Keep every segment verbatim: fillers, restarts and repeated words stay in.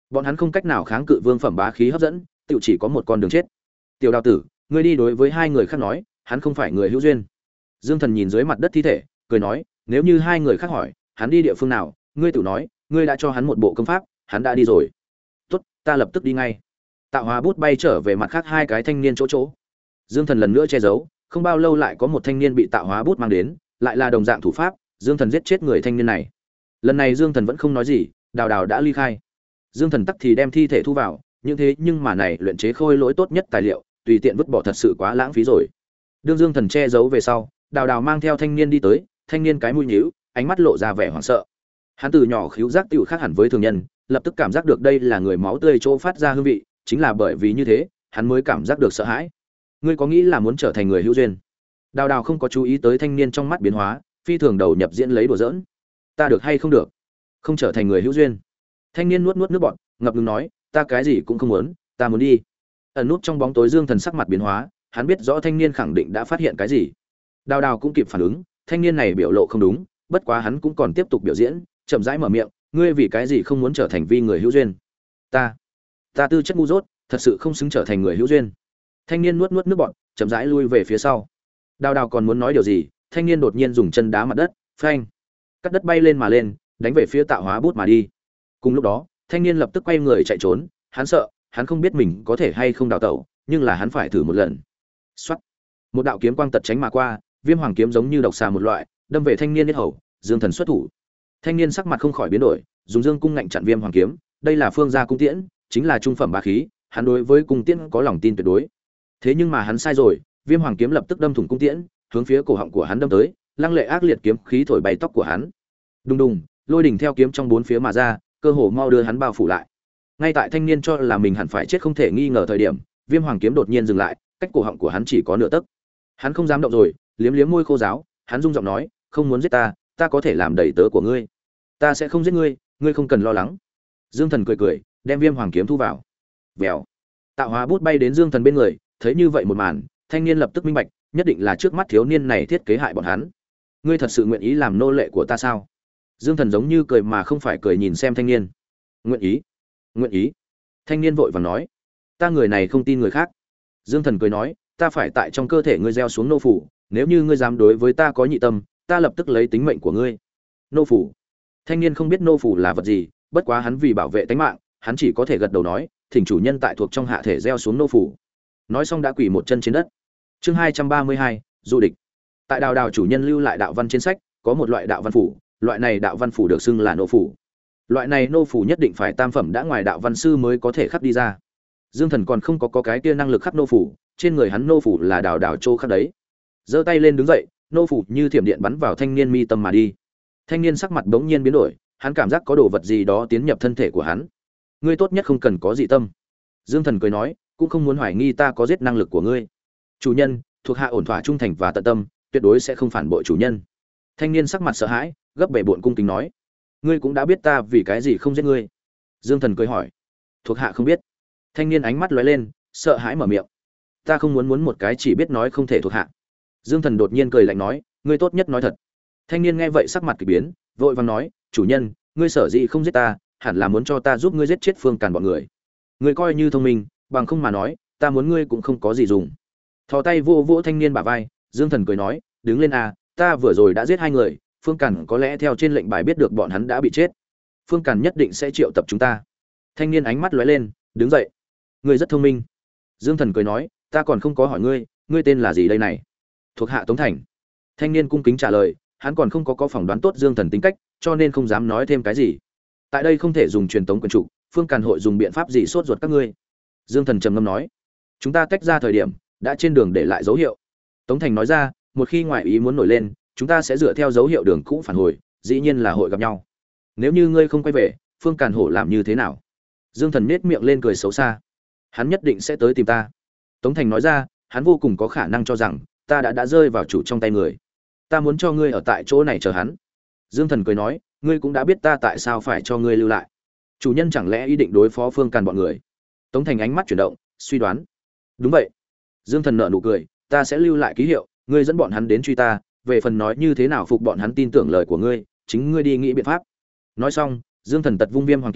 Bọn hắn không cách nào kháng cự vương phẩm bá khí hấp dẫn, tự chỉ có một con đường chết. Tiểu Đào tử, ngươi đi đối với hai người khác nói, hắn không phải người hữu duyên. Dương Thần nhìn dưới mặt đất thi thể, cười nói, nếu như hai người khác hỏi, hắn đi địa phương nào, ngươi tự nói, ngươi đã cho hắn một bộ công pháp, hắn đã đi rồi. Tốt, ta lập tức đi ngay. Tạo hóa bút bay trở về mặt khác hai cái thanh niên chỗ chỗ. Dương Thần lần nữa che giấu, không bao lâu lại có một thanh niên bị tạo hóa bút mang đến, lại là đồng dạng thủ pháp, Dương Thần giết chết người thanh niên này. Lần này Dương Thần vẫn không nói gì, Đào Đào đã ly khai. Dương Thần tắc thì đem thi thể thu vào, nhưng thế nhưng mà này luyện chế khôi lỗi tốt nhất tài liệu, tùy tiện vứt bỏ thật sự quá lãng phí rồi. Đương Dương Thần che giấu về sau, Đào Đào mang theo thanh niên đi tới, thanh niên cái mũi nhíu, ánh mắt lộ ra vẻ hoảng sợ. Hắn từ nhỏ khứu giác tiểu khác hẳn với thường nhân, lập tức cảm giác được đây là người máu tươi chỗ phát ra hương vị, chính là bởi vì như thế, hắn mới cảm giác được sợ hãi. Ngươi có nghĩ là muốn trở thành người hữu duyên? Đào Đào không có chú ý tới thanh niên trong mắt biến hóa, phi thường đầu nhập diễn lấy đùa giỡn. Ta được hay không được? Không trở thành người hữu duyên. Thanh niên nuốt nuốt nước bọt, ngập ngừng nói, ta cái gì cũng không muốn, ta muốn đi. Ẩn nút trong bóng tối Dương Thần sắc mặt biến hóa, hắn biết rõ thanh niên khẳng định đã phát hiện cái gì. Đào Đào cũng kịp phản ứng, thanh niên này biểu lộ không đúng, bất quá hắn cũng còn tiếp tục biểu diễn, chậm rãi mở miệng, ngươi vì cái gì không muốn trở thành vi người hữu duyên? Ta, ta tư chất ngu dốt, thật sự không xứng trở thành người hữu duyên. Thanh niên nuốt nuốt nước bọt, chậm rãi lui về phía sau. Đào Đào còn muốn nói điều gì, thanh niên đột nhiên dùng chân đá mặt đất, phanh, cắt đất bay lên mà lên, đánh về phía tạo hóa bút mà đi. Cùng lúc đó, thanh niên lập tức quay người chạy trốn, hắn sợ, hắn không biết mình có thể hay không đào tẩu, nhưng là hắn phải thử một lần. Soát, một đạo kiếm quang tật tránh mà qua, viêm hoàng kiếm giống như độc xà một loại, đâm về thanh niên yết hầu. Dương Thần xuất thủ, thanh niên sắc mặt không khỏi biến đổi, dùng dương cung ngạnh chặn viêm hoàng kiếm. Đây là phương gia cung tiễn, chính là trung phẩm bá khí, hắn đối với cung tiễn có lòng tin tuyệt đối. Thế nhưng mà hắn sai rồi, viêm hoàng kiếm lập tức đâm thủng cung tiễn, hướng phía cổ họng của hắn đâm tới, lăng lệ ác liệt kiếm khí thổi bay tóc của hắn. Đùng đùng, lôi đỉnh theo kiếm trong bốn phía mà ra, cơ hồ mau đưa hắn bao phủ lại. Ngay tại thanh niên cho là mình hẳn phải chết không thể nghi ngờ thời điểm, viêm hoàng kiếm đột nhiên dừng lại, cách cổ họng của hắn chỉ có nửa tấc. Hắn không dám động rồi, liếm liếm môi khô ráo, hắn rung giọng nói, không muốn giết ta, ta có thể làm đầy tớ của ngươi, ta sẽ không giết ngươi, ngươi không cần lo lắng. Dương Thần cười cười, đem viêm hoàng kiếm thu vào. Vèo, tạo hóa bút bay đến Dương Thần bên người, thấy như vậy một màn, thanh niên lập tức minh bạch, nhất định là trước mắt thiếu niên này thiết kế hại bọn hắn. Ngươi thật sự nguyện ý làm nô lệ của ta sao? Dương Thần giống như cười mà không phải cười nhìn xem thanh niên. Nguyện ý, nguyện ý. Thanh niên vội vàng nói, ta người này không tin người khác. Dương Thần cười nói, ta phải tại trong cơ thể ngươi gieo xuống nô phủ, nếu như ngươi dám đối với ta có nhị tâm, ta lập tức lấy tính mệnh của ngươi. Nô phủ? Thanh niên không biết nô phủ là vật gì, bất quá hắn vì bảo vệ tính mạng, hắn chỉ có thể gật đầu nói, thỉnh chủ nhân tại thuộc trong hạ thể gieo xuống nô phủ. Nói xong đã quỳ một chân trên đất. Chương hai trăm ba mươi hai, du địch. Tại Đào Đào chủ nhân lưu lại đạo văn trên sách, có một loại đạo văn phủ, loại này đạo văn phủ được xưng là nô phủ. Loại này nô phủ nhất định phải tam phẩm đã ngoài đạo văn sư mới có thể khắc đi ra. Dương Thần còn không có có cái kia năng lực khắc nô phủ, trên người hắn nô phủ là Đào Đào trô khắc đấy. Giơ tay lên đứng dậy, nô phủ như thiểm điện bắn vào thanh niên mi tâm mà đi. Thanh niên sắc mặt bỗng nhiên biến đổi, hắn cảm giác có đồ vật gì đó tiến nhập thân thể của hắn. Ngươi tốt nhất không cần có dị tâm. Dương Thần cười nói, cũng không muốn hoài nghi ta có giết năng lực của ngươi. Chủ nhân, thuộc hạ ổn thỏa trung thành và tận tâm, tuyệt đối sẽ không phản bội chủ nhân. Thanh niên sắc mặt sợ hãi, gấp bể bộn cung kính nói, ngươi cũng đã biết ta vì cái gì không giết ngươi. Dương Thần cười hỏi, thuộc hạ không biết. Thanh niên ánh mắt lóe lên, sợ hãi mở miệng, ta không muốn muốn một cái chỉ biết nói không thể thuộc hạ. Dương Thần đột nhiên cười lạnh nói, ngươi tốt nhất nói thật. Thanh niên nghe vậy sắc mặt kỳ biến, vội vàng nói, chủ nhân, ngươi sở dĩ không giết ta, hẳn là muốn cho ta giúp ngươi giết chết Phương Càn bọn người. Ngươi coi như thông minh, bằng không mà nói, ta muốn ngươi cũng không có gì dùng. Thò tay vô vỗ thanh niên bả vai, Dương Thần cười nói, đứng lên à, ta vừa rồi đã giết hai người, Phương Càn có lẽ theo trên lệnh bài biết được bọn hắn đã bị chết. Phương Càn nhất định sẽ triệu tập chúng ta. Thanh niên ánh mắt lóe lên, đứng dậy. Ngươi rất thông minh. Dương Thần cười nói, ta còn không có hỏi ngươi, ngươi tên là gì đây này? Thuộc hạ Tống Thành. Thanh niên cung kính trả lời, hắn còn không có có phỏng đoán tốt Dương Thần tính cách, cho nên không dám nói thêm cái gì. Tại đây không thể dùng truyền tống quyền trụ, Phương Càn hội dùng biện pháp gì sốt ruột các ngươi? Dương Thần trầm ngâm nói, chúng ta tách ra thời điểm, đã trên đường để lại dấu hiệu. Tống Thành nói ra, một khi ngoại ý muốn nổi lên, chúng ta sẽ dựa theo dấu hiệu đường cũ phản hồi, dĩ nhiên là hội gặp nhau. Nếu như ngươi không quay về, Phương Càn hổ làm như thế nào? Dương Thần nhếch miệng lên cười xấu xa, hắn nhất định sẽ tới tìm ta. Tống Thành nói ra, hắn vô cùng có khả năng cho rằng ta đã đã rơi vào chủ trong tay người, ta muốn cho ngươi ở tại chỗ này chờ hắn. Dương Thần cười nói, ngươi cũng đã biết ta tại sao phải cho ngươi lưu lại, chủ nhân chẳng lẽ ý định đối phó Phương Càn bọn người? Tống Thành ánh mắt chuyển động, suy đoán. Đúng vậy. Dương Thần nở nụ cười, ta sẽ lưu lại ký hiệu, ngươi dẫn bọn hắn đến truy ta, về phần nói như thế nào phục bọn hắn tin tưởng lời của ngươi, chính ngươi đi nghĩ biện pháp. Nói xong, Dương Thần tật vung viêm hoàng kiếm,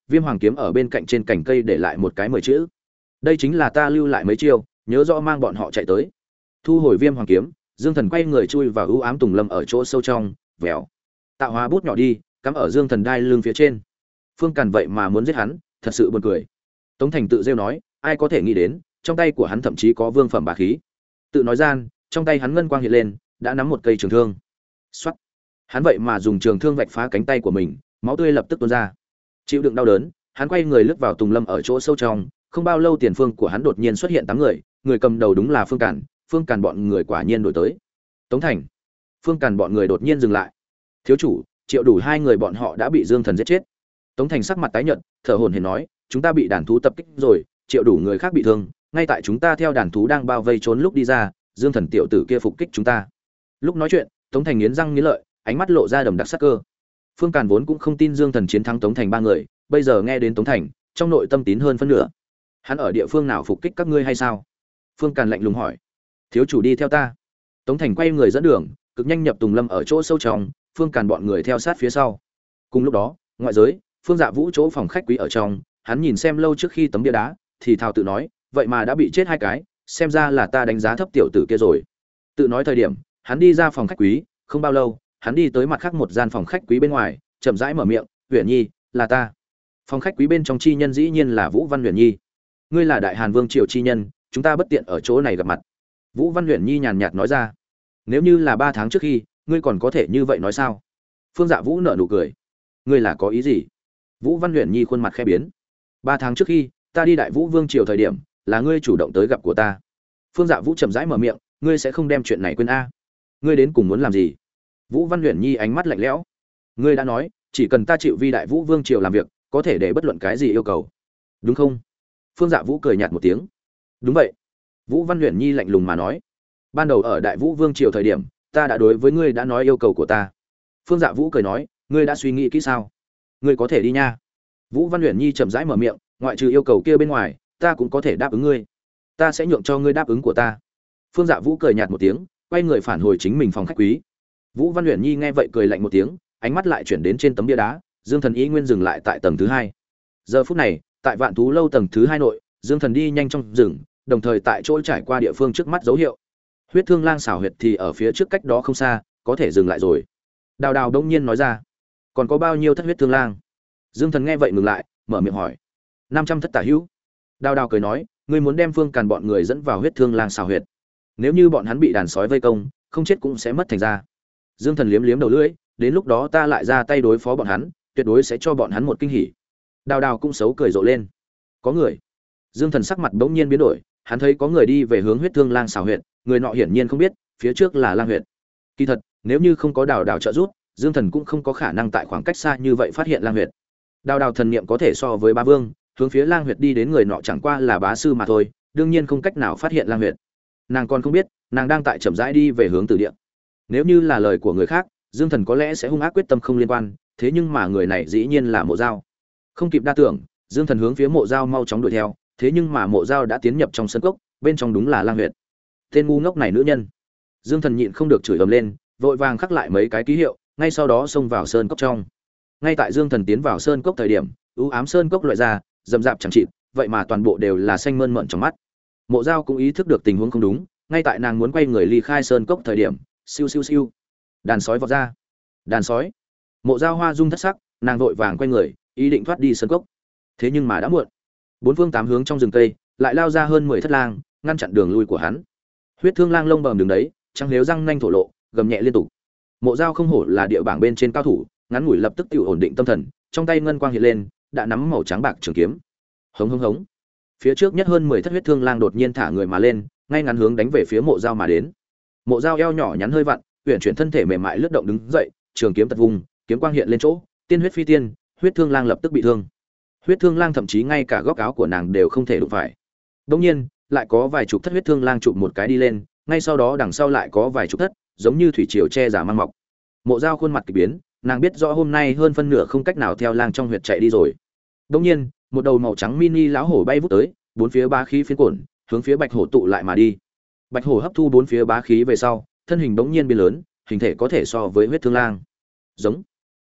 Viêm Hoàng kiếm ở bên cạnh trên cành cây để lại một cái mười chữ. Đây chính là ta lưu lại mấy chiêu, nhớ rõ mang bọn họ chạy tới. Thu hồi Viêm Hoàng kiếm, Dương Thần quay người chui vào ưu ám tùng lâm ở chỗ sâu trong, vèo. Tạo hóa bút nhỏ đi, cắm ở Dương Thần đai lưng phía trên. Phương Càn vậy mà muốn giết hắn, thật sự buồn cười. Tống Thành tự rêu nói, ai có thể nghĩ đến, trong tay của hắn thậm chí có vương phẩm bá khí. Tự nói gian, trong tay hắn ngân quang hiện lên, đã nắm một cây trường thương. Soát. Hắn vậy mà dùng trường thương vạch phá cánh tay của mình, máu tươi lập tức tuôn ra. Chịu đựng đau đớn, hắn quay người lướt vào tùng lâm ở chỗ sâu trong, không bao lâu tiền phương của hắn đột nhiên xuất hiện tám người, người cầm đầu đúng là Phương Càn, Phương Càn bọn người quả nhiên đổi tới. Tống Thành. Phương Càn bọn người đột nhiên dừng lại. Thiếu chủ, Triệu Đủ hai người bọn họ đã bị Dương Thần giết chết. Tống Thành sắc mặt tái nhợt, thở hổn hển nói, chúng ta bị đàn thú tập kích rồi, Triệu Đủ người khác bị thương, ngay tại chúng ta theo đàn thú đang bao vây trốn lúc đi ra, Dương Thần tiểu tử kia phục kích chúng ta. Lúc nói chuyện, Tống Thành nghiến răng nghiến lợi, ánh mắt lộ ra đầm đặc sắc cơ. Phương Càn vốn cũng không tin Dương Thần chiến thắng Tống Thành ba người, bây giờ nghe đến Tống Thành, trong nội tâm tín hơn phân nửa. Hắn ở địa phương nào phục kích các ngươi hay sao? Phương Càn lạnh lùng hỏi. Thiếu chủ đi theo ta. Tống Thành quay người dẫn đường, cực nhanh nhập tùng lâm ở chỗ sâu trong, Phương Càn bọn người theo sát phía sau. Cùng lúc đó, ngoại giới, Phương Dạ Vũ chỗ phòng khách quý ở trong, hắn nhìn xem lâu trước khi tấm bia đá, thì thào tự nói, vậy mà đã bị chết hai cái, xem ra là ta đánh giá thấp tiểu tử kia rồi. Tự nói thời điểm, hắn đi ra phòng khách quý, không bao lâu, hắn đi tới mặt khác một gian phòng khách quý bên ngoài, chậm rãi mở miệng, "Uyển Nhi, là ta." Phòng khách quý bên trong chi nhân dĩ nhiên là Vũ Văn Uyển Nhi. "Ngươi là Đại Hàn Vương triều chi nhân, chúng ta bất tiện ở chỗ này gặp mặt." Vũ Văn Uyển Nhi nhàn nhạt nói ra. "Nếu như là ba tháng trước khi, ngươi còn có thể như vậy nói sao?" Phương Dạ Vũ nở nụ cười. "Ngươi là có ý gì?" Vũ Văn Uyển Nhi khuôn mặt khẽ biến. "Ba tháng trước khi, ta đi Đại Vũ Vương triều thời điểm, là ngươi chủ động tới gặp của ta." Phương Dạ Vũ chậm rãi mở miệng, "Ngươi sẽ không đem chuyện này quên a? Ngươi đến cùng muốn làm gì?" Vũ Văn Uyển Nhi ánh mắt lạnh lẽo. "Ngươi đã nói, chỉ cần ta chịu vi Đại Vũ Vương triều làm việc, có thể để bất luận cái gì yêu cầu, đúng không?" Phương Dạ Vũ cười nhạt một tiếng. "Đúng vậy." Vũ Văn Uyển Nhi lạnh lùng mà nói. "Ban đầu ở Đại Vũ Vương triều thời điểm, ta đã đối với ngươi đã nói yêu cầu của ta." Phương Dạ Vũ cười nói, "Ngươi đã suy nghĩ kỹ sao? Ngươi có thể đi nha." Vũ Văn Uyển Nhi chậm rãi mở miệng, "Ngoại trừ yêu cầu kia bên ngoài, ta cũng có thể đáp ứng ngươi. Ta sẽ nhượng cho ngươi đáp ứng của ta." Phương Dạ Vũ cười nhạt một tiếng, quay người phản hồi chính mình phòng khách quý. Vũ Văn Uyển Nhi nghe vậy cười lạnh một tiếng, ánh mắt lại chuyển đến trên tấm bia đá, Dương Thần ý nguyên dừng lại tại tầng thứ hai. Giờ phút này, tại Vạn Thú lâu tầng thứ hai nội, Dương Thần đi nhanh trong rừng, đồng thời tại chỗ trải qua địa phương trước mắt dấu hiệu. Huyết Thương Lang xảo huyệt thì ở phía trước cách đó không xa, có thể dừng lại rồi. Đào Đào đông nhiên nói ra, "Còn có bao nhiêu thất huyết thương lang?" Dương Thần nghe vậy ngừng lại, mở miệng hỏi, năm trăm thất tả hữu." Đào Đào cười nói, "Ngươi muốn đem Phương Càn bọn người dẫn vào huyết thương lang xảo huyệt. Nếu như bọn hắn bị đàn sói vây công, không chết cũng sẽ mất thành ra." Dương Thần liếm liếm đầu lưỡi, "Đến lúc đó ta lại ra tay đối phó bọn hắn, tuyệt đối sẽ cho bọn hắn một kinh hỉ." Đào Đào cũng xấu cười rộ lên. "Có người." Dương Thần sắc mặt bỗng nhiên biến đổi, hắn thấy có người đi về hướng huyết thương lang xảo huyệt, người nọ hiển nhiên không biết, phía trước là lang huyệt. Kỳ thật, nếu như không có Đào Đào trợ giúp, Dương Thần cũng không có khả năng tại khoảng cách xa như vậy phát hiện lang huyệt. Đào Đào thần niệm có thể so với Bá Vương, hướng phía lang huyệt đi đến người nọ chẳng qua là bá sư mà thôi, đương nhiên không cách nào phát hiện lang huyệt. Nàng còn không biết, nàng đang tại chậm rãi đi về hướng tử địa. Nếu như là lời của người khác, Dương Thần có lẽ sẽ hung ác quyết tâm không liên quan, thế nhưng mà người này dĩ nhiên là Mộ Dao. Không kịp đa tưởng, Dương Thần hướng phía Mộ Dao mau chóng đuổi theo, thế nhưng mà Mộ Dao đã tiến nhập trong sân cốc, bên trong đúng là lang huyệt. Tên ngu ngốc này nữ nhân. Dương Thần nhịn không được chửi ầm lên, vội vàng khắc lại mấy cái ký hiệu, ngay sau đó xông vào sơn cốc trong. Ngay tại Dương Thần tiến vào sơn cốc thời điểm, u ám sơn cốc loại ra, rậm rạp chẳng chịt, vậy mà toàn bộ đều là xanh mơn mởn trong mắt. Mộ Dao cũng ý thức được tình huống không đúng, ngay tại nàng muốn quay người ly khai sơn cốc thời điểm, siêu siêu siêu, đàn sói vọt ra. Đàn sói. Mộ Dao hoa dung thất sắc, nàng vội vàng quay người, ý định thoát đi sơn cốc. Thế nhưng mà đã muộn. Bốn phương tám hướng trong rừng cây, lại lao ra hơn mười thất lang, ngăn chặn đường lui của hắn. Huyết thương lang lông bầm đứng đấy, trắng liếu răng nanh thổ lộ, gầm nhẹ liên tục. Mộ Dao không hổ là địa bảng bên trên cao thủ, ngắn ngủi lập tức tự ổn định tâm thần, trong tay ngân quang hiện lên, đã nắm màu trắng bạc trường kiếm. Hống hống hống. Phía trước nhất hơn mười thất huyết thương lang đột nhiên thả người mà lên, ngay ngắn hướng đánh về phía Mộ Dao mà đến. Mộ Dao eo nhỏ nhắn hơi vặn, uyển chuyển thân thể mềm mại lướt động đứng dậy, trường kiếm tật vùng, kiếm quang hiện lên chỗ, tiên huyết phi tiên, huyết thương lang lập tức bị thương. Huyết thương lang thậm chí ngay cả góc áo của nàng đều không thể đụng phải. Đương nhiên, lại có vài chục thất huyết thương lang chụp một cái đi lên, ngay sau đó đằng sau lại có vài chục thất, giống như thủy triều che giả mang mọc. Mộ Dao khuôn mặt kỳ biến, nàng biết rõ hôm nay hơn phân nửa không cách nào theo lang trong huyệt chạy đi rồi. Đương nhiên, một đầu màu trắng mini lão hổ bay vút tới, bốn phía bá khí phiến cuộn, hướng phía bạch hổ tụ lại mà đi. Bạch hổ hấp thu bốn phía bá khí về sau, thân hình bỗng nhiên biến lớn, hình thể có thể so với huyết thương lang. Giống.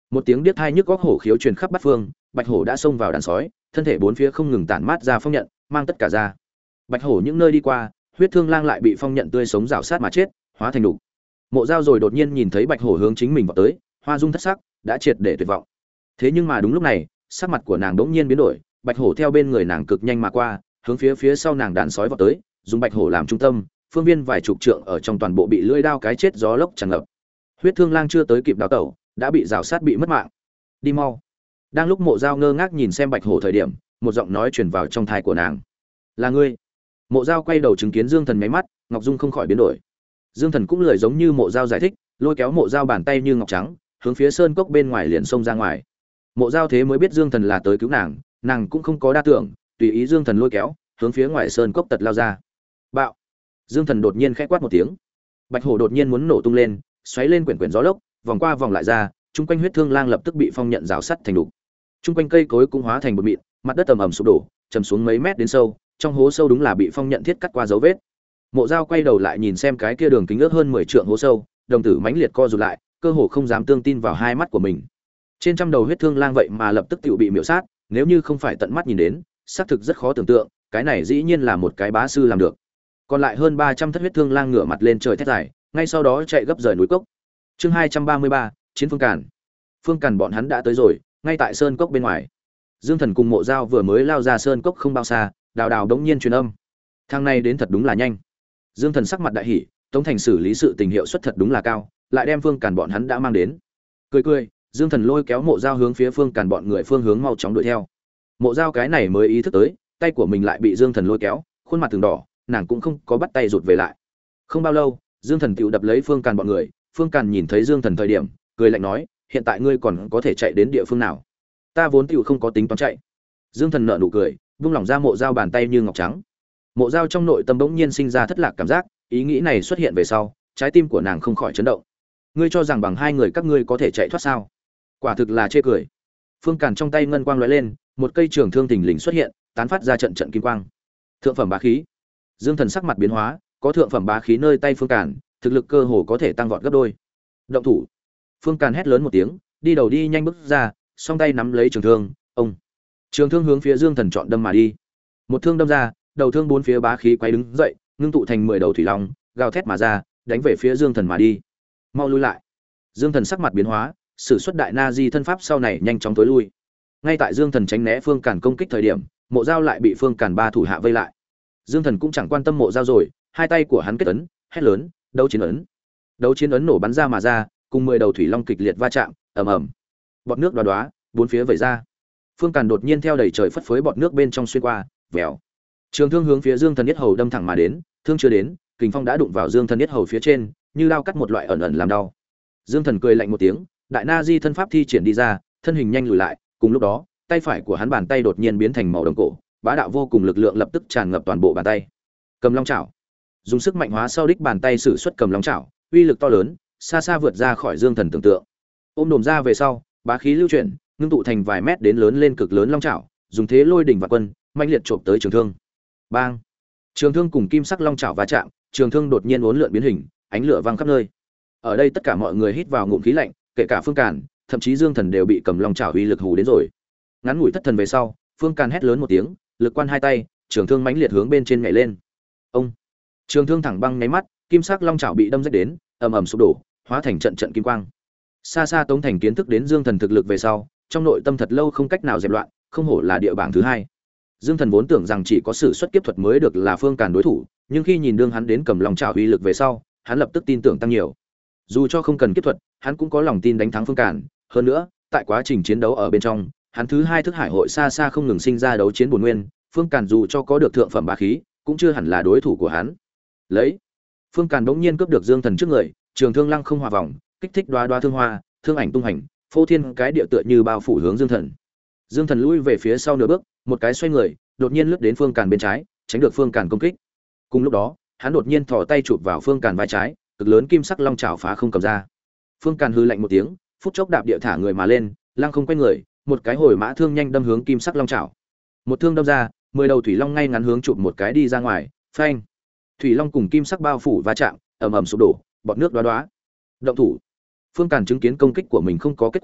Một tiếng điếc tai nhức góc hổ khiếu truyền khắp bát phương, bạch hổ đã xông vào đàn sói, thân thể bốn phía không ngừng tản mát ra phong nhận, mang tất cả ra. Bạch hổ những nơi đi qua, huyết thương lang lại bị phong nhận tươi sống rào sát mà chết, hóa thành đủ. Mộ Dao rồi đột nhiên nhìn thấy bạch hổ hướng chính mình vào tới, hoa dung thất sắc, đã triệt để tuyệt vọng. Thế nhưng mà đúng lúc này, sắc mặt của nàng đống nhiên biến đổi, bạch hổ theo bên người nàng cực nhanh mà qua, hướng phía phía sau nàng đàn sói vọt tới, dùng bạch hổ làm trung tâm, phương viên vài chục trượng ở trong toàn bộ bị lưỡi đao cái chết gió lốc tràn ngập. Huyết thương lang chưa tới kịp đào tẩu, đã bị rào sát bị mất mạng. Đi mau. Đang lúc Mộ Dao ngơ ngác nhìn xem bạch hổ thời điểm, một giọng nói truyền vào trong tai của nàng. Là ngươi. Mộ Dao quay đầu chứng kiến Dương Thần mấy mắt, Ngọc Dung không khỏi biến đổi. Dương Thần cũng lời giống như Mộ Dao giải thích, lôi kéo Mộ Dao bàn tay như ngọc trắng, hướng phía sơn cốc bên ngoài liền xông ra ngoài. Mộ Dao thế mới biết Dương Thần là tới cứu nàng, nàng cũng không có đa tưởng, tùy ý Dương Thần lôi kéo, hướng phía ngoài sơn cốc tật lao ra. Bạo! Dương Thần đột nhiên khẽ quát một tiếng. Bạch hổ đột nhiên muốn nổ tung lên, xoáy lên quyển quyển gió lốc, vòng qua vòng lại ra, chung quanh huyết thương lang lập tức bị phong nhận rào sắt thành đục. Chung quanh cây cối cũng hóa thành bột mịn, mặt đất ầm ầm sụp đổ, chầm xuống mấy mét đến sâu, trong hố sâu đúng là bị phong nhận thiết cắt qua dấu vết. Mộ Dao quay đầu lại nhìn xem cái kia đường kính ước hơn mười trượng hố sâu, đồng tử mãnh liệt co rụt lại, cơ hồ không dám tương tin vào hai mắt của mình. Trên trăm đầu huyết thương lang vậy mà lập tức tự bị miểu sát, nếu như không phải tận mắt nhìn đến, xác thực rất khó tưởng tượng, cái này dĩ nhiên là một cái bá sư làm được. Còn lại hơn ba trăm thất huyết thương lang ngửa mặt lên trời thét dài, ngay sau đó chạy gấp rời núi cốc. Chương hai trăm ba mươi ba, chiến phương càn. Phương càn bọn hắn đã tới rồi, ngay tại sơn cốc bên ngoài. Dương Thần cùng Mộ Dao vừa mới lao ra sơn cốc không bao xa, đào đào đống nhiên truyền âm. Thằng này đến thật đúng là nhanh. Dương Thần sắc mặt đại hỉ, Tống Thành xử lý sự tình hiệu suất thật đúng là cao, lại đem Phương Càn bọn hắn đã mang đến. Cười cười, Dương Thần lôi kéo Mộ Dao hướng phía Phương Càn bọn người phương hướng mau chóng đuổi theo. Mộ Dao cái này mới ý thức tới, tay của mình lại bị Dương Thần lôi kéo, khuôn mặt từng đỏ, nàng cũng không có bắt tay rụt về lại. Không bao lâu, Dương Thần tựu đập lấy Phương Càn bọn người, Phương Càn nhìn thấy Dương Thần thời điểm, cười lạnh nói, hiện tại ngươi còn có thể chạy đến địa phương nào? Ta vốn tựu không có tính toán chạy. Dương Thần nở nụ cười, vung lỏng ra Mộ Dao bàn tay như ngọc trắng. Mộ Dao trong nội tâm bỗng nhiên sinh ra thất lạc cảm giác, ý nghĩ này xuất hiện về sau, trái tim của nàng không khỏi chấn động. Ngươi cho rằng bằng hai người các ngươi có thể chạy thoát sao? Quả thực là chê cười. Phương Càn trong tay ngân quang lóe lên, một cây trường thương thình lình xuất hiện, tán phát ra trận trận kim quang. Thượng phẩm bá khí. Dương Thần sắc mặt biến hóa, có thượng phẩm bá khí nơi tay Phương Càn, thực lực cơ hồ có thể tăng vọt gấp đôi. Động thủ. Phương Càn hét lớn một tiếng, đi đầu đi nhanh bước ra, song tay nắm lấy trường thương, ông. Trường thương hướng phía Dương Thần chọn đâm mà đi. Một thương đâm ra, đầu thương bốn phía bá khí quay đứng dậy, ngưng tụ thành mười đầu thủy long, gào thét mà ra, đánh về phía Dương Thần mà đi. Mau lui lại. Dương Thần sắc mặt biến hóa, sử xuất đại na di thân pháp sau này nhanh chóng tối lui. Ngay tại Dương Thần tránh né Phương Càn công kích thời điểm, Mộ Dao lại bị Phương Càn ba thủ hạ vây lại. Dương Thần cũng chẳng quan tâm Mộ Dao rồi, hai tay của hắn kết ấn, hét lớn, đấu chiến ấn. Đấu chiến ấn nổ bắn ra mà ra, cùng mười đầu thủy long kịch liệt va chạm, ầm ầm. Bọt nước đóa đóa, bốn phía vẩy ra. Phương Càn đột nhiên theo đầy trời phất phới bọt nước bên trong xuyên qua, vèo. Trường thương hướng phía Dương Thần Nhất Hầu đâm thẳng mà đến, thương chưa đến, kình phong đã đụng vào Dương Thần Nhất Hầu phía trên, như lao cắt một loại ẩn ẩn làm đau. Dương Thần cười lạnh một tiếng, đại na di thân pháp thi triển đi ra, thân hình nhanh lùi lại, cùng lúc đó, tay phải của hắn bàn tay đột nhiên biến thành màu đồng cổ, bá đạo vô cùng lực lượng lập tức tràn ngập toàn bộ bàn tay. Cầm long chảo. Dùng sức mạnh hóa sau đích bàn tay sử xuất cầm long chảo, uy lực to lớn, xa xa vượt ra khỏi Dương Thần tưởng tượng. Ôm đồm ra về sau, bá khí lưu chuyển, ngưng tụ thành vài mét đến lớn lên cực lớn long chảo, dùng thế lôi đỉnh và quân, mạnh liệt chộp tới trường thương. Bang! Trường thương cùng kim sắc long chảo va chạm, trường thương đột nhiên uốn lượn biến hình, ánh lửa vang khắp nơi. Ở đây tất cả mọi người hít vào ngụm khí lạnh, kể cả Phương Càn, thậm chí Dương Thần đều bị cầm long chảo uy lực hù đến rồi. Ngắn ngủi thất thần về sau, Phương Càn hét lớn một tiếng, lực quan hai tay, trường thương mãnh liệt hướng bên trên nhảy lên. Ông! Trường thương thẳng băng nháy mắt, kim sắc long chảo bị đâm rách đến, ầm ầm sụp đổ, hóa thành trận trận kim quang. Xa xa Tống Thành kiến thức đến Dương Thần thực lực về sau, trong nội tâm thật lâu không cách nào dẹp loạn, không hổ là địa bảng thứ hai. Dương Thần vốn tưởng rằng chỉ có sử xuất kiếp thuật mới được là Phương Càn đối thủ, nhưng khi nhìn đương hắn đến cầm long trảo uy lực về sau, hắn lập tức tin tưởng tăng nhiều. Dù cho không cần kiếp thuật, hắn cũng có lòng tin đánh thắng Phương Càn, hơn nữa, tại quá trình chiến đấu ở bên trong, hắn thứ hai thức hải hội xa xa không ngừng sinh ra đấu chiến bổn nguyên, Phương Càn dù cho có được thượng phẩm bá khí, cũng chưa hẳn là đối thủ của hắn. Lấy, Phương Càn bỗng nhiên cướp được Dương Thần trước người, trường thương lăng không hòa vòng, kích thích đoá đoá thương hoa, thương ảnh tung hành, phô thiên cái địa tựa như bao phủ hướng Dương Thần. Dương Thần lui về phía sau nửa bước, một cái xoay người, đột nhiên lướt đến Phương Càn bên trái, tránh được Phương Càn công kích. Cùng lúc đó, hắn đột nhiên thò tay chụp vào Phương Càn vai trái, cực lớn kim sắc long chảo phá không cầm ra. Phương Càn hư lạnh một tiếng, phút chốc đạp địa thả người mà lên, lăng không quay người, một cái hồi mã thương nhanh đâm hướng kim sắc long chảo. Một thương đâm ra, mười đầu thủy long ngay ngắn hướng chụp một cái đi ra ngoài, phanh. Thủy long cùng kim sắc bao phủ va chạm, ầm ầm sụp đổ, bọt nước đóa đóa. Động thủ. Phương Càn chứng kiến công kích của mình không có kết quả,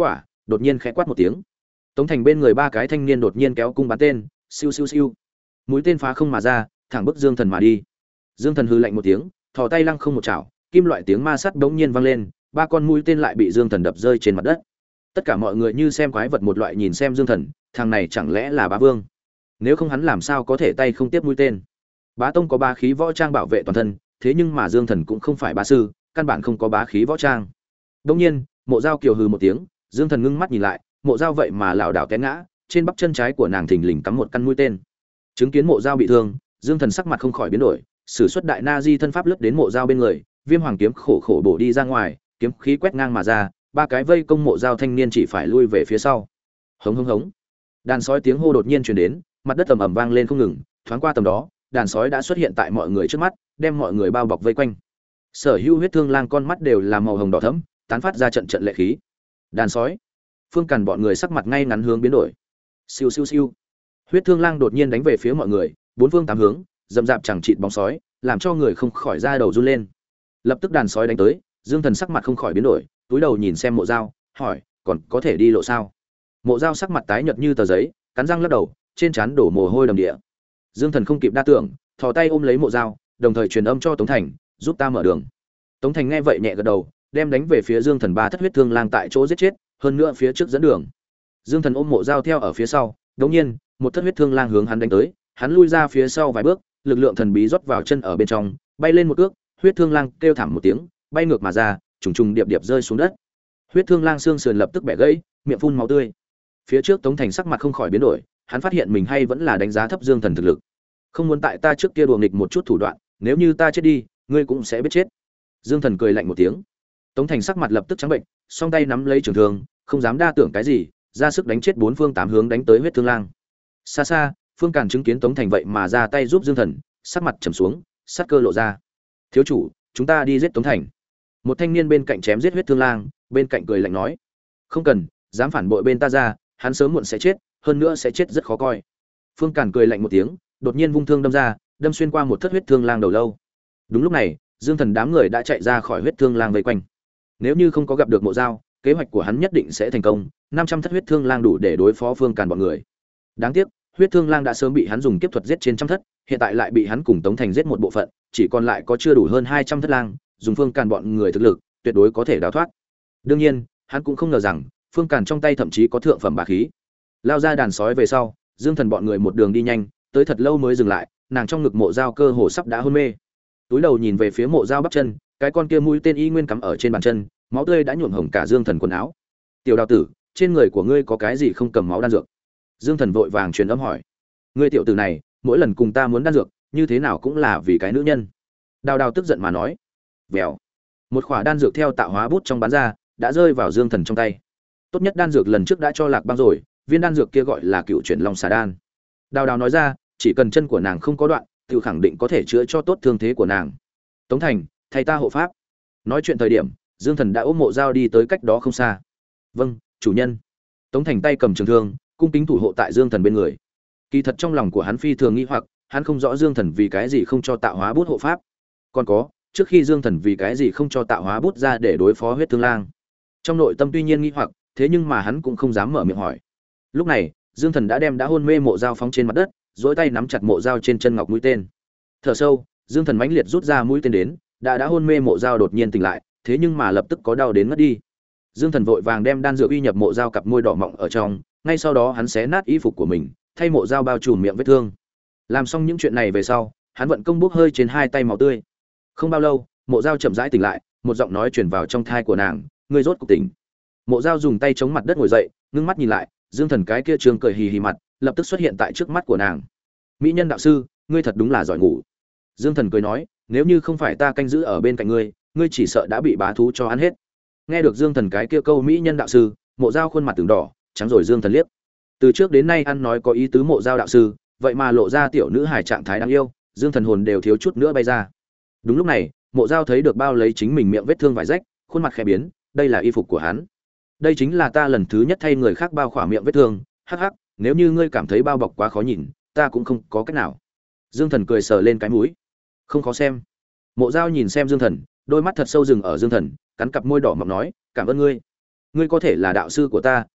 đột nhiên khẽ quát một tiếng. Tống Thành bên người ba cái thanh niên đột nhiên kéo cung bắn tên, siêu siêu siêu. Mũi tên phá không mà ra, thẳng bức Dương Thần mà đi. Dương Thần hừ lạnh một tiếng, thò tay lăng không một chảo, kim loại tiếng ma sắt bỗng nhiên vang lên, ba con mũi tên lại bị Dương Thần đập rơi trên mặt đất. Tất cả mọi người như xem quái vật một loại nhìn xem Dương Thần, thằng này chẳng lẽ là Bá Vương? Nếu không hắn làm sao có thể tay không tiếp mũi tên? Bá Tông có bá khí võ trang bảo vệ toàn thân, thế nhưng mà Dương Thần cũng không phải bá sư, căn bản không có bá khí võ trang. Đương nhiên, Mộ Dao kiều hừ một tiếng, Dương Thần ngưng mắt nhìn lại, Mộ Dao vậy mà lảo đảo té ngã, trên bắp chân trái của nàng thình lình cắm một căn mũi tên. Chứng kiến Mộ Dao bị thương, Dương Thần sắc mặt không khỏi biến đổi, sử xuất đại na di thân pháp lướt đến Mộ Dao bên người, Viêm Hoàng kiếm khổ khổ bổ đi ra ngoài, kiếm khí quét ngang mà ra, ba cái vây công Mộ Dao thanh niên chỉ phải lui về phía sau. Hống hống hống. Đàn sói tiếng hô đột nhiên truyền đến, mặt đất ầm ầm vang lên không ngừng, thoáng qua tầm đó, đàn sói đã xuất hiện tại mọi người trước mắt, đem mọi người bao bọc vây quanh. Sở Hữu huyết thương lang con mắt đều là màu hồng đỏ thẫm, tán phát ra trận trận lệ khí. Đàn sói. Phương Càn bọn người sắc mặt ngay ngắn hướng biến đổi. Siêu siêu siêu. Huyết thương lang đột nhiên đánh về phía mọi người, bốn phương tám hướng, dầm dạp chẳng chịt bóng sói, làm cho người không khỏi da đầu run lên. Lập tức đàn sói đánh tới, Dương Thần sắc mặt không khỏi biến đổi, túi đầu nhìn xem Mộ Dao, hỏi, còn có thể đi lộ sao? Mộ Dao sắc mặt tái nhợt như tờ giấy, cắn răng lắc đầu, trên trán đổ mồ hôi đầm địa. Dương Thần không kịp đa tưởng, thò tay ôm lấy Mộ Dao, đồng thời truyền âm cho Tống Thành, giúp ta mở đường. Tống Thành nghe vậy nhẹ gật đầu, đem đánh về phía Dương Thần ba thất huyết thương lang tại chỗ giết chết, hơn nữa phía trước dẫn đường. Dương Thần ôm Mộ Dao theo ở phía sau, đột nhiên, một thất huyết thương lang hướng hắn đánh tới, hắn lui ra phía sau vài bước, lực lượng thần bí rót vào chân ở bên trong, bay lên một cước, huyết thương lang kêu thảm một tiếng, bay ngược mà ra, trùng trùng điệp điệp rơi xuống đất. Huyết thương lang xương sườn lập tức bẻ gãy, miệng phun máu tươi. Phía trước Tống Thành sắc mặt không khỏi biến đổi, hắn phát hiện mình hay vẫn là đánh giá thấp Dương Thần thực lực. Không muốn tại ta trước kia đùa nghịch một chút thủ đoạn, nếu như ta chết đi, ngươi cũng sẽ biết chết. Dương Thần cười lạnh một tiếng. Tống Thành sắc mặt lập tức trắng bệnh, song tay nắm lấy trường thương, không dám đa tưởng cái gì, ra sức đánh chết bốn phương tám hướng đánh tới huyết thương lang. Xa xa, Phương Càn chứng kiến Tống Thành vậy mà ra tay giúp Dương Thần, sắc mặt trầm xuống, sát cơ lộ ra. Thiếu chủ, chúng ta đi giết Tống Thành. Một thanh niên bên cạnh chém giết huyết thương lang, bên cạnh cười lạnh nói, không cần, dám phản bội bên ta ra, hắn sớm muộn sẽ chết, hơn nữa sẽ chết rất khó coi. Phương Càn cười lạnh một tiếng, đột nhiên vung thương đâm ra, đâm xuyên qua một thất huyết thương lang đầu lâu. Đúng lúc này, Dương Thần đám người đã chạy ra khỏi huyết thương lang vây quanh. Nếu như không có gặp được Mộ Dao, kế hoạch của hắn nhất định sẽ thành công, năm trăm thất huyết thương lang đủ để đối phó Phương Càn bọn người. Đáng tiếc, huyết thương lang đã sớm bị hắn dùng kiếp thuật giết trên trăm thất, hiện tại lại bị hắn cùng Tống Thành giết một bộ phận, chỉ còn lại có chưa đủ hơn hai trăm thất lang, dùng Phương Càn bọn người thực lực, tuyệt đối có thể đào thoát. Đương nhiên, hắn cũng không ngờ rằng, Phương Càn trong tay thậm chí có thượng phẩm bá khí. Lao ra đàn sói về sau, Dương Thần bọn người một đường đi nhanh, tới thật lâu mới dừng lại, nàng trong ngực Mộ Dao cơ hồ sắp đã hôn mê. Túi đầu nhìn về phía Mộ Dao bắp chân, cái con kia mũi tên y nguyên cắm ở trên bàn chân, máu tươi đã nhuộm hồng cả Dương Thần quần áo. Tiểu Đào tử, trên người của ngươi có cái gì không cầm máu đan dược? Dương Thần vội vàng truyền âm hỏi. Ngươi tiểu tử này, mỗi lần cùng ta muốn đan dược, như thế nào cũng là vì cái nữ nhân. Đào Đào tức giận mà nói. Vèo. Một khỏa đan dược theo tạo hóa bút trong bán ra, đã rơi vào Dương Thần trong tay. Tốt nhất đan dược lần trước đã cho Lạc Băng rồi, viên đan dược kia gọi là Cựu Chuyển Long Xà đan. Đào Đào nói ra, chỉ cần chân của nàng không có đoạn, tự khẳng định có thể chữa cho tốt thương thế của nàng. Tống Thành, thầy ta hộ pháp. Nói chuyện thời điểm, Dương Thần đã ôm Mộ Dao đi tới cách đó không xa. Vâng, chủ nhân. Tống Thành tay cầm trường thương, cung kính thủ hộ tại Dương Thần bên người. Kỳ thật trong lòng của hắn phi thường nghi hoặc, hắn không rõ Dương Thần vì cái gì không cho tạo hóa bút hộ pháp. Còn có, trước khi Dương Thần vì cái gì không cho tạo hóa bút ra để đối phó huyết thương lang. Trong nội tâm tuy nhiên nghi hoặc, thế nhưng mà hắn cũng không dám mở miệng hỏi. Lúc này, Dương Thần đã đem đã hôn mê Mộ Dao phóng trên mặt đất, duỗi tay nắm chặt Mộ Dao trên chân ngọc mũi tên. Thở sâu, Dương Thần mãnh liệt rút ra mũi tên đến, đã đã hôn mê Mộ Dao đột nhiên tỉnh lại, thế nhưng mà lập tức có đau đến ngất đi. Dương Thần vội vàng đem đan dược uy nhập Mộ Dao cặp môi đỏ mọng ở trong, ngay sau đó hắn xé nát y phục của mình, thay Mộ Dao bao trùm miệng vết thương. Làm xong những chuyện này về sau, hắn vận công bốc hơi trên hai tay máu tươi. Không bao lâu, Mộ Dao chậm rãi tỉnh lại, một giọng nói truyền vào trong thai của nàng, "Ngươi rốt cuộc tỉnh." Mộ Dao dùng tay chống mặt đất ngồi dậy, ngưng mắt nhìn lại, Dương Thần cái kia trường cười hì hì mặt, lập tức xuất hiện tại trước mắt của nàng. "Mỹ nhân đạo sư, ngươi thật đúng là giỏi ngủ." Dương Thần cười nói, "Nếu như không phải ta canh giữ ở bên cạnh ngươi, ngươi chỉ sợ đã bị bá thú cho ăn hết." Nghe được Dương Thần cái kia câu mỹ nhân đạo sư, Mộ Dao khuôn mặt từng đỏ, trắng rồi Dương Thần liếc. Từ trước đến nay ăn nói có ý tứ Mộ Dao đạo sư, vậy mà lộ ra tiểu nữ hài trạng thái đáng yêu, Dương Thần hồn đều thiếu chút nữa bay ra. Đúng lúc này, Mộ Dao thấy được bao lấy chính mình miệng vết thương vải rách, khuôn mặt khẽ biến, đây là y phục của hắn. Đây chính là ta lần thứ nhất thay người khác bao khỏa miệng vết thương, hắc hắc, nếu như ngươi cảm thấy bao bọc quá khó nhìn, ta cũng không có cách nào. Dương Thần cười sờ lên cái mũi. Không khó xem. Mộ Dao nhìn xem Dương Thần, đôi mắt thật sâu dừng ở Dương Thần, cắn cặp môi đỏ mọng nói, cảm ơn ngươi. Ngươi có thể là đạo sư của ta,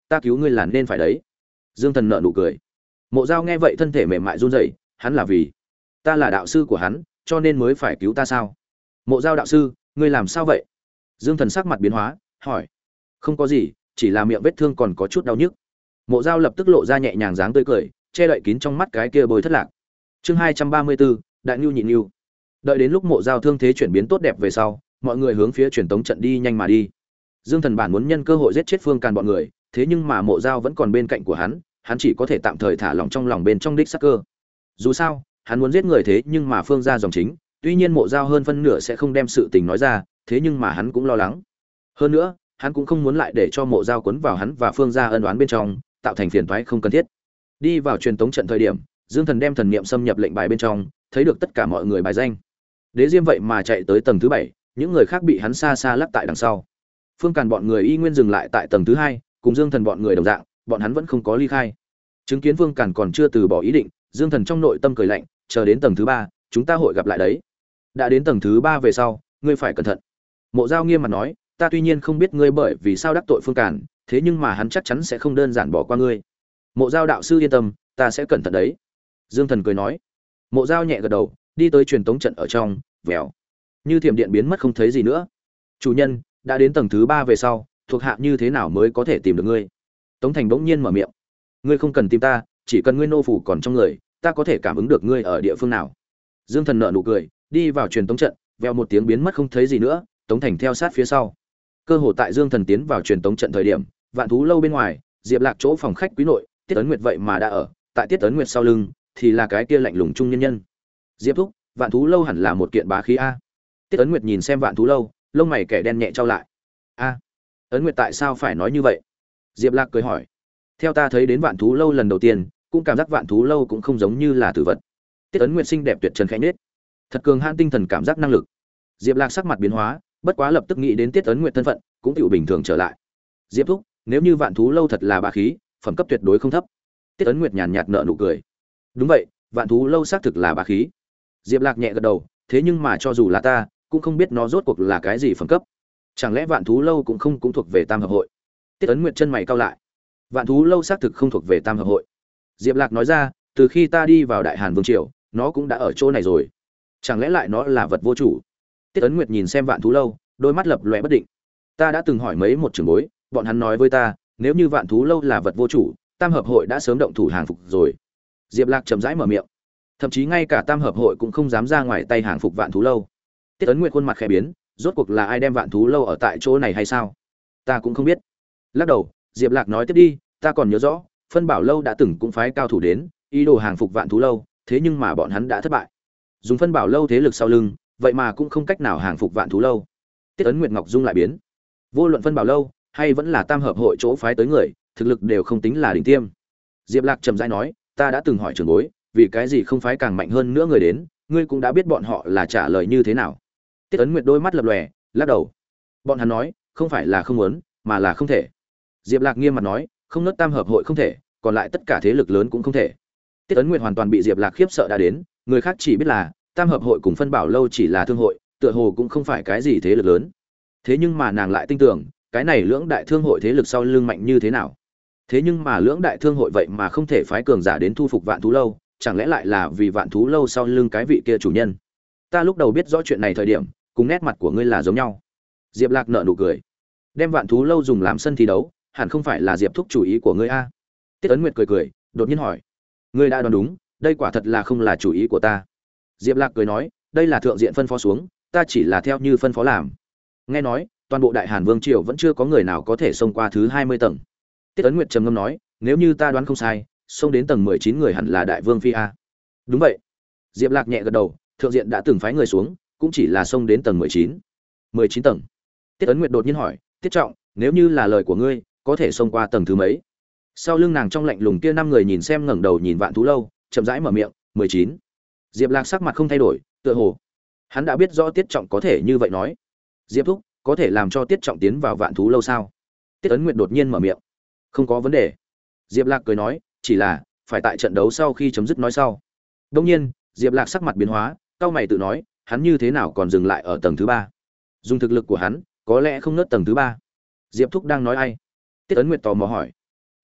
ta cứu ngươi là nên phải đấy. Dương Thần nở nụ cười. Mộ Dao nghe vậy thân thể mềm mại run rẩy, hắn là vì ta là đạo sư của hắn, cho nên mới phải cứu ta sao? Mộ Dao đạo sư, ngươi làm sao vậy? Dương Thần sắc mặt biến hóa, hỏi. Không có gì, chỉ là miệng vết thương còn có chút đau nhức. Mộ Dao lập tức lộ ra nhẹ nhàng dáng tươi cười, che đậy kín trong mắt cái kia bồi thất lạc. Chương hai trăm ba mươi bốn, Đại Nưu nhịn nưu. Đợi đến lúc Mộ Dao thương thế chuyển biến tốt đẹp về sau, mọi người hướng phía truyền tống trận đi nhanh mà đi. Dương Thần bản muốn nhân cơ hội giết chết Phương Càn bọn người, thế nhưng mà Mộ Dao vẫn còn bên cạnh của hắn, hắn chỉ có thể tạm thời thả lỏng trong lòng bên trong đích sắc cơ. Dù sao, hắn muốn giết người thế nhưng mà Phương gia dòng chính, tuy nhiên Mộ Dao hơn phân nửa sẽ không đem sự tình nói ra, thế nhưng mà hắn cũng lo lắng. Hơn nữa, hắn cũng không muốn lại để cho Mộ Dao cuốn vào hắn và Phương gia ân oán bên trong, tạo thành phiền toái không cần thiết. Đi vào truyền tống trận thời điểm, Dương Thần đem thần niệm xâm nhập lệnh bài bên trong, thấy được tất cả mọi người bài danh. Đế Diêm vậy mà chạy tới tầng thứ bảy, những người khác bị hắn xa xa lắc tại đằng sau. Phương Càn bọn người y nguyên dừng lại tại tầng thứ hai, cùng Dương Thần bọn người đồng dạng, bọn hắn vẫn không có ly khai. Chứng kiến Phương Càn còn chưa từ bỏ ý định, Dương Thần trong nội tâm cười lạnh, chờ đến tầng thứ ba, chúng ta hội gặp lại đấy. Đã đến tầng thứ ba về sau, ngươi phải cẩn thận. Mộ Dao nghiêm mặt nói, ta tuy nhiên không biết ngươi bởi vì sao đắc tội Phương Càn, thế nhưng mà hắn chắc chắn sẽ không đơn giản bỏ qua ngươi. Mộ Dao đạo sư yên tâm, ta sẽ cẩn thận đấy. Dương Thần cười nói. Mộ Dao nhẹ gật đầu, đi tới truyền tống trận ở trong, vèo, như thiểm điện biến mất không thấy gì nữa. Chủ nhân, đã đến tầng thứ ba về sau, thuộc hạ như thế nào mới có thể tìm được ngươi? Tống Thành bỗng nhiên mở miệng. Ngươi không cần tìm ta, chỉ cần ngươi nô phủ còn trong người, ta có thể cảm ứng được ngươi ở địa phương nào. Dương Thần nở nụ cười, đi vào truyền tống trận, vèo một tiếng biến mất không thấy gì nữa, Tống Thành theo sát phía sau. Cơ hồ tại Dương Thần tiến vào truyền tống trận thời điểm, Vạn Thú lâu bên ngoài, Diệp Lạc chỗ phòng khách quý nội, Tiết Ấn Nguyệt vậy mà đã ở, tại Tiết Ấn Nguyệt sau lưng thì là cái kia lạnh lùng trung nhân nhân. Diệp thúc, Vạn Thú lâu hẳn là một kiện bá khí a. Tiết Ấn Nguyệt nhìn xem Vạn Thú lâu, lông mày kẻ đen nhẹ trao lại. A, Ấn Nguyệt tại sao phải nói như vậy? Diệp Lạc cười hỏi. Theo ta thấy đến Vạn Thú lâu lần đầu tiên, cũng cảm giác Vạn Thú lâu cũng không giống như là tử vật. Tiết Ấn Nguyệt xinh đẹp tuyệt trần khẽ nết, thật cường hãn tinh thần cảm giác năng lực. Diệp Lạc sắc mặt biến hóa, bất quá lập tức nghĩ đến Tiết Ấn Nguyệt thân phận, cũng tiểu bình thường trở lại. Diệp thúc, nếu như Vạn Thú lâu thật là bá khí, phẩm cấp tuyệt đối không thấp. Tiết Ấn Nguyệt nhàn nhạt nở nụ cười. Đúng vậy, Vạn Thú lâu xác thực là bá khí. Diệp Lạc nhẹ gật đầu, thế nhưng mà cho dù là ta, cũng không biết nó rốt cuộc là cái gì phẩm cấp. Chẳng lẽ Vạn Thú lâu cũng không cũng thuộc về Tam hợp hội? Tiết Ấn Nguyệt chân mày cau lại. Vạn Thú lâu xác thực không thuộc về Tam hợp hội. Diệp Lạc nói ra, từ khi ta đi vào Đại Hàn Vương triều, nó cũng đã ở chỗ này rồi. Chẳng lẽ lại nó là vật vô chủ? Tiết Ấn Nguyệt nhìn xem Vạn Thú lâu, đôi mắt lập lòe bất định. Ta đã từng hỏi mấy một trưởng bối, bọn hắn nói với ta, nếu như Vạn Thú lâu là vật vô chủ, Tam hợp hội đã sớm động thủ hàng phục rồi. Diệp Lạc chậm rãi mở miệng. Thậm chí ngay cả Tam hợp hội cũng không dám ra ngoài tay hàng phục Vạn Thú lâu. Tiết Ấn Nguyệt khuôn mặt khẽ biến, rốt cuộc là ai đem Vạn Thú lâu ở tại chỗ này hay sao? Ta cũng không biết. Lắc đầu, Diệp Lạc nói tiếp đi, ta còn nhớ rõ, Phân Bảo lâu đã từng cũng phái cao thủ đến, ý đồ hàng phục Vạn Thú lâu, thế nhưng mà bọn hắn đã thất bại. Dùng Phân Bảo lâu thế lực sau lưng, vậy mà cũng không cách nào hàng phục Vạn Thú lâu. Tiết Ấn Nguyệt Ngọc Dung lại biến. Vô luận Phân Bảo lâu hay vẫn là Tam hợp hội chỗ phái tới người, thực lực đều không tính là đỉnh tiêm. Diệp Lạc trầm rãi nói, ta đã từng hỏi trưởng bối, vì cái gì không phái càng mạnh hơn nữa người đến, ngươi cũng đã biết bọn họ là trả lời như thế nào. Tiết Ấn Nguyệt đôi mắt lập lòe, lắc đầu. Bọn hắn nói, không phải là không muốn, mà là không thể. Diệp Lạc nghiêm mặt nói, không nớt Tam hợp hội không thể, còn lại tất cả thế lực lớn cũng không thể. Tiết Ấn Nguyệt hoàn toàn bị Diệp Lạc khiếp sợ đã đến, người khác chỉ biết là Tam hợp hội cùng Phân Bảo lâu chỉ là thương hội, tựa hồ cũng không phải cái gì thế lực lớn. Thế nhưng mà nàng lại tin tưởng, cái này lưỡng đại thương hội thế lực sau lưng mạnh như thế nào. Thế nhưng mà lưỡng đại thương hội vậy mà không thể phái cường giả đến thu phục Vạn Thú lâu, chẳng lẽ lại là vì Vạn Thú lâu sau lưng cái vị kia chủ nhân? Ta lúc đầu biết rõ chuyện này thời điểm, cùng nét mặt của ngươi là giống nhau. Diệp Lạc nở nụ cười. Đem Vạn Thú lâu dùng làm sân thi đấu, hẳn không phải là Diệp thúc chủ ý của ngươi a? Tiết Ấn Nguyệt cười cười, đột nhiên hỏi. Ngươi đã đoán đúng, đây quả thật là không là chủ ý của ta. Diệp Lạc cười nói, đây là thượng diện phân phó xuống, ta chỉ là theo như phân phó làm. Nghe nói, toàn bộ Đại Hàn Vương triều vẫn chưa có người nào có thể xông qua thứ hai mươi tầng. Tiết Ấn Nguyệt trầm ngâm nói, nếu như ta đoán không sai, xông đến tầng mười chín người hẳn là Đại Vương phi a. Đúng vậy. Diệp Lạc nhẹ gật đầu, thượng diện đã từng phái người xuống, cũng chỉ là xông đến tầng mười chín. mười chín tầng. Tiết Ấn Nguyệt đột nhiên hỏi, Tiết Trọng, nếu như là lời của ngươi, có thể xông qua tầng thứ mấy? Sau lưng nàng trong lạnh lùng kia năm người nhìn xem ngẩng đầu nhìn Vạn Thú lâu, chậm rãi mở miệng, mười chín. Diệp Lạc sắc mặt không thay đổi, tựa hồ hắn đã biết rõ Tiết Trọng có thể như vậy nói. Diệp thúc, có thể làm cho Tiết Trọng tiến vào Vạn Thú lâu sao? Tiết Ấn Nguyệt đột nhiên mở miệng. Không có vấn đề. Diệp Lạc cười nói, chỉ là phải tại trận đấu sau khi chấm dứt nói sau. Đương nhiên, Diệp Lạc sắc mặt biến hóa, cau mày tự nói, hắn như thế nào còn dừng lại ở tầng thứ ba? Dùng thực lực của hắn, có lẽ không nớt tầng thứ ba. Diệp thúc đang nói ai? Tiết Ấn Nguyệt tò mò hỏi.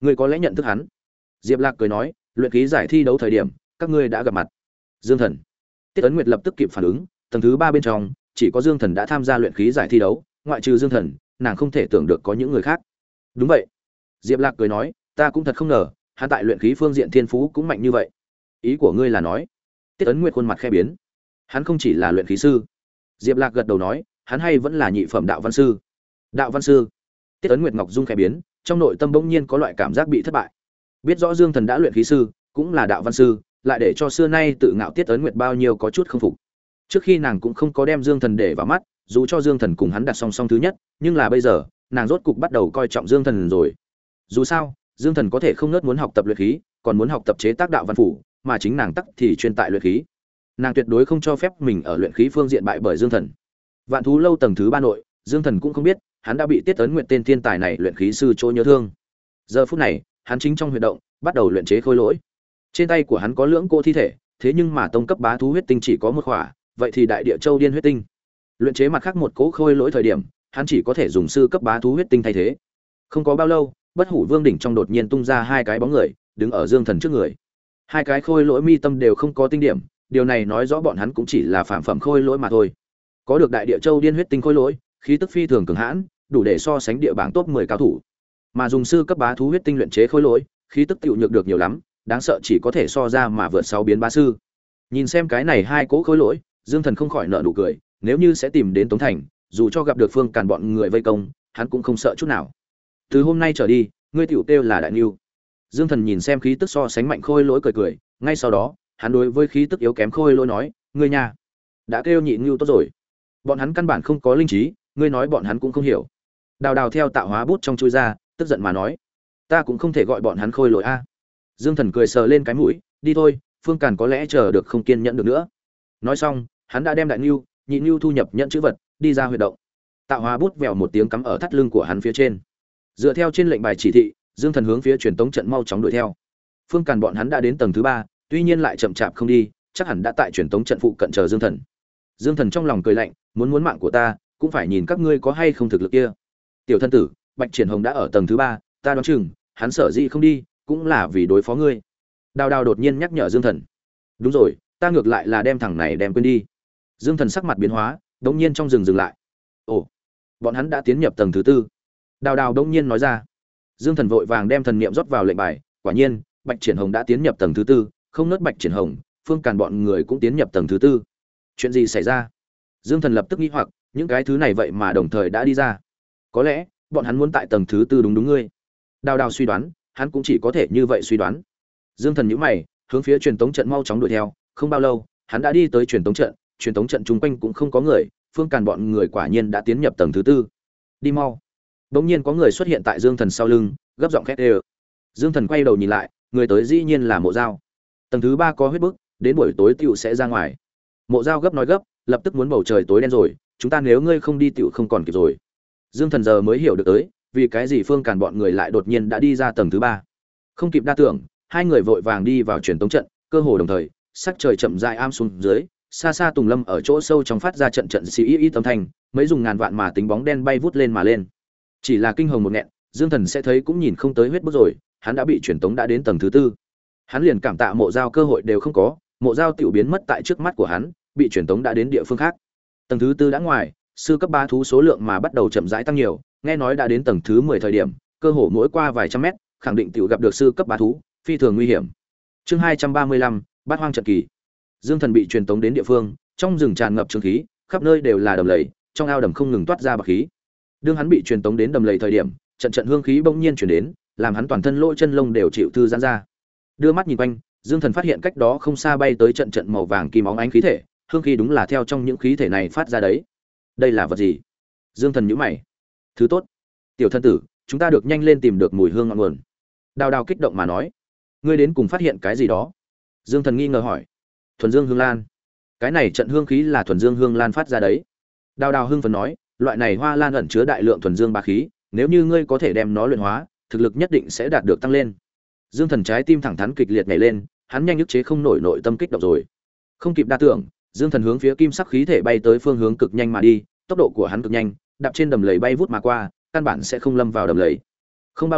Ngươi có lẽ nhận thức hắn. Diệp Lạc cười nói, luyện khí giải thi đấu thời điểm, các ngươi đã gặp mặt. Dương Thần. Tiết Ấn Nguyệt lập tức kịp phản ứng, tầng thứ ba bên trong, chỉ có Dương Thần đã tham gia luyện khí giải thi đấu, ngoại trừ Dương Thần, nàng không thể tưởng được có những người khác. Đúng vậy. Diệp Lạc cười nói, ta cũng thật không ngờ, hắn tại luyện khí phương diện thiên phú cũng mạnh như vậy. Ý của ngươi là nói? Tiết Ấn Nguyệt khuôn mặt khẽ biến. Hắn không chỉ là luyện khí sư. Diệp Lạc gật đầu nói, hắn hay vẫn là nhị phẩm đạo văn sư. Đạo văn sư? Tiết Ấn Nguyệt ngọc dung khẽ biến, trong nội tâm bỗng nhiên có loại cảm giác bị thất bại. Biết rõ Dương Thần đã luyện khí sư, cũng là đạo văn sư, lại để cho xưa nay tự ngạo Tiết Ấn Nguyệt bao nhiêu có chút không phục. Trước khi nàng cũng không có đem Dương Thần để vào mắt, dù cho Dương Thần cùng hắn đặt song song thứ nhất, nhưng là bây giờ, nàng rốt cục bắt đầu coi trọng Dương Thần rồi. Dù sao, Dương Thần có thể không ngớt muốn học tập luyện khí, còn muốn học tập chế tác đạo văn phủ, mà chính nàng tắc thì chuyên tại luyện khí. Nàng tuyệt đối không cho phép mình ở luyện khí phương diện bại bởi Dương Thần. Vạn thú lâu tầng thứ ba nội, Dương Thần cũng không biết, hắn đã bị Tiết Ấn Nguyệt tên thiên tài này luyện khí sư chỗ nhớ thương. Giờ phút này, hắn chính trong huy động, bắt đầu luyện chế khôi lỗi. Trên tay của hắn có lưỡng cỗ thi thể, thế nhưng mà tông cấp bá thú huyết tinh chỉ có một khỏa, vậy thì đại địa châu điên huyết tinh. Luyện chế mặt khác một cỗ khôi lỗi thời điểm, hắn chỉ có thể dùng sư cấp bá thú huyết tinh thay thế. Không có bao lâu, Bất Hủ Vương đỉnh trong đột nhiên tung ra hai cái bóng người, đứng ở Dương Thần trước người. Hai cái khôi lỗi mi tâm đều không có tinh điểm, điều này nói rõ bọn hắn cũng chỉ là phàm phẩm khôi lỗi mà thôi. Có được đại địa châu điên huyết tinh khôi lỗi, khí tức phi thường cường hãn, đủ để so sánh địa bảng top mười cao thủ. Mà dùng sư cấp bá thú huyết tinh luyện chế khôi lỗi, khí tức tiểu nhược được nhiều lắm, đáng sợ chỉ có thể so ra mà vượt sáu biến bá sư. Nhìn xem cái này hai cỗ khôi lỗi, Dương Thần không khỏi nở nụ cười, nếu như sẽ tìm đến Tống Thành, dù cho gặp được Phương Càn bọn người vây công, hắn cũng không sợ chút nào. Từ hôm nay trở đi, ngươi tiểu kêu là Đại Nưu. Dương Thần nhìn xem khí tức so sánh mạnh khôi lỗi cười cười, ngay sau đó, hắn đối với khí tức yếu kém khôi lỗi nói, ngươi nha, đã kêu nhị Nưu tốt rồi. Bọn hắn căn bản không có linh trí, ngươi nói bọn hắn cũng không hiểu. Đào Đào theo tạo hóa bút trong chui ra, tức giận mà nói, ta cũng không thể gọi bọn hắn khôi lỗi a. Dương Thần cười sờ lên cái mũi, đi thôi, Phương Càn có lẽ chờ được không kiên nhẫn được nữa. Nói xong, hắn đã đem Đại Nưu, nhị Nưu thu nhập nhận chữ vật, đi ra huy động. Tạo hóa bút vèo một tiếng cắm ở thắt lưng của hắn phía trên. Dựa theo trên lệnh bài chỉ thị, Dương Thần hướng phía truyền tống trận mau chóng đuổi theo. Phương Càn bọn hắn đã đến tầng thứ ba, tuy nhiên lại chậm chạp không đi, chắc hẳn đã tại truyền tống trận phụ cận chờ Dương Thần. Dương Thần trong lòng cười lạnh, muốn muốn mạng của ta, cũng phải nhìn các ngươi có hay không thực lực kia. Tiểu thân tử, Bạch Triển Hồng đã ở tầng thứ ba, ta đoán chừng hắn sở dĩ không đi, cũng là vì đối phó ngươi. Đào Đào đột nhiên nhắc nhở Dương Thần. Đúng rồi, ta ngược lại là đem thằng này đem quên đi. Dương Thần sắc mặt biến hóa, đột nhiên trong rừng dừng lại. Ồ, bọn hắn đã tiến nhập tầng thứ tư. Đào Đào đột nhiên nói ra. Dương Thần vội vàng đem thần niệm rót vào lệnh bài, quả nhiên, Bạch Triển Hồng đã tiến nhập tầng thứ tư, không nớt Bạch Triển Hồng, Phương Càn bọn người cũng tiến nhập tầng thứ tư. Chuyện gì xảy ra? Dương Thần lập tức nghi hoặc, những cái thứ này vậy mà đồng thời đã đi ra. Có lẽ, bọn hắn muốn tại tầng thứ tư đúng đúng ngươi. Đào Đào suy đoán, hắn cũng chỉ có thể như vậy suy đoán. Dương Thần nhíu mày, hướng phía truyền tống trận mau chóng đuổi theo, không bao lâu, hắn đã đi tới truyền tống trận, truyền tống trận chung quanh cũng không có người, Phương Càn bọn người quả nhiên đã tiến nhập tầng thứ tư. Đi mau. Bỗng nhiên có người xuất hiện tại Dương Thần sau lưng, gấp giọng khét ê. Dương Thần quay đầu nhìn lại, người tới dĩ nhiên là Mộ Dao. Tầng thứ ba có huyết bức, đến buổi tối tiểu sẽ ra ngoài. Mộ Dao gấp nói gấp, lập tức muốn bầu trời tối đen rồi, chúng ta nếu ngươi không đi tiểu không còn kịp rồi. Dương Thần giờ mới hiểu được tới, vì cái gì Phương Càn bọn người lại đột nhiên đã đi ra tầng thứ ba. Không kịp đa tưởng, hai người vội vàng đi vào truyền tống trận, cơ hồ đồng thời, sắc trời chậm rãi am xuống dưới, xa xa Tùng Lâm ở chỗ sâu trong phát ra trận trận xì ít ít âm thanh, mấy dùng ngàn vạn mà tính bóng đen bay vút lên mà lên. Chỉ là kinh hồng một nghẹn, Dương Thần sẽ thấy cũng nhìn không tới huyết bức rồi, hắn đã bị truyền tống đã đến tầng thứ tư. Hắn liền cảm tạ Mộ Dao cơ hội đều không có, Mộ Dao tiểu biến mất tại trước mắt của hắn, bị truyền tống đã đến địa phương khác. Tầng thứ tư đã ngoài, sư cấp ba thú số lượng mà bắt đầu chậm rãi tăng nhiều, nghe nói đã đến tầng thứ mười thời điểm, cơ hồ mỗi qua vài trăm mét, khẳng định tiểu gặp được sư cấp ba thú, phi thường nguy hiểm. Chương hai trăm ba mươi lăm, Bát Hoang trận kỳ. Dương Thần bị truyền tống đến địa phương, trong rừng tràn ngập trường khí, khắp nơi đều là đầm lầy, trong ao đầm không ngừng toát ra bạc khí. Đương hắn bị truyền tống đến đầm lầy thời điểm, trận trận hương khí bỗng nhiên truyền đến, làm hắn toàn thân lỗ chân lông đều chịu thư giãn ra. Đưa mắt nhìn quanh, Dương Thần phát hiện cách đó không xa bay tới trận trận màu vàng kim óng ánh khí thể, hương khí đúng là theo trong những khí thể này phát ra đấy. Đây là vật gì? Dương Thần nhíu mày. Thứ tốt. Tiểu thân tử, chúng ta được nhanh lên tìm được mùi hương ngọn nguồn. Đào Đào kích động mà nói. Ngươi đến cùng phát hiện cái gì đó? Dương Thần nghi ngờ hỏi. Thuần dương hương lan. Cái này trận hương khí là thuần dương hương lan phát ra đấy. Đào Đào hưng phấn nói, loại này hoa lan ẩn chứa đại lượng thuần dương bá khí, nếu như ngươi có thể đem nó luyện hóa, thực lực nhất định sẽ đạt được tăng lên. Dương Thần trái tim thẳng thắn kịch liệt nhảy lên, hắn nhanh nhức chế không nổi nội tâm kích động rồi. Không kịp đa tưởng, Dương Thần hướng phía kim sắc khí thể bay tới phương hướng cực nhanh mà đi, tốc độ của hắn cực nhanh, đạp trên đầm lầy bay vút mà qua, căn bản sẽ không lâm vào đầm lầy. Không bao lâu,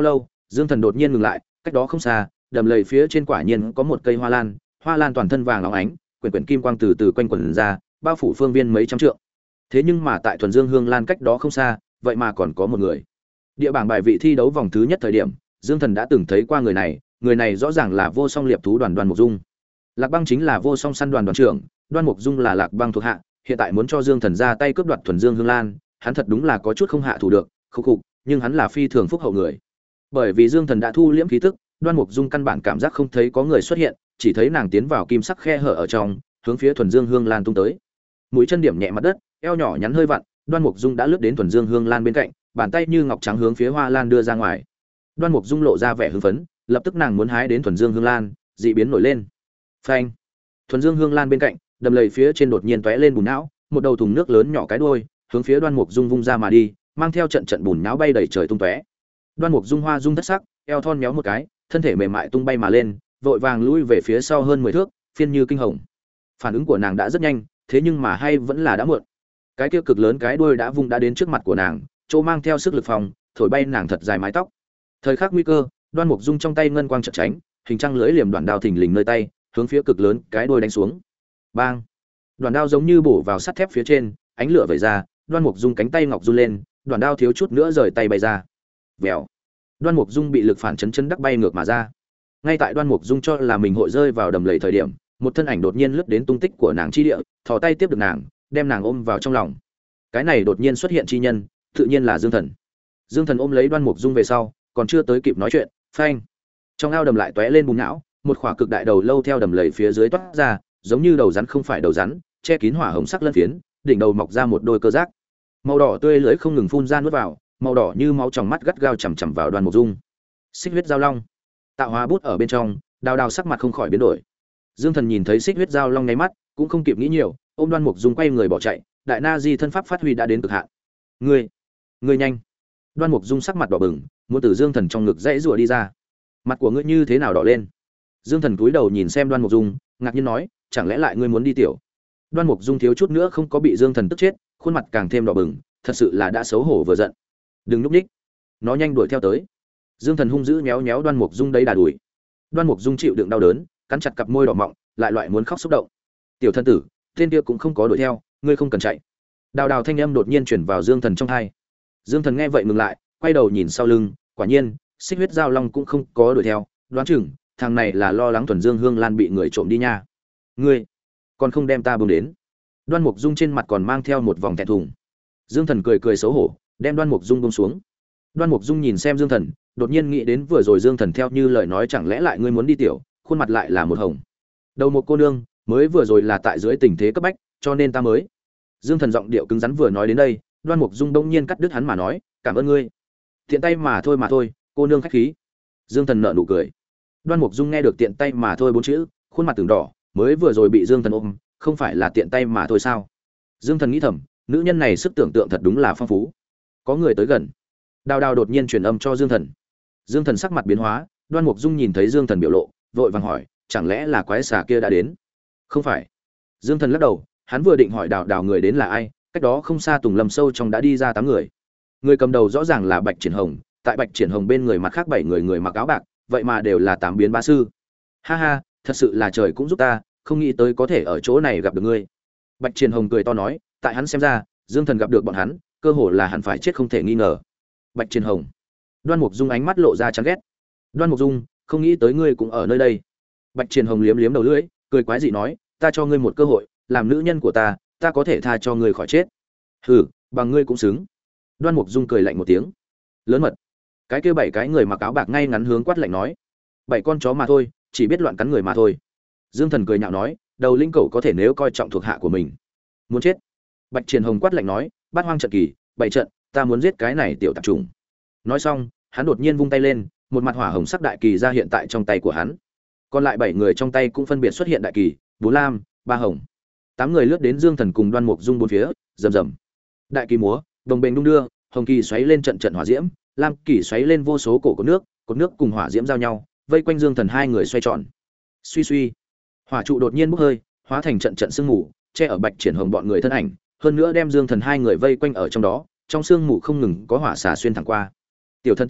Dương Thần đột nhiên ngừng lại, cách đó không xa, đầm lầy phía trên quả nhiên có một cây hoa lan, hoa lan toàn thân vàng óng ánh, quyển quyển kim quang từ từ quanh quẩn ra, bao phủ phương viên mấy trăm trượng. Thế nhưng mà tại thuần dương hương lan cách đó không xa, vậy mà còn có một người. Địa bảng bài vị thi đấu vòng thứ nhất thời điểm, Dương Thần đã từng thấy qua người này, người này rõ ràng là Vô Song Liệp thú đoàn Đoan Mục Dung. Lạc Băng chính là Vô Song săn đoàn đoàn trưởng, Đoan Mục Dung là Lạc Băng thuộc hạ, hiện tại muốn cho Dương Thần ra tay cướp đoạt thuần dương hương lan, hắn thật đúng là có chút không hạ thủ được, khục khục, nhưng hắn là phi thường phúc hậu người. Bởi vì Dương Thần đã thu liễm khí tức, Đoan Mục Dung căn bản cảm giác không thấy có người xuất hiện, chỉ thấy nàng tiến vào kim sắc khe hở ở trong, hướng phía thuần dương hương lan tung tới. Mũi chân điểm nhẹ mặt đất, eo nhỏ nhắn hơi vặn, Đoan Mục Dung đã lướt đến thuần dương hương lan bên cạnh, bàn tay như ngọc trắng hướng phía hoa lan đưa ra ngoài. Đoan Mục Dung lộ ra vẻ hưng phấn, lập tức nàng muốn hái đến thuần dương hương lan, dị biến nổi lên. Phanh! Thuần dương hương lan bên cạnh, đầm lầy phía trên đột nhiên tóe lên bùn não, một đầu thùng nước lớn nhỏ cái đuôi, hướng phía Đoan Mục Dung vung ra mà đi, mang theo trận trận bùn não bay đầy trời tung tóe. Đoan Mục Dung hoa dung thất sắc, eo thon méo một cái, thân thể mềm mại tung bay mà lên, vội vàng lui về phía sau hơn mười thước, phiên như kinh hồng. Phản ứng của nàng đã rất nhanh, thế nhưng mà hay vẫn là đã muộn. Cái kia cực lớn cái đuôi đã vung đã đến trước mặt của nàng, chỗ mang theo sức lực phòng, thổi bay nàng thật dài mái tóc. Thời khắc nguy cơ, Đoan Mục Dung trong tay ngân quang chợt tránh, hình trăng lưỡi liềm đoạn đao thình lình nơi tay, hướng phía cực lớn cái đuôi đánh xuống. Bang! Đoạn đao giống như bổ vào sắt thép phía trên, ánh lửa vẩy ra, Đoan Mục Dung cánh tay ngọc run lên, đoạn đao thiếu chút nữa rời tay bay ra. Vèo! Đoan Mục Dung bị lực phản chấn chân đắc bay ngược mà ra. Ngay tại Đoan Mục Dung cho là mình hội rơi vào đầm lầy thời điểm, một thân ảnh đột nhiên lướt đến tung tích của nàng chi địa, thò tay tiếp được nàng, đem nàng ôm vào trong lòng. Cái này đột nhiên xuất hiện chi nhân, tự nhiên là Dương Thần. Dương Thần ôm lấy Đoan Mục Dung về sau, còn chưa tới kịp nói chuyện, phanh! Trong ao đầm lại tóe lên bùn não, một khỏa cực đại đầu lâu theo đầm lầy phía dưới toát ra, giống như đầu rắn không phải đầu rắn, che kín hỏa hồng sắc lân phiến, đỉnh đầu mọc ra một đôi cơ giác. Màu đỏ tươi lưỡi không ngừng phun ra nuốt vào, màu đỏ như máu trong mắt gắt gao chằm chằm vào Đoan Mục Dung. Xích huyết giao long. Tạo hóa bút ở bên trong, Đào Đào sắc mặt không khỏi biến đổi. Dương Thần nhìn thấy xích huyết giao long nháy mắt, cũng không kịp nghĩ nhiều, ôm Đoan Mục Dung quay người bỏ chạy, đại na di thân pháp phát huy đã đến cực hạn. Ngươi, ngươi nhanh! Đoan Mục Dung sắc mặt đỏ bừng, muốn từ Dương Thần trong ngực dãy rủa đi ra. Mặt của ngươi như thế nào đỏ lên? Dương Thần cúi đầu nhìn xem Đoan Mục Dung, ngạc nhiên nói, chẳng lẽ lại ngươi muốn đi tiểu? Đoan Mục Dung thiếu chút nữa không có bị Dương Thần tức chết, khuôn mặt càng thêm đỏ bừng, thật sự là đã xấu hổ vừa giận. Đừng núp ních, nó nhanh đuổi theo tới. Dương Thần hung dữ méo méo Đoan Mục Dung đấy đà đuổi. Đoan Mục Dung chịu đựng đau đớn, cắn chặt cặp môi đỏ mọng, lại loại muốn khóc xúc động. Tiểu thân tử, tên kia cũng không có đuổi theo, ngươi không cần chạy. Đào đào thanh âm đột nhiên chuyển vào Dương Thần trong tai. Dương Thần nghe vậy ngừng lại, quay đầu nhìn sau lưng, quả nhiên, xích huyết giao long cũng không có đuổi theo, đoán chừng thằng này là lo lắng thuần dương hương lan bị người trộm đi nha. Ngươi còn không đem ta buông đến? Đoan Mục Dung trên mặt còn mang theo một vòng thẹn thùng. Dương Thần cười cười xấu hổ, đem Đoan Mục Dung buông xuống. Đoan Mục Dung nhìn xem Dương Thần, đột nhiên nghĩ đến vừa rồi Dương Thần theo như lời nói, chẳng lẽ lại ngươi muốn đi tiểu, khuôn mặt lại là một hồng. Đầu một cô nương, mới vừa rồi là tại dưới tình thế cấp bách, cho nên ta mới. Dương Thần giọng điệu cứng rắn vừa nói đến đây, Đoan Mục Dung đông nhiên cắt đứt hắn mà nói, cảm ơn ngươi. Tiện tay mà thôi mà thôi, cô nương khách khí. Dương Thần nở nụ cười. Đoan Mục Dung nghe được tiện tay mà thôi bốn chữ, khuôn mặt từng đỏ, mới vừa rồi bị Dương Thần ôm, không phải là tiện tay mà thôi sao? Dương Thần nghĩ thầm, nữ nhân này sức tưởng tượng thật đúng là phong phú. Có người tới gần. Đào Đào đột nhiên truyền âm cho Dương Thần. Dương Thần sắc mặt biến hóa, Đoan Mục Dung nhìn thấy Dương Thần biểu lộ, vội vàng hỏi, chẳng lẽ là quái xà kia đã đến? Không phải. Dương Thần lắc đầu, hắn vừa định hỏi Đào Đào người đến là ai, cách đó không xa Tùng Lâm sâu trong đã đi ra tám người. Người cầm đầu rõ ràng là Bạch Triển Hồng, tại Bạch Triển Hồng bên người mặt khác bảy người người mặc áo bạc, vậy mà đều là tám biến bá sư. Ha ha, thật sự là trời cũng giúp ta, không nghĩ tới có thể ở chỗ này gặp được ngươi. Bạch Triển Hồng cười to nói, tại hắn xem ra, Dương Thần gặp được bọn hắn, cơ hồ là hẳn phải chết không thể nghi ngờ. Bạch Triển Hồng. Đoan Mục Dung ánh mắt lộ ra chán ghét. Đoan Mục Dung, không nghĩ tới ngươi cũng ở nơi đây. Bạch Triển Hồng liếm liếm đầu lưỡi, cười quái dị nói, ta cho ngươi một cơ hội, làm nữ nhân của ta, ta có thể tha cho ngươi khỏi chết. Hừ, bằng ngươi cũng xứng. Đoan Mục Dung cười lạnh một tiếng. Lớn mật. Cái kia bảy cái người mặc áo bạc ngay ngắn hướng quát lạnh nói, bảy con chó mà thôi, chỉ biết loạn cắn người mà thôi. Dương Thần cười nhạo nói, đầu linh cẩu có thể nếu coi trọng thuộc hạ của mình. Muốn chết. Bạch Triển Hồng quát lạnh nói, bát hoang trận kỳ, bảy trận, ta muốn giết cái này tiểu tạp trùng. Nói xong, hắn đột nhiên vung tay lên, một mặt hỏa hồng sắc đại kỳ ra hiện tại trong tay của hắn. Còn lại bảy người trong tay cũng phân biệt xuất hiện đại kỳ, bốn lam, ba hồng. Tám người lướt đến Dương Thần cùng Đoan Mục Dung bốn phía, rầm rầm. Đại kỳ múa, đồng bền đung đưa, hồng kỳ xoáy lên trận trận hỏa diễm, lam kỳ xoáy lên vô số cổ cột nước, cột nước cùng hỏa diễm giao nhau, vây quanh Dương Thần hai người xoay tròn. Suy suy, hỏa trụ đột nhiên bốc hơi, hóa thành trận trận sương mù, che ở Bạch Triển Hồng bọn người thân ảnh, hơn nữa đem Dương Thần hai người vây quanh ở trong đó, trong sương mù không ngừng có hỏa xà xuyên thẳng qua. Tiểu thân tử,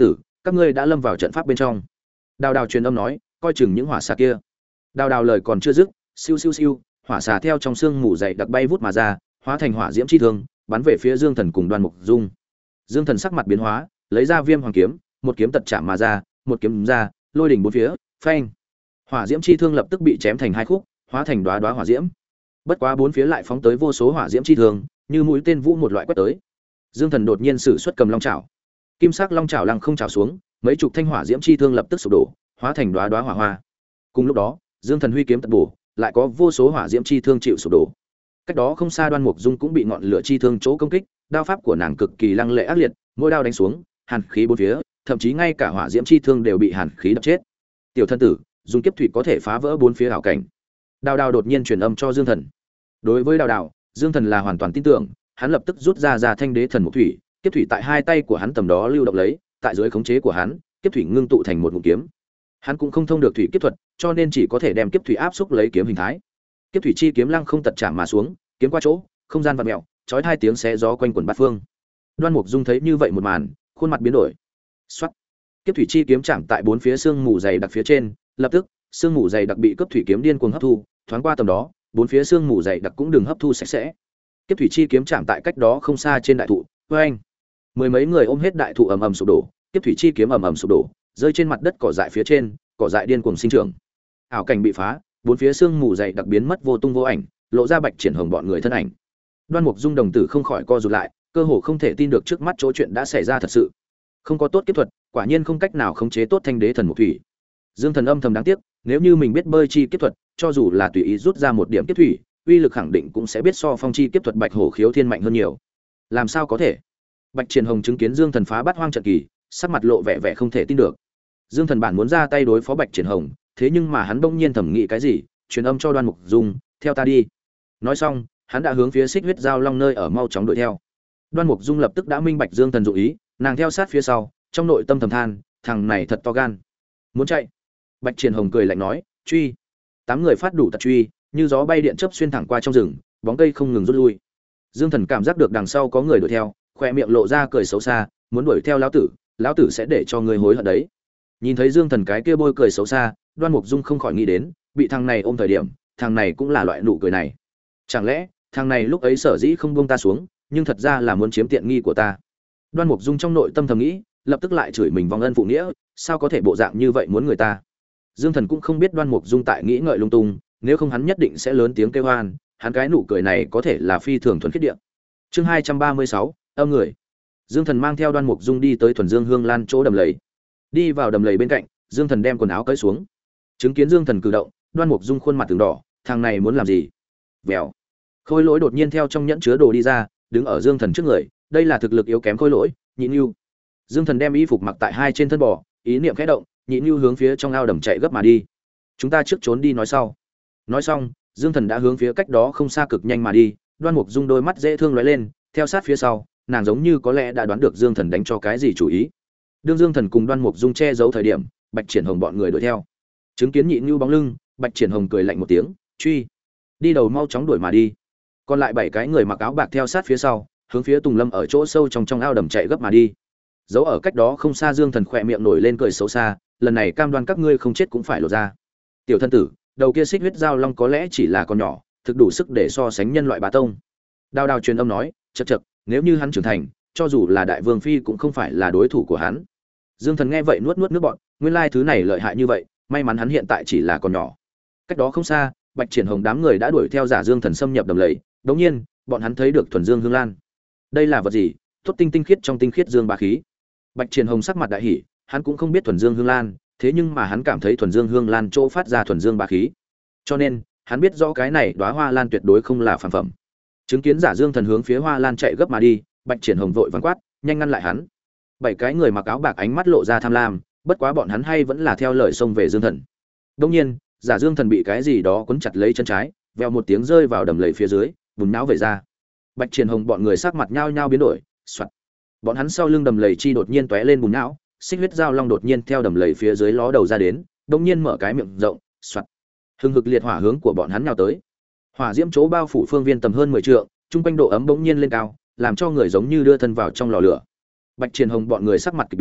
các ngươi đã lâm vào trận pháp bên trong. Đào Đào truyền âm nói, coi chừng những hỏa xà kia. Đào Đào lời còn chưa dứt, siêu siêu siêu, hỏa xà theo trong sương mù dày đặc bay vút mà ra, hóa thành hỏa diễm chi thương, bắn về phía Dương Thần cùng Đoan Mục Dung. Dương Thần sắc mặt biến hóa, lấy ra Viêm Hoàng kiếm, một kiếm tật chạm mà ra, một kiếm ra, lôi đỉnh bốn phía, phanh. Hỏa diễm chi thương lập tức bị chém thành hai khúc, hóa thành đóa đóa hỏa diễm. Bất quá bốn phía lại phóng tới vô số hỏa diễm chi thương, như mũi tên vũ một loại quét tới. Dương Thần đột nhiên sử xuất cầm long chảo. Kim sắc long chảo lăng không chảo xuống, mấy chục thanh hỏa diễm chi thương lập tức sụp đổ, hóa thành đóa đóa hỏa hoa. Cùng lúc đó, Dương Thần huy kiếm tật bổ, lại có vô số hỏa diễm chi thương chịu sụp đổ. Cách đó không xa Đoan Mục Dung cũng bị ngọn lửa chi thương chỗ công kích, đao pháp của nàng cực kỳ lăng lệ ác liệt, mỗi đao đánh xuống, hàn khí bốn phía, thậm chí ngay cả hỏa diễm chi thương đều bị hàn khí đập chết. Tiểu thân tử, dùng kiếp thủy có thể phá vỡ bốn phía ảo cảnh. Đào Đào đột nhiên truyền âm cho Dương Thần. Đối với Đào Đào, Dương Thần là hoàn toàn tin tưởng, hắn lập tức rút ra ra thanh đế thần mục thủy, kiếp thủy tại hai tay của hắn tầm đó lưu động lấy, tại dưới khống chế của hắn, kiếp thủy ngưng tụ thành một ngụm kiếm. Hắn cũng không thông được thủy kiếp thuật, cho nên chỉ có thể đem kiếp thủy áp xúc lấy kiếm hình thái. Kiếp thủy chi kiếm lăng không tật chạm mà xuống, kiếm qua chỗ, không gian vặn mèo, chói hai tiếng xé gió quanh quần bát phương. Đoan Mục Dung thấy như vậy một màn, khuôn mặt biến đổi. Soát. Kiếp thủy chi kiếm chạm tại bốn phía xương mù dày đặc phía trên, lập tức, xương mù dày đặc bị cấp thủy kiếm điên cuồng hấp thu, thoáng qua tầm đó, bốn phía xương mù dày đặc cũng đừng hấp thu sạch sẽ. Kiếp thủy chi kiếm chạm tại cách đó không xa trên đại thụ, oeng. Mười mấy người ôm hết đại thụ ầm ầm sụp đổ, kiếp thủy chi kiếm ầm ầm sụp đổ, rơi trên mặt đất cỏ dại phía trên, cỏ dại điên cuồng sinh trưởng. Ảo cảnh bị phá, bốn phía xương mù dày đặc biến mất vô tung vô ảnh, lộ ra Bạch Triển Hồng bọn người thân ảnh. Đoan Mục Dung đồng tử không khỏi co rụt lại, cơ hồ không thể tin được trước mắt chỗ chuyện đã xảy ra thật sự. Không có tốt kiếp thuật, quả nhiên không cách nào khống chế tốt thanh đế thần mục thủy. Dương Thần âm thầm đáng tiếc, nếu như mình biết bơi chi kiếp thuật, cho dù là tùy ý rút ra một điểm kiếp thủy, uy lực khẳng định cũng sẽ biết so phong chi kiếp thuật Bạch Hổ Khiếu Thiên mạnh hơn nhiều. Làm sao có thể? Bạch Triển Hồng chứng kiến Dương Thần phá Bát Hoang trận kỳ, sắc mặt lộ vẻ vẻ không thể tin được. Dương Thần bản muốn ra tay đối phó Bạch Triển Hồng, thế nhưng mà hắn bỗng nhiên thẩm nghĩ cái gì, truyền âm cho Đoan Mục Dung, theo ta đi. Nói xong, hắn đã hướng phía Xích Huyết Giao Long nơi ở mau chóng đuổi theo. Đoan Mục Dung lập tức đã minh bạch Dương Thần dụng ý, nàng theo sát phía sau, trong nội tâm thầm than, thằng này thật to gan. Muốn chạy? Bạch Triển Hồng cười lạnh nói, truy. Tám người phát đủ tật truy, như gió bay điện chớp xuyên thẳng qua trong rừng, bóng cây không ngừng rút lui. Dương Thần cảm giác được đằng sau có người đuổi theo, khóe miệng lộ ra cười xấu xa, muốn đuổi theo lão tử, lão tử sẽ để cho ngươi hối hận đấy. Nhìn thấy Dương Thần cái kia bôi cười xấu xa, Đoan Mục Dung không khỏi nghĩ đến, bị thằng này ôm thời điểm, thằng này cũng là loại nụ cười này. Chẳng lẽ, thằng này lúc ấy sở dĩ không buông ta xuống, nhưng thật ra là muốn chiếm tiện nghi của ta. Đoan Mục Dung trong nội tâm thầm nghĩ, lập tức lại chửi mình vong ân phụ nghĩa, sao có thể bộ dạng như vậy muốn người ta. Dương Thần cũng không biết Đoan Mục Dung tại nghĩ ngợi lung tung, nếu không hắn nhất định sẽ lớn tiếng kêu hoan, hắn cái nụ cười này có thể là phi thường thuần khiết địa. Chương hai trăm ba mươi sáu, âm người. Dương Thần mang theo Đoan Mục Dung đi tới thuần dương hương lan chỗ đầm lầy. Đi vào đầm lầy bên cạnh, Dương Thần đem quần áo cởi xuống. Chứng kiến Dương Thần cử động, Đoan Mục Dung khuôn mặt từng đỏ, thằng này muốn làm gì? Vèo. Khôi Lỗi đột nhiên theo trong nhẫn chứa đồ đi ra, đứng ở Dương Thần trước người, đây là thực lực yếu kém Khôi Lỗi, Nhị Nưu. Dương Thần đem y phục mặc tại hai trên thân bò, ý niệm khẽ động, Nhị Nưu hướng phía trong ao đầm chạy gấp mà đi. Chúng ta trước trốn đi nói sau. Nói xong, Dương Thần đã hướng phía cách đó không xa cực nhanh mà đi, Đoan Mục Dung đôi mắt dễ thương lóe lên, theo sát phía sau, nàng giống như có lẽ đã đoán được Dương Thần đánh cho cái gì chủ ý. Đương Dương Thần cùng Đoan Mục Dung che giấu thời điểm, Bạch Triển Hồng bọn người đuổi theo. Chứng kiến Nhị Nưu bóng lưng, Bạch Triển Hồng cười lạnh một tiếng, truy. Đi đầu mau chóng đuổi mà đi. Còn lại bảy cái người mặc áo bạc theo sát phía sau, hướng phía Tùng Lâm ở chỗ sâu trong trong ao đầm chạy gấp mà đi. Giấu ở cách đó không xa Dương Thần khỏe miệng nổi lên cười xấu xa, lần này cam đoan các ngươi không chết cũng phải lộ ra. Tiểu thân tử, đầu kia Xích Huyết Giao Long có lẽ chỉ là con nhỏ, thực đủ sức để so sánh nhân loại bá tông. Đao Đao truyền âm nói, chậc chậc, nếu như hắn trưởng thành, cho dù là đại vương phi cũng không phải là đối thủ của hắn. Dương Thần nghe vậy nuốt nuốt nước bọt, nguyên lai thứ này lợi hại như vậy, may mắn hắn hiện tại chỉ là con nhỏ. Cách đó không xa, Bạch Triển Hồng đám người đã đuổi theo giả Dương Thần xâm nhập đầm lầy, đột nhiên, bọn hắn thấy được thuần dương hương lan. Đây là vật gì? Tốt tinh tinh khiết trong tinh khiết dương bá khí. Bạch Triển Hồng sắc mặt đại hỉ, hắn cũng không biết thuần dương hương lan, thế nhưng mà hắn cảm thấy thuần dương hương lan chỗ phát ra thuần dương bá khí. Cho nên, hắn biết rõ cái này đóa hoa lan tuyệt đối không là phàm phẩm. Chứng kiến giả Dương Thần hướng phía hoa lan chạy gấp mà đi, Bạch Triển Hồng vội vàng quát, nhanh ngăn lại hắn. Bảy cái người mặc áo bạc ánh mắt lộ ra tham lam, bất quá bọn hắn hay vẫn là theo lời xông về Dương Thần. Đương nhiên, giả Dương Thần bị cái gì đó quấn chặt lấy chân trái, vèo một tiếng rơi vào đầm lầy phía dưới, bùn não về ra. Bạch Triển Hồng bọn người sắc mặt nhao nhao biến đổi, soạt. Bọn hắn sau lưng đầm lầy chi đột nhiên tóe lên bùn não, Xích Huyết Giao Long đột nhiên theo đầm lầy phía dưới ló đầu ra đến, đột nhiên mở cái miệng rộng, soạt. Hừng hực liệt hỏa hướng của bọn hắn nhào tới. Hỏa diễm chỗ bao phủ phương viên tầm hơn mười trượng, trung quanh độ ấm bỗng nhiên lên cao, làm cho người giống như đưa thân vào trong lò lửa. Bạch Triển Hồng bọn người sắc mặt kỳ biến,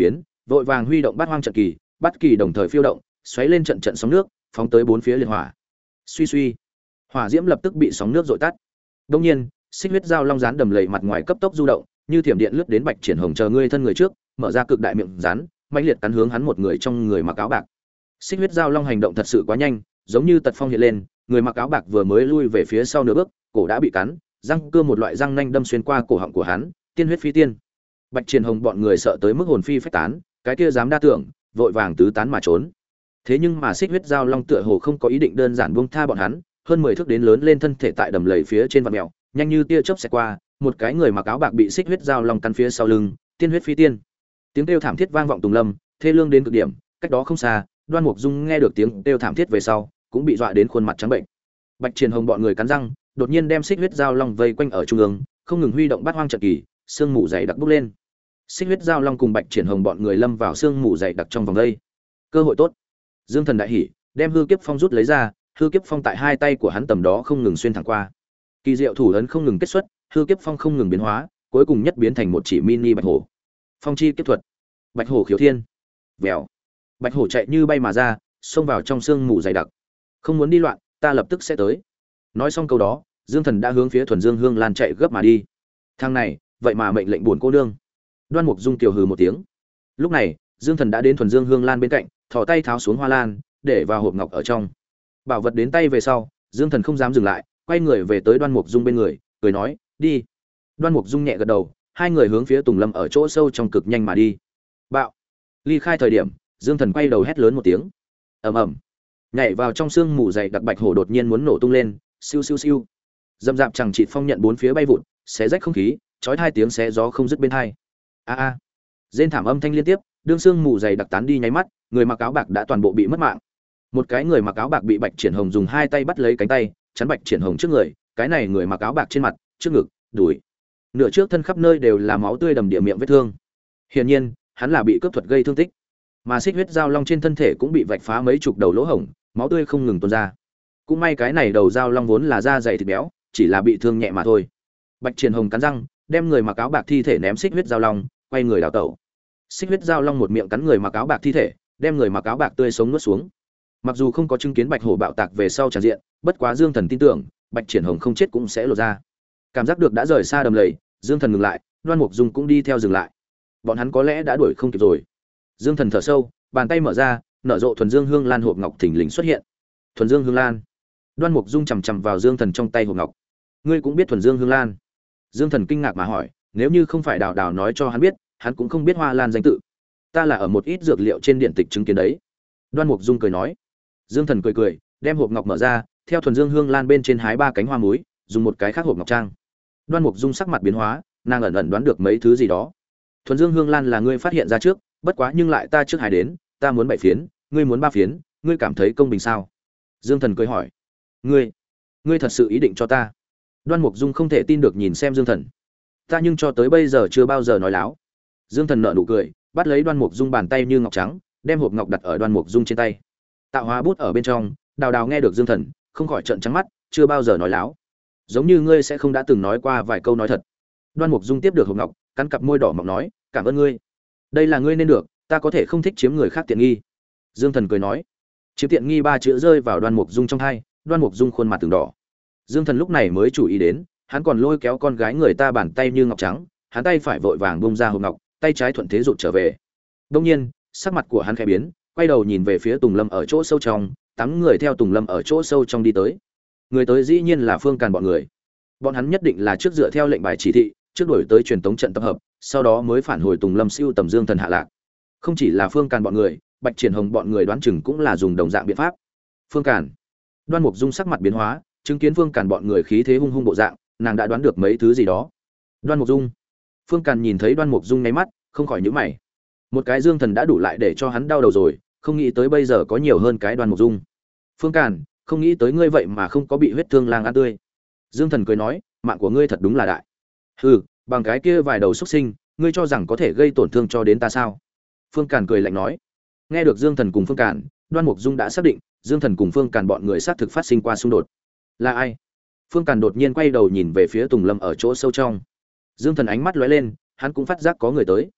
vội vàng huy động bát hoang trận kỳ, bát kỳ đồng thời phiêu động, xoáy lên trận trận sóng nước, phóng tới bốn phía liệt hỏa. Suy suy, hỏa diễm lập tức bị sóng nước dội tắt. Đương nhiên, xích huyết dao long rán đầm lầy mặt ngoài cấp tốc du động, như thiểm điện lướt đến Bạch Triển Hồng chờ người thân người trước, mở ra cực đại miệng rắn, mãnh liệt cắn hướng hắn một người trong người mặc áo bạc. Xích huyết dao long hành động thật sự quá nhanh, giống như tật phong hiện lên, người mặc áo bạc vừa mới lui về phía sau nửa bước, cổ đã bị cắn, răng cưa một loại răng nanh đâm xuyên qua cổ họng của hắn, tiên huyết phi tiên. Bạch Triển Hồng bọn người sợ tới mức hồn phi phách tán, cái kia dám đa tưởng, vội vàng tứ tán mà trốn. Thế nhưng mà xích huyết dao long tựa hồ không có ý định đơn giản buông tha bọn hắn, hơn mười thước đến lớn lên thân thể tại đầm lầy phía trên vạt mèo, nhanh như tia chớp xẹt qua, một cái người mặc áo bạc bị xích huyết dao long cắn phía sau lưng, tiên huyết phi tiên. Tiếng kêu thảm thiết vang vọng tùng lâm, thê lương đến cực điểm, cách đó không xa, Đoan Mục Dung nghe được tiếng kêu thảm thiết về sau, cũng bị dọa đến khuôn mặt trắng bệnh. Bạch Triển Hồng bọn người cắn răng, đột nhiên đem xích huyết dao long vây quanh ở trung ương, không ngừng huy động bát hoang trận kỳ, sương mù dày đặc bốc lên. Xích huyết dao long cùng Bạch Triển Hồng bọn người lâm vào sương mù dày đặc trong vòng đây. Cơ hội tốt. Dương Thần đại hỉ, đem hư kiếp phong rút lấy ra, hư kiếp phong tại hai tay của hắn tầm đó không ngừng xuyên thẳng qua. Kỳ diệu thủ ấn không ngừng kết xuất, hư kiếp phong không ngừng biến hóa, cuối cùng nhất biến thành một chỉ mini bạch hổ. Phong chi kiếp thuật. Bạch hổ khiếu thiên. Vèo. Bạch hổ chạy như bay mà ra, xông vào trong sương mù dày đặc. Không muốn đi loạn, ta lập tức sẽ tới. Nói xong câu đó, Dương Thần đã hướng phía Thuần Dương Hương Lan chạy gấp mà đi. Thằng này, vậy mà mệnh lệnh buồn cô nương. Đoan Mục Dung kiều hừ một tiếng. Lúc này, Dương Thần đã đến Thuần Dương Hương Lan bên cạnh, thò tay tháo xuống hoa lan, để vào hộp ngọc ở trong. Bảo vật đến tay về sau, Dương Thần không dám dừng lại, quay người về tới Đoan Mục Dung bên người, cười nói, "Đi." Đoan Mục Dung nhẹ gật đầu, hai người hướng phía Tùng Lâm ở chỗ sâu trong cực nhanh mà đi. Bạo. Ly khai thời điểm, Dương Thần quay đầu hét lớn một tiếng. Ầm ầm. Nhảy vào trong sương mù dày đặc bạch hổ đột nhiên muốn nổ tung lên, siêu siêu siêu. Dầm dạp chẳng chịt phong nhận bốn phía bay vụt, xé rách không khí, chói hai tiếng xé gió không dứt bên tai. A a. Rên thảm âm thanh liên tiếp, đương sương mù dày đặc tán đi nháy mắt, người mặc áo bạc đã toàn bộ bị mất mạng. Một cái người mặc áo bạc bị Bạch Triển Hồng dùng hai tay bắt lấy cánh tay, chắn Bạch Triển Hồng trước người, cái này người mặc áo bạc trên mặt, trước ngực, đùi, nửa trước thân khắp nơi đều là máu tươi đầm địa miệng vết thương. Hiển nhiên, hắn là bị cướp thuật gây thương tích. Mà xích huyết dao long trên thân thể cũng bị vạch phá mấy chục đầu lỗ hổng, máu tươi không ngừng tuôn ra. Cũng may cái này đầu dao long vốn là da dày thịt béo, chỉ là bị thương nhẹ mà thôi. Bạch Triển Hồng cắn răng, đem người mặc áo bạc thi thể ném xích huyết dao long, quay người đào tẩu. Xích huyết dao long một miệng cắn người mặc áo bạc thi thể, đem người mặc áo bạc tươi sống nuốt xuống. Mặc dù không có chứng kiến bạch hổ bạo tạc về sau tràn diện, bất quá Dương Thần tin tưởng, Bạch Triển Hồng không chết cũng sẽ lột ra. Cảm giác được đã rời xa đầm lầy, Dương Thần ngừng lại, Đoan Mục Dung cũng đi theo dừng lại. Bọn hắn có lẽ đã đuổi không kịp rồi. Dương Thần thở sâu, bàn tay mở ra, nở rộ thuần dương hương lan hộp ngọc thình lình xuất hiện. Thuần dương hương lan. Đoan Mục Dung chằm chằm vào Dương Thần trong tay hộp ngọc. Ngươi cũng biết thuần dương hương lan? Dương Thần kinh ngạc mà hỏi, nếu như không phải Đào Đào nói cho hắn biết, hắn cũng không biết hoa lan danh tự. Ta là ở một ít dược liệu trên điện tịch chứng kiến đấy. Đoan Mục Dung cười nói. Dương Thần cười cười, đem hộp ngọc mở ra, theo thuần dương hương lan bên trên hái ba cánh hoa muối, dùng một cái khác hộp ngọc trang. Đoan Mục Dung sắc mặt biến hóa, nàng ẩn ẩn đoán được mấy thứ gì đó. Thuần dương hương lan là ngươi phát hiện ra trước, bất quá nhưng lại ta trước hái đến, ta muốn bảy phiến, ngươi muốn ba phiến, ngươi cảm thấy công bình sao? Dương Thần cười hỏi. Ngươi, ngươi thật sự ý định cho ta? Đoan Mục Dung không thể tin được nhìn xem Dương Thần. Ta nhưng cho tới bây giờ chưa bao giờ nói láo. Dương Thần nở nụ cười, bắt lấy Đoan Mục Dung bàn tay như ngọc trắng, đem hộp ngọc đặt ở Đoan Mục Dung trên tay. Tạo hóa bút ở bên trong, Đào Đào nghe được Dương Thần, không khỏi trợn trắng mắt, chưa bao giờ nói láo. Giống như ngươi sẽ không đã từng nói qua vài câu nói thật. Đoan Mục Dung tiếp được hộp ngọc, cắn cặp môi đỏ mọng nói, cảm ơn ngươi. Đây là ngươi nên được, ta có thể không thích chiếm người khác tiện nghi. Dương Thần cười nói. Chiếm tiện nghi ba chữ rơi vào Đoan Mục Dung trong tai, Đoan Mục Dung khuôn mặt từng đỏ. Dương Thần lúc này mới chú ý đến, hắn còn lôi kéo con gái người ta bàn tay như ngọc trắng, hắn tay phải vội vàng bung ra hộp ngọc, tay trái thuận thế rụt trở về. Đương nhiên, sắc mặt của hắn khẽ biến, quay đầu nhìn về phía Tùng Lâm ở chỗ sâu trong, tám người theo Tùng Lâm ở chỗ sâu trong đi tới. Người tới dĩ nhiên là Phương Càn bọn người. Bọn hắn nhất định là trước dựa theo lệnh bài chỉ thị, trước đổi tới truyền tống trận tập hợp, sau đó mới phản hồi Tùng Lâm siêu tầm Dương Thần hạ lạc. Không chỉ là Phương Càn bọn người, Bạch Triển Hồng bọn người đoán chừng cũng là dùng đồng dạng biện pháp. Phương Càn. Đoan Mục Dung sắc mặt biến hóa, chứng kiến Phương Càn bọn người khí thế hung hung bộ dạng, nàng đã đoán được mấy thứ gì đó. Đoan Mục Dung. Phương Càn nhìn thấy Đoan Mục Dung nháy mắt, không khỏi nhíu mày. Một cái Dương Thần đã đủ lại để cho hắn đau đầu rồi, không nghĩ tới bây giờ có nhiều hơn cái Đoan Mục Dung. Phương Càn, không nghĩ tới ngươi vậy mà không có bị huyết thương lang ăn tươi. Dương Thần cười nói, mạng của ngươi thật đúng là đại. Hừ, bằng cái kia vài đầu xuất sinh, ngươi cho rằng có thể gây tổn thương cho đến ta sao? Phương Càn cười lạnh nói. Nghe được Dương Thần cùng Phương Càn, Đoan Mục Dung đã xác định, Dương Thần cùng Phương Càn bọn người xác thực phát sinh qua xung đột. Là ai? Phương Càn đột nhiên quay đầu nhìn về phía Tùng Lâm ở chỗ sâu trong. Dương Thần ánh mắt lóe lên, hắn cũng phát giác có người tới.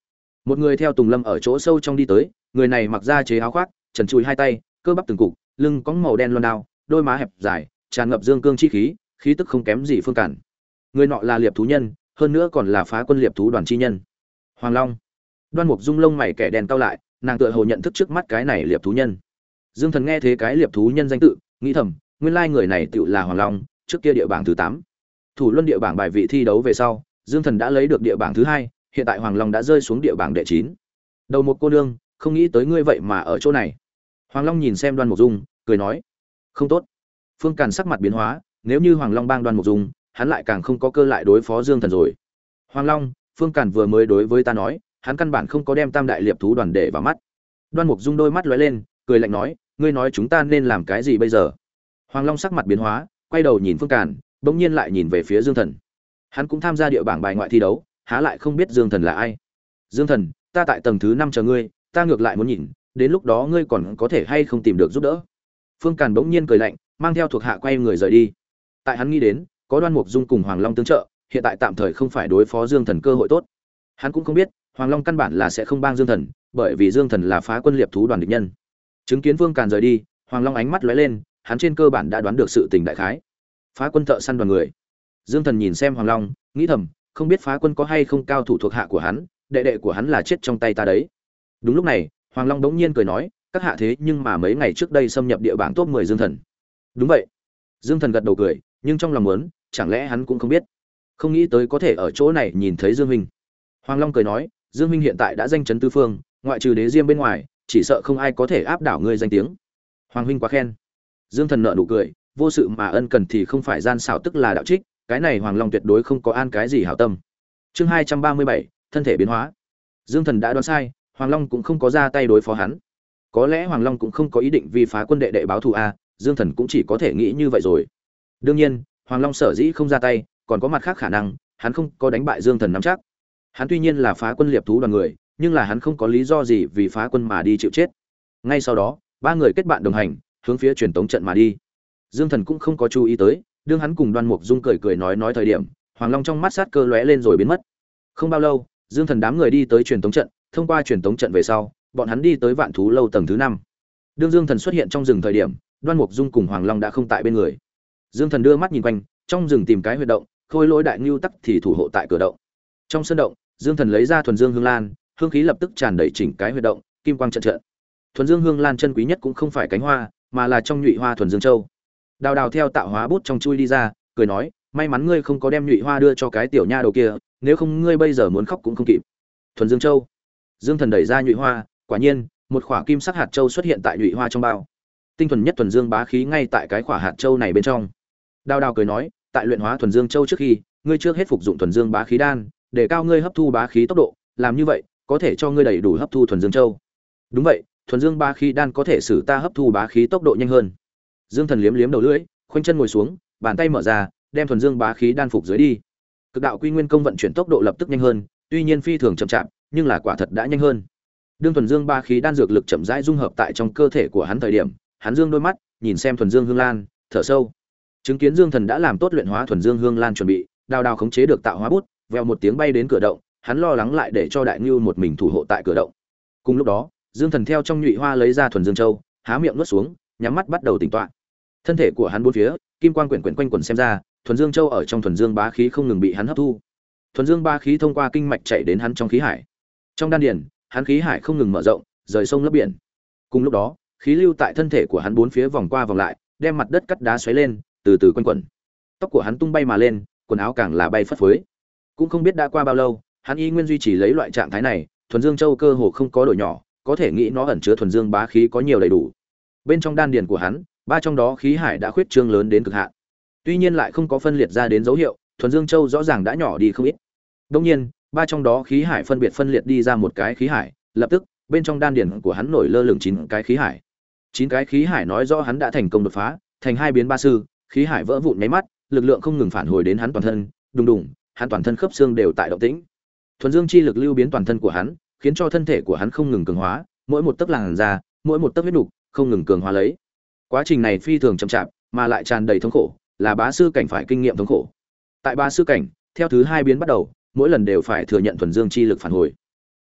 Một người theo Tùng Lâm ở chỗ sâu trong đi tới, người này mặc da chế áo khoác, trần trụi hai tay, cơ bắp từng cục, lưng có màu đen loan đao, đôi má hẹp dài, tràn ngập dương cương chi khí, khí tức không kém gì Phương Cản. Người nọ là liệp thú nhân, hơn nữa còn là phá quân liệp thú đoàn chi nhân. Hoàng Long. Đoan Mục Dung lông mày kẻ đèn cau lại, nàng tựa hồ nhận thức trước mắt cái này liệp thú nhân. Dương Thần nghe thế cái liệp thú nhân danh tự, nghĩ thầm, nguyên lai người này tựu là Hoàng Long, trước kia địa bảng thứ tám. Thủ luân địa bảng bài vị thi đấu về sau, Dương Thần đã lấy được địa bảng thứ hai, hiện tại Hoàng Long đã rơi xuống địa bảng đệ chín. Đầu một cô nương, không nghĩ tới ngươi vậy mà ở chỗ này. Hoàng Long nhìn xem Đoan Mục Dung, cười nói, không tốt. Phương Càn sắc mặt biến hóa, nếu như Hoàng Long bang Đoan Mục Dung, hắn lại càng không có cơ lại đối phó Dương Thần rồi. Hoàng Long, Phương Càn vừa mới đối với ta nói, hắn căn bản không có đem Tam đại liệp thú đoàn để vào mắt. Đoan Mục Dung đôi mắt lóe lên, cười lạnh nói, ngươi nói chúng ta nên làm cái gì bây giờ? Hoàng Long sắc mặt biến hóa, quay đầu nhìn Phương Càn, bỗng nhiên lại nhìn về phía Dương Thần. Hắn cũng tham gia địa bảng bài ngoại thi đấu, há lại không biết Dương Thần là ai? Dương Thần, ta tại tầng thứ năm chờ ngươi, ta ngược lại muốn nhìn, đến lúc đó ngươi còn có thể hay không tìm được giúp đỡ. Phương Càn bỗng nhiên cười lạnh, mang theo thuộc hạ quay người rời đi. Tại hắn nghĩ đến, có Đoan Mục Dung cùng Hoàng Long tương trợ, hiện tại tạm thời không phải đối phó Dương Thần cơ hội tốt. Hắn cũng không biết, Hoàng Long căn bản là sẽ không bang Dương Thần, bởi vì Dương Thần là phá quân liệp thú đoàn địch nhân. Chứng kiến Phương Càn rời đi, Hoàng Long ánh mắt lóe lên, hắn trên cơ bản đã đoán được sự tình đại khái. Phá quân thợ săn đoàn người. Dương Thần nhìn xem Hoàng Long, nghĩ thầm, không biết phá quân có hay không cao thủ thuộc hạ của hắn, đệ đệ của hắn là chết trong tay ta đấy. Đúng lúc này, Hoàng Long đống nhiên cười nói, các hạ thế nhưng mà mấy ngày trước đây xâm nhập địa bảng top mười Dương Thần. Đúng vậy. Dương Thần gật đầu cười, nhưng trong lòng muốn, chẳng lẽ hắn cũng không biết. Không nghĩ tới có thể ở chỗ này nhìn thấy Dương Minh. Hoàng Long cười nói, Dương Minh hiện tại đã danh chấn tứ phương, ngoại trừ Đế Diêm bên ngoài, chỉ sợ không ai có thể áp đảo ngươi danh tiếng. Hoàng huynh quá khen. Dương Thần nợ nụ cười, vô sự mà ân cần thì không phải gian xảo tức là đạo trích, cái này Hoàng Long tuyệt đối không có an cái gì hảo tâm. Chương hai trăm ba mươi bảy, thân thể biến hóa. Dương Thần đã đoán sai, Hoàng Long cũng không có ra tay đối phó hắn. Có lẽ Hoàng Long cũng không có ý định vi phá quân đệ đệ báo thù a, Dương Thần cũng chỉ có thể nghĩ như vậy rồi. Đương nhiên, Hoàng Long sở dĩ không ra tay, còn có mặt khác khả năng, hắn không có đánh bại Dương Thần nắm chắc. Hắn tuy nhiên là phá quân liệp thú đoàn người, nhưng là hắn không có lý do gì vì phá quân mà đi chịu chết. Ngay sau đó, ba người kết bạn đồng hành, hướng phía truyền tống trận mà đi. Dương Thần cũng không có chú ý tới, đương hắn cùng Đoan Mục Dung cười cười nói nói thời điểm, Hoàng Long trong mắt sát cơ lóe lên rồi biến mất. Không bao lâu, Dương Thần đám người đi tới truyền tống trận, thông qua truyền tống trận về sau, bọn hắn đi tới Vạn Thú lâu tầng thứ năm. Đương Dương Thần xuất hiện trong rừng thời điểm, Đoan Mục Dung cùng Hoàng Long đã không tại bên người. Dương Thần đưa mắt nhìn quanh, trong rừng tìm cái huyệt động, Khôi Lỗi đại nưu tắc thì thủ hộ tại cửa động. Trong sân động, Dương Thần lấy ra thuần dương hương lan, hương khí lập tức tràn đầy chỉnh cái huyệt động, kim quang trận trận. Thuần dương hương lan chân quý nhất cũng không phải cánh hoa, mà là trong nhụy hoa thuần dương châu. Đào Đào theo tạo hóa bút trong chui đi ra, cười nói, may mắn ngươi không có đem nhụy hoa đưa cho cái tiểu nha đầu kia, nếu không ngươi bây giờ muốn khóc cũng không kịp. Thuần dương châu. Dương Thần đẩy ra nhụy hoa, quả nhiên, một khỏa kim sắc hạt châu xuất hiện tại nhụy hoa trong bao. Tinh thuần nhất thuần dương bá khí ngay tại cái khỏa hạt châu này bên trong. Đào Đào cười nói, tại luyện hóa thuần dương châu trước khi, ngươi trước hết phục dụng thuần dương bá khí đan, để cao ngươi hấp thu bá khí tốc độ, làm như vậy, có thể cho ngươi đầy đủ hấp thu thuần dương châu. Đúng vậy, thuần dương bá khí đan có thể使ta hấp thu bá khí tốc độ nhanh hơn. Dương Thần liếm liếm đầu lưỡi, khoanh chân ngồi xuống, bàn tay mở ra, đem thuần dương bá khí đan phục dưới đi. Cực đạo quy nguyên công vận chuyển tốc độ lập tức nhanh hơn, tuy nhiên phi thường chậm chạp, nhưng là quả thật đã nhanh hơn. Đương thuần dương bá khí đan dược lực chậm rãi dung hợp tại trong cơ thể của hắn thời điểm, hắn dương đôi mắt, nhìn xem thuần dương hương lan, thở sâu. Chứng kiến Dương Thần đã làm tốt luyện hóa thuần dương hương lan chuẩn bị, Đào Đào khống chế được tạo hóa bút, vèo một tiếng bay đến cửa động, hắn lo lắng lại để cho Đại Nưu một mình thủ hộ tại cửa động. Cùng lúc đó, Dương Thần theo trong nhụy hoa lấy ra thuần dương châu, há miệng nuốt xuống, nhắm mắt bắt đầu tỉnh tọa. Thân thể của hắn bốn phía, kim quang quyển quyển quanh quẩn xem ra, thuần dương châu ở trong thuần dương bá khí không ngừng bị hắn hấp thu. Thuần dương bá khí thông qua kinh mạch chạy đến hắn trong khí hải. Trong đan điền, hắn khí hải không ngừng mở rộng, rời sông lấp biển. Cùng lúc đó, khí lưu tại thân thể của hắn bốn phía vòng qua vòng lại, đem mặt đất cắt đá xoáy lên, từ từ quanh quẩn. Tóc của hắn tung bay mà lên, quần áo càng là bay phất phới. Cũng không biết đã qua bao lâu, hắn y nguyên duy trì lấy loại trạng thái này, thuần dương châu cơ hồ không có đổi nhỏ, có thể nghĩ nó ẩn chứa thuần dương bá khí có nhiều đầy đủ. Bên trong đan điền của hắn, ba trong đó khí hải đã khuyết trương lớn đến cực hạn. Tuy nhiên lại không có phân liệt ra đến dấu hiệu, thuần dương châu rõ ràng đã nhỏ đi không ít. Đương nhiên, ba trong đó khí hải phân biệt phân liệt đi ra một cái khí hải, lập tức, bên trong đan điền của hắn nổi lơ lửng chín cái khí hải. Chín cái khí hải nói rõ hắn đã thành công đột phá, thành hai biến ba sư, khí hải vỡ vụn nháy mắt, lực lượng không ngừng phản hồi đến hắn toàn thân, đùng đùng, hắn toàn thân khớp xương đều tại động tĩnh. Thuần dương chi lực lưu biến toàn thân của hắn, khiến cho thân thể của hắn không ngừng cường hóa, mỗi một tấc làn da, mỗi một tấc huyết nục, không ngừng cường hóa lấy. Quá trình này phi thường chậm chạp, mà lại tràn đầy thống khổ, là bá sư cảnh phải kinh nghiệm thống khổ. Tại bá sư cảnh, theo thứ hai biến bắt đầu, mỗi lần đều phải thừa nhận thuần dương chi lực phản hồi.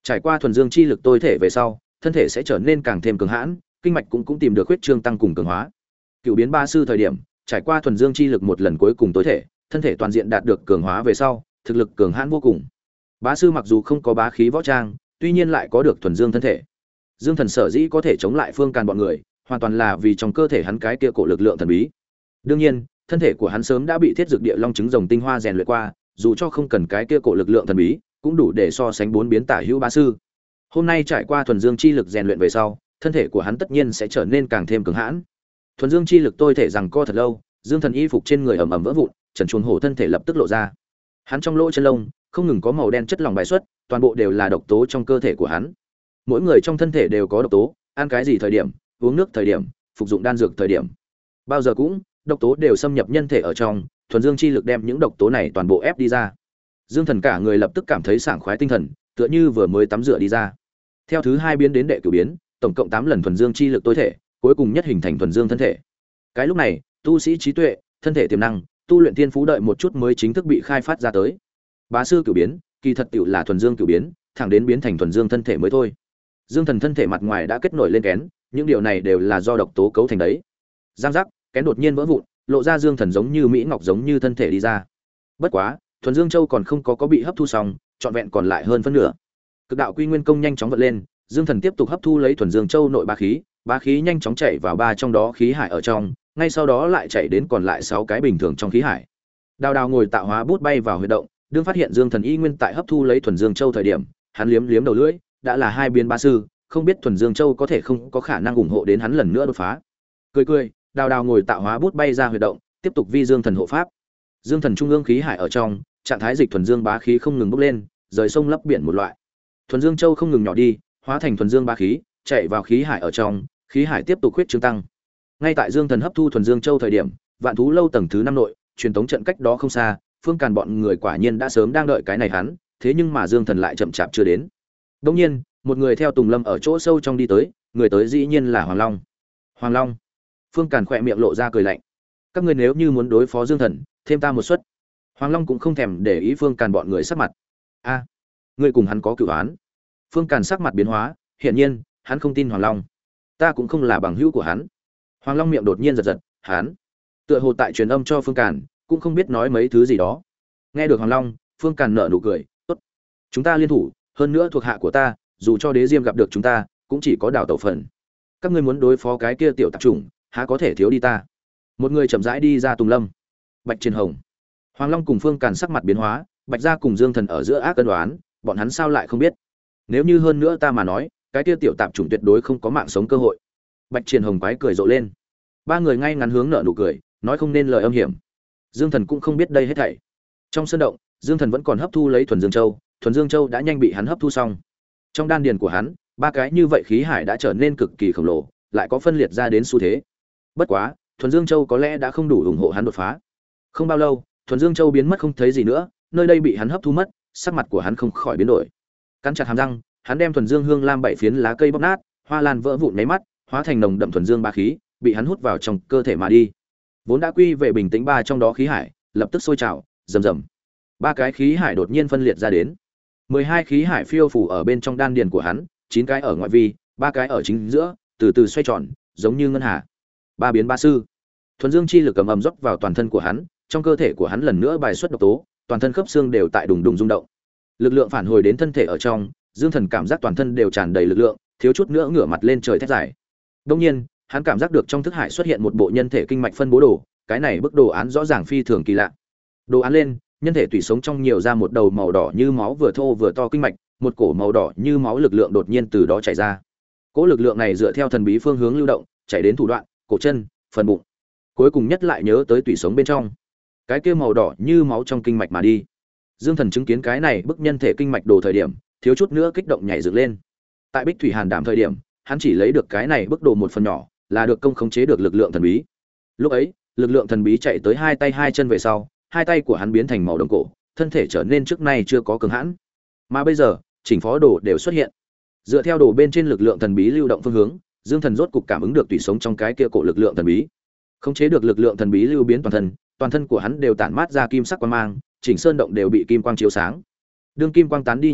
Trải qua thuần dương chi lực tối thể về sau, thân thể sẽ trở nên càng thêm cường hãn, kinh mạch cũng cũng tìm được huyết trương tăng cùng cường hóa. Cựu biến ba sư thời điểm, trải qua thuần dương chi lực một lần cuối cùng tối thể, thân thể toàn diện đạt được cường hóa về sau, thực lực cường hãn vô cùng. Bá sư mặc dù không có bá khí võ trang, tuy nhiên lại có được thuần dương thân thể. Dương Thần sở dĩ có thể chống lại Phương Càn bọn người, hoàn toàn là vì trong cơ thể hắn cái kia cổ lực lượng thần bí. Đương nhiên, thân thể của hắn sớm đã bị thiết dược địa long trứng rồng tinh hoa rèn luyện qua, dù cho không cần cái kia cổ lực lượng thần bí, cũng đủ để so sánh bốn biến tả hữu bá sư. Hôm nay trải qua thuần dương chi lực rèn luyện về sau, thân thể của hắn tất nhiên sẽ trở nên càng thêm cường hãn. Thuần dương chi lực tôi thể rằng co thật lâu, Dương Thần y phục trên người ẩm ẩm vỡ vụn, trần truồng hổ thân thể lập tức lộ ra. Hắn trong lỗ chân lông không ngừng có màu đen chất lỏng bài xuất, toàn bộ đều là độc tố trong cơ thể của hắn. Mỗi người trong thân thể đều có độc tố, ăn cái gì thời điểm, uống nước thời điểm, phục dụng đan dược thời điểm, bao giờ cũng độc tố đều xâm nhập nhân thể ở trong, thuần dương chi lực đem những độc tố này toàn bộ ép đi ra. Dương Thần cả người lập tức cảm thấy sảng khoái tinh thần, tựa như vừa mới tắm rửa đi ra. Theo thứ hai biến đến đệ cửu biến, tổng cộng tám lần thuần dương chi lực tối thể, cuối cùng nhất hình thành thuần dương thân thể. Cái lúc này, tu sĩ trí tuệ, thân thể tiềm năng, tu luyện tiên phú đợi một chút mới chính thức bị khai phát ra tới. Bá sư cửu biến, kỳ thật tựu là thuần dương cửu biến, thẳng đến biến thành thuần dương thân thể mới thôi. Dương Thần thân thể mặt ngoài đã kết nổi lên kén, những điều này đều là do độc tố cấu thành đấy. Giang giác, kén đột nhiên vỡ vụn, lộ ra Dương Thần giống như mỹ ngọc giống như thân thể đi ra. Bất quá, thuần dương châu còn không có có bị hấp thu xong, trọn vẹn còn lại hơn phân nửa. Cực đạo quy nguyên công nhanh chóng vận lên, Dương Thần tiếp tục hấp thu lấy thuần dương châu nội bá khí, bá khí nhanh chóng chảy vào ba trong đó khí hải ở trong, ngay sau đó lại chạy đến còn lại sáu cái bình thường trong khí hải. Đào Đào ngồi tạo hóa bút bay vào huy động, đương phát hiện Dương Thần y nguyên tại hấp thu lấy thuần dương châu thời điểm, hắn liếm liếm đầu lưỡi, đã là hai biến ba sư, không biết thuần dương châu có thể không có khả năng ủng hộ đến hắn lần nữa đột phá. Cười cười, Đào Đào ngồi tạo hóa bút bay ra huy động, tiếp tục vi Dương Thần hộ pháp. Dương Thần trung ương khí hải ở trong, trạng thái dịch thuần dương bá khí không ngừng bốc lên, rời sông lấp biển một loại. Thuần dương châu không ngừng nhỏ đi, hóa thành thuần dương bá khí, chạy vào khí hải ở trong, khí hải tiếp tục huyết trương tăng. Ngay tại Dương Thần hấp thu thuần dương châu thời điểm, Vạn Thú lâu tầng thứ năm nội, truyền tống trận cách đó không xa, Phương Càn bọn người quả nhiên đã sớm đang đợi cái này hắn, thế nhưng mà Dương Thần lại chậm chạp chưa đến. Đương nhiên, một người theo Tùng Lâm ở chỗ sâu trong đi tới, người tới dĩ nhiên là Hoàng Long. Hoàng Long. Phương Càn khẽ miệng lộ ra cười lạnh. Các ngươi nếu như muốn đối phó Dương Thần, thêm ta một suất. Hoàng Long cũng không thèm để ý Phương Càn bọn người sắc mặt. A, à, ngươi cùng hắn có cửu oán. Phương Càn sắc mặt biến hóa, hiển nhiên, hắn không tin Hoàng Long. Ta cũng không là bằng hữu của hắn. Hoàng Long miệng đột nhiên giật giật, hắn tựa hồ tại truyền âm cho Phương Càn, cũng không biết nói mấy thứ gì đó. Nghe được Hoàng Long, Phương Càn nở nụ cười, tốt, chúng ta liên thủ, hơn nữa thuộc hạ của ta, dù cho Đế Diêm gặp được chúng ta, cũng chỉ có đảo tẩu phần. Các ngươi muốn đối phó cái kia tiểu tạp chủng, há có thể thiếu đi ta. Một người chậm rãi đi ra Tùng Lâm. Bạch Triền Hồng. Hoàng Long cùng Phương Càn sắc mặt biến hóa, Bạch gia cùng Dương Thần ở giữa ác cân đoán, bọn hắn sao lại không biết? Nếu như hơn nữa ta mà nói, cái kia tiểu tạp chủng tuyệt đối không có mạng sống cơ hội. Bạch Triền Hồng quái cười rộ lên. Ba người ngay ngắn hướng nở nụ cười, nói không nên lời âm hiểm. Dương Thần cũng không biết đây hết thảy. Trong sân động, Dương Thần vẫn còn hấp thu lấy thuần dương châu, thuần dương châu đã nhanh bị hắn hấp thu xong. Trong đan điền của hắn, ba cái như vậy khí hải đã trở nên cực kỳ khổng lồ, lại có phân liệt ra đến xu thế. Bất quá, thuần dương châu có lẽ đã không đủ ủng hộ hắn đột phá. Không bao lâu, thuần dương châu biến mất không thấy gì nữa, nơi đây bị hắn hấp thu mất, sắc mặt của hắn không khỏi biến đổi. Cắn chặt hàm răng, hắn đem thuần dương hương lam bảy phiến lá cây bóc nát, hoa lan vỡ vụn mấy mắt, hóa thành nồng đậm thuần dương ba khí, bị hắn hút vào trong cơ thể mà đi. Vốn đã quy về bình tĩnh ba trong đó khí hải, lập tức sôi trào, rầm rầm. Ba cái khí hải đột nhiên phân liệt ra đến. mười hai khí hải phiêu phù ở bên trong đan điền của hắn, chín cái ở ngoại vi, ba cái ở chính giữa, từ từ xoay tròn, giống như ngân hà. Ba biến ba sư. Thuần dương chi lực ầm ầm rót vào toàn thân của hắn, trong cơ thể của hắn lần nữa bài xuất độc tố, toàn thân khớp xương đều tại đùng đùng rung động. Lực lượng phản hồi đến thân thể ở trong, Dương Thần cảm giác toàn thân đều tràn đầy lực lượng, thiếu chút nữa ngửa mặt lên trời thét giải. Đương nhiên, hắn cảm giác được trong thức hải xuất hiện một bộ nhân thể kinh mạch phân bố đồ, cái này bức đồ án rõ ràng phi thường kỳ lạ. Đồ án lên, nhân thể tủy sống trong nhiều ra một đầu màu đỏ như máu vừa thô vừa to kinh mạch, một cổ màu đỏ như máu lực lượng đột nhiên từ đó chảy ra. Cỗ lực lượng này dựa theo thần bí phương hướng lưu động, chảy đến thủ đoạn, cổ chân, phần bụng. Cuối cùng nhất lại nhớ tới tủy sống bên trong. Cái kia màu đỏ như máu trong kinh mạch mà đi. Dương Thần chứng kiến cái này bức nhân thể kinh mạch đồ thời điểm, thiếu chút nữa kích động nhảy dựng lên. Tại Bích Thủy Hàn Đàm thời điểm, hắn chỉ lấy được cái này bức đồ một phần nhỏ, là được công khống chế được lực lượng thần bí. Lúc ấy, lực lượng thần bí chạy tới hai tay hai chân về sau, hai tay của hắn biến thành màu đồng cổ, thân thể trở nên trước nay chưa có cường hãn. Mà bây giờ, chỉnh phó đồ đều xuất hiện. Dựa theo đồ bên trên lực lượng thần bí lưu động phương hướng, Dương Thần rốt cục cảm ứng được tùy sống trong cái kia cổ lực lượng thần bí. Khống chế được lực lượng thần bí lưu biến toàn thân, toàn thân của hắn đều tản mát ra kim sắc quang mang, chỉnh sơn động đều bị kim quang chiếu sáng. Đương kim quang tán đi nháy mắt,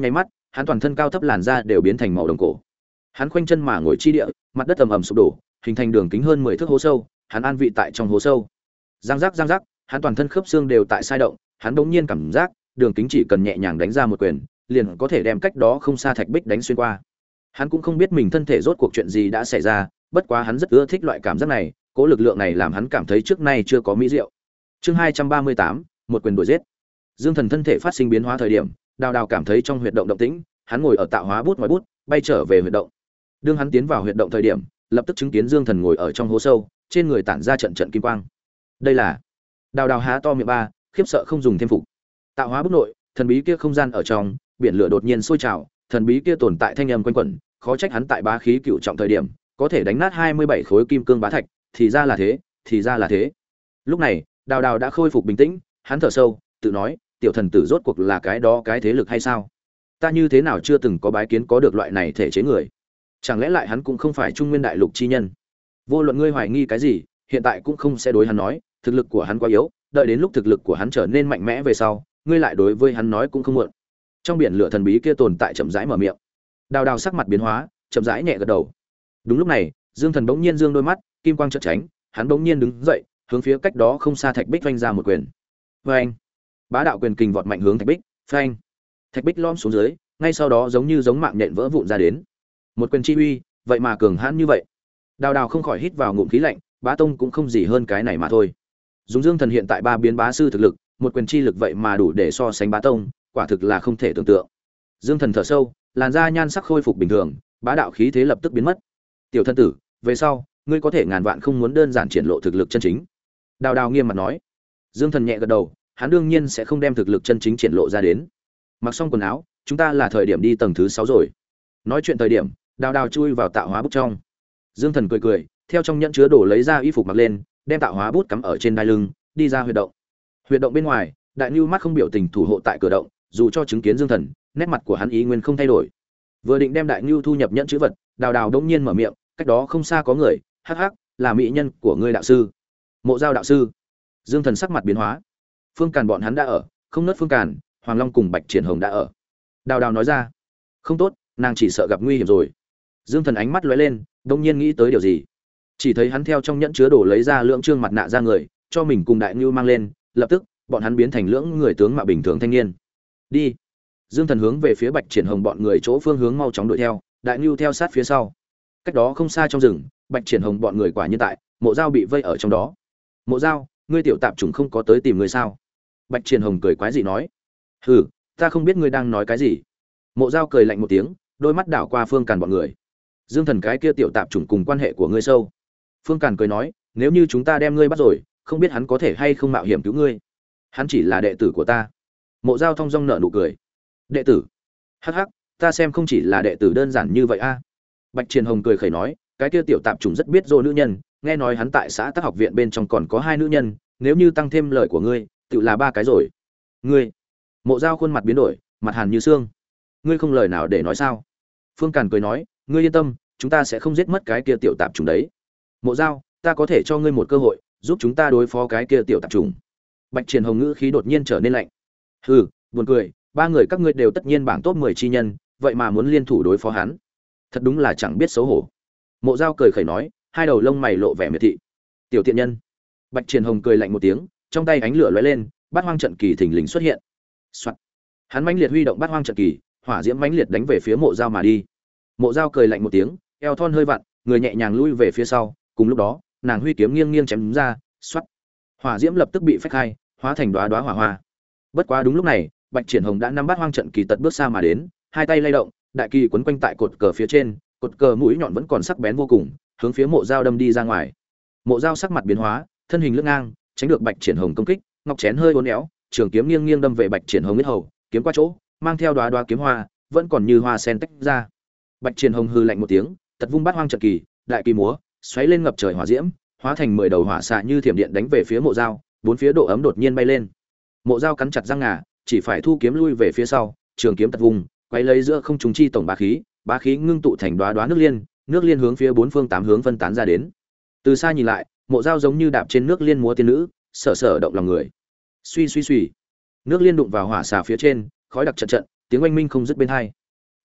hắn toàn thân cao thấp làn da đều biến thành màu đồng cổ. Hắn khoanh chân mà ngồi chi địa, mặt đất ầm ầm sụp đổ, hình thành đường kính hơn mười thước hố sâu, hắn an vị tại trong hố sâu. Giang giác giang giác, hắn toàn thân khớp xương đều tại sai động, hắn bỗng nhiên cảm giác, đường kính chỉ cần nhẹ nhàng đánh ra một quyền, liền có thể đem cách đó không xa thạch bích đánh xuyên qua. Hắn cũng không biết mình thân thể rốt cuộc chuyện gì đã xảy ra, bất quá hắn rất ưa thích loại cảm giác này, cỗ lực lượng này làm hắn cảm thấy trước nay chưa có mỹ diệu. Chương hai trăm ba mươi tám, một quyền đuổi giết. Dương Thần thân thể phát sinh biến hóa thời điểm, Đào Đào cảm thấy trong huyệt động động tĩnh, hắn ngồi ở tạo hóa bút ngoài bút, bay trở về huyệt động. Đương hắn tiến vào huyệt động thời điểm, lập tức chứng kiến Dương Thần ngồi ở trong hố sâu, trên người tản ra trận trận kim quang. Đây là Đào Đào há to miệng ba, khiếp sợ không dùng thêm phục. Tạo hóa bút nội, thần bí kia không gian ở trong, biển lửa đột nhiên sôi trào, thần bí kia tồn tại thanh âm quanh quẩn, khó trách hắn tại bá khí cựu trọng thời điểm, có thể đánh nát hai mươi bảy khối kim cương bá thạch, thì ra là thế, thì ra là thế. Lúc này, Đào Đào đã khôi phục bình tĩnh, hắn thở sâu, tự nói, tiểu thần tử rốt cuộc là cái đó cái thế lực hay sao? Ta như thế nào chưa từng có bái kiến có được loại này thể chế người? Chẳng lẽ lại hắn cũng không phải Trung Nguyên đại lục chi nhân? Vô luận ngươi hoài nghi cái gì, hiện tại cũng không sẽ đối hắn nói, thực lực của hắn quá yếu, đợi đến lúc thực lực của hắn trở nên mạnh mẽ về sau, ngươi lại đối với hắn nói cũng không muộn. Trong biển lửa thần bí kia tồn tại chậm rãi mở miệng. Đào Đào sắc mặt biến hóa, chậm rãi nhẹ gật đầu. Đúng lúc này, Dương Thần bỗng nhiên dương đôi mắt, kim quang chợt tránh, hắn bỗng nhiên đứng dậy, hướng phía cách đó không xa thạch bích vung ra một quyền. Oeng! Bá đạo quyền kình vọt mạnh hướng thạch bích, phanh! Thạch bích lõm xuống dưới, ngay sau đó giống như giống mạng nhện vỡ vụn ra đến. Một quyền chi uy, vậy mà cường hãn như vậy. Đào Đào không khỏi hít vào ngụm khí lạnh, Bá Tông cũng không gì hơn cái này mà thôi. Dùng Dương Thần hiện tại ba biến bá sư thực lực, một quyền chi lực vậy mà đủ để so sánh Bá Tông, quả thực là không thể tưởng tượng. Dương Thần thở sâu, làn da nhan sắc khôi phục bình thường, bá đạo khí thế lập tức biến mất. Tiểu thân tử, về sau, ngươi có thể ngàn vạn không muốn đơn giản triển lộ thực lực chân chính. Đào Đào nghiêm mặt nói. Dương Thần nhẹ gật đầu, hắn đương nhiên sẽ không đem thực lực chân chính triển lộ ra đến. Mặc xong quần áo, chúng ta là thời điểm đi tầng thứ sáu rồi. Nói chuyện thời điểm, Đào Đào chui vào tạo hóa bút trong. Dương Thần cười cười, theo trong nhẫn chứa đồ lấy ra y phục mặc lên, đem tạo hóa bút cắm ở trên đai lưng, đi ra huyệt động. Huyệt động bên ngoài, Đại Nưu mắt không biểu tình thủ hộ tại cửa động, dù cho chứng kiến Dương Thần, nét mặt của hắn ý nguyên không thay đổi. Vừa định đem Đại Nưu thu nhập nhẫn chữ vật, Đào Đào đống nhiên mở miệng, cách đó không xa có người, hắc hắc, là mỹ nhân của ngươi đạo sư. Mộ Giao đạo sư. Dương Thần sắc mặt biến hóa. Phương Càn bọn hắn đã ở, không nớt Phương Càn, Hoàng Long cùng Bạch Triển Hồng đã ở. Đào Đào nói ra, không tốt, nàng chỉ sợ gặp nguy hiểm rồi. Dương Thần ánh mắt lóe lên, đống nhiên nghĩ tới điều gì. Chỉ thấy hắn theo trong nhẫn chứa đồ lấy ra lưỡng trương mặt nạ ra người, cho mình cùng Đại Nưu mang lên, lập tức, bọn hắn biến thành lưỡng người tướng mạo bình thường thanh niên. Đi. Dương Thần hướng về phía Bạch Triển Hồng bọn người chỗ phương hướng mau chóng đuổi theo, Đại Nưu theo sát phía sau. Cách đó không xa trong rừng, Bạch Triển Hồng bọn người quả nhiên tại, Mộ Giao bị vây ở trong đó. Mộ Giao, ngươi tiểu tạp chủng không có tới tìm ngươi sao? Bạch Triển Hồng cười quái dị nói. Hừ, ta không biết ngươi đang nói cái gì. Mộ Giao cười lạnh một tiếng, đôi mắt đảo qua Phương Càn bọn người. Dương Thần cái kia tiểu tạp chủng cùng quan hệ của ngươi sâu. Phương Càn cười nói, nếu như chúng ta đem ngươi bắt rồi, không biết hắn có thể hay không mạo hiểm cứu ngươi. Hắn chỉ là đệ tử của ta. Mộ Giao thong dong nở nụ cười. Đệ tử? Hắc hắc, ta xem không chỉ là đệ tử đơn giản như vậy a. Bạch Triển Hồng cười khẩy nói, cái kia tiểu tạp chủng rất biết dỗ nữ nhân, nghe nói hắn tại xã Tác học viện bên trong còn có hai nữ nhân, nếu như tăng thêm lời của ngươi, tự là ba cái rồi. Ngươi? Mộ Giao khuôn mặt biến đổi, mặt hàn như xương. Ngươi không lời nào để nói sao? Phương Càn cười nói, ngươi yên tâm, chúng ta sẽ không giết mất cái kia tiểu tạp chủng đấy. Mộ Giao, ta có thể cho ngươi một cơ hội, giúp chúng ta đối phó cái kia tiểu tạp chủng. Bạch Triển Hồng ngữ khí đột nhiên trở nên lạnh. Hừ, buồn cười, ba người các ngươi đều tất nhiên bảng top mười chi nhân, vậy mà muốn liên thủ đối phó hắn. Thật đúng là chẳng biết xấu hổ. Mộ Giao cười khẩy nói, hai đầu lông mày lộ vẻ miệt thị. Tiểu tiện nhân. Bạch Triển Hồng cười lạnh một tiếng, trong tay ánh lửa lóe lên, Bát Hoang trận kỳ thình lình xuất hiện. Soạt. Hắn mãnh liệt huy động Bát Hoang trận kỳ, hỏa diễm mãnh liệt đánh về phía Mộ Giao mà đi. Mộ Giao cười lạnh một tiếng, eo thon hơi vặn, người nhẹ nhàng lui về phía sau, cùng lúc đó, nàng huy kiếm nghiêng nghiêng chém ra, xoát. Hỏa diễm lập tức bị phách khai, hóa thành đóa đóa hỏa hoa. Bất quá đúng lúc này, Bạch Triển Hồng đã nắm Bát Hoang trận kỳ tật bước xa mà đến, hai tay lay động, đại kỳ quấn quanh tại cột cờ phía trên, cột cờ mũi nhọn vẫn còn sắc bén vô cùng, hướng phía Mộ Giao đâm đi ra ngoài. Mộ Giao sắc mặt biến hóa, thân hình lướt ngang, tránh được Bạch Triển Hồng công kích, ngọc chén hơi uốn éo, trường kiếm nghiêng nghiêng đâm về Bạch Triển Hồng huyết hầu, kiếm qua chỗ, mang theo đóa đóa kiếm hoa, vẫn còn như hoa sen tách ra. Bạch Triển Hồng hừ lạnh một tiếng, tật vung Bát Hoang trận kỳ, đại kỳ múa, xoáy lên ngập trời hỏa diễm, hóa thành mười đầu hỏa xạ như thiểm điện đánh về phía Mộ Giao, bốn phía độ ấm đột nhiên bay lên. Mộ Giao cắn chặt răng ngà, chỉ phải thu kiếm lui về phía sau, trường kiếm tật vùng, quay lấy giữa không trung chi tổng bá khí, bá khí ngưng tụ thành đóa đóa nước liên, nước liên hướng phía bốn phương tám hướng phân tán ra đến. Từ xa nhìn lại, Mộ Giao giống như đạp trên nước liên múa tiên nữ, sở sở động lòng người. Suy suy suy, nước liên đụng vào hỏa xà phía trên, khói đặc trận trận, tiếng oanh minh không dứt bên hai.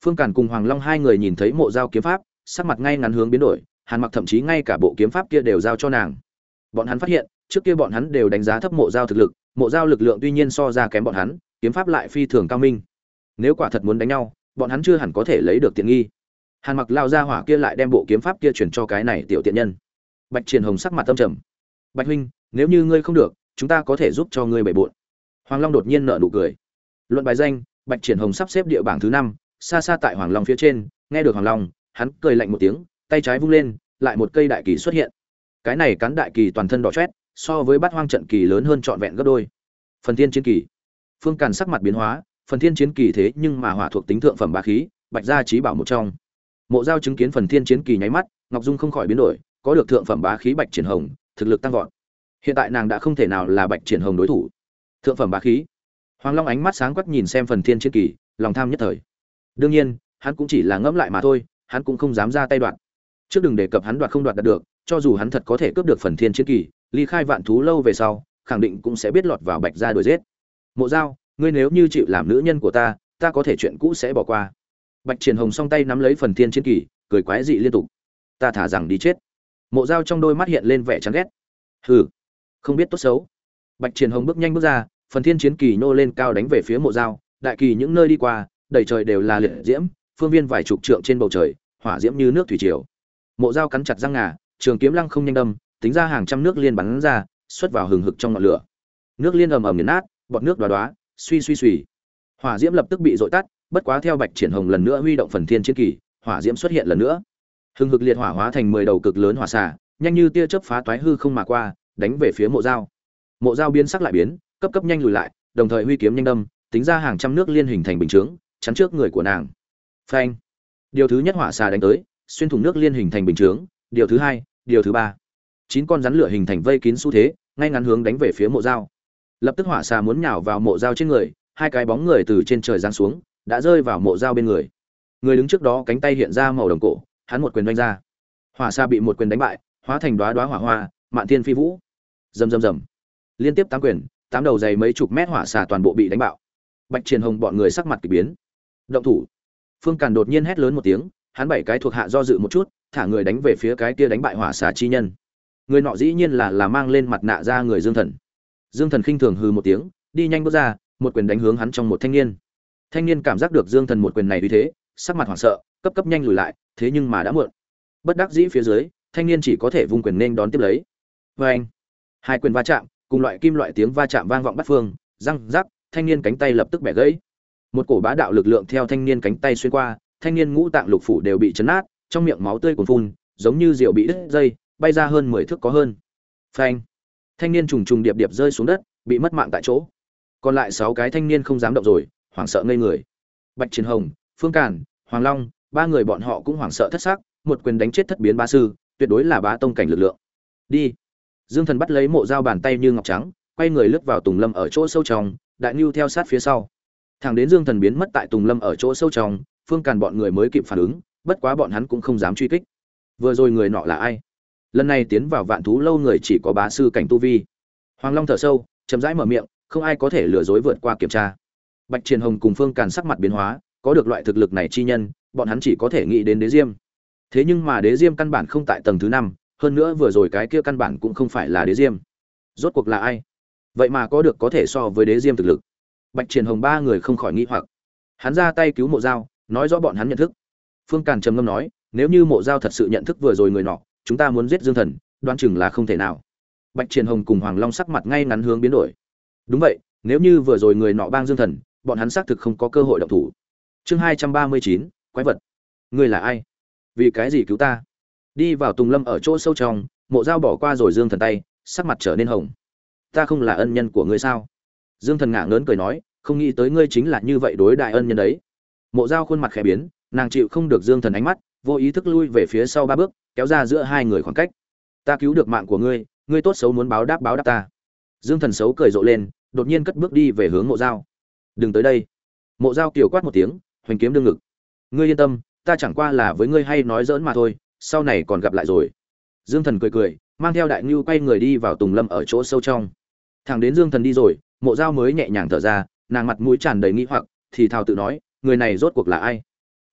Phương Càn cùng Hoàng Long hai người nhìn thấy Mộ Giao kiếm pháp, sắc mặt ngay ngắn hướng biến đổi, Hàn Mặc thậm chí ngay cả bộ kiếm pháp kia đều giao cho nàng. Bọn hắn phát hiện, trước kia bọn hắn đều đánh giá thấp Mộ Giao thực lực, Mộ Giao lực lượng tuy nhiên so ra kém bọn hắn, kiếm pháp lại phi thường cao minh. Nếu quả thật muốn đánh nhau, bọn hắn chưa hẳn có thể lấy được tiện nghi. Hàn Mặc lao ra hỏa kia lại đem bộ kiếm pháp kia chuyển cho cái này tiểu tiện nhân. Bạch Triển Hồng sắc mặt âm trầm. Bạch huynh, nếu như ngươi không được, chúng ta có thể giúp cho ngươi bày bộn. Hoàng Long đột nhiên nở nụ cười. Luận bài danh, Bạch Triển Hồng sắp xếp địa bảng thứ năm, xa xa tại Hoàng Long phía trên, nghe được Hoàng Long, hắn cười lạnh một tiếng, tay trái vung lên, lại một cây đại kỳ xuất hiện. Cái này cán đại kỳ toàn thân đỏ chót, so với Bát Hoang trận kỳ lớn hơn trọn vẹn gấp đôi. Phần Thiên Chiến Kỳ. Phương Càn sắc mặt biến hóa, Phần Thiên Chiến Kỳ thế nhưng mà hỏa thuộc tính thượng phẩm bá khí, Bạch gia chí bảo một trong. Mộ Giao chứng kiến Phần Thiên Chiến Kỳ nháy mắt, Ngọc Dung không khỏi biến đổi, có được thượng phẩm bá khí Bạch Triển Hồng, thực lực tăng vọt. Hiện tại nàng đã không thể nào là Bạch Triển Hồng đối thủ. Thượng phẩm bá khí. Hoàng Long ánh mắt sáng quắc nhìn xem Phần Thiên Chiến Kỳ, lòng tham nhất thời. Đương nhiên, hắn cũng chỉ là ngẫm lại mà thôi, hắn cũng không dám ra tay đoạt. Trước đừng đề cập hắn đoạt không đoạt được, cho dù hắn thật có thể cướp được Phần Thiên Chiến Kỳ, ly khai Vạn Thú lâu về sau, khẳng định cũng sẽ biết lọt vào Bạch gia đuổi giết. Mộ Giao, ngươi nếu như chịu làm nữ nhân của ta, ta có thể chuyện cũ sẽ bỏ qua. Bạch Triển Hồng song tay nắm lấy Phần Thiên Chiến Kỳ, cười quái dị liên tục. Ta thả rằng đi chết. Mộ Giao trong đôi mắt hiện lên vẻ chán ghét. Hừ, không biết tốt xấu. Bạch Triển Hồng bước nhanh bước ra, Phần Thiên Chiến Kỳ nô lên cao đánh về phía Mộ Giao, đại kỳ những nơi đi qua, đầy trời đều là liệt diễm, phương viên vài chục trượng trên bầu trời, hỏa diễm như nước thủy triều. Mộ Giao cắn chặt răng ngà, trường kiếm lăng không nhanh đâm, tính ra hàng trăm nước liên bắn ra, xuất vào hừng hực trong ngọn lửa. Nước liên ầm ầm nghiền nát, bọt nước đóa đóa, suy suy suy. Hỏa diễm lập tức bị dội tắt, bất quá theo Bạch Triển Hồng lần nữa huy động Phần Thiên Chiến Kỳ, hỏa diễm xuất hiện lần nữa. Hừng hực liệt hỏa hóa thành mười đầu cực lớn hỏa xà, nhanh như tia chớp phá toái hư không mà qua, đánh về phía Mộ Giao. Mộ Giao biến sắc lại biến, cấp cấp nhanh lùi lại, đồng thời huy kiếm nhanh đâm, tính ra hàng trăm nước liên hình thành bình chướng, chắn trước người của nàng. Phanh! Điều thứ nhất hỏa xà đánh tới, xuyên thủng nước liên hình thành bình chướng, điều thứ hai, điều thứ ba. Chín con rắn lửa hình thành vây kín xu thế, ngay ngắn hướng đánh về phía Mộ Giao. Lập tức hỏa xà muốn nhào vào Mộ Giao trên người, hai cái bóng người từ trên trời giáng xuống, đã rơi vào Mộ Giao bên người. Người đứng trước đó cánh tay hiện ra màu đồng cổ, hắn một quyền đánh ra. Hỏa xà bị một quyền đánh bại, hóa thành đóa đóa hỏa hoa, mạn thiên phi vũ. Rầm rầm rầm. Liên tiếp tám quyền, tám đầu dày mấy chục mét hỏa xà toàn bộ bị đánh bạo. Bạch Triển Hồng bọn người sắc mặt kỳ biến. Động thủ. Phương Càn đột nhiên hét lớn một tiếng, hắn bảy cái thuộc hạ do dự một chút, thả người đánh về phía cái kia đánh bại hỏa xà chi nhân. Người nọ dĩ nhiên là là mang lên mặt nạ ra người Dương Thần. Dương Thần khinh thường hừ một tiếng, đi nhanh bước ra, một quyền đánh hướng hắn trong một thanh niên. Thanh niên cảm giác được Dương Thần một quyền này uy thế, sắc mặt hoảng sợ, cấp cấp nhanh lùi lại, thế nhưng mà đã muộn. Bất đắc dĩ phía dưới, thanh niên chỉ có thể vung quyền nên đón tiếp lấy. Oeng! Hai quyền va chạm, cùng loại kim loại tiếng va chạm vang vọng bát phương, răng rắc, thanh niên cánh tay lập tức bẻ gãy. Một cổ bá đạo lực lượng theo thanh niên cánh tay xuyên qua, thanh niên ngũ tạng lục phủ đều bị chấn nát, trong miệng máu tươi cuồn phun, giống như rượu bị đứt dây, bay ra hơn mười thước có hơn. Phanh! Thanh niên trùng trùng điệp điệp rơi xuống đất, bị mất mạng tại chỗ. Còn lại sáu cái thanh niên không dám động rồi, hoảng sợ ngây người. Bạch Triển Hồng, Phương Càn, Hoàng Long, ba người bọn họ cũng hoảng sợ thất xác, một quyền đánh chết thất biến bá sư, tuyệt đối là bá tông cảnh lực lượng. Đi. Dương Thần bắt lấy Mộ Giao bàn tay như ngọc trắng, quay người lướt vào Tùng Lâm ở chỗ sâu trong, Đại Nưu theo sát phía sau. Thẳng đến Dương Thần biến mất tại Tùng Lâm ở chỗ sâu trong, Phương Càn bọn người mới kịp phản ứng, bất quá bọn hắn cũng không dám truy kích. Vừa rồi người nọ là ai? Lần này tiến vào Vạn Thú lâu người chỉ có bá sư cảnh tu vi. Hoàng Long thở sâu, chậm rãi mở miệng, không ai có thể lừa dối vượt qua kiểm tra. Bạch Triển Hồng cùng Phương Càn sắc mặt biến hóa, có được loại thực lực này chi nhân, bọn hắn chỉ có thể nghĩ đến Đế Diêm. Thế nhưng mà Đế Diêm căn bản không tại tầng thứ năm, hơn nữa vừa rồi cái kia căn bản cũng không phải là Đế Diêm. Rốt cuộc là ai? Vậy mà có được có thể so với Đế Diêm thực lực. Bạch Triển Hồng ba người không khỏi nghi hoặc. Hắn ra tay cứu Mộ Giao, nói rõ bọn hắn nhận thức. Phương Càn trầm ngâm nói, nếu như Mộ Giao thật sự nhận thức vừa rồi người nọ, chúng ta muốn giết Dương Thần, đoán chừng là không thể nào. Bạch Triển Hồng cùng Hoàng Long sắc mặt ngay ngắn hướng biến đổi. Đúng vậy, nếu như vừa rồi người nọ bang Dương Thần, bọn hắn xác thực không có cơ hội động thủ. Chương hai trăm ba mươi chín, quái vật. Ngươi là ai? Vì cái gì cứu ta? Đi vào Tùng Lâm ở chỗ sâu trong, Mộ Giao bỏ qua rồi Dương Thần tay, sắc mặt trở nên hồng. Ta không là ân nhân của ngươi sao? Dương Thần ngạng lớn cười nói, không nghĩ tới ngươi chính là như vậy đối đại ân nhân đấy. Mộ Giao khuôn mặt khẽ biến, nàng chịu không được Dương Thần ánh mắt, vô ý thức lui về phía sau ba bước, kéo ra giữa hai người khoảng cách. Ta cứu được mạng của ngươi, ngươi tốt xấu muốn báo đáp báo đáp ta. Dương Thần xấu cười rộ lên, đột nhiên cất bước đi về hướng Mộ Giao. Đừng tới đây. Mộ Giao kiều quát một tiếng, hoành kiếm đương ngực. Ngươi yên tâm, ta chẳng qua là với ngươi hay nói giỡn mà thôi, sau này còn gặp lại rồi. Dương Thần cười cười, mang theo Đại Nưu quay người đi vào Tùng Lâm ở chỗ sâu trong. Thẳng đến Dương Thần đi rồi, Mộ Giao mới nhẹ nhàng thở ra, nàng mặt mũi tràn đầy nghi hoặc, thì thào tự nói, người này rốt cuộc là ai?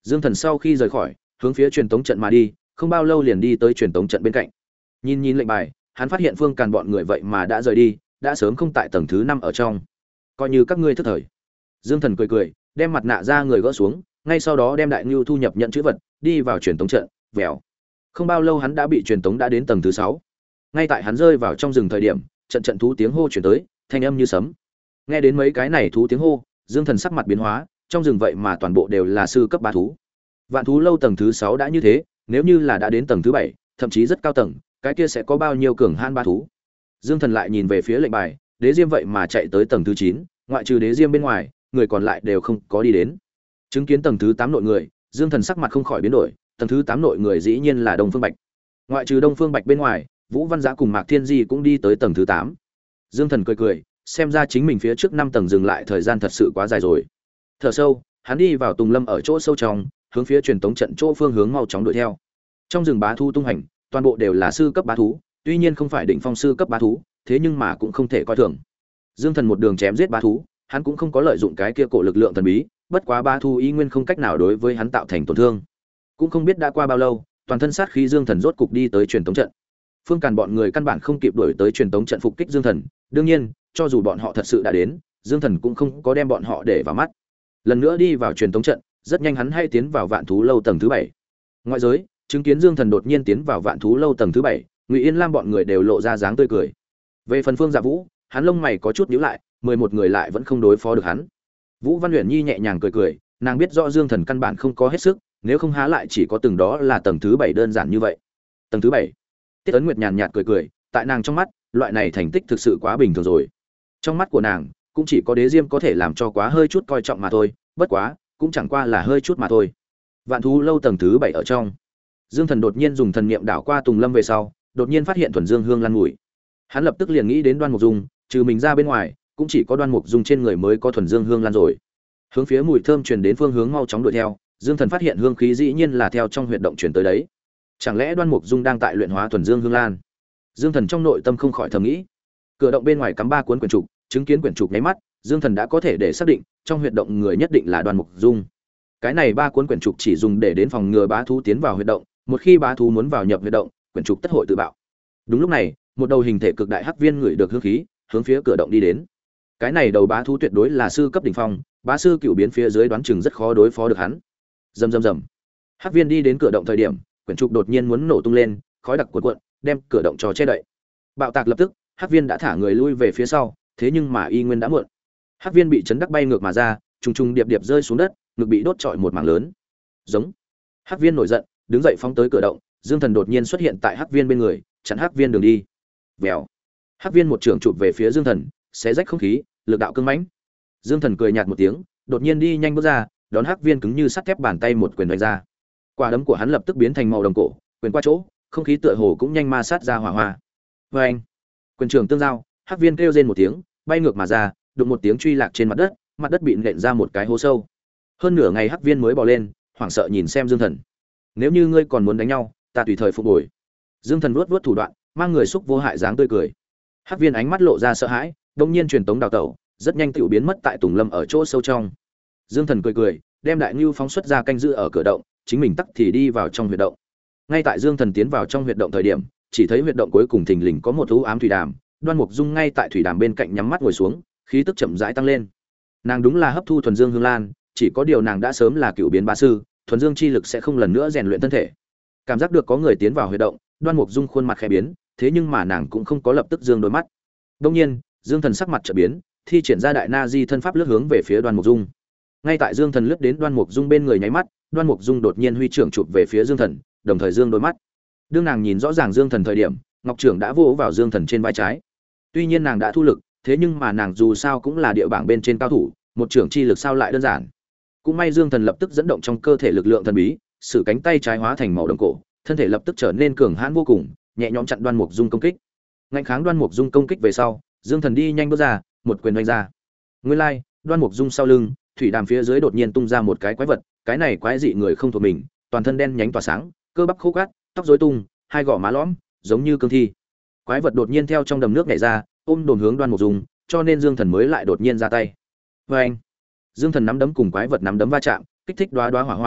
Dương Thần sau khi rời khỏi, hướng phía truyền tống trận mà đi, không bao lâu liền đi tới truyền tống trận bên cạnh. Nhìn nhìn lệnh bài, hắn phát hiện Phương Càn bọn người vậy mà đã rời đi, đã sớm không tại tầng thứ năm ở trong. Coi như các ngươi thất thời. Dương Thần cười cười, đem mặt nạ ra người gỡ xuống, ngay sau đó đem đại nưu thu nhập nhận chữ vật, đi vào truyền tống trận, vèo. Không bao lâu hắn đã bị truyền tống đã đến tầng thứ sáu. Ngay tại hắn rơi vào trong rừng thời điểm, trận trận thú tiếng hô truyền tới, thanh âm như sấm. Nghe đến mấy cái này thú tiếng hô, Dương Thần sắc mặt biến hóa, trong rừng vậy mà toàn bộ đều là sư cấp bá thú. Vạn thú lâu tầng thứ sáu đã như thế, nếu như là đã đến tầng thứ bảy, thậm chí rất cao tầng, cái kia sẽ có bao nhiêu cường han bá thú. Dương Thần lại nhìn về phía lệnh bài, Đế Diêm vậy mà chạy tới tầng thứ chín, ngoại trừ Đế Diêm bên ngoài, người còn lại đều không có đi đến. Chứng kiến tầng thứ tám nội người, Dương Thần sắc mặt không khỏi biến đổi, tầng thứ tám nội người dĩ nhiên là Đông Phương Bạch. Ngoại trừ Đông Phương Bạch bên ngoài, Vũ Văn Giá cùng Mạc Thiên Di cũng đi tới tầng thứ tám. Dương Thần cười cười, xem ra chính mình phía trước năm tầng dừng lại thời gian thật sự quá dài rồi. Thở sâu, hắn đi vào Tùng Lâm ở chỗ sâu trong, hướng phía truyền tống trận chỗ phương hướng mau chóng đuổi theo. Trong rừng bá thú tung hành, toàn bộ đều là sư cấp bá thú, tuy nhiên không phải đỉnh phong sư cấp bá thú, thế nhưng mà cũng không thể coi thường. Dương Thần một đường chém giết bá thú, hắn cũng không có lợi dụng cái kia cổ lực lượng thần bí, bất quá bá thú y nguyên không cách nào đối với hắn tạo thành tổn thương. Cũng không biết đã qua bao lâu, toàn thân sát khí Dương Thần rốt cục đi tới truyền tống trận. Phương Càn bọn người căn bản không kịp đuổi tới truyền tống trận phục kích Dương Thần, đương nhiên, cho dù bọn họ thật sự đã đến, Dương Thần cũng không có đem bọn họ để vào mắt. Lần nữa đi vào truyền tống trận, rất nhanh hắn hay tiến vào Vạn thú lâu tầng thứ bảy. Ngoại giới, chứng kiến Dương Thần đột nhiên tiến vào Vạn thú lâu tầng thứ bảy, Ngụy Yên Lam bọn người đều lộ ra dáng tươi cười. Về phần Phương Dạ Vũ, hắn lông mày có chút nhíu lại, mười một người lại vẫn không đối phó được hắn. Vũ Văn Uyển Nhi nhẹ nhàng cười cười, nàng biết rõ Dương Thần căn bản không có hết sức, nếu không há lại chỉ có từng đó là tầng thứ bảy đơn giản như vậy. Tầng thứ bảy. Tiết Ấn Nguyệt nhàn nhạt cười cười, tại nàng trong mắt, loại này thành tích thực sự quá bình thường rồi. Trong mắt của nàng, cũng chỉ có Đế Diêm có thể làm cho quá hơi chút coi trọng mà thôi, bất quá, cũng chẳng qua là hơi chút mà thôi. Vạn thú lâu tầng thứ bảy ở trong, Dương Thần đột nhiên dùng thần niệm đảo qua Tùng Lâm về sau, đột nhiên phát hiện thuần dương hương lan mùi. Hắn lập tức liền nghĩ đến Đoan Mục Dung, trừ mình ra bên ngoài, cũng chỉ có Đoan Mục Dung trên người mới có thuần dương hương lan rồi. Hướng phía mùi thơm truyền đến phương hướng mau chóng đuổi theo, Dương Thần phát hiện hương khí dĩ nhiên là theo trong huyệt động truyền tới đấy. Chẳng lẽ Đoan Mục Dung đang tại luyện hóa thuần dương hương lan? Dương Thần trong nội tâm không khỏi thầm nghĩ. Cửa động bên ngoài cắm ba cuốn quyển trục, chứng kiến quyển trục nháy mắt, Dương Thần đã có thể để xác định, trong huyệt động người nhất định là Đoan Mục Dung. Cái này ba cuốn quyển trục chỉ dùng để đến phòng ngừa bá thú tiến vào huyệt động, một khi bá thú muốn vào nhập huyệt động, quyển trục tất hội tự bạo. Đúng lúc này, một đầu hình thể cực đại hắc viên ngửi được hương khí, hướng phía cửa động đi đến. Cái này đầu bá thú tuyệt đối là sư cấp đỉnh phong, bá sư cựu biến phía dưới đoán chừng rất khó đối phó được hắn. Rầm rầm rầm. Hắc viên đi đến cửa động thời điểm, quyển trục đột nhiên muốn nổ tung lên, khói đặc cuộn cuộn, đem cửa động cho che đậy. Bạo tạc lập tức, Hắc viên đã thả người lui về phía sau, thế nhưng mà y nguyên đã muộn. Hắc viên bị chấn đắc bay ngược mà ra, trùng trùng điệp điệp rơi xuống đất, ngực bị đốt trọi một mảng lớn. Giống. Hắc viên nổi giận, đứng dậy phóng tới cửa động, Dương Thần đột nhiên xuất hiện tại Hắc viên bên người, chặn Hắc viên đường đi. Vèo. Hắc viên một trường chụp về phía Dương Thần, xé rách không khí, lực đạo cứng mãnh. Dương Thần cười nhạt một tiếng, đột nhiên đi nhanh bước ra, đón Hắc viên cứng như sắt thép bàn tay một quyền đánh ra. Quả đấm của hắn lập tức biến thành màu đồng cổ, quyền qua chỗ, không khí tựa hồ cũng nhanh ma sát ra hỏa hoa. Oeng! Quyền trường tương giao, Hắc viên kêu rên một tiếng, bay ngược mà ra, đụng một tiếng truy lạc trên mặt đất, mặt đất bị nện ra một cái hố sâu. Hơn nửa ngày Hắc viên mới bò lên, hoảng sợ nhìn xem Dương Thần. Nếu như ngươi còn muốn đánh nhau, ta tùy thời phục hồi. Dương Thần vuốt vuốt thủ đoạn, mang người xúc vô hại dáng tươi cười. Hắc viên ánh mắt lộ ra sợ hãi, đột nhiên truyền tống đào tẩu, rất nhanh tựu biến mất tại Tùng Lâm ở chỗ sâu trong. Dương Thần cười cười, đem đại nưu phóng xuất ra canh giữ ở cửa động, chính mình tắc thì đi vào trong huyệt động. Ngay tại Dương Thần tiến vào trong huyệt động thời điểm, chỉ thấy huyệt động cuối cùng thình lình có một u ám thủy đàm, Đoan Mục Dung ngay tại thủy đàm bên cạnh nhắm mắt ngồi xuống, khí tức chậm rãi tăng lên. Nàng đúng là hấp thu thuần dương hương lan, chỉ có điều nàng đã sớm là cựu biến bá sư, thuần dương chi lực sẽ không lần nữa rèn luyện thân thể. Cảm giác được có người tiến vào huyệt động, Đoan Mục Dung khuôn mặt khẽ biến, thế nhưng mà nàng cũng không có lập tức dương đôi mắt. Đương nhiên, Dương Thần sắc mặt chợt biến, thi triển ra đại na di thân pháp lướt hướng về phía Đoan Mục Dung. Ngay tại Dương Thần lướt đến Đoan Mục Dung bên người nháy mắt, Đoan Mục Dung đột nhiên huy trưởng chụp về phía Dương Thần, đồng thời dương đôi mắt. Đương nàng nhìn rõ ràng Dương Thần thời điểm, ngọc trưởng đã vỗ vào Dương Thần trên vai trái. Tuy nhiên nàng đã thu lực, thế nhưng mà nàng dù sao cũng là địa bảng bên trên cao thủ, một trưởng chi lực sao lại đơn giản. Cũng may Dương Thần lập tức dẫn động trong cơ thể lực lượng thần bí, sử cánh tay trái hóa thành màu đồng cổ, thân thể lập tức trở nên cường hãn vô cùng, nhẹ nhõm chặn Đoan Mục Dung công kích. Ngăn kháng Đoan Mục Dung công kích về sau, Dương Thần đi nhanh bước ra, một quyền đánh ra. Nguyên lai, like, Đoan Mục Dung sau lưng, thủy đàm phía dưới đột nhiên tung ra một cái quái vật, cái này quái dị người không thuộc mình, toàn thân đen nhánh tỏa sáng, cơ bắp khô gắt, tóc rối tung, hai gò má lõm, giống như cương thi. Quái vật đột nhiên theo trong đầm nước nhảy ra, ôm đồn hướng Đoan Mục Dung, cho nên Dương Thần mới lại đột nhiên ra tay. Và anh, Dương Thần nắm đấm cùng quái vật nắm đấm va chạm, kích thích đóa đóa hỏa hoa,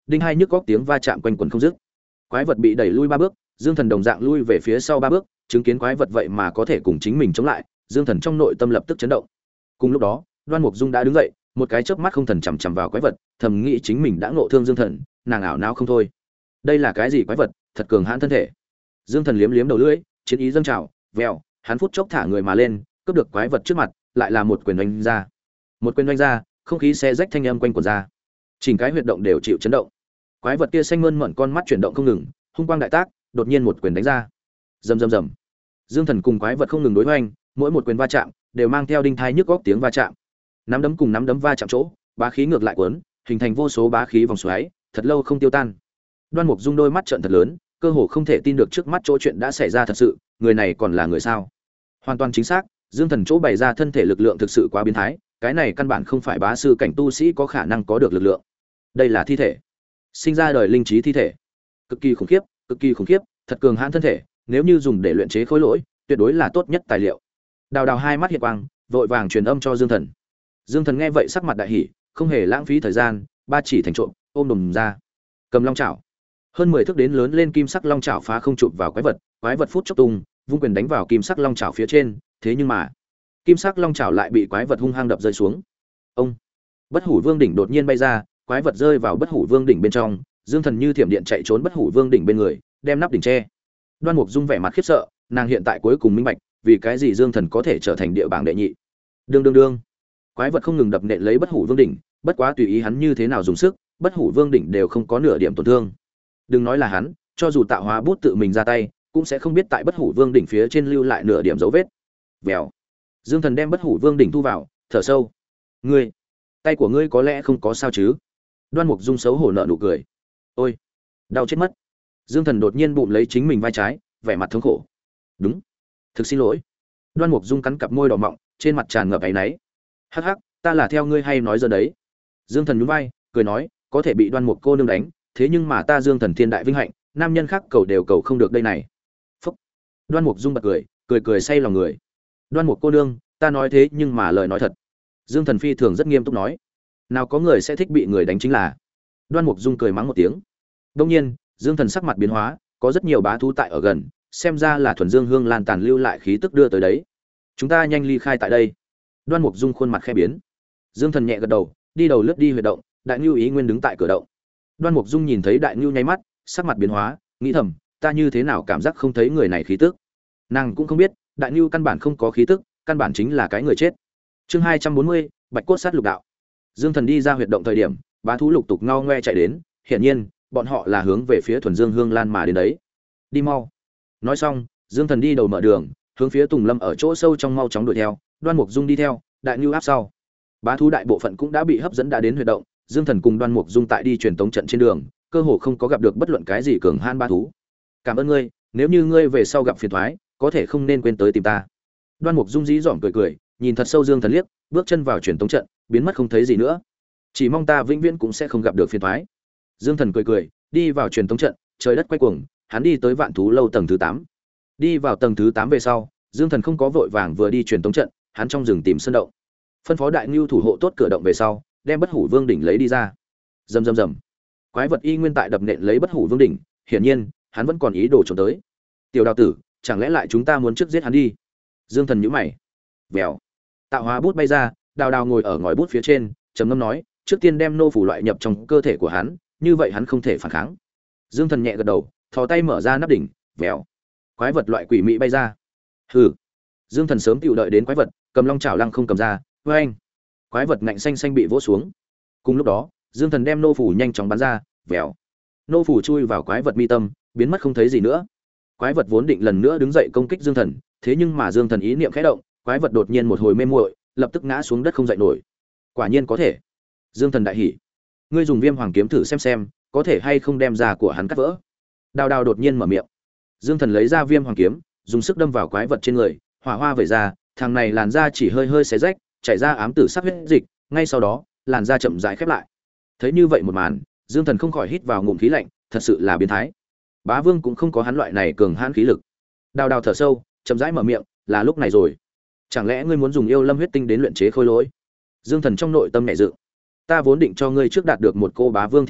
đinh hai nhức góc tiếng va chạm quanh quần không dứt. Quái vật bị đẩy lui ba bước, Dương Thần đồng dạng lui về phía sau ba bước, chứng kiến quái vật vậy mà có thể cùng chính mình chống lại, Dương Thần trong nội tâm lập tức chấn động. Cùng lúc đó, Đoan Mục Dung đã đứng dậy, một cái chớp mắt không thần chằm chằm vào quái vật, thầm nghĩ chính mình đã ngộ thương Dương Thần, nàng ảo não không thôi. Đây là cái gì quái vật, thật cường hãn thân thể. Dương Thần liếm liếm đầu lưỡi, chiến ý dâng trào, vèo, hắn phút chốc thả người mà lên, cướp được quái vật trước mặt, lại là một quyền đánh ra. Một quyền đánh ra, không khí xé rách thanh âm quanh quần ra. Chỉnh cái huyệt động đều chịu chấn động. Quái vật kia xanh mơn mởn con mắt chuyển động không ngừng, hung quang đại tác, đột nhiên một quyền đánh ra. Rầm rầm rầm. Dương Thần cùng quái vật không ngừng đối hoành, mỗi một quyền va chạm đều mang theo đinh thai nhức góc tiếng va chạm. Nắm đấm cùng nắm đấm va chạm chỗ, bá khí ngược lại cuốn, hình thành vô số bá khí vòng xoáy, thật lâu không tiêu tan. Đoan Mục Dung đôi mắt trợn thật lớn, cơ hồ không thể tin được trước mắt chỗ chuyện đã xảy ra thật sự, người này còn là người sao? Hoàn toàn chính xác, Dương Thần chỗ bày ra thân thể lực lượng thực sự quá biến thái, cái này căn bản không phải bá sư cảnh tu sĩ có khả năng có được lực lượng. Đây là thi thể, sinh ra đời linh trí thi thể, cực kỳ khủng khiếp, cực kỳ khủng khiếp, thật cường hãn thân thể, nếu như dùng để luyện chế khối lỗi, tuyệt đối là tốt nhất tài liệu. Đào Đào hai mắt hiện quang, vội vàng truyền âm cho Dương Thần. Dương Thần nghe vậy sắc mặt đại hỉ, không hề lãng phí thời gian, ba chỉ thành trộm, ôm đùm ra, cầm long chảo. Hơn mười thước đến lớn lên kim sắc long chảo phá không chụp vào quái vật, quái vật phút chốc tung, vung quyền đánh vào kim sắc long chảo phía trên, thế nhưng mà, kim sắc long chảo lại bị quái vật hung hăng đập rơi xuống. Ông, Bất Hủ Vương đỉnh đột nhiên bay ra, quái vật rơi vào Bất Hủ Vương đỉnh bên trong, Dương Thần như thiểm điện chạy trốn Bất Hủ Vương đỉnh bên người, đem nắp đỉnh che. Đoan Mục Dung vẻ mặt khiếp sợ, nàng hiện tại cuối cùng minh bạch, vì cái gì Dương Thần có thể trở thành địa bảng đệ nhị. Đương đương đương. Quái vật không ngừng đập nện lấy Bất Hủ Vương đỉnh, bất quá tùy ý hắn như thế nào dùng sức, Bất Hủ Vương đỉnh đều không có nửa điểm tổn thương. Đừng nói là hắn, cho dù Tạo Hóa bút tự mình ra tay, cũng sẽ không biết tại Bất Hủ Vương đỉnh phía trên lưu lại nửa điểm dấu vết. Vèo. Dương Thần đem Bất Hủ Vương đỉnh thu vào, thở sâu. Ngươi, tay của ngươi có lẽ không có sao chứ? Đoan Mục Dung xấu hổ nở nụ cười. Ôi, đau chết mất. Dương Thần đột nhiên bụng lấy chính mình vai trái, vẻ mặt thống khổ. Đúng, thực xin lỗi. Đoan Mục Dung cắn cặp môi đỏ mọng, trên mặt tràn ngập áy náy. Hắc hắc, ta là theo ngươi hay nói giờ đấy. Dương Thần nhún vai, cười nói, có thể bị Đoan Mục cô nương đánh, thế nhưng mà ta Dương Thần thiên đại vinh hạnh, nam nhân khác cầu đều cầu không được đây này. Phúc. Đoan Mục Dung bật cười, cười cười say lòng người. Đoan Mục cô nương, ta nói thế nhưng mà lời nói thật. Dương Thần phi thường rất nghiêm túc nói, nào có người sẽ thích bị người đánh chính là. Đoan Mục Dung cười mắng một tiếng. Đương nhiên, Dương Thần sắc mặt biến hóa, có rất nhiều bá thú tại ở gần, xem ra là thuần dương hương lan tàn lưu lại khí tức đưa tới đấy. Chúng ta nhanh ly khai tại đây. Đoan Mục Dung khuôn mặt khẽ biến. Dương Thần nhẹ gật đầu, đi đầu lướt đi huyệt động, Đại Nưu Ý Nguyên đứng tại cửa động. Đoan Mục Dung nhìn thấy Đại Nưu nháy mắt, sắc mặt biến hóa, nghĩ thầm, ta như thế nào cảm giác không thấy người này khí tức. Nàng cũng không biết, Đại Nưu căn bản không có khí tức, căn bản chính là cái người chết. Chương hai trăm bốn mươi, Bạch cốt sát lục đạo. Dương Thần đi ra huyệt động thời điểm, bá thú lục tục ngao ngoe chạy đến, hiển nhiên, bọn họ là hướng về phía thuần dương hương lan mà đến đấy. Đi mau. Nói xong, Dương Thần đi đầu mở đường, hướng phía Tùng Lâm ở chỗ sâu trong mau chóng đuổi theo, Đoan Mục Dung đi theo, Đại Nưu áp sau. Bá thú đại bộ phận cũng đã bị hấp dẫn đã đến huyệt động, Dương Thần cùng Đoan Mục Dung tại đi truyền tống trận trên đường, cơ hồ không có gặp được bất luận cái gì cường han bá thú. Cảm ơn ngươi, nếu như ngươi về sau gặp phiền toái, có thể không nên quên tới tìm ta. Đoan Mục Dung dí dỏm cười cười, nhìn thật sâu Dương Thần liếc, bước chân vào truyền tống trận, biến mất không thấy gì nữa. Chỉ mong ta vĩnh viễn cũng sẽ không gặp được phiền toái. Dương Thần cười cười, đi vào truyền tống trận, trời đất quay cuồng, hắn đi tới Vạn Thú lâu tầng thứ tám. Đi vào tầng thứ tám về sau, Dương Thần không có vội vàng vừa đi truyền tống trận, hắn trong rừng tìm sơn động. Phân phó Đại Nưu thủ hộ tốt cửa động về sau, đem Bất Hủ Vương đỉnh lấy đi ra. Rầm rầm rầm. Quái vật y nguyên tại đập nện lấy Bất Hủ Vương đỉnh, hiển nhiên, hắn vẫn còn ý đồ trốn tới. Tiểu Đào tử, chẳng lẽ lại chúng ta muốn trước giết hắn đi? Dương Thần nhíu mày. Vèo. Tạo Hóa bút bay ra, Đào Đào ngồi ở ngòi bút phía trên, trầm ngâm nói, trước tiên đem nô phủ loại nhập trong cơ thể của hắn, như vậy hắn không thể phản kháng. Dương Thần nhẹ gật đầu, thò tay mở ra nắp đỉnh, vèo. Quái vật loại quỷ mị bay ra. Hừ. Dương Thần sớm tiểu đợi đến quái vật, cầm long chảo lăng không cầm ra, oeng. Quái vật ngạnh xanh xanh bị vỗ xuống. Cùng lúc đó, Dương Thần đem nô phủ nhanh chóng bắn ra, vèo. Nô phủ chui vào quái vật mi tâm, biến mất không thấy gì nữa. Quái vật vốn định lần nữa đứng dậy công kích Dương Thần, thế nhưng mà Dương Thần ý niệm khẽ động, quái vật đột nhiên một hồi mê muội, lập tức ngã xuống đất không dậy nổi. Quả nhiên có thể. Dương Thần đại hỉ. Ngươi dùng Viêm Hoàng kiếm thử xem xem, có thể hay không đem da của hắn cắt vỡ. Đào Đào đột nhiên mở miệng. Dương Thần lấy ra Viêm Hoàng kiếm, dùng sức đâm vào quái vật trên người, hỏa hoa vẩy ra, thằng này làn da chỉ hơi hơi xé rách, chảy ra ám tử sắc huyết dịch, ngay sau đó, làn da chậm rãi khép lại. Thấy như vậy một màn, Dương Thần không khỏi hít vào ngụm khí lạnh, thật sự là biến thái. Bá Vương cũng không có hắn loại này cường hãn khí lực. Đào Đào thở sâu, chậm rãi mở miệng, là lúc này rồi. Chẳng lẽ ngươi muốn dùng yêu lâm huyết tinh đến luyện chế khôi lỗi? Dương Thần trong nội tâm nhẹ dự. Ta vốn định cho ngươi trước đạt được một cô Bá Vương thi thể,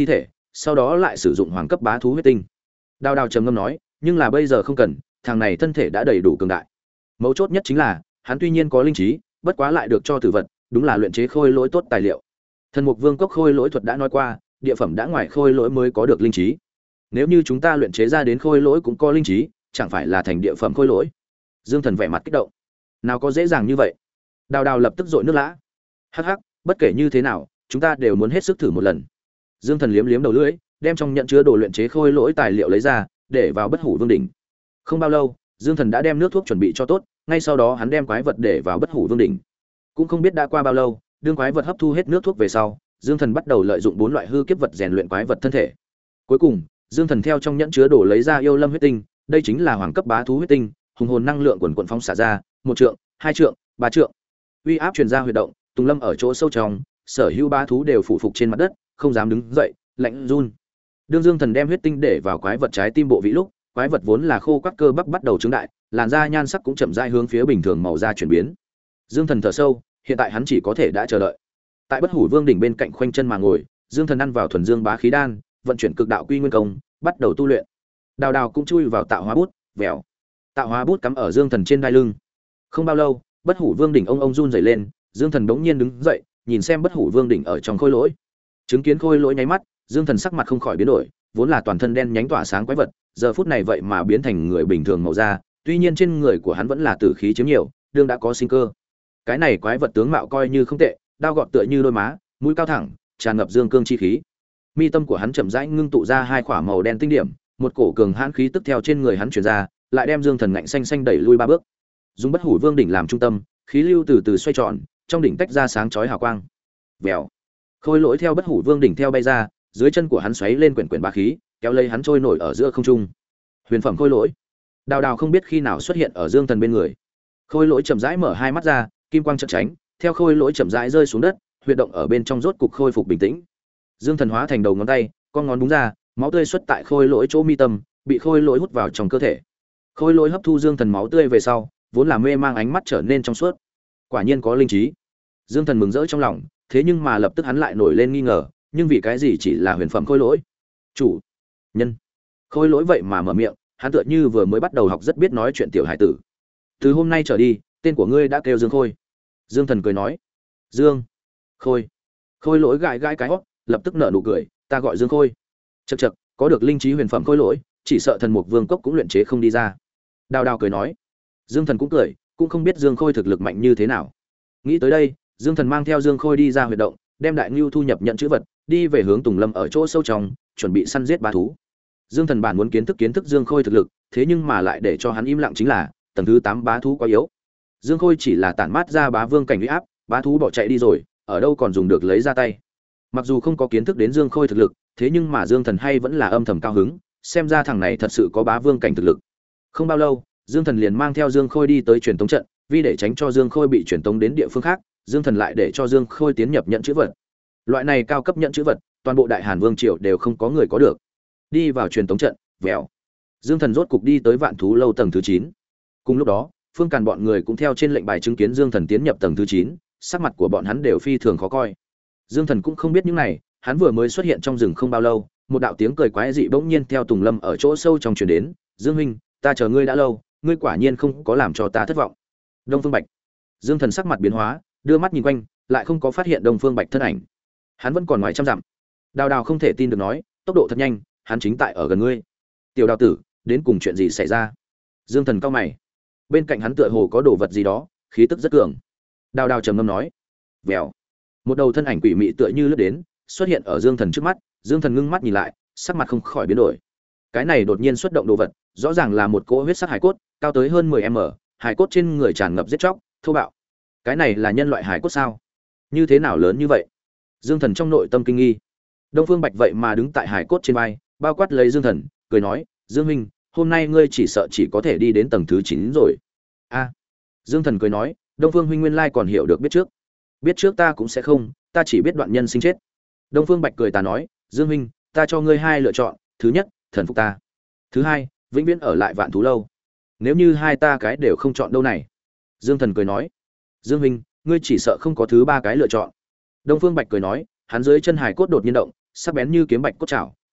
sau đó lại sử dụng hoàng cấp bá thú huyết tinh. Đào Đào trầm ngâm nói, nhưng là bây giờ không cần, thằng này thân thể đã đầy đủ cường đại. Mấu chốt nhất chính là, hắn tuy nhiên có linh trí, bất quá lại được cho tử vật, đúng là luyện chế khôi lỗi tốt tài liệu. Thần Mục Vương cốc khôi lỗi thuật đã nói qua, địa phẩm đã ngoài khôi lỗi mới có được linh trí. Nếu như chúng ta luyện chế ra đến khôi lỗi cũng có linh trí, chẳng phải là thành địa phẩm khôi lỗi? Dương Thần vẻ mặt kích động. Nào có dễ dàng như vậy? Đào Đào lập tức dội nước lã. Hắc hắc, bất kể như thế nào, chúng ta đều muốn hết sức thử một lần. Dương Thần liếm liếm đầu lưỡi, đem trong nhận chứa đồ luyện chế khôi lỗi tài liệu lấy ra, để vào Bất Hủ Vương đỉnh. Không bao lâu, Dương Thần đã đem nước thuốc chuẩn bị cho tốt, ngay sau đó hắn đem quái vật để vào Bất Hủ Vương đỉnh. Cũng không biết đã qua bao lâu, đương quái vật hấp thu hết nước thuốc về sau, Dương Thần bắt đầu lợi dụng bốn loại hư kiếp vật rèn luyện quái vật thân thể. Cuối cùng, Dương Thần theo trong nhẫn chứa đồ lấy ra yêu lâm huyết tinh, đây chính là hoàng cấp bá thú huyết tinh, hùng hồn năng lượng quần quần phóng xả ra, một trượng, hai trượng, ba trượng. Uy áp truyền ra huy động, Tùng Lâm ở chỗ sâu trong, sở hữu bá thú đều phủ phục trên mặt đất, không dám đứng dậy, lạnh run. Đương Dương Thần đem huyết tinh để vào quái vật trái tim bộ vị lúc, quái vật vốn là khô quắt cơ bắp bắt đầu trứng đại, làn da nhan sắc cũng chậm rãi hướng phía bình thường màu da chuyển biến. Dương Thần thở sâu, hiện tại hắn chỉ có thể đã chờ đợi. Tại Bất Hủ Vương đỉnh bên cạnh khoanh chân mà ngồi, Dương Thần ăn vào thuần dương bá khí đan, vận chuyển cực đạo quy nguyên công, bắt đầu tu luyện. Đào Đào cũng chui vào tạo hóa bút, vèo. Tạo hóa bút cắm ở Dương Thần trên đai lưng. Không bao lâu, Bất Hủ Vương đỉnh ông ông run rẩy lên, Dương Thần đống nhiên đứng dậy, nhìn xem Bất Hủ Vương đỉnh ở trong khôi lỗi. Chứng kiến khôi lỗi nháy mắt, Dương Thần sắc mặt không khỏi biến đổi, vốn là toàn thân đen nhánh tỏa sáng quái vật, giờ phút này vậy mà biến thành người bình thường màu da, tuy nhiên trên người của hắn vẫn là tử khí chiếm nhiều, đương đã có sinh cơ. Cái này quái vật tướng mạo coi như không tệ, đao gọt tựa như đôi má, mũi cao thẳng, tràn ngập dương cương chi khí. Mi tâm của hắn chậm rãi ngưng tụ ra hai quả màu đen tinh điểm, một cổ cường hãn khí tức theo trên người hắn truyền ra, lại đem Dương Thần ngạnh xanh xanh đẩy lui ba bước. Dùng Bất Hủ Vương đỉnh làm trung tâm, khí lưu từ từ xoay tròn, trong đỉnh tách ra sáng chói hào quang. Vèo. Khôi lỗi theo Bất Hủ Vương đỉnh theo bay ra, dưới chân của hắn xoáy lên quyển quyển bá khí, kéo lấy hắn trôi nổi ở giữa không trung. Huyền phẩm khôi lỗi. Đào Đào không biết khi nào xuất hiện ở Dương Thần bên người. Khôi lỗi chậm rãi mở hai mắt ra, kim quang chợt tránh, theo khôi lỗi chậm rãi rơi xuống đất, huyệt động ở bên trong rốt cục khôi phục bình tĩnh. Dương Thần hóa thành đầu ngón tay, con ngón búng ra, máu tươi xuất tại khôi lỗi chỗ mi tâm, bị khôi lỗi hút vào trong cơ thể. Khôi lỗi hấp thu Dương Thần máu tươi về sau, vốn là mê mang ánh mắt trở nên trong suốt. Quả nhiên có linh trí. Dương Thần mừng rỡ trong lòng, thế nhưng mà lập tức hắn lại nổi lên nghi ngờ, nhưng vì cái gì chỉ là huyền phẩm khôi lỗi? Chủ nhân. Khôi lỗi vậy mà mở miệng, hắn tựa như vừa mới bắt đầu học rất biết nói chuyện tiểu hải tử. Từ hôm nay trở đi, tên của ngươi đã kêu Dương Khôi. Dương Thần cười nói. Dương Khôi. Khôi lỗi gãi gãi cái hót, lập tức nở nụ cười, ta gọi Dương Khôi. Chậc chậc, có được linh trí huyền phẩm khôi lỗi, chỉ sợ Thần Mục Vương cốc cũng luyện chế không đi ra. Đào Đào cười nói. Dương Thần cũng cười, cũng không biết Dương Khôi thực lực mạnh như thế nào. Nghĩ tới đây, Dương Thần mang theo Dương Khôi đi ra huy động, đem đại ngưu thu nhập nhận chữ vật, đi về hướng Tùng Lâm ở chỗ sâu trong, chuẩn bị săn giết bá thú. Dương Thần bản muốn kiến thức kiến thức Dương Khôi thực lực, thế nhưng mà lại để cho hắn im lặng chính là, tầng thứ tám bá thú quá yếu. Dương Khôi chỉ là tản mát ra bá vương cảnh uy áp, bá thú bỏ chạy đi rồi, ở đâu còn dùng được lấy ra tay. Mặc dù không có kiến thức đến Dương Khôi thực lực, thế nhưng mà Dương Thần hay vẫn là âm thầm cao hứng, xem ra thằng này thật sự có bá vương cảnh thực lực. Không bao lâu, Dương Thần liền mang theo Dương Khôi đi tới truyền tống trận, vì để tránh cho Dương Khôi bị truyền tống đến địa phương khác, Dương Thần lại để cho Dương Khôi tiến nhập nhận chữ vật. Loại này cao cấp nhận chữ vật, toàn bộ Đại Hàn Vương triều đều không có người có được. Đi vào truyền tống trận, vèo. Dương Thần rốt cục đi tới Vạn Thú lâu tầng thứ chín. Cùng lúc đó, Phương Càn bọn người cũng theo trên lệnh bài chứng kiến Dương Thần tiến nhập tầng thứ chín, sắc mặt của bọn hắn đều phi thường khó coi. Dương Thần cũng không biết những này, hắn vừa mới xuất hiện trong rừng không bao lâu, một đạo tiếng cười quái dị bỗng nhiên theo Tùng Lâm ở chỗ sâu trong truyền đến, "Dương huynh, ta chờ ngươi đã lâu, ngươi quả nhiên không có làm cho ta thất vọng." Đông Phương Bạch. Dương Thần sắc mặt biến hóa, đưa mắt nhìn quanh, lại không có phát hiện Đông Phương Bạch thân ảnh. Hắn vẫn còn ngoài trăm dặm. Đào Đào không thể tin được nói, tốc độ thật nhanh, hắn chính tại ở gần ngươi. Tiểu Đào tử, đến cùng chuyện gì xảy ra? Dương Thần cau mày. Bên cạnh hắn tựa hồ có đồ vật gì đó, khí tức rất cường. Đào Đào trầm ngâm nói. Vèo. Một đầu thân ảnh quỷ mị tựa như lướt đến, xuất hiện ở Dương Thần trước mắt. Dương Thần ngưng mắt nhìn lại, sắc mặt không khỏi biến đổi. Cái này đột nhiên xuất động đồ vật, rõ ràng là một cỗ huyết sắc hải cốt, cao tới hơn mười mét, hải cốt trên người tràn ngập giết chóc, thô bạo. Cái này là nhân loại hải cốt sao? Như thế nào lớn như vậy? Dương Thần trong nội tâm kinh nghi. Đông Phương Bạch vậy mà đứng tại hải cốt trên vai, bao quát lấy Dương Thần, cười nói, "Dương huynh, hôm nay ngươi chỉ sợ chỉ có thể đi đến tầng thứ chín rồi." A. Dương Thần cười nói, "Đông Phương huynh nguyên lai còn hiểu được biết trước. Biết trước ta cũng sẽ không, ta chỉ biết đoạn nhân sinh chết." Đông Phương Bạch cười ta nói, "Dương huynh, ta cho ngươi hai lựa chọn, thứ nhất, thần phục ta. Thứ hai, vĩnh viễn ở lại Vạn Thú lâu. Nếu như hai ta cái đều không chọn đâu này." Dương Thần cười nói, "Dương huynh, ngươi chỉ sợ không có thứ ba cái lựa chọn." Đông Phương Bạch cười nói, hắn dưới chân hải cốt đột nhiên động, sắc bén như kiếm bạch cốt chảo,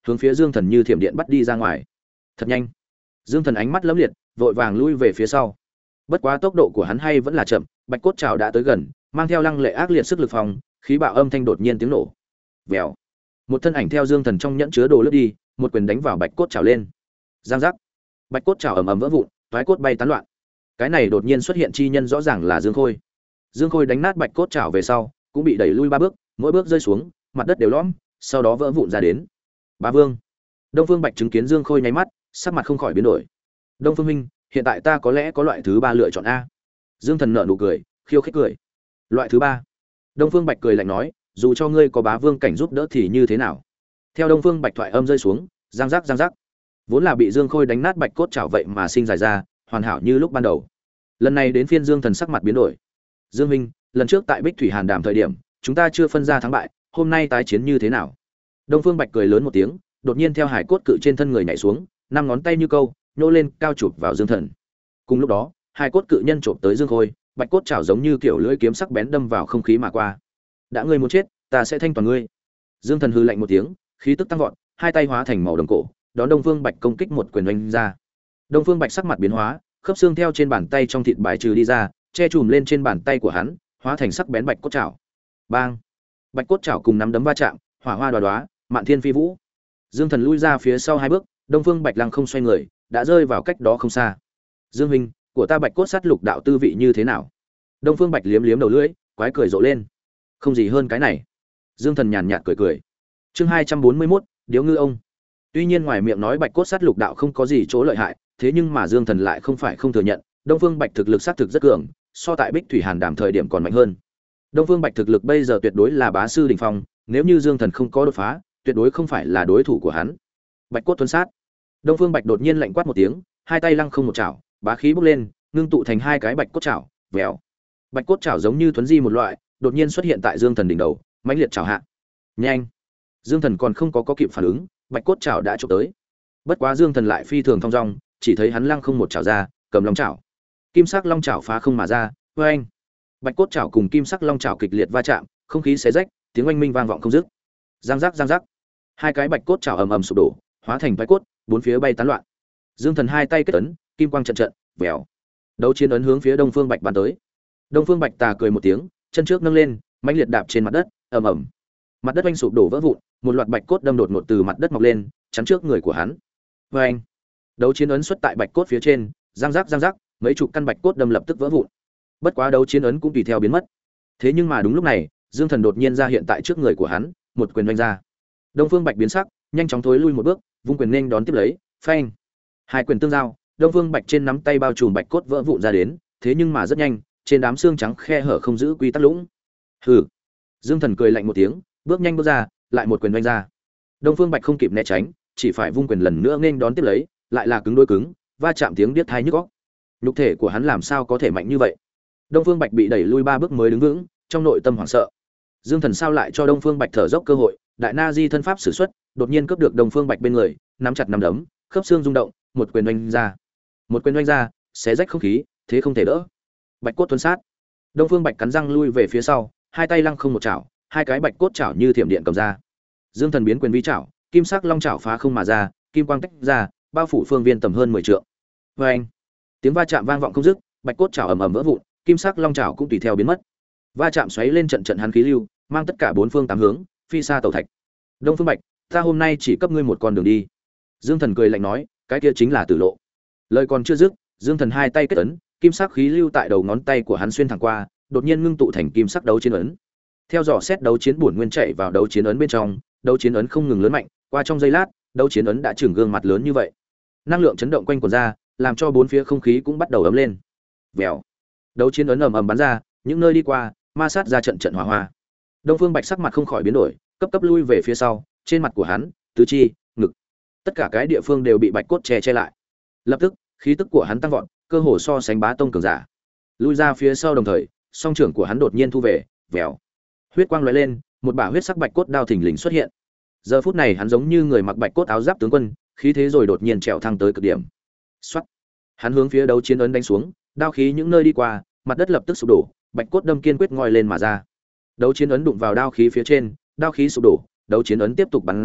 hướng phía Dương Thần như thiểm điện bắt đi ra ngoài. Thật nhanh. Dương Thần ánh mắt lấm liệt, vội vàng lui về phía sau. Bất quá tốc độ của hắn hay vẫn là chậm, bạch cốt trảo đã tới gần, mang theo lăng lệ ác liệt sức lực phòng, khí bạo âm thanh đột nhiên tiếng nổ. Vèo. Một thân ảnh theo Dương Thần trong nhẫn chứa đồ lướt đi, một quyền đánh vào bạch cốt trảo lên. Giang giác. Bạch cốt trảo ầm ầm vỡ vụn, toái cốt bay tán loạn. Cái này đột nhiên xuất hiện chi nhân rõ ràng là Dương Khôi. Dương Khôi đánh nát bạch cốt trảo về sau, cũng bị đẩy lui ba bước, mỗi bước rơi xuống, mặt đất đều lõm, sau đó vỡ vụn ra đến. Bá Vương. Đông Phương Bạch chứng kiến Dương Khôi nháy mắt, sắc mặt không khỏi biến đổi. Đông Phương huynh, hiện tại ta có lẽ có loại thứ ba lựa chọn a. Dương Thần nở nụ cười, khiêu khích cười. Loại thứ ba? Đông Phương Bạch cười lạnh nói, dù cho ngươi có Bá Vương cảnh giúp đỡ thì như thế nào? Theo Đông Phương Bạch thoại âm rơi xuống, giang giác giang giác. Vốn là bị Dương Khôi đánh nát bạch cốt chảo vậy mà sinh dài ra, hoàn hảo như lúc ban đầu. Lần này đến phiên Dương Thần sắc mặt biến đổi. Dương huynh, lần trước tại Bích Thủy Hàn Đàm thời điểm, chúng ta chưa phân ra thắng bại, hôm nay tái chiến như thế nào? Đông Phương Bạch cười lớn một tiếng, đột nhiên theo hải cốt cự trên thân người nhảy xuống, năm ngón tay như câu, nhô lên cao chụp vào Dương Thần. Cùng lúc đó, hai cốt cự nhân chộp tới Dương Khôi, bạch cốt chảo giống như kiểu lưỡi kiếm sắc bén đâm vào không khí mà qua. Đã ngươi muốn chết, ta sẽ thanh toàn ngươi. Dương Thần hừ lạnh một tiếng, khí tức tăng vọt, hai tay hóa thành màu đồng cổ, đón Đông Phương Bạch công kích một quyền oanh ra. Đông Phương Bạch sắc mặt biến hóa, khớp xương theo trên bàn tay trong thịt bài trừ đi ra, che chùm lên trên bàn tay của hắn, hóa thành sắc bén bạch cốt chảo. Bang! Bạch cốt chảo cùng nắm đấm va chạm, hỏa hoa đóa đóa, mạn thiên phi vũ. Dương Thần lui ra phía sau hai bước, Đông Phương Bạch lăng không xoay người, đã rơi vào cách đó không xa. Dương huynh, của ta bạch cốt sát lục đạo tư vị như thế nào? Đông Phương Bạch liếm liếm đầu lưỡi, quái cười rộ lên. Không gì hơn cái này. Dương Thần nhàn nhạt cười cười. Chương hai trăm bốn mươi mốt, điếu ngư ông. Tuy nhiên ngoài miệng nói bạch cốt sát lục đạo không có gì chỗ lợi hại, thế nhưng mà Dương Thần lại không phải không thừa nhận, Đông Phương Bạch thực lực sát thực rất cường, so tại Bích Thủy Hàn Đàm thời điểm còn mạnh hơn. Đông Phương Bạch thực lực bây giờ tuyệt đối là bá sư đỉnh phong, nếu như Dương Thần không có đột phá, tuyệt đối không phải là đối thủ của hắn. Bạch cốt tuấn sát. Đông Phương Bạch đột nhiên lạnh quát một tiếng, hai tay lăng không một chảo, bá khí bốc lên, ngưng tụ thành hai cái bạch cốt chảo, vèo. Bạch cốt chảo giống như thuấn di một loại, đột nhiên xuất hiện tại Dương Thần đỉnh đầu, mãnh liệt chảo hạ. Nhanh! Dương Thần còn không có có kịp phản ứng, bạch cốt chảo đã chụp tới. Bất quá Dương Thần lại phi thường thong dong, chỉ thấy hắn lăng không một chảo ra, cầm long chảo. Kim sắc long chảo phá không mà ra, oeng. Bạch cốt chảo cùng kim sắc long chảo kịch liệt va chạm, không khí xé rách, tiếng oanh minh vang vọng không dứt. Giang giác giang giác. Hai cái bạch cốt chảo ầm ầm sụp đổ, hóa thành bạch cốt, bốn phía bay tán loạn. Dương Thần hai tay kết ấn, kim quang trận trận, vèo. Đấu chiến ấn hướng phía Đông Phương Bạch bắn tới. Đông Phương Bạch tà cười một tiếng, chân trước nâng lên, mãnh liệt đạp trên mặt đất, ầm ầm. Mặt đất oanh sụp đổ vỡ vụn, một loạt bạch cốt đâm đột ngột từ mặt đất mọc lên, chắn trước người của hắn. Oeng. Đấu chiến ấn xuất tại bạch cốt phía trên, giang giác giang giác, mấy chục căn bạch cốt đâm lập tức vỡ vụn. Bất quá đấu chiến ấn cũng tùy theo biến mất. Thế nhưng mà đúng lúc này, Dương Thần đột nhiên ra hiện tại trước người của hắn, một quyền vung ra. Đông Phương Bạch biến sắc, nhanh chóng thối lui một bước, vung quyền nên đón tiếp lấy, phanh. Hai quyền tương giao, Đông Phương Bạch trên nắm tay bao trùm bạch cốt vỡ vụn ra đến, thế nhưng mà rất nhanh, trên đám xương trắng khe hở không giữ quy tắc lũng. Hừ. Dương Thần cười lạnh một tiếng, bước nhanh bước ra, lại một quyền vung ra. Đông Phương Bạch không kịp né tránh, chỉ phải vung quyền lần nữa nên đón tiếp lấy, lại là cứng đối cứng, va chạm tiếng điếc tai nhức óc. Nhục thể của hắn làm sao có thể mạnh như vậy? Đông Phương Bạch bị đẩy lui ba bước mới đứng vững, trong nội tâm hoảng sợ. Dương Thần sao lại cho Đông Phương Bạch thở dốc cơ hội, đại na di thân pháp sử xuất, đột nhiên cướp được Đông Phương Bạch bên người, nắm chặt nắm đấm, khớp xương rung động, một quyền oanh ra. Một quyền oanh ra, xé rách không khí, thế không thể đỡ. Bạch cốt tuấn sát. Đông Phương Bạch cắn răng lui về phía sau, hai tay lăng không một chảo, hai cái bạch cốt chảo như thiểm điện cầm ra. Dương Thần biến quyền vi chảo, kim sắc long chảo phá không mà ra, kim quang tách ra, bao phủ phương viên tầm hơn mười trượng. Oeng. Tiếng va chạm vang vọng không dứt, bạch cốt chảo ầm ầm vỡ vụn, kim sắc long chảo cũng tùy theo biến mất. Va chạm xoáy lên trận trận hắn khí lưu, mang tất cả bốn phương tám hướng, phi xa tẩu thạch. Đông Phương Bạch, ta hôm nay chỉ cấp ngươi một con đường đi. Dương Thần cười lạnh nói, cái kia chính là tử lộ. Lời còn chưa dứt, Dương Thần hai tay kết ấn, kim sắc khí lưu tại đầu ngón tay của hắn xuyên thẳng qua, đột nhiên ngưng tụ thành kim sắc đấu chiến ấn. Theo dõi xét đấu chiến bổn nguyên chạy vào đấu chiến ấn bên trong, đấu chiến ấn không ngừng lớn mạnh, qua trong giây lát, đấu chiến ấn đã trừng gương mặt lớn như vậy. Năng lượng chấn động quanh quần ra, làm cho bốn phía không khí cũng bắt đầu ấm lên. Vèo. Đấu chiến ấn ầm ầm bắn ra, những nơi đi qua, ma sát ra trận trận hỏa hoa. Đông Phương Bạch sắc mặt không khỏi biến đổi, cấp cấp lui về phía sau, trên mặt của hắn, tứ chi, ngực, tất cả cái địa phương đều bị bạch cốt che che lại. Lập tức, khí tức của hắn tăng vọt, cơ hồ so sánh bá tông cường giả. Lui ra phía sau đồng thời, song trưởng của hắn đột nhiên thu về, vèo. Huyết quang lóe lên, một bả huyết sắc bạch cốt đao thình lình xuất hiện. Giờ phút này hắn giống như người mặc bạch cốt áo giáp tướng quân, khí thế rồi đột nhiên trèo thăng tới cực điểm. Soát. Hắn hướng phía đấu chiến ấn đánh xuống, đao khí những nơi đi qua, mặt đất lập tức sụp đổ, bạch cốt đâm kiên quyết ngoi lên mà ra. Đấu chiến ấn đụng vào đao khí phía trên, đao khí sụp đổ, đấu chiến ấn tiếp tục bắn ra,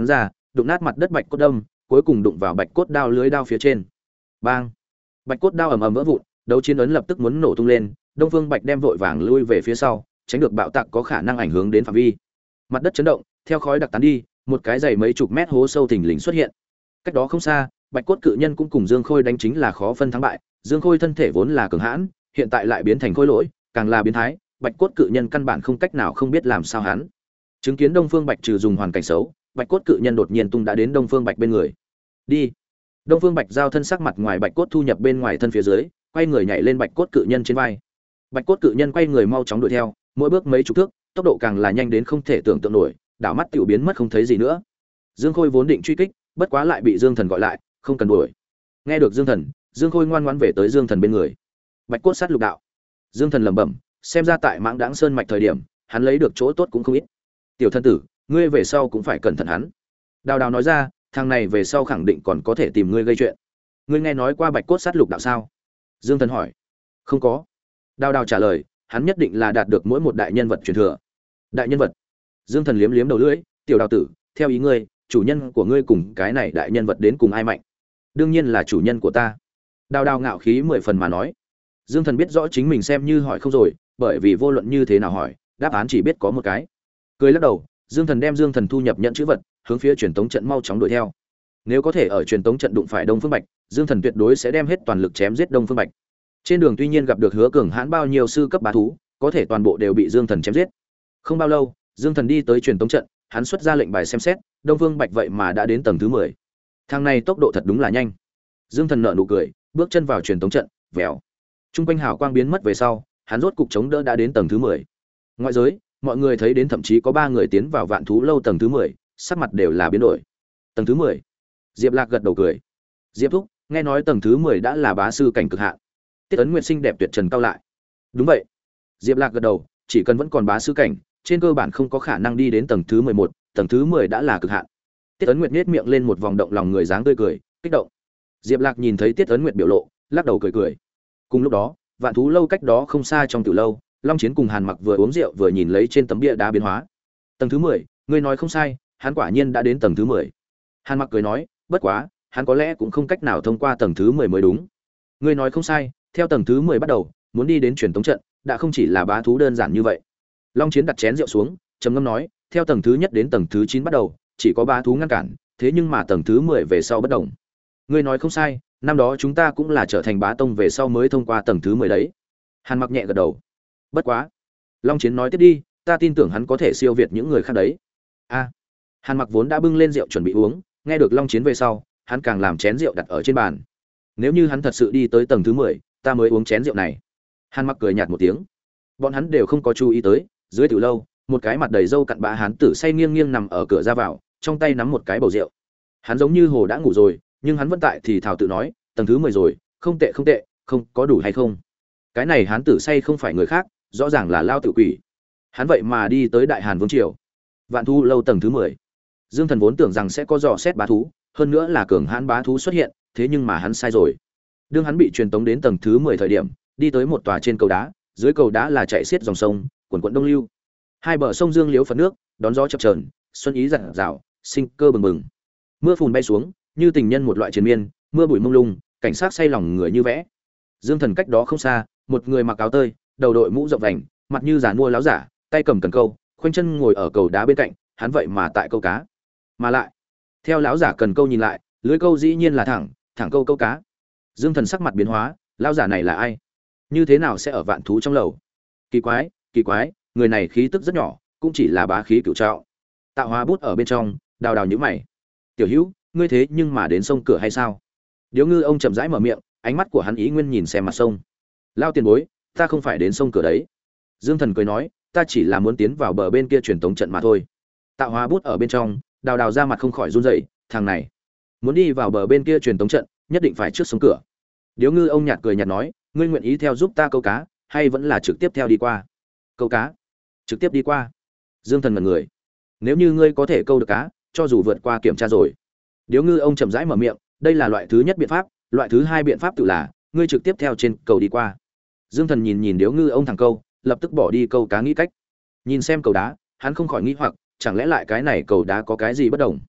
đụng nát mặt đất bạch cốt đâm, cuối cùng đụng vào bạch cốt đao lưới đao phía trên. Bang! Bạch cốt đao ầm ầm vỡ vụn, đấu chiến ấn lập tức muốn nổ tung lên, Đông Phương Bạch đem vội vàng lui về phía sau, tránh được bạo tạc có khả năng ảnh hưởng đến phạm vi. Mặt đất chấn động, theo khói đặc tán đi, một cái dày mấy chục mét hố sâu thình lình xuất hiện. Cách đó không xa, Bạch cốt cự nhân cũng cùng Dương Khôi đánh chính là khó phân thắng bại, Dương Khôi thân thể vốn là cường hãn, hiện tại lại biến thành khôi lỗi, càng là biến thái, Bạch cốt cự nhân căn bản không cách nào không biết làm sao hắn. Chứng kiến Đông Phương Bạch trừ dùng hoàn cảnh xấu, Bạch cốt cự nhân đột nhiên tung đã đến Đông Phương Bạch bên người. Đi. Đông Phương Bạch giao thân sắc mặt ngoài Bạch cốt thu nhập bên ngoài thân phía dưới, quay người nhảy lên Bạch cốt cự nhân trên vai. Bạch cốt cự nhân quay người mau chóng đuổi theo, mỗi bước mấy chục thước, tốc độ càng là nhanh đến không thể tưởng tượng nổi, đảo mắt tiểu biến mất không thấy gì nữa. Dương Khôi vốn định truy kích, bất quá lại bị Dương Thần gọi lại, không cần đuổi. Nghe được Dương Thần, Dương Khôi ngoan ngoãn về tới Dương Thần bên người. Bạch cốt sát lục đạo. Dương Thần lẩm bẩm, xem ra tại Mãng Đãng Sơn mạch thời điểm, hắn lấy được chỗ tốt cũng không ít. Tiểu thân tử, ngươi về sau cũng phải cẩn thận hắn. Đào Đào nói ra, thằng này về sau khẳng định còn có thể tìm ngươi gây chuyện. Ngươi nghe nói qua Bạch cốt sát lục đạo sao? Dương Thần hỏi. Không có. Đào Đào trả lời, hắn nhất định là đạt được mỗi một đại nhân vật truyền thừa. Đại nhân vật? Dương Thần liếm liếm đầu lưỡi, tiểu Đào tử, theo ý ngươi, chủ nhân của ngươi cùng cái này đại nhân vật đến cùng ai mạnh? Đương nhiên là chủ nhân của ta. Đào Đào ngạo khí mười phần mà nói. Dương Thần biết rõ chính mình xem như hỏi không rồi, bởi vì vô luận như thế nào hỏi, đáp án chỉ biết có một cái. Cười lắc đầu, Dương Thần đem Dương Thần thu nhập nhận chữ vật, hướng phía truyền tống trận mau chóng đuổi theo. Nếu có thể ở truyền tống trận đụng phải Đông Phương Bạch, Dương Thần tuyệt đối sẽ đem hết toàn lực chém giết Đông Phương Bạch. Trên đường tuy nhiên gặp được Hứa Cường hãn bao nhiêu sư cấp bá thú, có thể toàn bộ đều bị Dương Thần chém giết. Không bao lâu, Dương Thần đi tới truyền tống trận, hắn xuất ra lệnh bài xem xét, Đông Phương Bạch vậy mà đã đến tầng thứ mười. Thằng này tốc độ thật đúng là nhanh. Dương Thần nở nụ cười, bước chân vào truyền tống trận, vèo. Trung quanh hào quang biến mất về sau, hắn rốt cục chống đỡ đã đến tầng thứ mười. Ngoại giới, mọi người thấy đến thậm chí có ba người tiến vào Vạn Thú lâu tầng thứ mười, sắc mặt đều là biến đổi. Tầng thứ mười. Diệp Lạc gật đầu cười. Diệp thúc, nghe nói tầng thứ mười đã là bá sư cảnh cực hạn. Tiết Ấn Nguyệt xinh đẹp tuyệt trần cao lại. Đúng vậy. Diệp Lạc gật đầu, chỉ cần vẫn còn bá sư cảnh, trên cơ bản không có khả năng đi đến tầng thứ mười một, tầng thứ mười đã là cực hạn. Tiết Ấn Nguyệt nhếch miệng lên một vòng động lòng người dáng tươi cười, kích động. Diệp Lạc nhìn thấy Tiết Ấn Nguyệt biểu lộ, lắc đầu cười cười. Cùng lúc đó, Vạn Thú lâu cách đó không xa trong tiểu lâu, Long Chiến cùng Hàn Mặc vừa uống rượu vừa nhìn lấy trên tấm bia đá biến hóa. Tầng thứ mười, ngươi nói không sai, hắn quả nhiên đã đến tầng thứ mười. Hàn Mặc cười nói, bất quá, hắn có lẽ cũng không cách nào thông qua tầng thứ mười mới đúng. Ngươi nói không sai, theo tầng thứ mười bắt đầu, muốn đi đến truyền tống trận, đã không chỉ là bá thú đơn giản như vậy. Long Chiến đặt chén rượu xuống, trầm ngâm nói, theo tầng thứ nhất đến tầng thứ chín bắt đầu, chỉ có bá thú ngăn cản, thế nhưng mà tầng thứ mười về sau bất động. Ngươi nói không sai, năm đó chúng ta cũng là trở thành bá tông về sau mới thông qua tầng thứ mười đấy. Hàn Mặc nhẹ gật đầu. Bất quá, Long Chiến nói tiếp đi, ta tin tưởng hắn có thể siêu việt những người khác đấy. A. Hàn Mặc vốn đã bưng lên rượu chuẩn bị uống, nghe được Long Chiến về sau, hắn càng làm chén rượu đặt ở trên bàn. Nếu như hắn thật sự đi tới tầng thứ mười, ta mới uống chén rượu này. Hàn Mặc cười nhạt một tiếng. Bọn hắn đều không có chú ý tới, dưới tiểu lâu, một cái mặt đầy râu cặn bã hán tử say nghiêng nghiêng nằm ở cửa ra vào, trong tay nắm một cái bầu rượu. Hắn giống như hồ đã ngủ rồi, nhưng hắn vẫn tại thì thào tự nói, tầng thứ mười rồi, không tệ không tệ, không, có đủ hay không? Cái này hán tử say không phải người khác, rõ ràng là Lao Tử Quỷ. Hắn vậy mà đi tới Đại Hàn Vương triều. Vạn Thú lâu tầng thứ mười. Dương Thần vốn tưởng rằng sẽ có dò xét bá thú, hơn nữa là cường hãn bá thú xuất hiện, thế nhưng mà hắn sai rồi. Đương hắn bị truyền tống đến tầng thứ mười thời điểm, đi tới một tòa trên cầu đá, dưới cầu đá là chảy xiết dòng sông, quần quần đông lưu. Hai bờ sông dương liếu phật nước, đón gió chập chờn, xuân ý rạng rào, sinh cơ bừng bừng. Mưa phùn bay xuống, như tình nhân một loại triền miên, mưa bụi mông lung, cảnh sát say lòng người như vẽ. Dương Thần cách đó không xa, một người mặc áo tơi, đầu đội mũ rộng vành, mặt như giàn mua láo giả, tay cầm cần câu, khoanh chân ngồi ở cầu đá bên cạnh, hắn vậy mà tại câu cá. Mà lại, theo láo giả cần câu nhìn lại, lưới câu dĩ nhiên là thẳng, thẳng câu câu cá. Dương Thần sắc mặt biến hóa, lão giả này là ai? Như thế nào sẽ ở Vạn Thú trong lầu? Kỳ quái, kỳ quái, người này khí tức rất nhỏ, cũng chỉ là bá khí cửu trạo. Tạo Hóa bút ở bên trong, đào đào nhíu mày. Tiểu Hữu, ngươi thế nhưng mà đến sông cửa hay sao? Điếu Ngư ông chậm rãi mở miệng, ánh mắt của hắn ý nguyên nhìn xem mặt sông. Lao tiền bối, ta không phải đến sông cửa đấy. Dương Thần cười nói, ta chỉ là muốn tiến vào bờ bên kia truyền tống trận mà thôi. Tạo Hóa bút ở bên trong, đào đào ra mặt không khỏi run rẩy, thằng này muốn đi vào bờ bên kia truyền tống trận, nhất định phải trước sông cửa. Điếu Ngư ông nhạt cười nhạt nói, ngươi nguyện ý theo giúp ta câu cá, hay vẫn là trực tiếp theo đi qua? Câu cá? Trực tiếp đi qua? Dương Thần ngẩn người. Nếu như ngươi có thể câu được cá, cho dù vượt qua kiểm tra rồi. Điếu Ngư ông chậm rãi mở miệng, đây là loại thứ nhất biện pháp, loại thứ hai biện pháp tự là ngươi trực tiếp theo trên cầu đi qua. Dương Thần nhìn nhìn Điếu Ngư ông thẳng câu, lập tức bỏ đi câu cá nghĩ cách. Nhìn xem cầu đá, hắn không khỏi nghĩ hoặc, chẳng lẽ lại cái này cầu đá có cái gì bất đồng?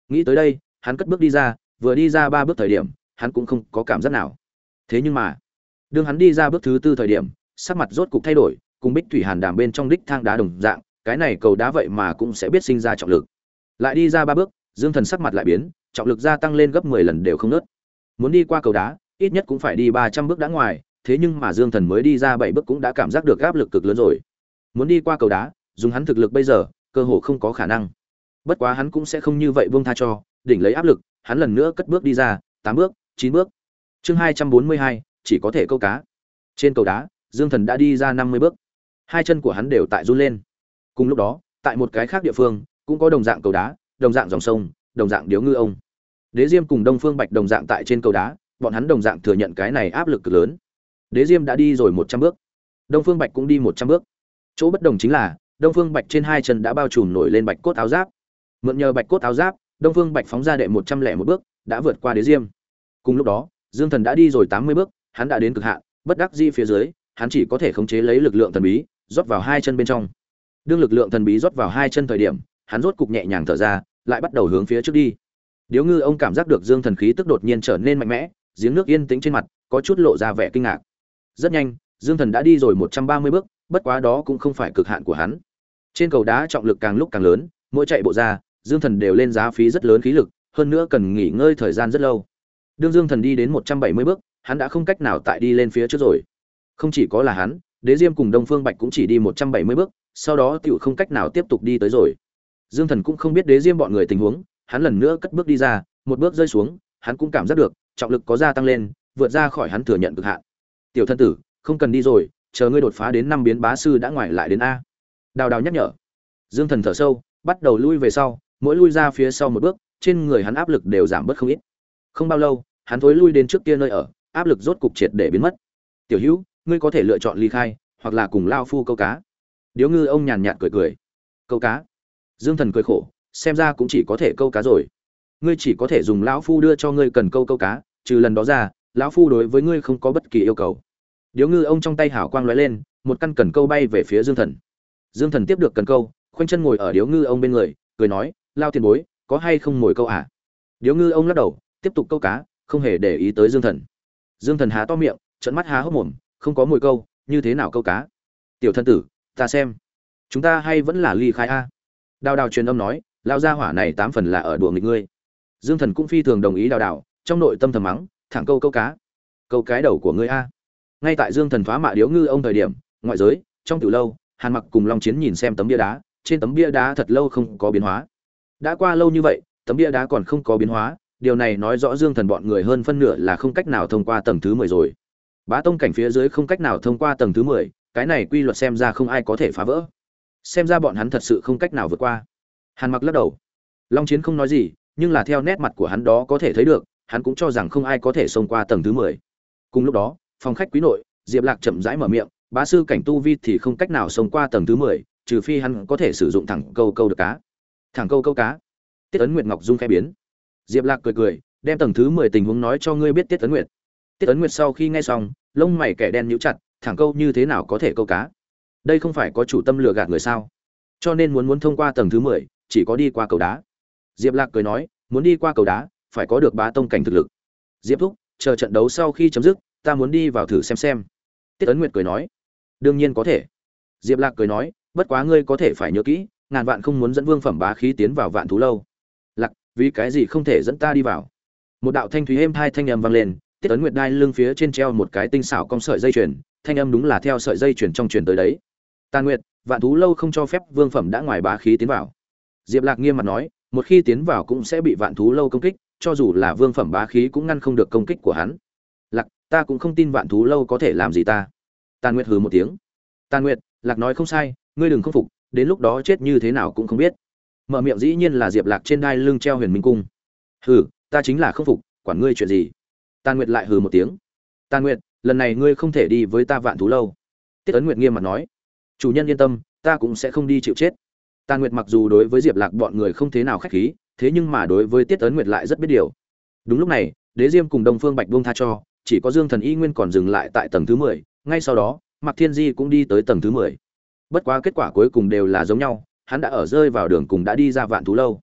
Nghĩ tới đây, hắn cất bước đi ra, vừa đi ra ba bước thời điểm, hắn cũng không có cảm giác nào. Thế nhưng mà, đương hắn đi ra bước thứ tư thời điểm, sắc mặt rốt cục thay đổi, cùng Bích Thủy Hàn Đàm bên trong đích thang đá đồng dạng, cái này cầu đá vậy mà cũng sẽ biết sinh ra trọng lực. Lại đi ra ba bước, Dương Thần sắc mặt lại biến, trọng lực gia tăng lên gấp mười lần đều không ngớt. Muốn đi qua cầu đá, ít nhất cũng phải đi ba trăm bước đã ngoài, thế nhưng mà Dương Thần mới đi ra bảy bước cũng đã cảm giác được áp lực cực lớn rồi. Muốn đi qua cầu đá, dùng hắn thực lực bây giờ, cơ hồ không có khả năng. Bất quá hắn cũng sẽ không như vậy buông tha cho, đỉnh lấy áp lực, hắn lần nữa cất bước đi ra, tám bước, chín bước. Chương hai trăm bốn mươi hai, chỉ có thể câu cá. Trên cầu đá, Dương Thần đã đi ra năm mươi bước. Hai chân của hắn đều tại run lên. Cùng lúc đó, tại một cái khác địa phương, cũng có đồng dạng cầu đá, đồng dạng dòng sông, đồng dạng điếu ngư ông. Đế Diêm cùng Đông Phương Bạch đồng dạng tại trên cầu đá, bọn hắn đồng dạng thừa nhận cái này áp lực cực lớn. Đế Diêm đã đi rồi một trăm bước, Đông Phương Bạch cũng đi một trăm bước. Chỗ bất đồng chính là, Đông Phương Bạch trên hai chân đã bao trùm nổi lên bạch cốt áo giáp. Mượn nhờ bạch cốt áo giáp, Đông Phương Bạch phóng ra đệ một trăm lẻ một bước, đã vượt qua Đế Diêm. Cùng lúc đó, Dương Thần đã đi rồi tám mươi bước, hắn đã đến cực hạn, bất đắc dĩ phía dưới, hắn chỉ có thể khống chế lấy lực lượng thần bí, rót vào hai chân bên trong. Đương lực lượng thần bí rót vào hai chân thời điểm, hắn rốt cục nhẹ nhàng thở ra, lại bắt đầu hướng phía trước đi. Điếu Ngư ông cảm giác được Dương Thần khí tức đột nhiên trở nên mạnh mẽ, giếng nước yên tĩnh trên mặt có chút lộ ra vẻ kinh ngạc. Rất nhanh, Dương Thần đã đi rồi một trăm ba mươi bước, bất quá đó cũng không phải cực hạn của hắn. Trên cầu đá trọng lực càng lúc càng lớn, mỗi chạy bộ ra, Dương Thần đều lên giá phí rất lớn khí lực, hơn nữa cần nghỉ ngơi thời gian rất lâu. Đương Dương Thần đi đến một trăm bảy mươi bước, hắn đã không cách nào tại đi lên phía trước rồi. Không chỉ có là hắn, Đế Diêm cùng Đông Phương Bạch cũng chỉ đi một trăm bảy mươi bước, sau đó tiểu không cách nào tiếp tục đi tới rồi. Dương Thần cũng không biết Đế Diêm bọn người tình huống, hắn lần nữa cất bước đi ra, một bước rơi xuống, hắn cũng cảm giác được trọng lực có gia tăng lên, vượt ra khỏi hắn thừa nhận cực hạn. Tiểu thân tử, không cần đi rồi, chờ ngươi đột phá đến năm biến bá sư đã ngoài lại đến a. Đào Đào nhắc nhở. Dương Thần thở sâu, bắt đầu lui về sau, mỗi lui ra phía sau một bước, trên người hắn áp lực đều giảm bớt không ít. Không bao lâu, hắn thối lui đến trước kia nơi ở, áp lực rốt cục triệt để biến mất. Tiểu Hữu, ngươi có thể lựa chọn ly khai, hoặc là cùng lao phu câu cá. Điếu Ngư ông nhàn nhạt cười cười. Câu cá? Dương Thần cười khổ, xem ra cũng chỉ có thể câu cá rồi. Ngươi chỉ có thể dùng lão phu đưa cho ngươi cần câu câu cá, trừ lần đó ra, lão phu đối với ngươi không có bất kỳ yêu cầu. Điếu Ngư ông trong tay hảo quang lóe lên, một căn cần câu bay về phía Dương Thần. Dương Thần tiếp được cần câu, khoanh chân ngồi ở Điếu Ngư ông bên người, cười nói, lao tiền bối, có hay không mồi câu à? Điếu Ngư ông lắc đầu, tiếp tục câu cá, không hề để ý tới Dương Thần. Dương Thần há to miệng, trợn mắt há hốc mồm, không có mồi câu, như thế nào câu cá? Tiểu thân tử, ta xem, chúng ta hay vẫn là ly khai a. Đào Đào truyền âm nói, lao gia hỏa này tám phần là ở đùa nghịch ngươi. Dương Thần cũng phi thường đồng ý Đào Đào, trong nội tâm thầm mắng, thẳng câu câu cá, câu cái đầu của ngươi a. Ngay tại Dương Thần phá mạ Điếu Ngư ông thời điểm, ngoại giới, trong tiểu lâu, Hàn Mặc cùng Long Chiến nhìn xem tấm bia đá, trên tấm bia đá thật lâu không có biến hóa. Đã qua lâu như vậy, tấm bia đá còn không có biến hóa, điều này nói rõ Dương Thần bọn người hơn phân nửa là không cách nào thông qua tầng thứ mười rồi. Bá tông cảnh phía dưới không cách nào thông qua tầng thứ mười, cái này quy luật xem ra không ai có thể phá vỡ. Xem ra bọn hắn thật sự không cách nào vượt qua. Hàn Mặc lắc đầu. Long Chiến không nói gì, nhưng là theo nét mặt của hắn đó có thể thấy được, hắn cũng cho rằng không ai có thể xông qua tầng thứ mười. Cùng lúc đó, phòng khách quý nội, Diệp Lạc chậm rãi mở miệng, bá sư cảnh tu vi thì không cách nào xông qua tầng thứ mười, trừ phi hắn có thể sử dụng thẳng câu câu được cá. Thẳng câu câu cá. Tiết Ấn Nguyệt Ngọc dung khẽ biến. Diệp Lạc cười cười, đem tầng thứ mười tình huống nói cho ngươi biết Tiết Ấn Nguyệt. Tiết Ấn Nguyệt sau khi nghe xong, lông mày kẻ đen nhíu chặt, thẳng câu như thế nào có thể câu cá? Đây không phải có chủ tâm lừa gạt người sao? Cho nên muốn muốn thông qua tầng thứ mười, chỉ có đi qua cầu đá. Diệp Lạc cười nói, muốn đi qua cầu đá, phải có được bá tông cảnh thực lực. Diệp thúc, chờ trận đấu sau khi chấm dứt, ta muốn đi vào thử xem xem. Tiết Ấn Nguyệt cười nói, đương nhiên có thể. Diệp Lạc cười nói, bất quá ngươi có thể phải nhớ kỹ, ngàn vạn không muốn dẫn vương phẩm bá khí tiến vào Vạn Thú lâu. Lạc, vì cái gì không thể dẫn ta đi vào? Một đạo thanh thúy êm hai thanh âm vang lên, Tiết Ấn Nguyệt đai lưng phía trên treo một cái tinh xảo cong sợi dây chuyền, thanh âm đúng là theo sợi dây chuyền trong truyền tới đấy. Tàn Nguyệt, Vạn Thú lâu không cho phép vương phẩm đã ngoài bá khí tiến vào. Diệp Lạc nghiêm mặt nói, một khi tiến vào cũng sẽ bị Vạn Thú lâu công kích, cho dù là vương phẩm bá khí cũng ngăn không được công kích của hắn. Lạc, ta cũng không tin Vạn Thú lâu có thể làm gì ta. Tàn Nguyệt hừ một tiếng. Tàn Nguyệt, Lạc nói không sai, ngươi đừng không phục, đến lúc đó chết như thế nào cũng không biết. Mở miệng dĩ nhiên là Diệp Lạc trên đai lưng treo Huyền Minh cung. Hừ, ta chính là không phục, quản ngươi chuyện gì? Tàn Nguyệt lại hừ một tiếng. Tàn Nguyệt, lần này ngươi không thể đi với ta Vạn Thú lâu. Tiết Ấn Nguyệt nghiêm mặt nói. Chủ nhân yên tâm, ta cũng sẽ không đi chịu chết. Tàn Nguyệt mặc dù đối với Diệp Lạc bọn người không thế nào khách khí, thế nhưng mà đối với Tiết Ấn Nguyệt lại rất biết điều. Đúng lúc này, Đế Diêm cùng Đông Phương Bạch buông tha cho, chỉ có Dương Thần Y Nguyên còn dừng lại tại tầng thứ mười, ngay sau đó, Mạc Thiên Di cũng đi tới tầng thứ mười. Bất quá kết quả cuối cùng đều là giống nhau, hắn đã ở rơi vào đường cùng đã đi ra Vạn Thú lâu.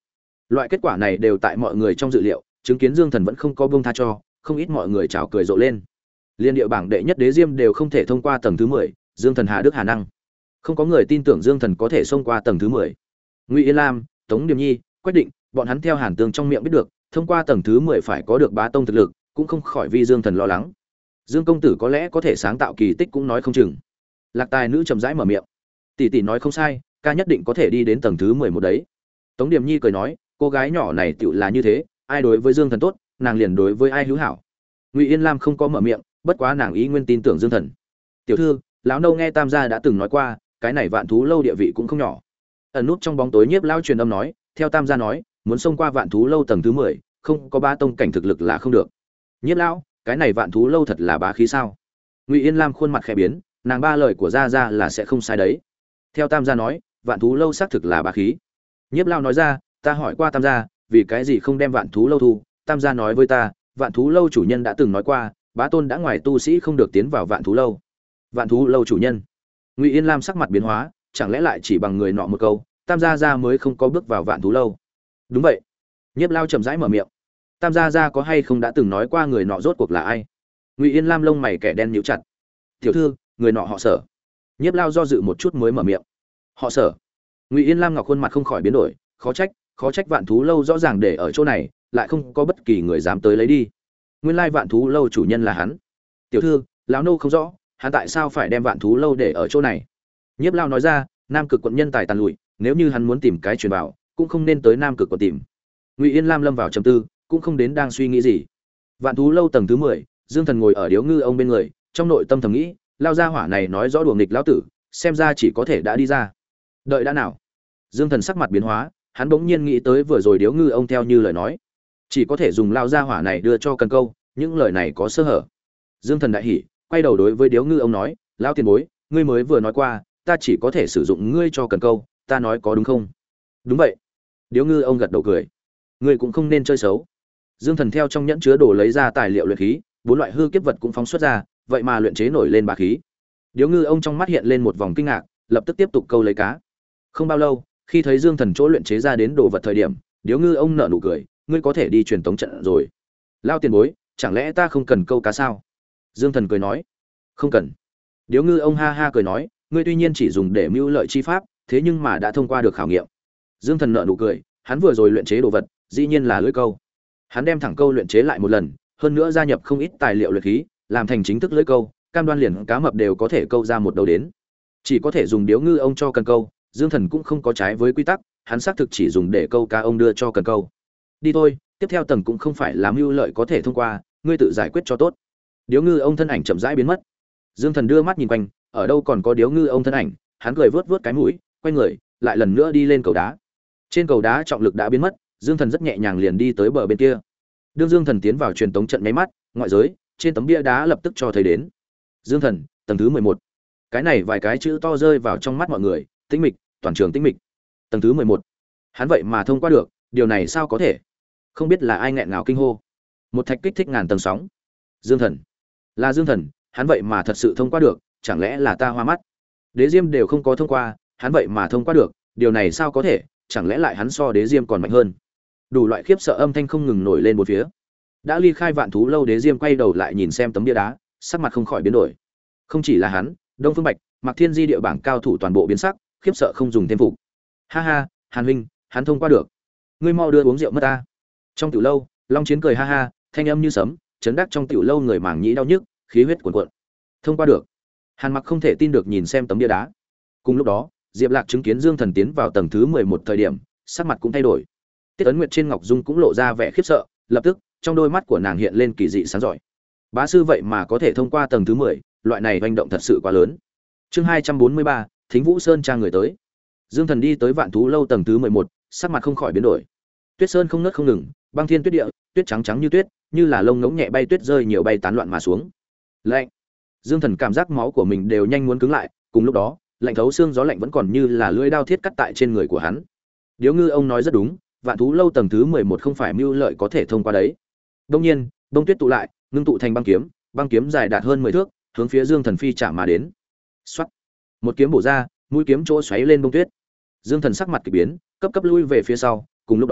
Loại kết quả này đều tại mọi người trong dự liệu, chứng kiến Dương Thần vẫn không có buông tha cho, không ít mọi người chào cười rộ lên. Liên địa bảng đệ nhất Đế Diêm đều không thể thông qua tầng thứ mười, Dương Thần hà đức hà năng. Không có người tin tưởng Dương Thần có thể xông qua tầng thứ mười. Ngụy Yên Lam, Tống Điềm Nhi, Quách Định, bọn hắn theo Hàn Tương trong miệng biết được, thông qua tầng thứ mười phải có được bá tông thực lực, cũng không khỏi vì Dương Thần lo lắng. Dương công tử có lẽ có thể sáng tạo kỳ tích cũng nói không chừng. Lạc Tài nữ chậm rãi mở miệng. Tỷ tỷ nói không sai, ca nhất định có thể đi đến tầng thứ mười một đấy. Tống Điềm Nhi cười nói, cô gái nhỏ này tựu là như thế, ai đối với Dương Thần tốt, nàng liền đối với ai hữu hảo. Ngụy Yên Lam không có mở miệng, bất quá nàng ý nguyên tin tưởng Dương Thần. Tiểu thư, lão nâu nghe Tam gia đã từng nói qua, cái này Vạn Thú lâu địa vị cũng không nhỏ. Ẩn nút trong bóng tối Nhiếp lão truyền âm nói, theo Tam gia nói, muốn xông qua Vạn Thú lâu tầng thứ mười, không có ba tông cảnh thực lực là không được. Nhiếp lão, cái này Vạn Thú lâu thật là bá khí sao? Ngụy Yên Lam khuôn mặt khẽ biến, nàng ba lời của gia gia là sẽ không sai đấy. Theo Tam gia nói, Vạn Thú lâu xác thực là bá khí. Nhiếp lão nói ra, ta hỏi qua Tam gia, vì cái gì không đem Vạn Thú lâu thu? Tam gia nói với ta, Vạn Thú lâu chủ nhân đã từng nói qua, bá tôn đã ngoài tu sĩ không được tiến vào Vạn Thú lâu. Vạn Thú lâu chủ nhân? Ngụy Yên Lam sắc mặt biến hóa, chẳng lẽ lại chỉ bằng người nọ một câu, Tam gia gia mới không có bước vào Vạn Thú lâu? Đúng vậy. Nhiếp Lao chậm rãi mở miệng. Tam gia gia có hay không đã từng nói qua người nọ rốt cuộc là ai? Ngụy Yên Lam lông mày kẻ đen nhíu chặt. Tiểu thư, người nọ họ Sở. Nhiếp Lao do dự một chút mới mở miệng. Họ Sở? Ngụy Yên Lam ngọc khuôn mặt không khỏi biến đổi, khó trách, khó trách Vạn Thú lâu rõ ràng để ở chỗ này, lại không có bất kỳ người dám tới lấy đi. Nguyên lai Vạn Thú lâu chủ nhân là hắn. Tiểu thư, lão nô không rõ, hắn tại sao phải đem Vạn Thú lâu để ở chỗ này? Nhiếp Lao nói ra, Nam Cực quận nhân tài tàn lụi, nếu như hắn muốn tìm cái truyền vào, cũng không nên tới Nam Cực quận tìm. Ngụy Yên Lam lâm vào trầm tư, cũng không đến đang suy nghĩ gì. Vạn Thú lâu tầng thứ mười, Dương Thần ngồi ở điếu ngư ông bên người, trong nội tâm thầm nghĩ, lao gia hỏa này nói rõ đùa nghịch lão tử, xem ra chỉ có thể đã đi ra. Đợi đã nào. Dương Thần sắc mặt biến hóa, hắn bỗng nhiên nghĩ tới vừa rồi điếu ngư ông theo như lời nói, chỉ có thể dùng lao gia hỏa này đưa cho cần câu, những lời này có sơ hở. Dương Thần đại hỉ, quay đầu đối với điếu ngư ông nói, lão tiền bối, ngươi mới vừa nói qua, ta chỉ có thể sử dụng ngươi cho cần câu, ta nói có đúng không? Đúng vậy. Điếu ngư ông gật đầu cười. Ngươi cũng không nên chơi xấu. Dương Thần theo trong nhẫn chứa đồ lấy ra tài liệu luyện khí, bốn loại hư kiếp vật cũng phóng xuất ra, vậy mà luyện chế nổi lên bá khí. Điếu ngư ông trong mắt hiện lên một vòng kinh ngạc, lập tức tiếp tục câu lấy cá. Không bao lâu, khi thấy Dương Thần chỗ luyện chế ra đến đồ vật thời điểm, điếu ngư ông nở nụ cười, ngươi có thể đi truyền tống trận rồi. Lao tiền bối, chẳng lẽ ta không cần câu cá sao? Dương Thần cười nói, không cần. Điếu ngư ông ha ha cười nói, ngươi tuy nhiên chỉ dùng để mưu lợi chi pháp, thế nhưng mà đã thông qua được khảo nghiệm. Dương Thần nở nụ cười, hắn vừa rồi luyện chế đồ vật, dĩ nhiên là lưỡi câu. Hắn đem thẳng câu luyện chế lại một lần, hơn nữa gia nhập không ít tài liệu luyện khí, làm thành chính thức lưỡi câu, cam đoan liền cá mập đều có thể câu ra một đầu đến. Chỉ có thể dùng điếu ngư ông cho cần câu, Dương Thần cũng không có trái với quy tắc, hắn xác thực chỉ dùng để câu cá ông đưa cho cần câu. Đi thôi, tiếp theo tầng cũng không phải làm mưu lợi có thể thông qua, ngươi tự giải quyết cho tốt. Điếu ngư ông thân ảnh chậm rãi biến mất. Dương Thần đưa mắt nhìn quanh, ở đâu còn có điếu ngư ông thân ảnh, hắn cười vớt vớt cái mũi, quay người, lại lần nữa đi lên cầu đá. Trên cầu đá trọng lực đã biến mất, Dương Thần rất nhẹ nhàng liền đi tới bờ bên kia. Đương Dương Thần tiến vào truyền tống trận nháy mắt, ngoại giới, trên tấm bia đá lập tức cho thấy đến. Dương Thần, tầng thứ mười một. Cái này vài cái chữ to rơi vào trong mắt mọi người, tĩnh mịch, toàn trường tĩnh mịch. Tầng thứ mười một. Hắn vậy mà thông qua được, điều này sao có thể? Không biết là ai nghẹn ngào kinh hô. Một thạch kích thích ngàn tầng sóng. Dương Thần, là Dương Thần, hắn vậy mà thật sự thông qua được, chẳng lẽ là ta hoa mắt? Đế Diêm đều không có thông qua, hắn vậy mà thông qua được, điều này sao có thể? Chẳng lẽ lại hắn so Đế Diêm còn mạnh hơn? Đủ loại khiếp sợ âm thanh không ngừng nổi lên một phía. Đã ly khai Vạn Thú lâu Đế Diêm quay đầu lại nhìn xem tấm bia đá, sắc mặt không khỏi biến đổi. Không chỉ là hắn, Đông Phương Bạch, Mạc Thiên Di địa bảng cao thủ toàn bộ biến sắc, khiếp sợ không dùng thêm phục. Ha ha, Hàn huynh, hắn thông qua được. Ngươi mau đưa uống rượu mất ta. Trong tiểu lâu, Long Chiến cười ha ha, thanh âm như sấm, chấn đắc trong tiểu lâu người mảng nhĩ đau nhức, khí huyết cuồn cuộn. Thông qua được. Hàn Mặc không thể tin được nhìn xem tấm bia đá. Cùng lúc đó, Diệp Lạc chứng kiến Dương Thần tiến vào tầng thứ mười một thời điểm, sắc mặt cũng thay đổi. Tiết Ấn Nguyệt trên ngọc dung cũng lộ ra vẻ khiếp sợ, lập tức, trong đôi mắt của nàng hiện lên kỳ dị sáng giỏi. Bá sư vậy mà có thể thông qua tầng thứ mười, loại này hành động thật sự quá lớn. Chương hai trăm bốn mươi ba, Thính Vũ Sơn trang người tới. Dương Thần đi tới Vạn Thú lâu tầng thứ mười một, sắc mặt không khỏi biến đổi. Tuyết sơn không ngớt không ngừng, băng thiên tuyết địa, tuyết trắng trắng như tuyết, như là lông ngỗng nhẹ bay tuyết rơi nhiều bay tán loạn mà xuống. Lạnh. Dương Thần cảm giác máu của mình đều nhanh muốn cứng lại, cùng lúc đó, lạnh thấu xương gió lạnh vẫn còn như là lưỡi dao thiết cắt tại trên người của hắn. Điếu Ngư ông nói rất đúng, Vạn Thú lâu tầng thứ mười một không phải mưu lợi có thể thông qua đấy. Đương nhiên, bông tuyết tụ lại, ngưng tụ thành băng kiếm, băng kiếm dài đạt hơn mười thước, hướng phía Dương Thần phi chạm mà đến. Soát. Một kiếm bổ ra, mũi kiếm chỗ xoáy lên bông tuyết. Dương Thần sắc mặt kỳ biến, cấp cấp lui về phía sau, cùng lúc đó,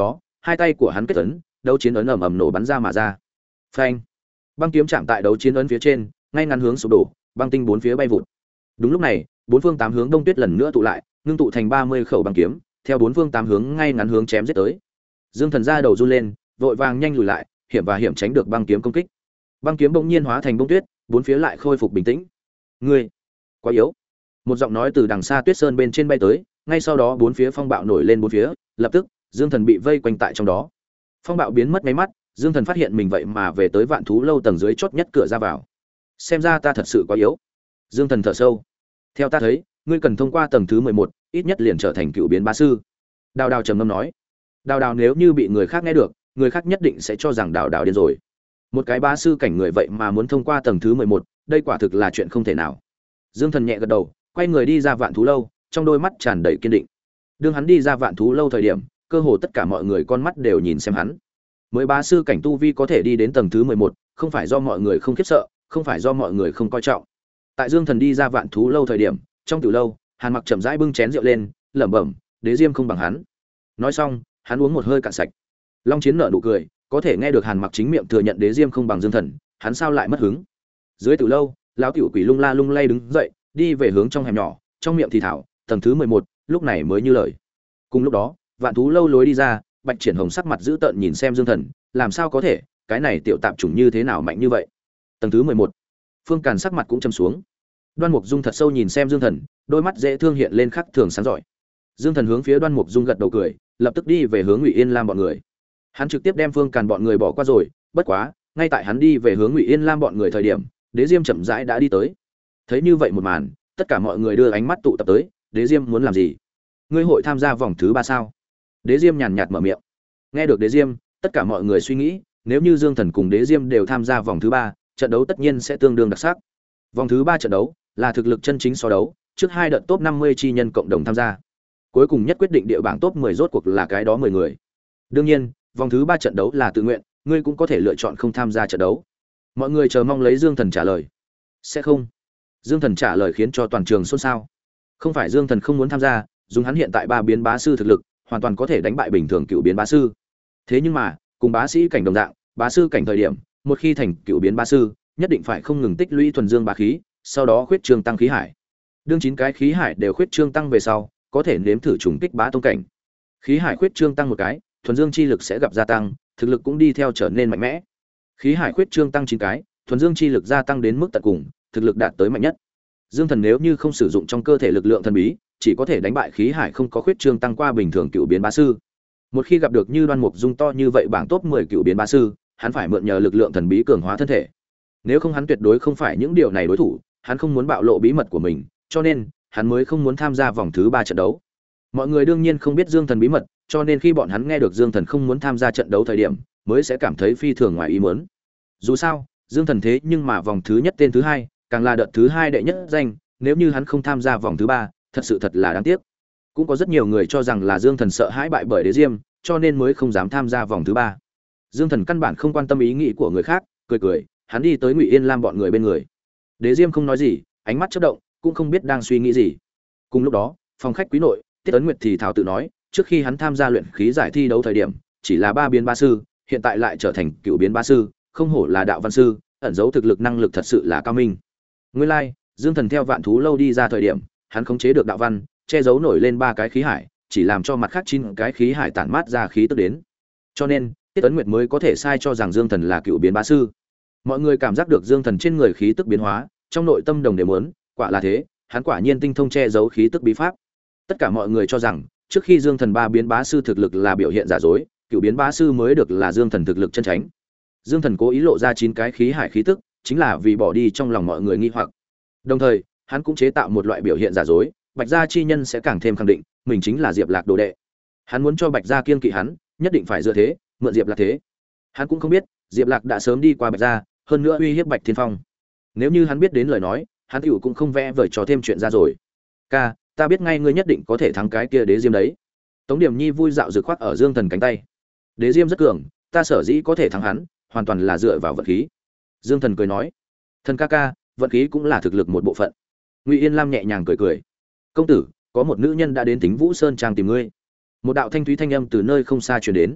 hai tay của hắn kết ấn, đấu chiến ấn ầm ầm nổ bắn ra mà ra. Phanh! Băng kiếm chạm tại đấu chiến ấn phía trên, ngay ngắn hướng sụp đổ, băng tinh bốn phía bay vụt. Đúng lúc này, bốn phương tám hướng đông tuyết lần nữa tụ lại, ngưng tụ thành ba mươi khẩu băng kiếm, theo bốn phương tám hướng ngay ngắn hướng chém giết tới. Dương Thần ra đầu run lên, vội vàng nhanh lùi lại, hiểm và hiểm tránh được băng kiếm công kích. Băng kiếm bỗng nhiên hóa thành bông tuyết, bốn phía lại khôi phục bình tĩnh. Ngươi quá yếu. Một giọng nói từ đằng xa Tuyết Sơn bên trên bay tới, ngay sau đó bốn phía phong bạo nổi lên bốn phía, lập tức, Dương Thần bị vây quanh tại trong đó. Phong bạo biến mất mấy mắt, Dương Thần phát hiện mình vậy mà về tới Vạn Thú lâu tầng dưới chót nhất cửa ra vào. Xem ra ta thật sự quá yếu. Dương Thần thở sâu. Theo ta thấy, ngươi cần thông qua tầng thứ mười một, ít nhất liền trở thành cựu biến bá sư. Đào Đào trầm ngâm nói. Đào Đào nếu như bị người khác nghe được, người khác nhất định sẽ cho rằng Đào Đào điên rồi. Một cái bá sư cảnh người vậy mà muốn thông qua tầng thứ mười một, đây quả thực là chuyện không thể nào. Dương Thần nhẹ gật đầu, quay người đi ra Vạn Thú lâu, trong đôi mắt tràn đầy kiên định. Đương hắn đi ra Vạn Thú lâu thời điểm, cơ hồ tất cả mọi người con mắt đều nhìn xem hắn. Mới bá sư cảnh tu vi có thể đi đến tầng thứ mười một, không phải do mọi người không khiếp sợ, không phải do mọi người không coi trọng. Tại Dương Thần đi ra Vạn Thú lâu thời điểm, trong tiểu lâu, Hàn Mặc chậm rãi bưng chén rượu lên, lẩm bẩm, Đế Diêm không bằng hắn. Nói xong, hắn uống một hơi cạn sạch. Long Chiến nở nụ cười, có thể nghe được Hàn Mặc chính miệng thừa nhận Đế Diêm không bằng Dương Thần, hắn sao lại mất hứng. Dưới tiểu lâu, lão tiểu quỷ lung la lung lay đứng dậy, đi về hướng trong hẻm nhỏ, trong miệng thì thảo, tầng thứ mười một, lúc này mới như lời. Cùng lúc đó, Vạn Thú lâu lối đi ra, Bạch Triển Hồng sắc mặt dữ tợn nhìn xem Dương Thần, làm sao có thể, cái này tiểu tạp chủng như thế nào mạnh như vậy? Tầng thứ mười một. Phương Càn sắc mặt cũng trầm xuống. Đoan Mục Dung thật sâu nhìn xem Dương Thần, đôi mắt dễ thương hiện lên khắc thường sáng giỏi. Dương Thần hướng phía Đoan Mục Dung gật đầu cười, lập tức đi về hướng Ngụy Yên Lam bọn người. Hắn trực tiếp đem Phương Càn bọn người bỏ qua rồi, bất quá, ngay tại hắn đi về hướng Ngụy Yên Lam bọn người thời điểm, Đế Diêm chậm rãi đã đi tới. Thấy như vậy một màn, tất cả mọi người đưa ánh mắt tụ tập tới, Đế Diêm muốn làm gì? Ngươi hội tham gia vòng thứ ba sao? Đế Diêm nhàn nhạt mở miệng. Nghe được Đế Diêm, tất cả mọi người suy nghĩ, nếu như Dương Thần cùng Đế Diêm đều tham gia vòng thứ ba, trận đấu tất nhiên sẽ tương đương đặc sắc. Vòng thứ ba trận đấu là thực lực chân chính so đấu, trước hai đợt top năm mươi chi nhân cộng đồng tham gia. Cuối cùng nhất quyết định địa bảng top mười rốt cuộc là cái đó mười người. Đương nhiên, vòng thứ ba trận đấu là tự nguyện, ngươi cũng có thể lựa chọn không tham gia trận đấu. Mọi người chờ mong lấy Dương Thần trả lời. Sẽ không. Dương Thần trả lời khiến cho toàn trường xôn xao. Không phải Dương Thần không muốn tham gia, dùng hắn hiện tại ba biến bá sư thực lực, hoàn toàn có thể đánh bại bình thường cựu biến bá sư. Thế nhưng mà, cùng bá sĩ cảnh đồng dạng, bá sư cảnh thời điểm, một khi thành cựu biến bá sư, nhất định phải không ngừng tích lũy thuần dương bá khí, sau đó khuyết trương tăng khí hải. Đương chín cái khí hải đều khuyết trương tăng về sau, có thể nếm thử trùng kích bá tông cảnh. Khí hải khuyết trương tăng một cái, thuần dương chi lực sẽ gặp gia tăng, thực lực cũng đi theo trở nên mạnh mẽ. Khí hải khuyết trương tăng chín cái, thuần dương chi lực gia tăng đến mức tận cùng, thực lực đạt tới mạnh nhất. Dương Thần nếu như không sử dụng trong cơ thể lực lượng thần bí, chỉ có thể đánh bại khí hải không có khuyết trương tăng qua bình thường cựu biến bá sư. Một khi gặp được như Đoan Mục Dung to như vậy bảng top mười cựu biến bá sư, hắn phải mượn nhờ lực lượng thần bí cường hóa thân thể. Nếu không hắn tuyệt đối không phải những điều này đối thủ, hắn không muốn bạo lộ bí mật của mình, cho nên hắn mới không muốn tham gia vòng thứ ba trận đấu. Mọi người đương nhiên không biết Dương Thần bí mật, cho nên khi bọn hắn nghe được Dương Thần không muốn tham gia trận đấu thời điểm, mới sẽ cảm thấy phi thường ngoài ý muốn. Dù sao, Dương Thần thế nhưng mà vòng thứ nhất tên thứ hai, càng là đợt thứ hai đệ nhất danh, nếu như hắn không tham gia vòng thứ ba, thật sự thật là đáng tiếc. Cũng có rất nhiều người cho rằng là Dương Thần sợ hãi bại bởi Đế Diêm, cho nên mới không dám tham gia vòng thứ ba. Dương Thần căn bản không quan tâm ý nghĩ của người khác, cười cười, hắn đi tới Ngụy Yên Lam bọn người bên người. Đế Diêm không nói gì, ánh mắt chớp động, cũng không biết đang suy nghĩ gì. Cùng lúc đó, phòng khách quý nội, Tiết Ấn Nguyệt thì thảo tự nói, trước khi hắn tham gia luyện khí giải thi đấu thời điểm, chỉ là ba biến ba sư, hiện tại lại trở thành cựu biến ba sư, không hổ là đạo văn sư, ẩn giấu thực lực năng lực thật sự là cao minh. Nguyên lai, like, Dương Thần theo Vạn Thú lâu đi ra thời điểm, hắn khống chế được đạo văn, che giấu nổi lên ba cái khí hải, chỉ làm cho mặt khác chín cái khí hải tản mát ra khí tức đến. Cho nên, Tiết Ấn Nguyệt mới có thể sai cho rằng Dương Thần là cựu biến bá sư. Mọi người cảm giác được Dương Thần trên người khí tức biến hóa, trong nội tâm đồng đều muốn, quả là thế, hắn quả nhiên tinh thông che giấu khí tức bí pháp. Tất cả mọi người cho rằng, trước khi Dương Thần ba biến bá sư thực lực là biểu hiện giả dối, cựu biến bá sư mới được là Dương Thần thực lực chân chính. Dương Thần cố ý lộ ra chín cái khí hải khí tức, chính là vì bỏ đi trong lòng mọi người nghi hoặc. Đồng thời, hắn cũng chế tạo một loại biểu hiện giả dối, Bạch Gia chi nhân sẽ càng thêm khẳng định, mình chính là Diệp Lạc đồ đệ. Hắn muốn cho Bạch Gia kiên kỵ hắn, nhất định phải dựa thế, mượn Diệp Lạc thế. Hắn cũng không biết, Diệp Lạc đã sớm đi qua Bạch Gia, hơn nữa uy hiếp Bạch Thiên Phong. Nếu như hắn biết đến lời nói, hắn tiểu cũng không vẽ vời trò thêm chuyện ra rồi. "Ca, ta biết ngay ngươi nhất định có thể thắng cái kia Đế Diêm đấy." Tống Điểm Nhi vui dạo rực khoác ở Dương Thần cánh tay. "Đế Diêm rất cường, ta sở dĩ có thể thắng hắn, hoàn toàn là dựa vào vận khí." Dương Thần cười nói. "Thần ca ca, vận khí cũng là thực lực một bộ phận." Ngụy Yên Lam nhẹ nhàng cười cười. "Công tử, có một nữ nhân đã đến Tính Vũ Sơn trang tìm ngươi." Một đạo thanh thúy thanh âm từ nơi không xa truyền đến.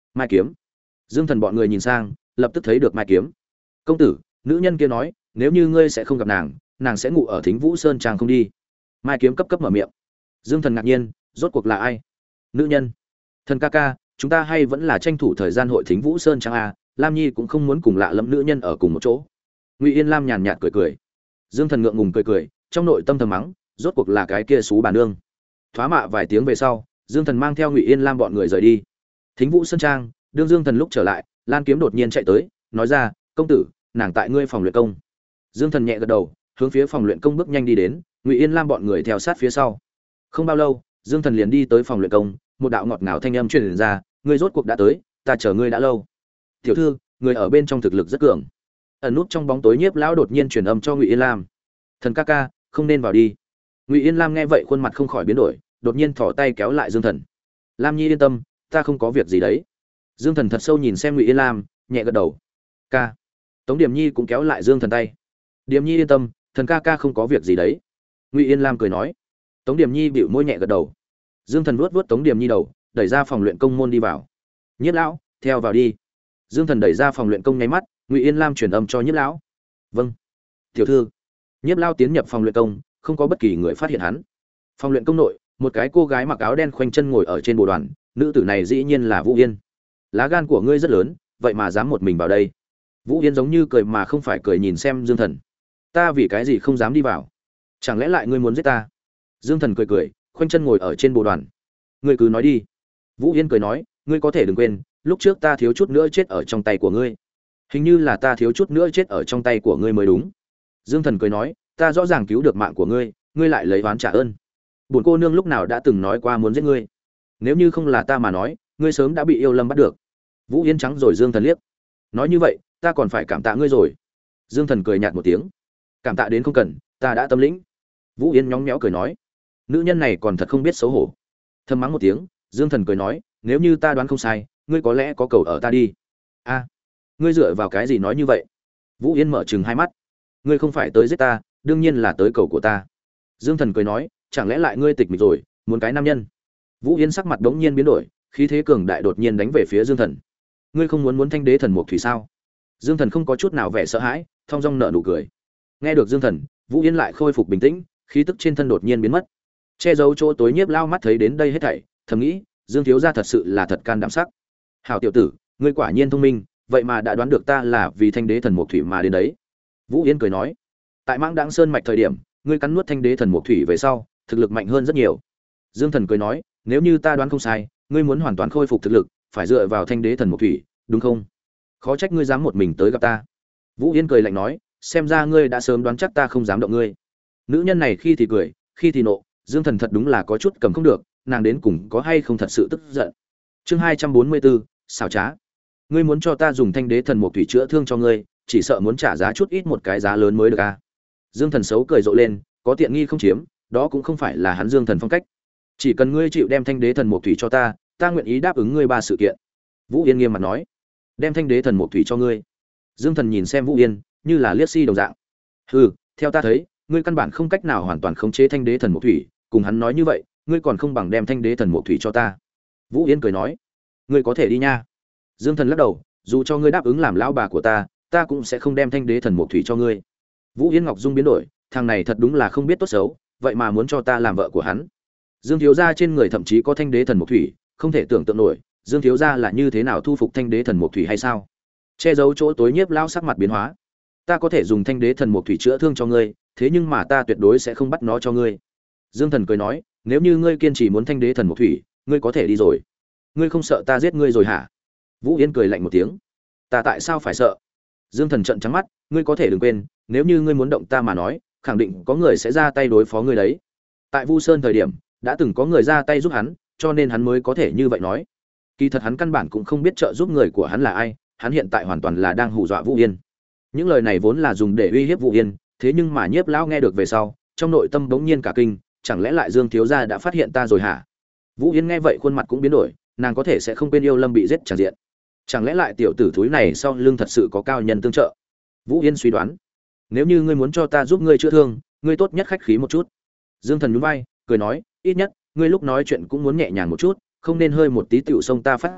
Mai kiếm. Dương Thần bọn người nhìn sang, lập tức thấy được Mai kiếm. Công tử, nữ nhân kia nói, nếu như ngươi sẽ không gặp nàng, nàng sẽ ngủ ở Thính Vũ Sơn trang không đi. Mai kiếm cấp cấp mở miệng. Dương Thần ngạc nhiên, rốt cuộc là ai? Nữ nhân? Thần ca ca, chúng ta hay vẫn là tranh thủ thời gian hội Thính Vũ Sơn trang a, Lam Nhi cũng không muốn cùng lạ lẫm nữ nhân ở cùng một chỗ. Ngụy Yên Lam nhàn nhạt cười cười. Dương Thần ngượng ngùng cười cười, trong nội tâm thầm mắng, rốt cuộc là cái kia xú bà nương. Thoá mạ vài tiếng về sau, Dương Thần mang theo Ngụy Yên Lam bọn người rời đi. Thính Vũ Sơn trang, đương Dương Thần lúc trở lại, Lan Kiếm đột nhiên chạy tới, nói ra, công tử, nàng tại ngươi phòng luyện công. Dương Thần nhẹ gật đầu, hướng phía phòng luyện công bước nhanh đi đến, Ngụy Yên Lam bọn người theo sát phía sau. Không bao lâu, Dương Thần liền đi tới phòng luyện công, một đạo ngọt ngào thanh âm truyền ra, ngươi rốt cuộc đã tới, ta chờ ngươi đã lâu. Tiểu thư, người ở bên trong thực lực rất cường. Ẩn nút trong bóng tối Nhiếp lão đột nhiên truyền âm cho Ngụy Yên Lam. Thần ca ca, không nên vào đi. Ngụy Yên Lam nghe vậy khuôn mặt không khỏi biến đổi, đột nhiên thò tay kéo lại Dương Thần. Lam Nhi yên tâm, ta không có việc gì đấy. Dương Thần thật sâu nhìn xem Ngụy Yên Lam, nhẹ gật đầu. Ca. Tống Điềm Nhi cũng kéo lại Dương Thần tay. Điềm Nhi yên tâm, thần ca ca không có việc gì đấy. Ngụy Yên Lam cười nói. Tống Điềm Nhi bĩu môi nhẹ gật đầu. Dương Thần vuốt vuốt Tống Điềm Nhi đầu, đẩy ra phòng luyện công môn đi vào. Nhiếp lão, theo vào đi. Dương Thần đẩy ra phòng luyện công nháy mắt, Ngụy Yên Lam truyền âm cho Nhiếp lão. Vâng. Tiểu thư. Nhiếp lão tiến nhập phòng luyện công, không có bất kỳ người phát hiện hắn. Phòng luyện công nội, một cái cô gái mặc áo đen khoanh chân ngồi ở trên bồ đoàn, nữ tử này dĩ nhiên là Vũ Yên. Lá gan của ngươi rất lớn, vậy mà dám một mình vào đây. Vũ Yên giống như cười mà không phải cười nhìn xem Dương Thần. Ta vì cái gì không dám đi vào? Chẳng lẽ lại ngươi muốn giết ta? Dương Thần cười cười, khoanh chân ngồi ở trên bồ đoàn. Ngươi cứ nói đi. Vũ Yên cười nói, ngươi có thể đừng quên, lúc trước ta thiếu chút nữa chết ở trong tay của ngươi. Hình như là ta thiếu chút nữa chết ở trong tay của ngươi mới đúng. Dương Thần cười nói, ta rõ ràng cứu được mạng của ngươi, ngươi lại lấy oán trả ơn. Bổn cô nương lúc nào đã từng nói qua muốn giết ngươi? Nếu như không là ta mà nói, ngươi sớm đã bị yêu lâm bắt được. Vũ Yên trắng rồi Dương Thần liếc. Nói như vậy, ta còn phải cảm tạ ngươi rồi. Dương Thần cười nhạt một tiếng. Cảm tạ đến không cần, ta đã tâm lĩnh. Vũ Yên nhóng nhẽo cười nói, nữ nhân này còn thật không biết xấu hổ. Thầm mắng một tiếng, Dương Thần cười nói, nếu như ta đoán không sai, ngươi có lẽ có cầu ở ta đi. A, ngươi dựa vào cái gì nói như vậy? Vũ Yên mở trừng hai mắt. Ngươi không phải tới giết ta, đương nhiên là tới cầu của ta. Dương Thần cười nói, chẳng lẽ lại ngươi tịch mịch rồi, muốn cái nam nhân? Vũ Yên sắc mặt đống nhiên biến đổi, khí thế cường đại đột nhiên đánh về phía Dương Thần. Ngươi không muốn muốn thanh đế thần mục thủy sao? Dương Thần không có chút nào vẻ sợ hãi, thong dong nở nụ cười. Nghe được Dương Thần, Vũ Yên lại khôi phục bình tĩnh, khí tức trên thân đột nhiên biến mất. Che giấu chỗ tối Nhiếp lao mắt thấy đến đây hết thảy, thầm nghĩ, Dương thiếu gia thật sự là thật can đảm sắc. Hảo tiểu tử, ngươi quả nhiên thông minh, vậy mà đã đoán được ta là vì thanh đế thần mục thủy mà đến đấy. Vũ Yên cười nói, tại Mãng Đãng Sơn mạch thời điểm, ngươi cắn nuốt thanh đế thần mục thủy về sau, thực lực mạnh hơn rất nhiều. Dương Thần cười nói, nếu như ta đoán không sai, ngươi muốn hoàn toàn khôi phục thực lực, phải dựa vào thanh đế thần mục thủy, đúng không? Khó trách ngươi dám một mình tới gặp ta. Vũ Yên cười lạnh nói, xem ra ngươi đã sớm đoán chắc ta không dám động ngươi. Nữ nhân này khi thì cười, khi thì nộ, Dương Thần thật đúng là có chút cầm không được, nàng đến cùng có hay không thật sự tức giận. Chương hai trăm bốn mươi bốn, xảo trá. Ngươi muốn cho ta dùng thanh đế thần mục thủy chữa thương cho ngươi, chỉ sợ muốn trả giá chút ít một cái giá lớn mới được a. Dương Thần xấu cười rộ lên, có tiện nghi không chiếm, đó cũng không phải là hắn Dương Thần phong cách. Chỉ cần ngươi chịu đem thanh đế thần mục thủy cho ta, ta nguyện ý đáp ứng ngươi ba sự kiện. Vũ Yên nghiêm mặt nói, đem thanh đế thần mục thủy cho ngươi. Dương Thần nhìn xem Vũ Yên, như là liếc si đồng dạng. Hừ, theo ta thấy, ngươi căn bản không cách nào hoàn toàn khống chế thanh đế thần mục thủy, cùng hắn nói như vậy, ngươi còn không bằng đem thanh đế thần mục thủy cho ta. Vũ Yên cười nói, ngươi có thể đi nha. Dương Thần lắc đầu, dù cho ngươi đáp ứng làm lão bà của ta, ta cũng sẽ không đem thanh đế thần mục thủy cho ngươi. Vũ Yên ngọc dung biến đổi, thằng này thật đúng là không biết tốt xấu, vậy mà muốn cho ta làm vợ của hắn. Dương thiếu gia trên người thậm chí có thanh đế thần mục thủy, không thể tưởng tượng nổi, Dương thiếu gia là như thế nào thu phục thanh đế thần mục thủy hay sao? Che giấu chỗ tối Nhiếp lão sắc mặt biến hóa. Ta có thể dùng thanh đế thần mục thủy chữa thương cho ngươi, thế nhưng mà ta tuyệt đối sẽ không bắt nó cho ngươi. Dương Thần cười nói, nếu như ngươi kiên trì muốn thanh đế thần mục thủy, ngươi có thể đi rồi. Ngươi không sợ ta giết ngươi rồi hả? Vũ Yên cười lạnh một tiếng. Ta tại sao phải sợ? Dương Thần trợn trắng mắt, ngươi có thể đừng quên, nếu như ngươi muốn động ta mà nói, khẳng định có người sẽ ra tay đối phó ngươi đấy. Tại Vu Sơn thời điểm, đã từng có người ra tay giúp hắn, cho nên hắn mới có thể như vậy nói. Kỳ thật hắn căn bản cũng không biết trợ giúp người của hắn là ai, hắn hiện tại hoàn toàn là đang hù dọa Vũ Yên. Những lời này vốn là dùng để uy hiếp Vũ Yên, thế nhưng mà Nhiếp lão nghe được về sau, trong nội tâm bỗng nhiên cả kinh, chẳng lẽ lại Dương thiếu gia đã phát hiện ta rồi hả? Vũ Yên nghe vậy khuôn mặt cũng biến đổi, nàng có thể sẽ không quên yêu Lâm bị giết chẳng diện. Chẳng lẽ lại tiểu tử thúi này sau lưng thật sự có cao nhân tương trợ? Vũ Yên suy đoán, nếu như ngươi muốn cho ta giúp ngươi chữa thương, ngươi tốt nhất khách khí một chút. Dương Thần nhún vai, cười nói, ít nhất ngươi lúc nói chuyện cũng muốn nhẹ nhàng một chút, không nên hơi một tí tiểu xông ta phát giận,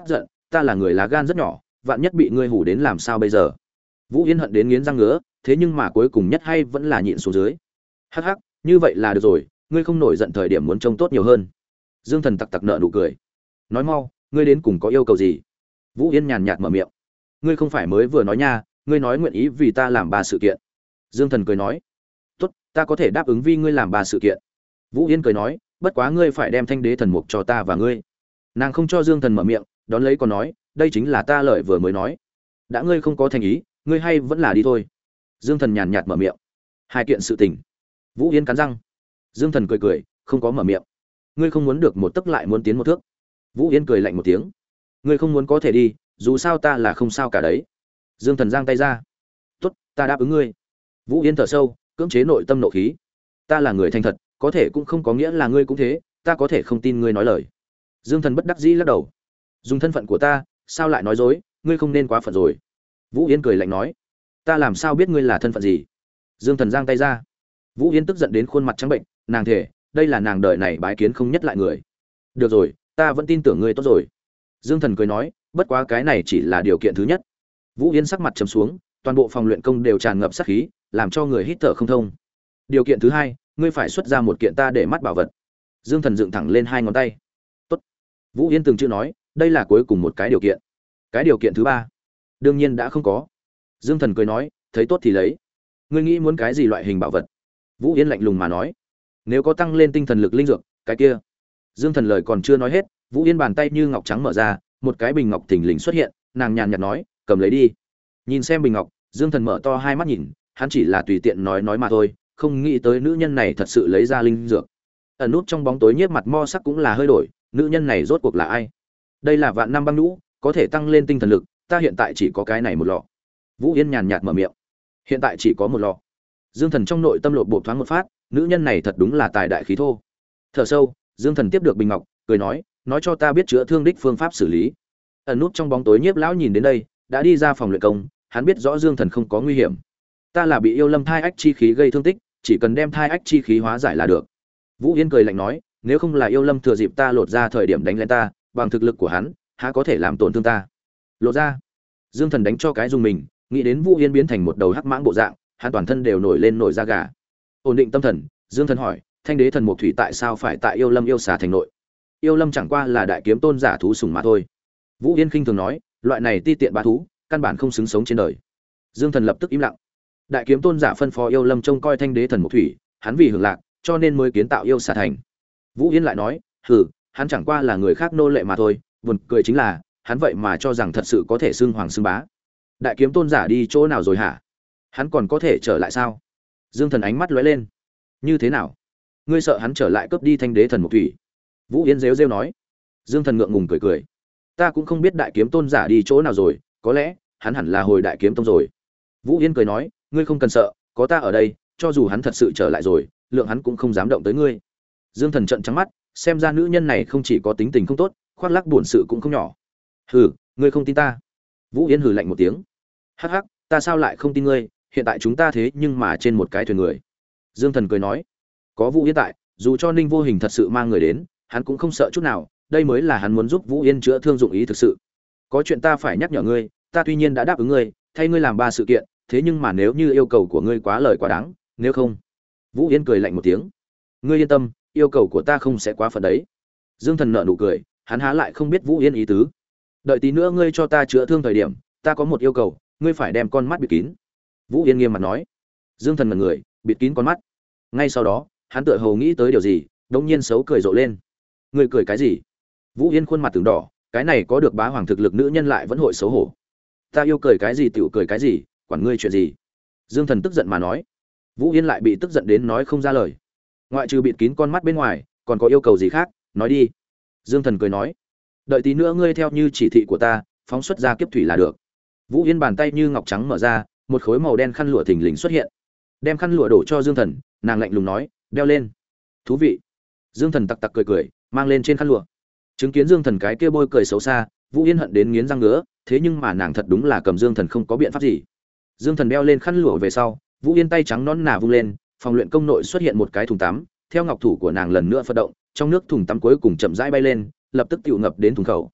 ta là người lá gan rất nhỏ, vạn nhất bị ngươi hù đến làm sao bây giờ? Vũ Yên hận đến nghiến răng ngứa, thế nhưng mà cuối cùng nhất hay vẫn là nhịn xuống dưới. Hắc hắc, như vậy là được rồi, ngươi không nổi giận thời điểm muốn trông tốt nhiều hơn. Dương Thần tặc tặc nợ nụ cười. Nói mau, ngươi đến cùng có yêu cầu gì? Vũ Yên nhàn nhạt mở miệng. Ngươi không phải mới vừa nói nha, ngươi nói nguyện ý vì ta làm ba sự kiện. Dương Thần cười nói. Tốt, ta có thể đáp ứng vì ngươi làm ba sự kiện. Vũ Yên cười nói, bất quá ngươi phải đem Thanh Đế thần mục cho ta và ngươi. Nàng không cho Dương Thần mở miệng, đón lấy còn nói, đây chính là ta lời vừa mới nói. Đã ngươi không có thành ý, ngươi hay vẫn là đi thôi. Dương Thần nhàn nhạt mở miệng. Hai kiện sự tình. Vũ Yên cắn răng. Dương Thần cười cười, không có mở miệng. Ngươi không muốn được một tấc lại muốn tiến một thước. Vũ Yên cười lạnh một tiếng. Ngươi không muốn có thể đi, dù sao ta là không sao cả đấy. Dương Thần giang tay ra. Tốt, ta đáp ứng ngươi. Vũ Yên thở sâu, cưỡng chế nội tâm nộ khí. Ta là người thành thật, có thể cũng không có nghĩa là ngươi cũng thế, ta có thể không tin ngươi nói lời. Dương Thần bất đắc dĩ lắc đầu. Dùng thân phận của ta, sao lại nói dối, ngươi không nên quá phận rồi. Vũ Yên cười lạnh nói. Ta làm sao biết ngươi là thân phận gì? Dương Thần giang tay ra. Vũ Yên tức giận đến khuôn mặt trắng bệnh, nàng thề, đây là nàng đời này bái kiến không nhất lại người. Được rồi, ta vẫn tin tưởng ngươi tốt rồi. Dương Thần cười nói, bất quá cái này chỉ là điều kiện thứ nhất. Vũ Yên sắc mặt trầm xuống, toàn bộ phòng luyện công đều tràn ngập sát khí, làm cho người hít thở không thông. Điều kiện thứ hai, ngươi phải xuất ra một kiện ta để mắt bảo vật. Dương Thần dựng thẳng lên hai ngón tay. Tốt. Vũ Yên từng chữ nói, đây là cuối cùng một cái điều kiện. Cái điều kiện thứ ba, đương nhiên đã không có. Dương Thần cười nói, thấy tốt thì lấy. Ngươi nghĩ muốn cái gì loại hình bảo vật? Vũ Yên lạnh lùng mà nói, nếu có tăng lên tinh thần lực linh dược, cái kia. Dương Thần lời còn chưa nói hết, Vũ Yên bàn tay như ngọc trắng mở ra, một cái bình ngọc thình lình xuất hiện, nàng nhàn nhạt nói, cầm lấy đi. Nhìn xem bình ngọc, Dương Thần mở to hai mắt nhìn, hắn chỉ là tùy tiện nói nói mà thôi, không nghĩ tới nữ nhân này thật sự lấy ra linh dược. Ẩn nút trong bóng tối nhiếp mặt mo sắc cũng là hơi đổi, nữ nhân này rốt cuộc là ai? Đây là vạn năm băng nhũ, có thể tăng lên tinh thần lực, ta hiện tại chỉ có cái này một lọ. Vũ Yên nhàn nhạt mở miệng. Hiện tại chỉ có một lọ. Dương Thần trong nội tâm lột bộ thoáng một phát, nữ nhân này thật đúng là tài đại khí thô. Thở sâu, Dương Thần tiếp được bình ngọc, cười nói, nói cho ta biết chữa thương đích phương pháp xử lý. Ẩn nút trong bóng tối nhiếp lão nhìn đến đây, đã đi ra phòng luyện công, hắn biết rõ Dương Thần không có nguy hiểm. Ta là bị yêu lâm thai ách chi khí gây thương tích, chỉ cần đem thai ách chi khí hóa giải là được. Vũ Yên cười lạnh nói, nếu không là yêu lâm thừa dịp ta lột ra thời điểm đánh lên ta, bằng thực lực của hắn, há có thể làm tổn thương ta. Lột ra. Dương Thần đánh cho cái dùng mình, nghĩ đến Vũ Yên biến thành một đầu hắc mãng bộ dạng, hắn toàn thân đều nổi lên nổi da gà. Ổn định tâm thần, Dương Thần hỏi, Thanh Đế thần mục thủy tại sao phải tại yêu lâm yêu xà thành nội? Yêu lâm chẳng qua là đại kiếm tôn giả thú sủng mà thôi. Vũ Yên khinh thường nói, loại này ti tiện bá thú, căn bản không xứng sống trên đời. Dương Thần lập tức im lặng. Đại kiếm tôn giả phân phó yêu lâm trông coi Thanh Đế thần mục thủy, hắn vì hưởng lạc, cho nên mới kiến tạo yêu xà thành. Vũ Yên lại nói, hừ, hắn chẳng qua là người khác nô lệ mà thôi, buồn cười chính là, hắn vậy mà cho rằng thật sự có thể xưng hoàng xưng bá. Đại kiếm tôn giả đi chỗ nào rồi hả? Hắn còn có thể trở lại sao? Dương Thần ánh mắt lóe lên. Như thế nào? Ngươi sợ hắn trở lại cướp đi Thanh Đế thần mục thủy? Vũ Yên rêu rêu nói. Dương Thần ngượng ngùng cười cười. Ta cũng không biết đại kiếm tôn giả đi chỗ nào rồi, có lẽ hắn hẳn là hồi đại kiếm tông rồi. Vũ Yên cười nói, ngươi không cần sợ, có ta ở đây, cho dù hắn thật sự trở lại rồi, lượng hắn cũng không dám động tới ngươi. Dương Thần trợn trắng mắt, xem ra nữ nhân này không chỉ có tính tình không tốt, khoác lác buồn sự cũng không nhỏ. Hừ, ngươi không tin ta? Vũ Yên hừ lạnh một tiếng. Hắc hắc, ta sao lại không tin ngươi, hiện tại chúng ta thế nhưng mà trên một cái thuyền người. Dương Thần cười nói, có Vũ Yên tại, dù cho Ninh Vô Hình thật sự mang người đến, hắn cũng không sợ chút nào, đây mới là hắn muốn giúp Vũ Yên chữa thương dụng ý thực sự. Có chuyện ta phải nhắc nhở ngươi, ta tuy nhiên đã đáp ứng ngươi, thay ngươi làm ba sự kiện, thế nhưng mà nếu như yêu cầu của ngươi quá lời quá đáng, nếu không. Vũ Yên cười lạnh một tiếng. Ngươi yên tâm, yêu cầu của ta không sẽ quá phần đấy. Dương Thần nở nụ cười, hắn há lại không biết Vũ Yên ý tứ. Đợi tí nữa ngươi cho ta chữa thương thời điểm, ta có một yêu cầu, ngươi phải đem con mắt bịt kín. Vũ Yên nghiêm mặt nói. Dương Thần ngẩn người, bịt kín con mắt. Ngay sau đó, hắn tựa hồ nghĩ tới điều gì, đột nhiên xấu cười rộ lên. Ngươi cười cái gì? Vũ Yên khuôn mặt từng đỏ, cái này có được bá hoàng thực lực nữ nhân lại vẫn hội xấu hổ. Ta yêu cười cái gì tiểu cười cái gì, quản ngươi chuyện gì? Dương Thần tức giận mà nói. Vũ Yên lại bị tức giận đến nói không ra lời. Ngoại trừ bịt kín con mắt bên ngoài, còn có yêu cầu gì khác, nói đi. Dương Thần cười nói. Đợi tí nữa ngươi theo như chỉ thị của ta, phóng xuất ra kiếp thủy là được. Vũ Yên bàn tay như ngọc trắng mở ra, một khối màu đen khăn lụa thình lình xuất hiện. Đem khăn lụa đổ cho Dương Thần, nàng lạnh lùng nói, đeo lên. Thú vị. Dương Thần tặc tặc cười cười, mang lên trên khăn lụa. Chứng kiến Dương Thần cái kia bôi cười xấu xa, Vũ Yên hận đến nghiến răng ngứa, thế nhưng mà nàng thật đúng là cầm Dương Thần không có biện pháp gì. Dương Thần đeo lên khăn lụa về sau, Vũ Yên tay trắng nõn nà vung lên, phòng luyện công nội xuất hiện một cái thùng tắm, theo ngọc thủ của nàng lần nữa phật động, trong nước thùng tắm cuối cùng chậm rãi bay lên, lập tức tụ ngập đến thùng khẩu.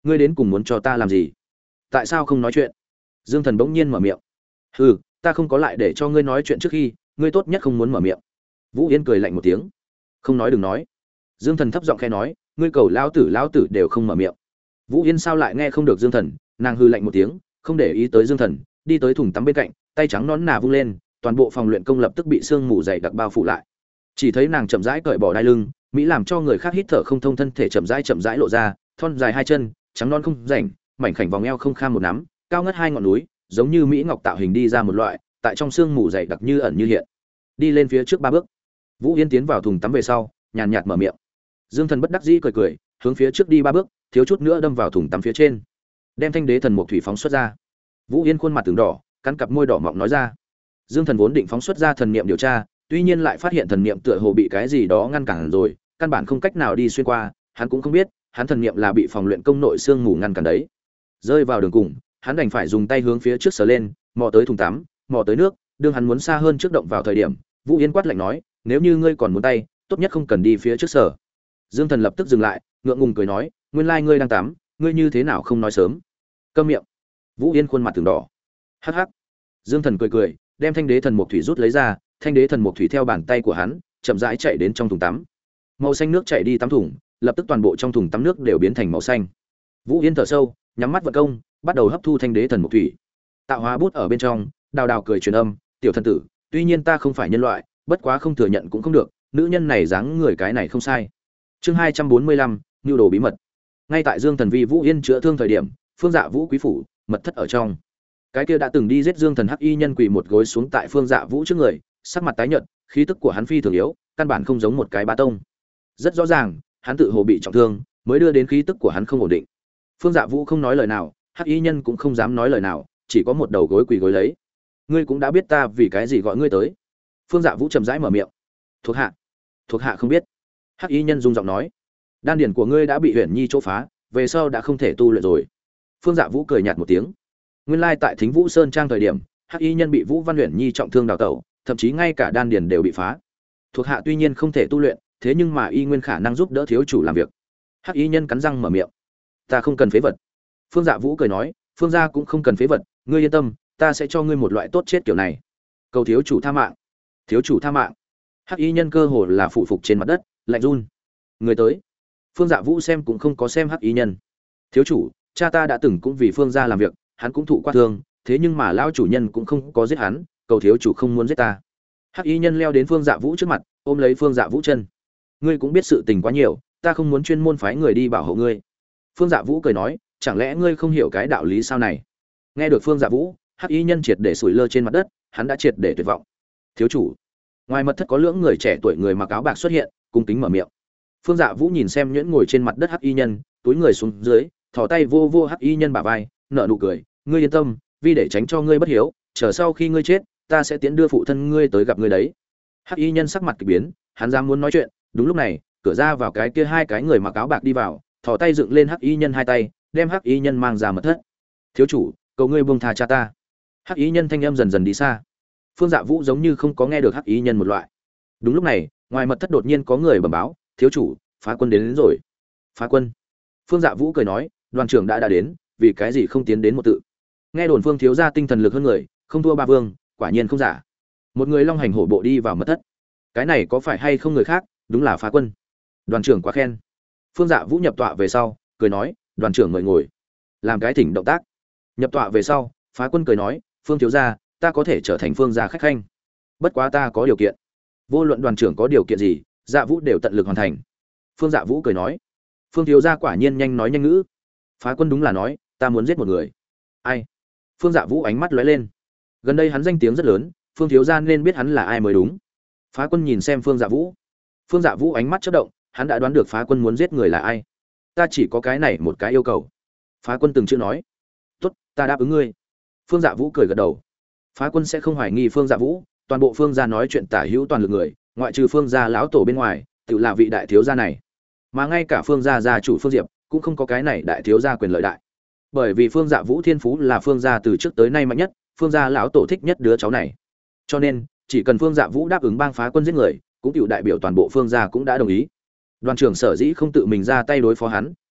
ngươi đến cùng muốn cho ta làm gì? Tại sao không nói chuyện? Dương Thần bỗng nhiên mở miệng. Hừ, ta không có lại để cho ngươi nói chuyện trước khi, ngươi tốt nhất không muốn mở miệng. Vũ Yên cười lạnh một tiếng. Không nói đừng nói. Dương Thần thấp giọng khẽ nói, ngươi cầu lão tử lão tử đều không mở miệng. Vũ Yên sao lại nghe không được Dương Thần, nàng hừ lạnh một tiếng, không để ý tới Dương Thần, đi tới thùng tắm bên cạnh, tay trắng nõn nà vung lên, toàn bộ phòng luyện công lập tức bị sương mù dày đặc bao phủ lại. Chỉ thấy nàng chậm rãi cởi bỏ đai lưng, mỹ làm cho người khác hít thở không thông thân thể chậm rãi chậm rãi lộ ra, thon dài hai chân, trắng non không rảnh, mảnh khảnh vòng eo không kham một nắm, cao ngất hai ngọn núi, giống như mỹ ngọc tạo hình đi ra một loại, tại trong sương mù dày đặc như ẩn như hiện. Đi lên phía trước ba bước, Vũ Yên tiến vào thùng tắm về sau, nhàn nhạt mở miệng. Dương Thần bất đắc dĩ cười cười, hướng phía trước đi ba bước, thiếu chút nữa đâm vào thùng tắm phía trên, đem thanh đế thần mục thủy phóng xuất ra. Vũ Yên khuôn mặt từng đỏ, cắn cặp môi đỏ mọng nói ra. Dương Thần vốn định phóng xuất ra thần niệm điều tra, tuy nhiên lại phát hiện thần niệm tựa hồ bị cái gì đó ngăn cản rồi, căn bản không cách nào đi xuyên qua, hắn cũng không biết, hắn thần niệm là bị phòng luyện công nội xương mù ngăn cản đấy. Rơi vào đường cùng, hắn đành phải dùng tay hướng phía trước sờ lên, mò tới thùng tắm, mò tới nước, đương hắn muốn xa hơn trước động vào thời điểm, Vũ Yên quát lạnh nói, nếu như ngươi còn muốn tay, tốt nhất không cần đi phía trước sở. Dương Thần lập tức dừng lại, ngượng ngùng cười nói, nguyên lai ngươi đang tắm, ngươi như thế nào không nói sớm? Câm miệng. Vũ Yên khuôn mặt từng đỏ. Hắc hắc. Dương Thần cười cười, đem thanh đế thần mục thủy rút lấy ra, thanh đế thần mục thủy theo bàn tay của hắn, chậm rãi chạy đến trong thùng tắm. Màu xanh nước chảy đi tắm thùng, lập tức toàn bộ trong thùng tắm nước đều biến thành màu xanh. Vũ Yên thở sâu, nhắm mắt vận công, bắt đầu hấp thu thanh đế thần mục thủy. Tạo hóa bút ở bên trong, đào đào cười truyền âm, tiểu thần tử, tuy nhiên ta không phải nhân loại, bất quá không thừa nhận cũng không được, nữ nhân này dáng người cái này không sai. Chương hai trăm bốn mươi lăm, nhu đồ bí mật. Ngay tại Dương Thần vi Vũ Yên chữa thương thời điểm, Phương Dạ Vũ quý phủ, mật thất ở trong. Cái kia đã từng đi giết Dương Thần hắc y nhân quỳ một gối xuống tại Phương Dạ Vũ trước người, sắc mặt tái nhợt, khí tức của hắn phi thường yếu, căn bản không giống một cái bá tông. Rất rõ ràng, hắn tự hồ bị trọng thương, mới đưa đến khí tức của hắn không ổn định. Phương Dạ Vũ không nói lời nào, hắc y nhân cũng không dám nói lời nào, chỉ có một đầu gối quỳ gối lấy. Ngươi cũng đã biết ta vì cái gì gọi ngươi tới. Phương Dạ Vũ chậm rãi mở miệng. Thuộc hạ, thuộc hạ không biết. Hắc y nhân rung giọng nói, đan điển của ngươi đã bị Huyền Nhi chỗ phá, về sau đã không thể tu luyện rồi. Phương Dạ Vũ cười nhạt một tiếng. Nguyên lai tại Thính Vũ Sơn trang thời điểm, hắc y nhân bị Vũ Văn Huyền Nhi trọng thương đào tẩu, thậm chí ngay cả đan điển đều bị phá. Thuộc hạ tuy nhiên không thể tu luyện, thế nhưng mà y nguyên khả năng giúp đỡ thiếu chủ làm việc. Hắc y nhân cắn răng mở miệng. Ta không cần phế vật. Phương Dạ Vũ cười nói, Phương gia cũng không cần phế vật, ngươi yên tâm, ta sẽ cho ngươi một loại tốt chết kiểu này. Cầu thiếu chủ tha mạng. Thiếu chủ tha mạng. Hắc y nhân cơ hồ là phụ phục trên mặt đất, lạnh run. Người tới. Phương Dạ Vũ xem cũng không có xem hắc y nhân. Thiếu chủ, cha ta đã từng cũng vì Phương gia làm việc, hắn cũng thụ qua thương, thế nhưng mà lão chủ nhân cũng không có giết hắn, cầu thiếu chủ không muốn giết ta. Hắc y nhân leo đến Phương Dạ Vũ trước mặt, ôm lấy Phương Dạ Vũ chân. Ngươi cũng biết sự tình quá nhiều, ta không muốn chuyên môn phái người đi bảo hộ ngươi. Phương Dạ Vũ cười nói, chẳng lẽ ngươi không hiểu cái đạo lý sao này? Nghe được Phương Dạ Vũ, hắc y nhân triệt để sủi lơ trên mặt đất, hắn đã triệt để tuyệt vọng. Thiếu chủ. Ngoài mật thất có lưỡng người trẻ tuổi người mặc áo bạc xuất hiện, cung kính mở miệng. Phương Dạ Vũ nhìn xem nhuyễn ngồi trên mặt đất hắc y nhân, túi người xuống dưới, thò tay vô vô hắc y nhân bả vai, nở nụ cười, ngươi yên tâm, vì để tránh cho ngươi bất hiếu, chờ sau khi ngươi chết, ta sẽ tiến đưa phụ thân ngươi tới gặp ngươi đấy. Hắc y nhân sắc mặt kỳ biến, hắn dám muốn nói chuyện, đúng lúc này, cửa ra vào cái kia hai cái người mặc áo bạc đi vào, thò tay dựng lên hắc y nhân hai tay, đem hắc y nhân mang ra mật thất. Thiếu chủ, cầu ngươi buông tha cha ta. Hắc y nhân thanh âm dần dần đi xa. Phương Dạ Vũ giống như không có nghe được hắc y nhân một loại. Đúng lúc này, ngoài mật thất đột nhiên có người bẩm báo, thiếu chủ, phá quân đến, đến rồi. Phá quân. Phương Dạ Vũ cười nói, đoàn trưởng đã đã đến, vì cái gì không tiến đến một tự. Nghe đồn Phương thiếu gia tinh thần lực hơn người, không thua ba vương, quả nhiên không giả. Một người long hành hổ bộ đi vào mật thất. Cái này có phải hay không người khác, đúng là phá quân. Đoàn trưởng quá khen. Phương Dạ Vũ nhập tọa về sau, cười nói, đoàn trưởng mời ngồi. Làm cái thỉnh động tác. Nhập tọa về sau, phá quân cười nói, Phương thiếu gia, ta có thể trở thành Phương gia khách khanh. Bất quá ta có điều kiện. Vô luận đoàn trưởng có điều kiện gì, Dạ Vũ đều tận lực hoàn thành. Phương Dạ Vũ cười nói, Phương thiếu gia quả nhiên nhanh nói nhanh ngữ. Phá quân đúng là nói, ta muốn giết một người. Ai? Phương Dạ Vũ ánh mắt lóe lên. Gần đây hắn danh tiếng rất lớn, Phương thiếu gia nên biết hắn là ai mới đúng. Phá quân nhìn xem Phương Dạ Vũ. Phương Dạ Vũ ánh mắt chớp động, hắn đã đoán được Phá quân muốn giết người là ai. Ta chỉ có cái này một cái yêu cầu. Phá quân từng chữ nói, tốt, ta đáp ứng ngươi. Phương Dạ Vũ cười gật đầu. Phá quân sẽ không hoài nghi Phương Dạ Vũ, toàn bộ Phương gia nói chuyện tả hữu toàn lực người, ngoại trừ Phương gia lão tổ bên ngoài, tự là vị đại thiếu gia này. Mà ngay cả Phương gia gia chủ Phương Diệp cũng không có cái này đại thiếu gia quyền lợi đại. Bởi vì Phương Dạ Vũ thiên phú là Phương gia từ trước tới nay mạnh nhất, Phương gia lão tổ thích nhất đứa cháu này. Cho nên, chỉ cần Phương Dạ Vũ đáp ứng bang phá quân giết người, cũng tiểu đại biểu toàn bộ Phương gia cũng đã đồng ý. Đoàn trưởng sở dĩ không tự mình ra tay đối phó hắn,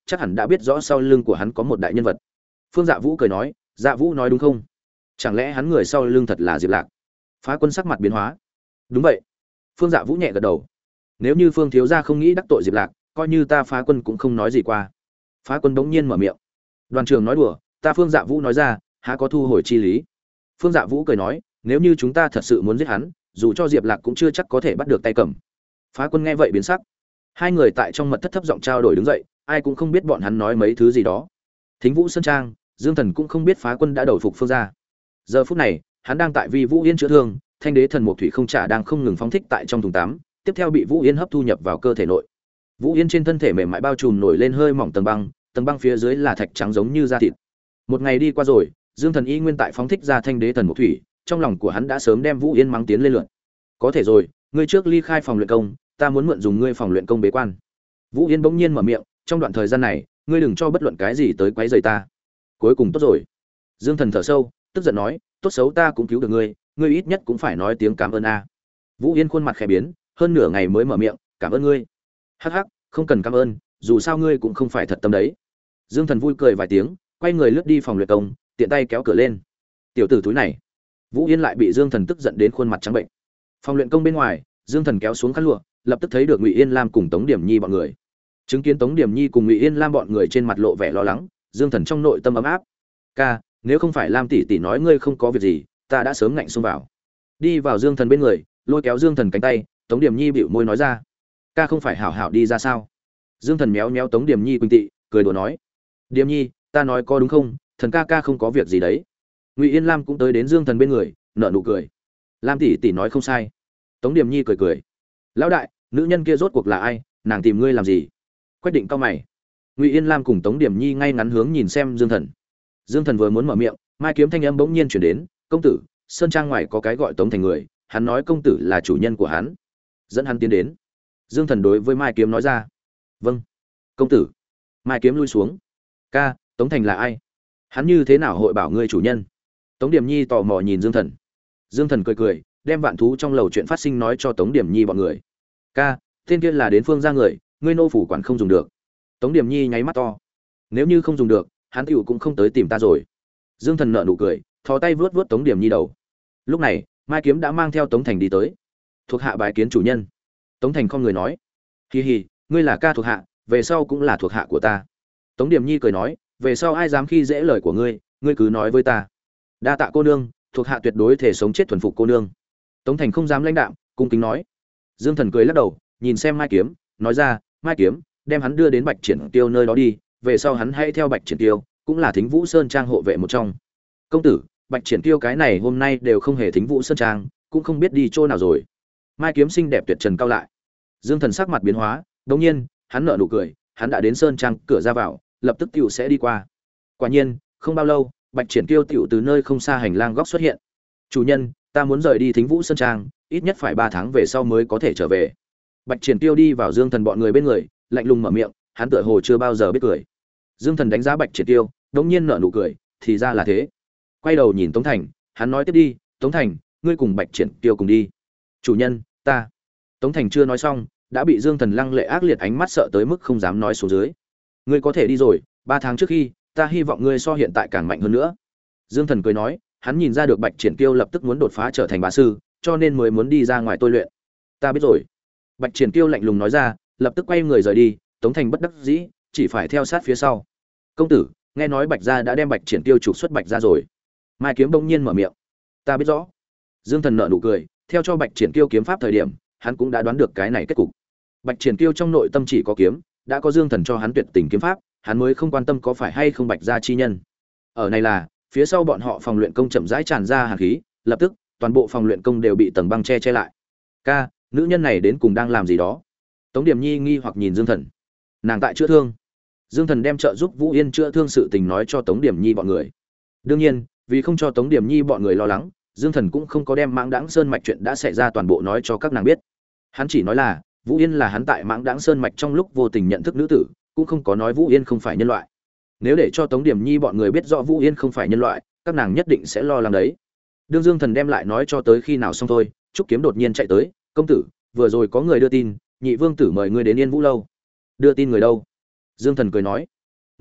chắc hẳn đã biết rõ sau lưng của hắn có một đại nhân vật. Phương Dạ Vũ cười nói, Dạ Vũ nói đúng không? Chẳng lẽ hắn người sau lưng thật là Diệp Lạc? Phá Quân sắc mặt biến hóa. Đúng vậy. Phương Dạ Vũ nhẹ gật đầu. Nếu như Phương thiếu gia không nghĩ đắc tội Diệp Lạc, coi như ta Phá Quân cũng không nói gì qua. Phá Quân bỗng nhiên mở miệng. Đoàn trưởng nói đùa, ta Phương Dạ Vũ nói ra, há có thu hồi chi lý. Phương Dạ Vũ cười nói, nếu như chúng ta thật sự muốn giết hắn, dù cho Diệp Lạc cũng chưa chắc có thể bắt được tay cầm. Phá Quân nghe vậy biến sắc. Hai người tại trong mật thất thấp giọng trao đổi đứng dậy, ai cũng không biết bọn hắn nói mấy thứ gì đó. Thính Vũ Sơn Trang, Dương Thần cũng không biết Phá Quân đã đầu phục Phương gia. Giờ phút này, hắn đang tại Vi Vũ Yên chữa thương, Thanh Đế Thần Mục Thủy không trả đang không ngừng phóng thích tại trong thùng tắm, tiếp theo bị Vũ Yên hấp thu nhập vào cơ thể nội. Vũ Yên trên thân thể mềm mại bao trùm nổi lên hơi mỏng tầng băng, tầng băng phía dưới là thạch trắng giống như da thịt. Một ngày đi qua rồi, Dương Thần y nguyên tại phóng thích ra Thanh Đế Thần Mục Thủy, trong lòng của hắn đã sớm đem Vũ Yên mắng tiến lên lượn. Có thể rồi, ngươi trước ly khai phòng luyện công, ta muốn mượn dùng ngươi phòng luyện công bế quan. Vũ Yên bỗng nhiên mở miệng, trong đoạn thời gian này, ngươi đừng cho bất luận cái gì tới quấy rầy ta. Cuối cùng tốt rồi. Dương Thần thở sâu, tức giận nói, tốt xấu ta cũng cứu được ngươi, ngươi ít nhất cũng phải nói tiếng cảm ơn a. Vũ Yên khuôn mặt khẽ biến, hơn nửa ngày mới mở miệng, cảm ơn ngươi. Hắc hắc, không cần cảm ơn, dù sao ngươi cũng không phải thật tâm đấy. Dương Thần vui cười vài tiếng, quay người lướt đi phòng luyện công, tiện tay kéo cửa lên. Tiểu tử túi này. Vũ Yên lại bị Dương Thần tức giận đến khuôn mặt trắng bệnh. Phòng luyện công bên ngoài, Dương Thần kéo xuống khăn lụa, lập tức thấy được Ngụy Yên Lam cùng Tống Điểm Nhi bọn người. Chứng kiến Tống Điểm Nhi cùng Ngụy Yên Lam bọn người trên mặt lộ vẻ lo lắng, Dương Thần trong nội tâm ấm áp. Ca, nếu không phải Lam tỷ tỷ nói ngươi không có việc gì, ta đã sớm ngạnh xông vào. Đi vào Dương Thần bên người, lôi kéo Dương Thần cánh tay, Tống Điểm Nhi bĩu môi nói ra, ca không phải hảo hảo đi ra sao? Dương Thần méo méo Tống Điểm Nhi quỳnh tị, cười đùa nói, Điểm Nhi, ta nói có đúng không? Thần ca ca không có việc gì đấy. Ngụy Yên Lam cũng tới đến Dương Thần bên người, nở nụ cười. Lam tỷ tỷ nói không sai. Tống Điểm Nhi cười cười. Lão đại, nữ nhân kia rốt cuộc là ai, nàng tìm ngươi làm gì? Quách Định cao mày. Ngụy Yên Lam cùng Tống Điểm Nhi ngay ngắn hướng nhìn xem Dương Thần. Dương Thần vừa muốn mở miệng, Mai Kiếm thanh âm bỗng nhiên chuyển đến, công tử, sơn trang ngoài có cái gọi Tống Thành người, hắn nói công tử là chủ nhân của hắn, dẫn hắn tiến đến. Dương Thần đối với Mai Kiếm nói ra, vâng, công tử. Mai Kiếm lui xuống. Ca, Tống Thành là ai? Hắn như thế nào hội bảo ngươi chủ nhân? Tống Điểm Nhi tò mò nhìn Dương Thần. Dương Thần cười cười, đem vạn thú trong lầu chuyện phát sinh nói cho Tống Điểm Nhi bọn người. Ca, tên kia là đến Phương gia người, ngươi nô phủ quản không dùng được. Tống Điểm Nhi nháy mắt to. Nếu như không dùng được, hắn tiểu cũng không tới tìm ta rồi. Dương Thần nở nụ cười, thò tay vuốt vuốt Tống Điểm Nhi đầu. Lúc này, Mai Kiếm đã mang theo Tống Thành đi tới. Thuộc hạ bái kiến chủ nhân. Tống Thành không người nói, hi hi, ngươi là ca thuộc hạ, về sau cũng là thuộc hạ của ta. Tống Điểm Nhi cười nói, về sau ai dám khi dễ lời của ngươi, ngươi cứ nói với ta. Đa tạ cô nương, thuộc hạ tuyệt đối thể sống chết thuần phục cô nương. Tống Thành không dám lãnh đạm, cung kính nói. Dương Thần cười lắc đầu, nhìn xem Mai Kiếm, nói ra, Mai Kiếm, đem hắn đưa đến Bạch Triển Tiêu nơi đó đi, về sau hắn hãy theo Bạch Triển Tiêu, cũng là Thính Vũ Sơn Trang hộ vệ một trong. Công tử, Bạch Triển Tiêu cái này hôm nay đều không hề Thính Vũ Sơn Trang, cũng không biết đi chỗ nào rồi. Mai Kiếm xinh đẹp tuyệt trần cao lại. Dương Thần sắc mặt biến hóa, đột nhiên, hắn nở nụ cười, hắn đã đến Sơn Trang cửa ra vào, lập tức tiểu sẽ đi qua. Quả nhiên, không bao lâu, Bạch Triển Tiêu tiểu từ nơi không xa hành lang góc xuất hiện. Chủ nhân, ta muốn rời đi Thính Vũ Sơn Trang, ít nhất phải ba tháng về sau mới có thể trở về. Bạch Triển Tiêu đi vào Dương Thần bọn người bên người, lạnh lùng mở miệng, hắn tựa hồ chưa bao giờ biết cười. Dương Thần đánh giá Bạch Triển Tiêu, đột nhiên nở nụ cười, thì ra là thế. Quay đầu nhìn Tống Thành, hắn nói tiếp đi, Tống Thành, ngươi cùng Bạch Triển Tiêu cùng đi. Chủ nhân, ta. Tống Thành chưa nói xong, đã bị Dương Thần lăng lệ ác liệt ánh mắt sợ tới mức không dám nói xuống dưới. Ngươi có thể đi rồi, ba tháng trước khi, ta hy vọng ngươi so hiện tại càng mạnh hơn nữa. Dương Thần cười nói, hắn nhìn ra được Bạch Triển Kiêu lập tức muốn đột phá trở thành bá sư, cho nên mới muốn đi ra ngoài tôi luyện. Ta biết rồi. Bạch Triển Kiêu lạnh lùng nói ra, lập tức quay người rời đi. Tống Thành bất đắc dĩ, chỉ phải theo sát phía sau. Công tử, nghe nói Bạch gia đã đem Bạch Triển Kiêu trục xuất Bạch gia rồi. Mai Kiếm bỗng nhiên mở miệng. Ta biết rõ. Dương Thần nở nụ cười, theo cho Bạch Triển Kiêu kiếm pháp thời điểm, hắn cũng đã đoán được cái này kết cục. Bạch Triển Kiêu trong nội tâm chỉ có kiếm, đã có Dương Thần cho hắn tuyệt tình kiếm pháp, hắn mới không quan tâm có phải hay không Bạch gia chi nhân. Ở này là, phía sau bọn họ phòng luyện công chậm rãi tràn ra hàn khí, lập tức, toàn bộ phòng luyện công đều bị tầng băng che che lại. Ca, nữ nhân này đến cùng đang làm gì đó? Tống Điểm Nhi nghi hoặc nhìn Dương Thần. Nàng tại chữa thương. Dương Thần đem trợ giúp Vũ Yên chữa thương sự tình nói cho Tống Điểm Nhi bọn người. Đương nhiên, vì không cho Tống Điểm Nhi bọn người lo lắng, Dương Thần cũng không có đem Mãng Đãng Sơn mạch chuyện đã xảy ra toàn bộ nói cho các nàng biết. Hắn chỉ nói là, Vũ Yên là hắn tại Mãng Đãng Sơn mạch trong lúc vô tình nhận thức nữ tử, cũng không có nói Vũ Yên không phải nhân loại. Nếu để cho Tống Điểm Nhi bọn người biết rõ Vũ Yên không phải nhân loại, các nàng nhất định sẽ lo lắng đấy. Đương Dương Thần đem lại nói cho tới khi nào xong thôi, Trúc Kiếm đột nhiên chạy tới, "Công tử, vừa rồi có người đưa tin, nhị vương tử mời ngươi đến Yên Vũ lâu." "Đưa tin người đâu?" Dương Thần cười nói,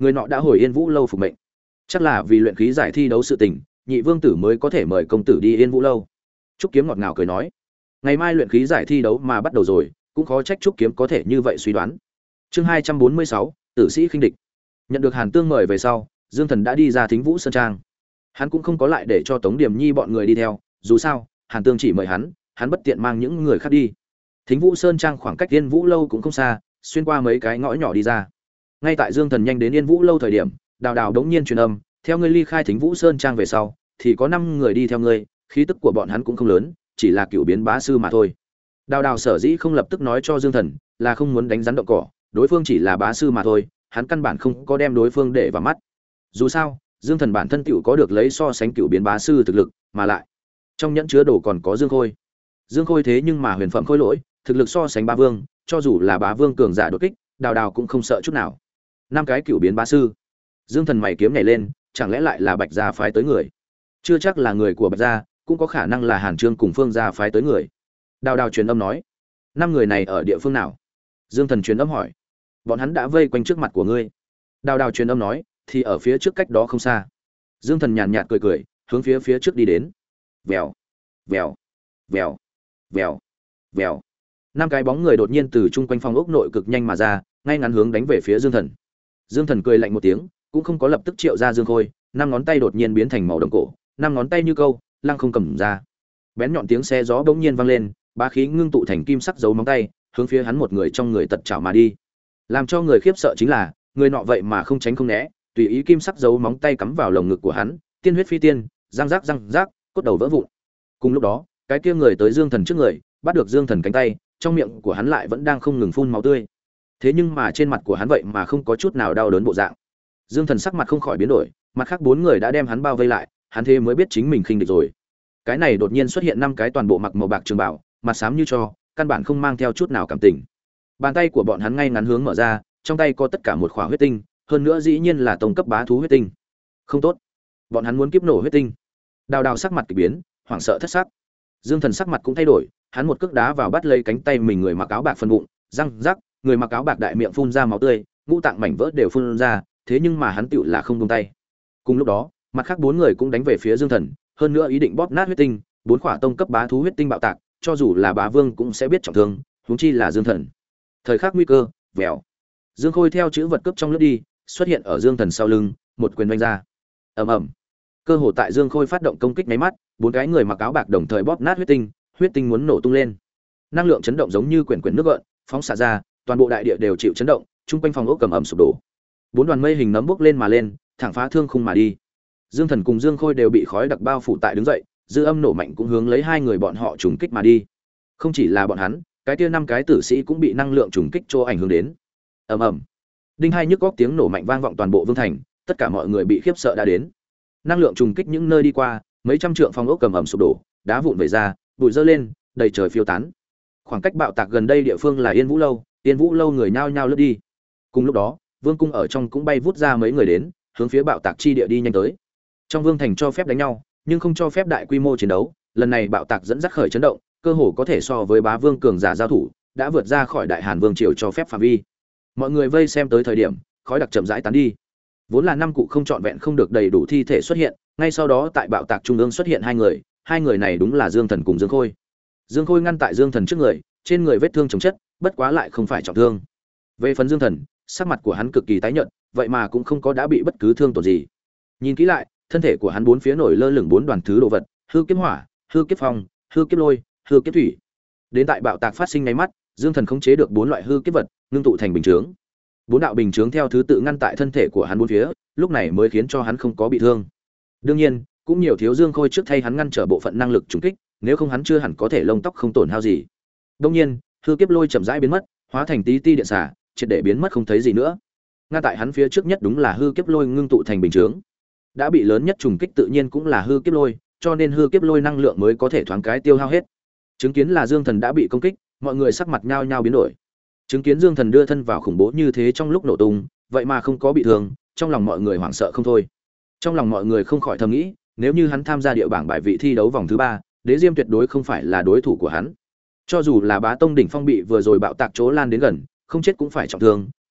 người nọ đã hồi Yên Vũ lâu phục mệnh, chắc là vì luyện khí giải thi đấu sự tình, nhị vương tử mới có thể mời công tử đi Yên Vũ lâu. Trúc Kiếm ngọt ngào cười nói, ngày mai luyện khí giải thi đấu mà bắt đầu rồi, cũng khó trách Trúc Kiếm có thể như vậy suy đoán. Chương hai trăm bốn mươi sáu, tử sĩ khinh địch. Nhận được Hàn Tương mời về sau, Dương Thần đã đi ra Thính Vũ Sơn Trang. Hắn cũng không có lại để cho Tống Điềm Nhi bọn người đi theo, dù sao, Hàn Tương chỉ mời hắn, hắn bất tiện mang những người khác đi. Thính Vũ Sơn Trang khoảng cách Yên Vũ lâu cũng không xa, xuyên qua mấy cái ngõ nhỏ đi ra. Ngay tại Dương Thần nhanh đến Yên Vũ lâu thời điểm, Đào Đào đống nhiên truyền âm, theo ngươi ly khai Thính Vũ Sơn Trang về sau, thì có năm người đi theo ngươi, khí tức của bọn hắn cũng không lớn, chỉ là cựu biến bá sư mà thôi. Đào Đào sở dĩ không lập tức nói cho Dương Thần, là không muốn đánh rắn động cỏ, đối phương chỉ là bá sư mà thôi, hắn căn bản không có đem đối phương để vào mắt. Dù sao, Dương Thần bản thân tựu có được lấy so sánh cựu biến bá sư thực lực, mà lại trong nhẫn chứa đồ còn có Dương Khôi. Dương Khôi thế nhưng mà huyền phẩm khôi lỗi, thực lực so sánh bá vương, cho dù là bá vương cường giả đột kích, Đào Đào cũng không sợ chút nào. Năm cái cựu biến bá sư. Dương Thần mày kiếm nhảy lên, chẳng lẽ lại là Bạch gia phái tới người? Chưa chắc là người của Bạch gia, cũng có khả năng là Hàn Trương cùng Phương gia phái tới người. Đào Đào truyền âm nói, năm người này ở địa phương nào? Dương Thần truyền âm hỏi, bọn hắn đã vây quanh trước mặt của ngươi. Đào Đào truyền âm nói, thì ở phía trước cách đó không xa. Dương Thần nhàn nhạt cười cười, hướng phía phía trước đi đến. Vèo, vèo, vèo, vèo, vèo. Năm cái bóng người đột nhiên từ chung quanh phòng ốc nội cực nhanh mà ra, ngay ngắn hướng đánh về phía Dương Thần. Dương Thần cười lạnh một tiếng, cũng không có lập tức triệu ra Dương Khôi, năm ngón tay đột nhiên biến thành màu đồng cổ, năm ngón tay như câu, lăng không cầm ra. Bén nhọn tiếng xe gió bỗng nhiên vang lên, bá khí ngưng tụ thành kim sắc dấu móng tay, hướng phía hắn một người trong người tật chảo mà đi. Làm cho người khiếp sợ chính là, người nọ vậy mà không tránh không né, tùy ý kim sắc dấu móng tay cắm vào lồng ngực của hắn, tiên huyết phi tiên, răng rác răng rác, cốt đầu vỡ vụn. Cùng lúc đó, cái kia người tới Dương Thần trước người, bắt được Dương Thần cánh tay, trong miệng của hắn lại vẫn đang không ngừng phun máu tươi. Thế nhưng mà trên mặt của hắn vậy mà không có chút nào đau đớn bộ dạng. Dương Thần sắc mặt không khỏi biến đổi, mặt khác bốn người đã đem hắn bao vây lại, hắn thế mới biết chính mình khinh địch rồi. Cái này đột nhiên xuất hiện năm cái toàn bộ mặc màu bạc trường bào, mặt xám như tro, căn bản không mang theo chút nào cảm tình. Bàn tay của bọn hắn ngay ngắn hướng mở ra, trong tay có tất cả một khỏa huyết tinh, hơn nữa dĩ nhiên là tông cấp bá thú huyết tinh. Không tốt, bọn hắn muốn kiếp nổ huyết tinh. Đào Đào sắc mặt kỳ biến, hoảng sợ thất sắc. Dương Thần sắc mặt cũng thay đổi, hắn một cước đá vào bắt lấy cánh tay mình người mặc áo bạc phần bụng, răng rắc, người mặc áo bạc đại miệng phun ra máu tươi, ngũ tạng mảnh vỡ đều phun ra, thế nhưng mà hắn tựu là không buông tay. Cùng lúc đó, mặt khác bốn người cũng đánh về phía Dương Thần, hơn nữa ý định bóp nát huyết tinh, bốn khỏa tông cấp bá thú huyết tinh bạo tạc, cho dù là bá vương cũng sẽ biết trọng thương, huống chi là Dương Thần. Thời khắc nguy cơ, vèo. Dương Khôi theo chữ vật cướp trong lướt đi, xuất hiện ở Dương Thần sau lưng, một quyền vung ra. Ầm ầm. Cơ hồ tại Dương Khôi phát động công kích nháy mắt, bốn cái người mặc áo bạc đồng thời bóp nát huyết tinh, huyết tinh muốn nổ tung lên. Năng lượng chấn động giống như quyển quyển nước gợn, phóng xạ ra, toàn bộ đại địa đều chịu chấn động, trung quanh phòng ốc cầm ẩm sụp đổ. Bốn đoàn mây hình nấm bốc lên mà lên, thẳng phá thương khung mà đi. Dương Thần cùng Dương Khôi đều bị khói đặc bao phủ tại đứng dậy, dư âm nổ mạnh cũng hướng lấy hai người bọn họ trùng kích mà đi. Không chỉ là bọn hắn, cái kia năm cái tử sĩ cũng bị năng lượng trùng kích cho ảnh hưởng đến. Ầm ầm. Đinh hai nhức góc tiếng nổ mạnh vang vọng toàn bộ vương thành, tất cả mọi người bị khiếp sợ đã đến. Năng lượng trùng kích những nơi đi qua, mấy trăm trượng phòng ốc cầm ẩm sụp đổ, đá vụn vẩy ra, bụi dơ lên, đầy trời phiêu tán. Khoảng cách bạo tạc gần đây địa phương là Yên Vũ lâu, Yên Vũ lâu người nhao nhao lướt đi. Cùng lúc đó, vương cung ở trong cũng bay vút ra mấy người đến, hướng phía bạo tạc chi địa đi nhanh tới. Trong vương thành cho phép đánh nhau, nhưng không cho phép đại quy mô chiến đấu, lần này bạo tạc dẫn dắt khởi chấn động, cơ hồ có thể so với bá vương cường giả giao thủ, đã vượt ra khỏi đại Hàn vương triều cho phép phạm vi. Mọi người vây xem tới thời điểm, khói đặc chậm rãi tán đi. Vốn là năm cụ không trọn vẹn không được đầy đủ thi thể xuất hiện, ngay sau đó tại bạo tạc trung ương xuất hiện hai người, hai người này đúng là Dương Thần cùng Dương Khôi. Dương Khôi ngăn tại Dương Thần trước người, trên người vết thương chồng chất, bất quá lại không phải trọng thương. Về phần Dương Thần, sắc mặt của hắn cực kỳ tái nhợt, vậy mà cũng không có đã bị bất cứ thương tổn gì. Nhìn kỹ lại, thân thể của hắn bốn phía nổi lơ lửng bốn đoàn thứ đồ vật, hư kiếp hỏa, hư kiếp phong, hư kiếp lôi, hư kiếp thủy. Đến tại bạo tạc phát sinh ngay mắt, Dương Thần khống chế được bốn loại hư kiếp vật, ngưng tụ thành bình chướng. Bốn đạo bình chướng theo thứ tự ngăn tại thân thể của hắn bốn phía, lúc này mới khiến cho hắn không có bị thương. Đương nhiên, cũng nhiều thiếu Dương Khôi trước thay hắn ngăn trở bộ phận năng lực trùng kích, nếu không hắn chưa hẳn có thể lông tóc không tổn hao gì. Đương nhiên, hư kiếp lôi chậm rãi biến mất, hóa thành tí ti điện xả, triệt để biến mất không thấy gì nữa. Ngăn tại hắn phía trước nhất đúng là hư kiếp lôi ngưng tụ thành bình chướng. Đã bị lớn nhất trùng kích tự nhiên cũng là hư kiếp lôi, cho nên hư kiếp lôi năng lượng mới có thể thoáng cái tiêu hao hết. Chứng kiến là Dương Thần đã bị công kích, mọi người sắc mặt nhao nhao biến đổi. Chứng kiến Dương Thần đưa thân vào khủng bố như thế trong lúc nổ tung, vậy mà không có bị thương, trong lòng mọi người hoảng sợ không thôi. Trong lòng mọi người không khỏi thầm nghĩ, nếu như hắn tham gia địa bảng bài vị thi đấu vòng thứ ba, Đế Diêm tuyệt đối không phải là đối thủ của hắn. Cho dù là Bá Tông đỉnh phong bị vừa rồi bạo tạc chỗ lan đến gần, không chết cũng phải trọng thương,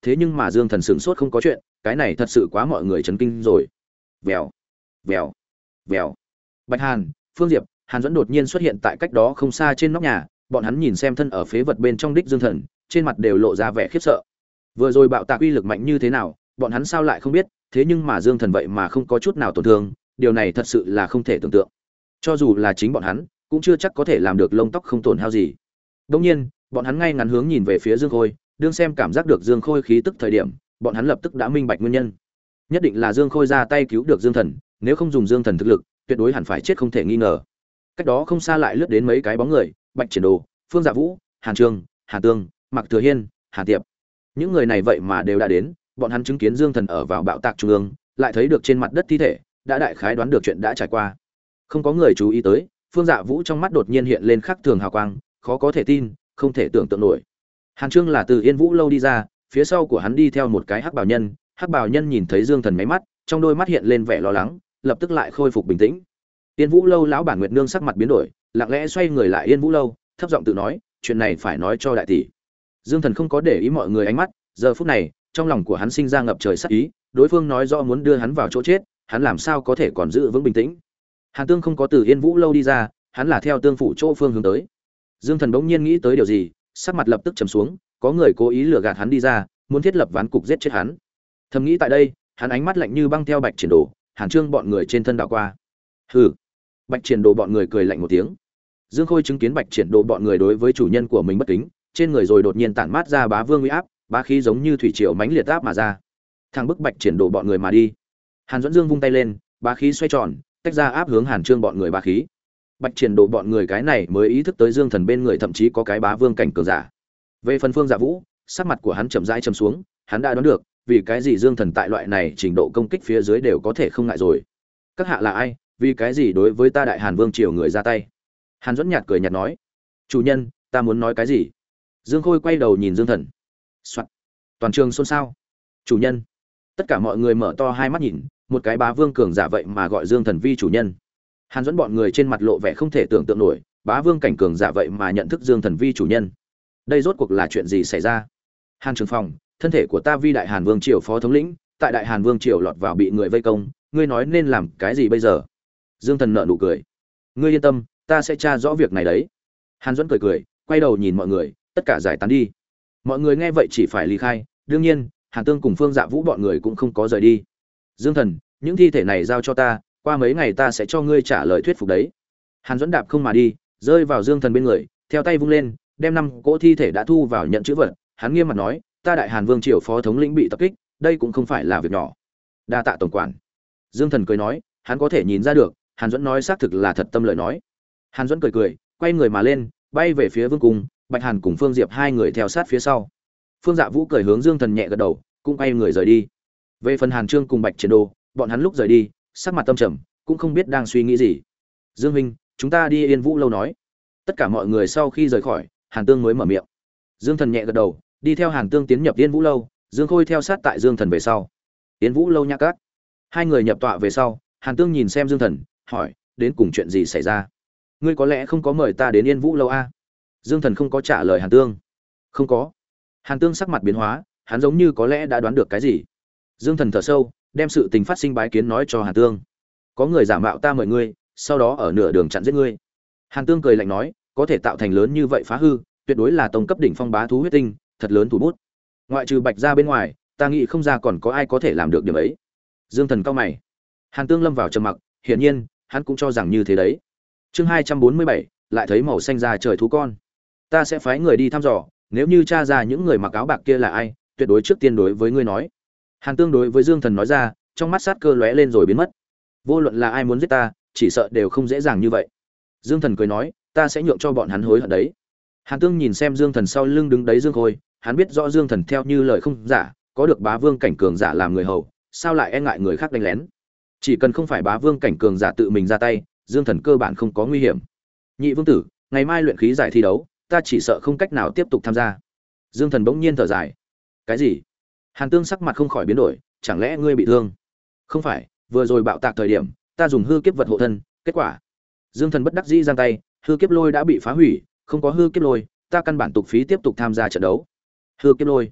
thế nhưng mà Dương Thần sửng sốt không có chuyện, cái này thật sự quá mọi người chấn kinh rồi. Vèo, vèo, vèo. Bạch Hàn, Phương Diệp, Hàn Duẫn đột nhiên xuất hiện tại cách đó không xa trên nóc nhà, bọn hắn nhìn xem thân ở phế vật bên trong đích Dương Thần, trên mặt đều lộ ra vẻ khiếp sợ. Vừa rồi bạo tạc uy lực mạnh như thế nào, bọn hắn sao lại không biết, thế nhưng mà Dương Thần vậy mà không có chút nào tổn thương, điều này thật sự là không thể tưởng tượng. Cho dù là chính bọn hắn, cũng chưa chắc có thể làm được lông tóc không tổn hao gì. Đương nhiên, bọn hắn ngay ngắn hướng nhìn về phía Dương Khôi, đương xem cảm giác được Dương Khôi khí tức thời điểm, bọn hắn lập tức đã minh bạch nguyên nhân. Nhất định là Dương Khôi ra tay cứu được Dương Thần, nếu không dùng Dương Thần thực lực, tuyệt đối hẳn phải chết không thể nghi ngờ. Cách đó không xa lại lướt đến mấy cái bóng người, Bạch Triển Đồ, Phương Dạ Vũ, Hàn Trương, Hàn Tương, Mạc Thừa Hiên, Hàn Tiệp. Những người này vậy mà đều đã đến, bọn hắn chứng kiến Dương Thần ở vào bạo tạc trung ương, lại thấy được trên mặt đất thi thể, đã đại khái đoán được chuyện đã trải qua. Không có người chú ý tới, Phương Dạ Vũ trong mắt đột nhiên hiện lên khắc thường hào quang, khó có thể tin, không thể tưởng tượng nổi. Hàn Trương là từ Yên Vũ lâu đi ra, phía sau của hắn đi theo một cái hắc bào nhân, hắc bào nhân nhìn thấy Dương Thần máy mắt, trong đôi mắt hiện lên vẻ lo lắng, lập tức lại khôi phục bình tĩnh. Yên Vũ lâu lão bản Nguyệt Nương sắc mặt biến đổi, lặng lẽ xoay người lại Yên Vũ lâu, thấp giọng tự nói, chuyện này phải nói cho đại tỷ. Dương Thần không có để ý mọi người ánh mắt, giờ phút này, trong lòng của hắn sinh ra ngập trời sát ý, đối phương nói rõ muốn đưa hắn vào chỗ chết, hắn làm sao có thể còn giữ vững bình tĩnh. Hàn Tương không có từ Yên Vũ lâu đi ra, hắn là theo tương phủ chỗ phương hướng tới. Dương Thần bỗng nhiên nghĩ tới điều gì, sắc mặt lập tức trầm xuống, có người cố ý lừa gạt hắn đi ra, muốn thiết lập ván cục giết chết hắn. Thầm nghĩ tại đây, hắn ánh mắt lạnh như băng theo Bạch Triển Đồ, Hàn Trương bọn người trên thân đảo qua. Hừ. Bạch Triển Đồ bọn người cười lạnh một tiếng. Dương Khôi chứng kiến Bạch Triển Đồ bọn người đối với chủ nhân của mình bất kính, trên người rồi đột nhiên tản mát ra bá vương uy áp, bá khí giống như thủy triều mãnh liệt áp mà ra. Thằng bức Bạch Triển Đồ bọn người mà đi. Hàn Duẫn Dương vung tay lên, bá khí xoay tròn, tách ra áp hướng Hàn Trương bọn người bá khí. Bạch Triển Đồ bọn người cái này mới ý thức tới Dương Thần bên người thậm chí có cái bá vương cảnh cường giả. Về phần Phương Dạ Vũ, sắc mặt của hắn chậm rãi trầm xuống, hắn đã đoán được, vì cái gì Dương Thần tại loại này trình độ công kích phía dưới đều có thể không ngại rồi. Các hạ là ai, vì cái gì đối với ta Đại Hàn Vương triều người ra tay? Hàn Duẫn nhạt cười nhạt nói, chủ nhân, ta muốn nói cái gì? Dương Khôi quay đầu nhìn Dương Thần. Soạn. Toàn trường xôn xao. Chủ nhân. Tất cả mọi người mở to hai mắt nhìn, một cái bá vương cường giả vậy mà gọi Dương Thần vi chủ nhân. Hàn Duẫn bọn người trên mặt lộ vẻ không thể tưởng tượng nổi, bá vương cảnh cường giả vậy mà nhận thức Dương Thần vi chủ nhân. Đây rốt cuộc là chuyện gì xảy ra? Hàn Trường Phong, thân thể của ta vi Đại Hàn Vương triều phó thống lĩnh, tại Đại Hàn Vương triều lọt vào bị người vây công, ngươi nói nên làm cái gì bây giờ? Dương Thần nở nụ cười. Ngươi yên tâm, ta sẽ tra rõ việc này đấy. Hàn Duẫn cười cười, quay đầu nhìn mọi người, tất cả giải tán đi. Mọi người nghe vậy chỉ phải ly khai, đương nhiên, Hàn Tương cùng Phương Dạ Vũ bọn người cũng không có rời đi. Dương Thần, những thi thể này giao cho ta, qua mấy ngày ta sẽ cho ngươi trả lời thuyết phục đấy. Hàn Duẫn đạp không mà đi, rơi vào Dương Thần bên người, theo tay vung lên, đem năm cỗ thi thể đã thu vào nhận chữ vật, hắn nghiêm mặt nói, ta Đại Hàn Vương triều phó thống lĩnh bị tập kích, đây cũng không phải là việc nhỏ. Đa tạ tổng quản. Dương Thần cười nói, hắn có thể nhìn ra được, Hàn Duẫn nói xác thực là thật tâm lời nói. Hàn Duẫn cười cười, quay người mà lên, bay về phía Vương cung, Bạch Hàn cùng Phương Diệp hai người theo sát phía sau. Phương Dạ Vũ cười hướng Dương Thần nhẹ gật đầu, cũng quay người rời đi. Về phần Hàn Trương cùng Bạch Triển Đồ, bọn hắn lúc rời đi, sắc mặt tâm trầm, cũng không biết đang suy nghĩ gì. Dương huynh, chúng ta đi Yên Vũ lâu nói. Tất cả mọi người sau khi rời khỏi, Hàn Tương mới mở miệng. Dương Thần nhẹ gật đầu, đi theo Hàn Tương tiến nhập Yên Vũ lâu, Dương Khôi theo sát tại Dương Thần về sau. Yên Vũ lâu nhã các. Hai người nhập tọa về sau, Hàn Tương nhìn xem Dương Thần, hỏi, đến cùng chuyện gì xảy ra? Ngươi có lẽ không có mời ta đến Yên Vũ lâu a? Dương Thần không có trả lời Hàn Tương. Không có. Hàn Tương sắc mặt biến hóa, hắn giống như có lẽ đã đoán được cái gì. Dương Thần thở sâu, đem sự tình phát sinh bái kiến nói cho Hàn Tương. Có người giả mạo ta mời ngươi, sau đó ở nửa đường chặn giết ngươi. Hàn Tương cười lạnh nói, có thể tạo thành lớn như vậy phá hư, tuyệt đối là tông cấp đỉnh phong bá thú huyết tinh, thật lớn thủ bút. Ngoại trừ Bạch gia bên ngoài, ta nghĩ không ra còn có ai có thể làm được điểm ấy. Dương Thần cau mày. Hàn Tương lâm vào trầm mặc, hiển nhiên, hắn cũng cho rằng như thế đấy. Chương hai trăm bốn mươi bảy, lại thấy màu xanh da trời thú con. Ta sẽ phái người đi thăm dò, nếu như tra ra những người mặc áo bạc kia là ai, tuyệt đối trước tiên đối với ngươi nói. Hàn Tương đối với Dương Thần nói ra, trong mắt sát cơ lóe lên rồi biến mất. Vô luận là ai muốn giết ta, chỉ sợ đều không dễ dàng như vậy. Dương Thần cười nói, ta sẽ nhượng cho bọn hắn hối hận đấy. Hàn Tương nhìn xem Dương Thần sau lưng đứng đấy Dương Khôi, hắn biết rõ Dương Thần theo như lời không giả, có được bá vương cảnh cường giả làm người hầu, sao lại e ngại người khác đánh lén? Chỉ cần không phải bá vương cảnh cường giả tự mình ra tay, Dương Thần cơ bản không có nguy hiểm. Nhị vương tử, ngày mai luyện khí giải thi đấu, ta chỉ sợ không cách nào tiếp tục tham gia. Dương Thần bỗng nhiên thở dài. Cái gì? Hàn Tương sắc mặt không khỏi biến đổi, chẳng lẽ ngươi bị thương? Không phải, vừa rồi bạo tạc thời điểm, ta dùng hư kiếp vật hộ thân, kết quả. Dương Thần bất đắc dĩ giang tay, hư kiếp lôi đã bị phá hủy, không có hư kiếp lôi, ta căn bản tục phí tiếp tục tham gia trận đấu. Hư kiếp lôi?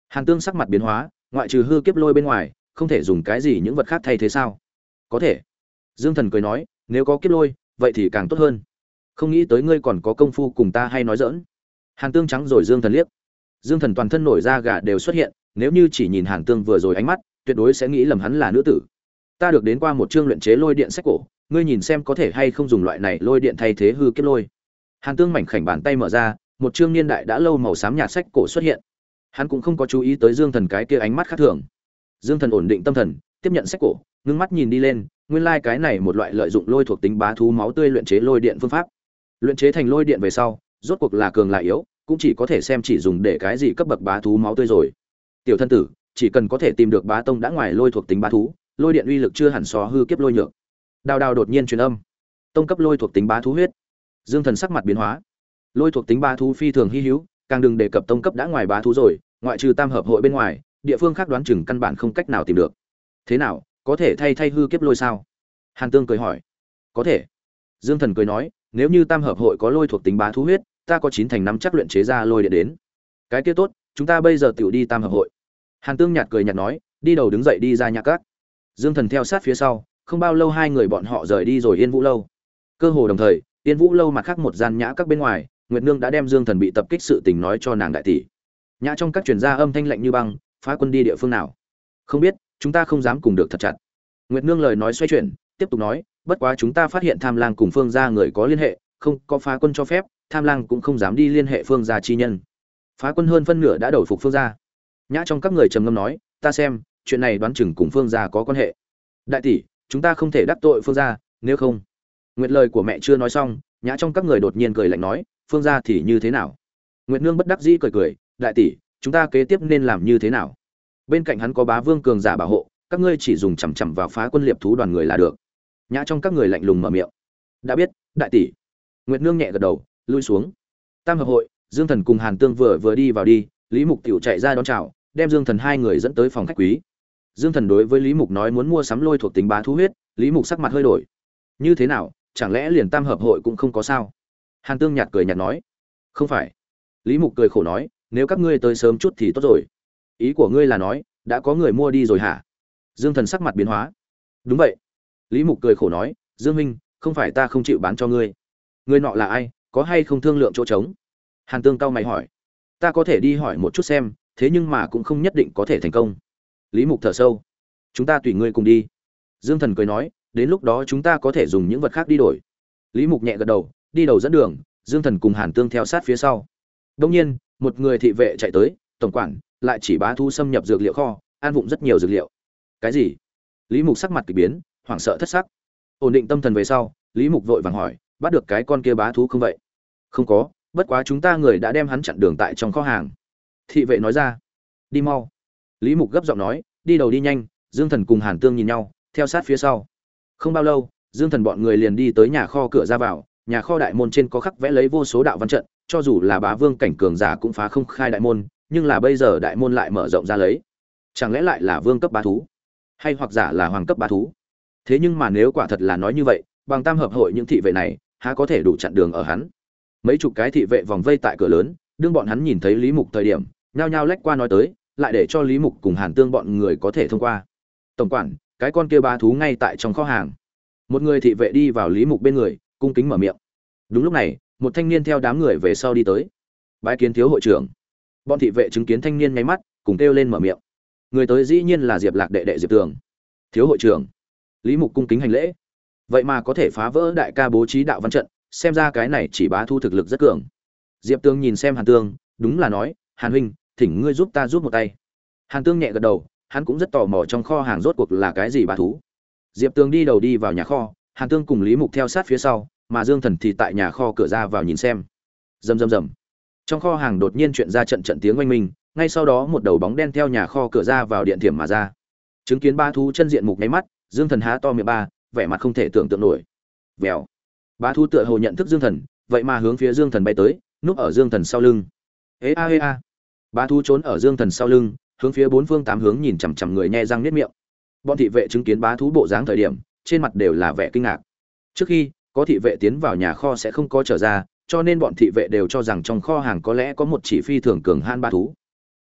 Hàn Tương sắc mặt biến hóa, ngoại trừ hư kiếp lôi bên ngoài, không thể dùng cái gì những vật khác thay thế sao? Có thể. Dương Thần cười nói, nếu có kiếp lôi, vậy thì càng tốt hơn. Không nghĩ tới ngươi còn có công phu cùng ta hay nói giỡn. Hàn Tương trắng rồi Dương Thần liếc. Dương Thần toàn thân nổi da gà đều xuất hiện, nếu như chỉ nhìn Hàn Tương vừa rồi ánh mắt, tuyệt đối sẽ nghĩ lầm hắn là nữ tử. Ta được đến qua một chương luyện chế lôi điện sách cổ, ngươi nhìn xem có thể hay không dùng loại này lôi điện thay thế hư kiếp lôi. Hàn Tương mảnh khảnh bàn tay mở ra, một chương niên đại đã lâu màu xám nhạt sách cổ xuất hiện. Hắn cũng không có chú ý tới Dương Thần cái kia ánh mắt khác thường. Dương Thần ổn định tâm thần, tiếp nhận sách cổ, ngưng mắt nhìn đi lên, nguyên lai like cái này một loại lợi dụng lôi thuộc tính bá thú máu tươi luyện chế lôi điện phương pháp. Luyện chế thành lôi điện về sau, rốt cuộc là cường là yếu, cũng chỉ có thể xem chỉ dùng để cái gì cấp bậc bá thú máu tươi rồi. Tiểu thân tử, chỉ cần có thể tìm được bá tông đã ngoài lôi thuộc tính bá thú, lôi điện uy lực chưa hẳn so hư kiếp lôi nhược. Đào đào đột nhiên truyền âm, tông cấp lôi thuộc tính bá thú huyết. Dương Thần sắc mặt biến hóa. Lôi thuộc tính bá thú phi thường hi hữu, càng đừng đề cập tông cấp đã ngoài bá thú rồi, ngoại trừ tam hợp hội bên ngoài, địa phương khác đoán chừng căn bản không cách nào tìm được. Thế nào, có thể thay thay hư kiếp lôi sao? Hàn Tương cười hỏi. Có thể. Dương Thần cười nói, nếu như tam hợp hội có lôi thuộc tính bá thú huyết, ta có chín thành năm chắc luyện chế ra lôi điện đến. Cái kia tốt, chúng ta bây giờ tiểu đi tam hợp hội. Hàn Tương nhạt cười nhạt nói, đi đầu đứng dậy đi ra nhà các. Dương Thần theo sát phía sau, không bao lâu hai người bọn họ rời đi rồi Yên Vũ lâu. Cơ hồ đồng thời, Yên Vũ lâu mặt khác một gian nhã các bên ngoài, Nguyệt Nương đã đem Dương Thần bị tập kích sự tình nói cho nàng đại tỷ. Nhã trong các truyền ra âm thanh lạnh như băng, phá quân đi địa phương nào? Không biết, chúng ta không dám cùng được thật chặt. Nguyệt Nương lời nói xoay chuyển, tiếp tục nói, bất quá chúng ta phát hiện Tham Lang cùng Phương gia người có liên hệ, không có phá quân cho phép, Tham Lang cũng không dám đi liên hệ Phương gia chi nhân. Phá quân hơn phân nửa đã đầu phục Phương gia. Nhã trong các người trầm ngâm nói, ta xem, chuyện này đoán chừng cùng Phương gia có quan hệ. Đại tỷ, chúng ta không thể đắc tội Phương gia, nếu không. Nguyệt lời của mẹ chưa nói xong, Nhã trong các người đột nhiên cười lạnh nói, Phương gia thì như thế nào? Nguyệt Nương bất đắc dĩ cười cười, đại tỷ, chúng ta kế tiếp nên làm như thế nào? Bên cạnh hắn có bá vương cường giả bảo hộ, các ngươi chỉ dùng chằm chằm vào phá quân liệp thú đoàn người là được. Nhã trong các người lạnh lùng mở miệng. Đã biết, đại tỷ. Nguyệt Nương nhẹ gật đầu, lui xuống. Tam hợp hội, Dương Thần cùng Hàn Tương vừa vừa đi vào đi, Lý Mục tiểu chạy ra đón chào, đem Dương Thần hai người dẫn tới phòng khách quý. Dương Thần đối với Lý Mục nói muốn mua sắm lôi thuộc tính bá thú huyết, Lý Mục sắc mặt hơi đổi. Như thế nào, chẳng lẽ liền tam hợp hội cũng không có sao? Hàn Tương nhạt cười nhạt nói. Không phải. Lý Mục cười khổ nói, nếu các ngươi tới sớm chút thì tốt rồi. Ý của ngươi là nói, đã có người mua đi rồi hả? Dương Thần sắc mặt biến hóa. Đúng vậy. Lý Mục cười khổ nói, Dương Minh, không phải ta không chịu bán cho ngươi. Ngươi nọ là ai, có hay không thương lượng chỗ trống? Hàn Tương cau mày hỏi. Ta có thể đi hỏi một chút xem, thế nhưng mà cũng không nhất định có thể thành công. Lý Mục thở sâu. Chúng ta tùy ngươi cùng đi. Dương Thần cười nói, đến lúc đó chúng ta có thể dùng những vật khác đi đổi. Lý Mục nhẹ gật đầu, đi đầu dẫn đường, Dương Thần cùng Hàn Tương theo sát phía sau. Đương nhiên, một người thị vệ chạy tới, tổng quản, lại chỉ bá thu xâm nhập dược liệu kho, an vụng rất nhiều dược liệu. Cái gì? Lý Mục sắc mặt kỳ biến, hoảng sợ thất sắc. Ổn định tâm thần về sau, Lý Mục vội vàng hỏi, bắt được cái con kia bá thú không vậy? Không có, bất quá chúng ta người đã đem hắn chặn đường tại trong kho hàng. Thị vệ nói ra. Đi mau. Lý Mục gấp giọng nói, đi đầu đi nhanh. Dương Thần cùng Hàn Tương nhìn nhau, theo sát phía sau. Không bao lâu, Dương Thần bọn người liền đi tới nhà kho cửa ra vào, nhà kho đại môn trên có khắc vẽ lấy vô số đạo văn trận, cho dù là bá vương cảnh cường giả cũng phá không khai đại môn, nhưng là bây giờ đại môn lại mở rộng ra lấy. Chẳng lẽ lại là vương cấp bá thú, hay hoặc giả là hoàng cấp bá thú? Thế nhưng mà nếu quả thật là nói như vậy, bằng tam hợp hội những thị vệ này, há có thể đủ chặn đường ở hắn? Mấy chục cái thị vệ vòng vây tại cửa lớn, đương bọn hắn nhìn thấy Lý Mục thời điểm, nhao nhao lách qua nói tới, lại để cho Lý Mục cùng Hàn Tương bọn người có thể thông qua. Tổng quản, cái con kia bá thú ngay tại trong kho hàng. Một người thị vệ đi vào Lý Mục bên người, cung kính mở miệng. Đúng lúc này, một thanh niên theo đám người về sau đi tới. Bái kiến thiếu hội trưởng. Bọn thị vệ chứng kiến thanh niên nháy mắt, cùng kêu lên mở miệng. Người tới dĩ nhiên là Diệp Lạc đệ đệ Diệp Tường. Thiếu hội trưởng. Lý Mục cung kính hành lễ. Vậy mà có thể phá vỡ đại ca bố trí đạo văn trận, xem ra cái này chỉ bá thu thực lực rất cường. Diệp Tường nhìn xem Hàn Tương, đúng là nói, Hàn huynh, thỉnh ngươi giúp ta giúp một tay. Hàn Tương nhẹ gật đầu, hắn cũng rất tò mò trong kho hàng rốt cuộc là cái gì bá thú. Diệp Tường đi đầu đi vào nhà kho, Hàn Tương cùng Lý Mục theo sát phía sau, mà Dương Thần thì tại nhà kho cửa ra vào nhìn xem. Rầm rầm rầm. Trong kho hàng đột nhiên truyền ra trận trận tiếng oanh minh, ngay sau đó một đầu bóng đen theo nhà kho cửa ra vào điện thiểm mà ra. Chứng kiến ba thú chân diện mục nháy mắt, Dương Thần há to miệng ba, vẻ mặt không thể tưởng tượng nổi. Vèo. Ba thú tựa hồ nhận thức Dương Thần, vậy mà hướng phía Dương Thần bay tới, núp ở Dương Thần sau lưng. Ê a ê a. Ba thú trốn ở Dương Thần sau lưng, hướng phía bốn phương tám hướng nhìn chằm chằm người nhe răng niết miệng. Bọn thị vệ chứng kiến bá thú bộ dáng thời điểm, trên mặt đều là vẻ kinh ngạc. Trước khi có thị vệ tiến vào nhà kho sẽ không có trở ra, cho nên bọn thị vệ đều cho rằng trong kho hàng có lẽ có một chỉ phi thường cường han bá thú.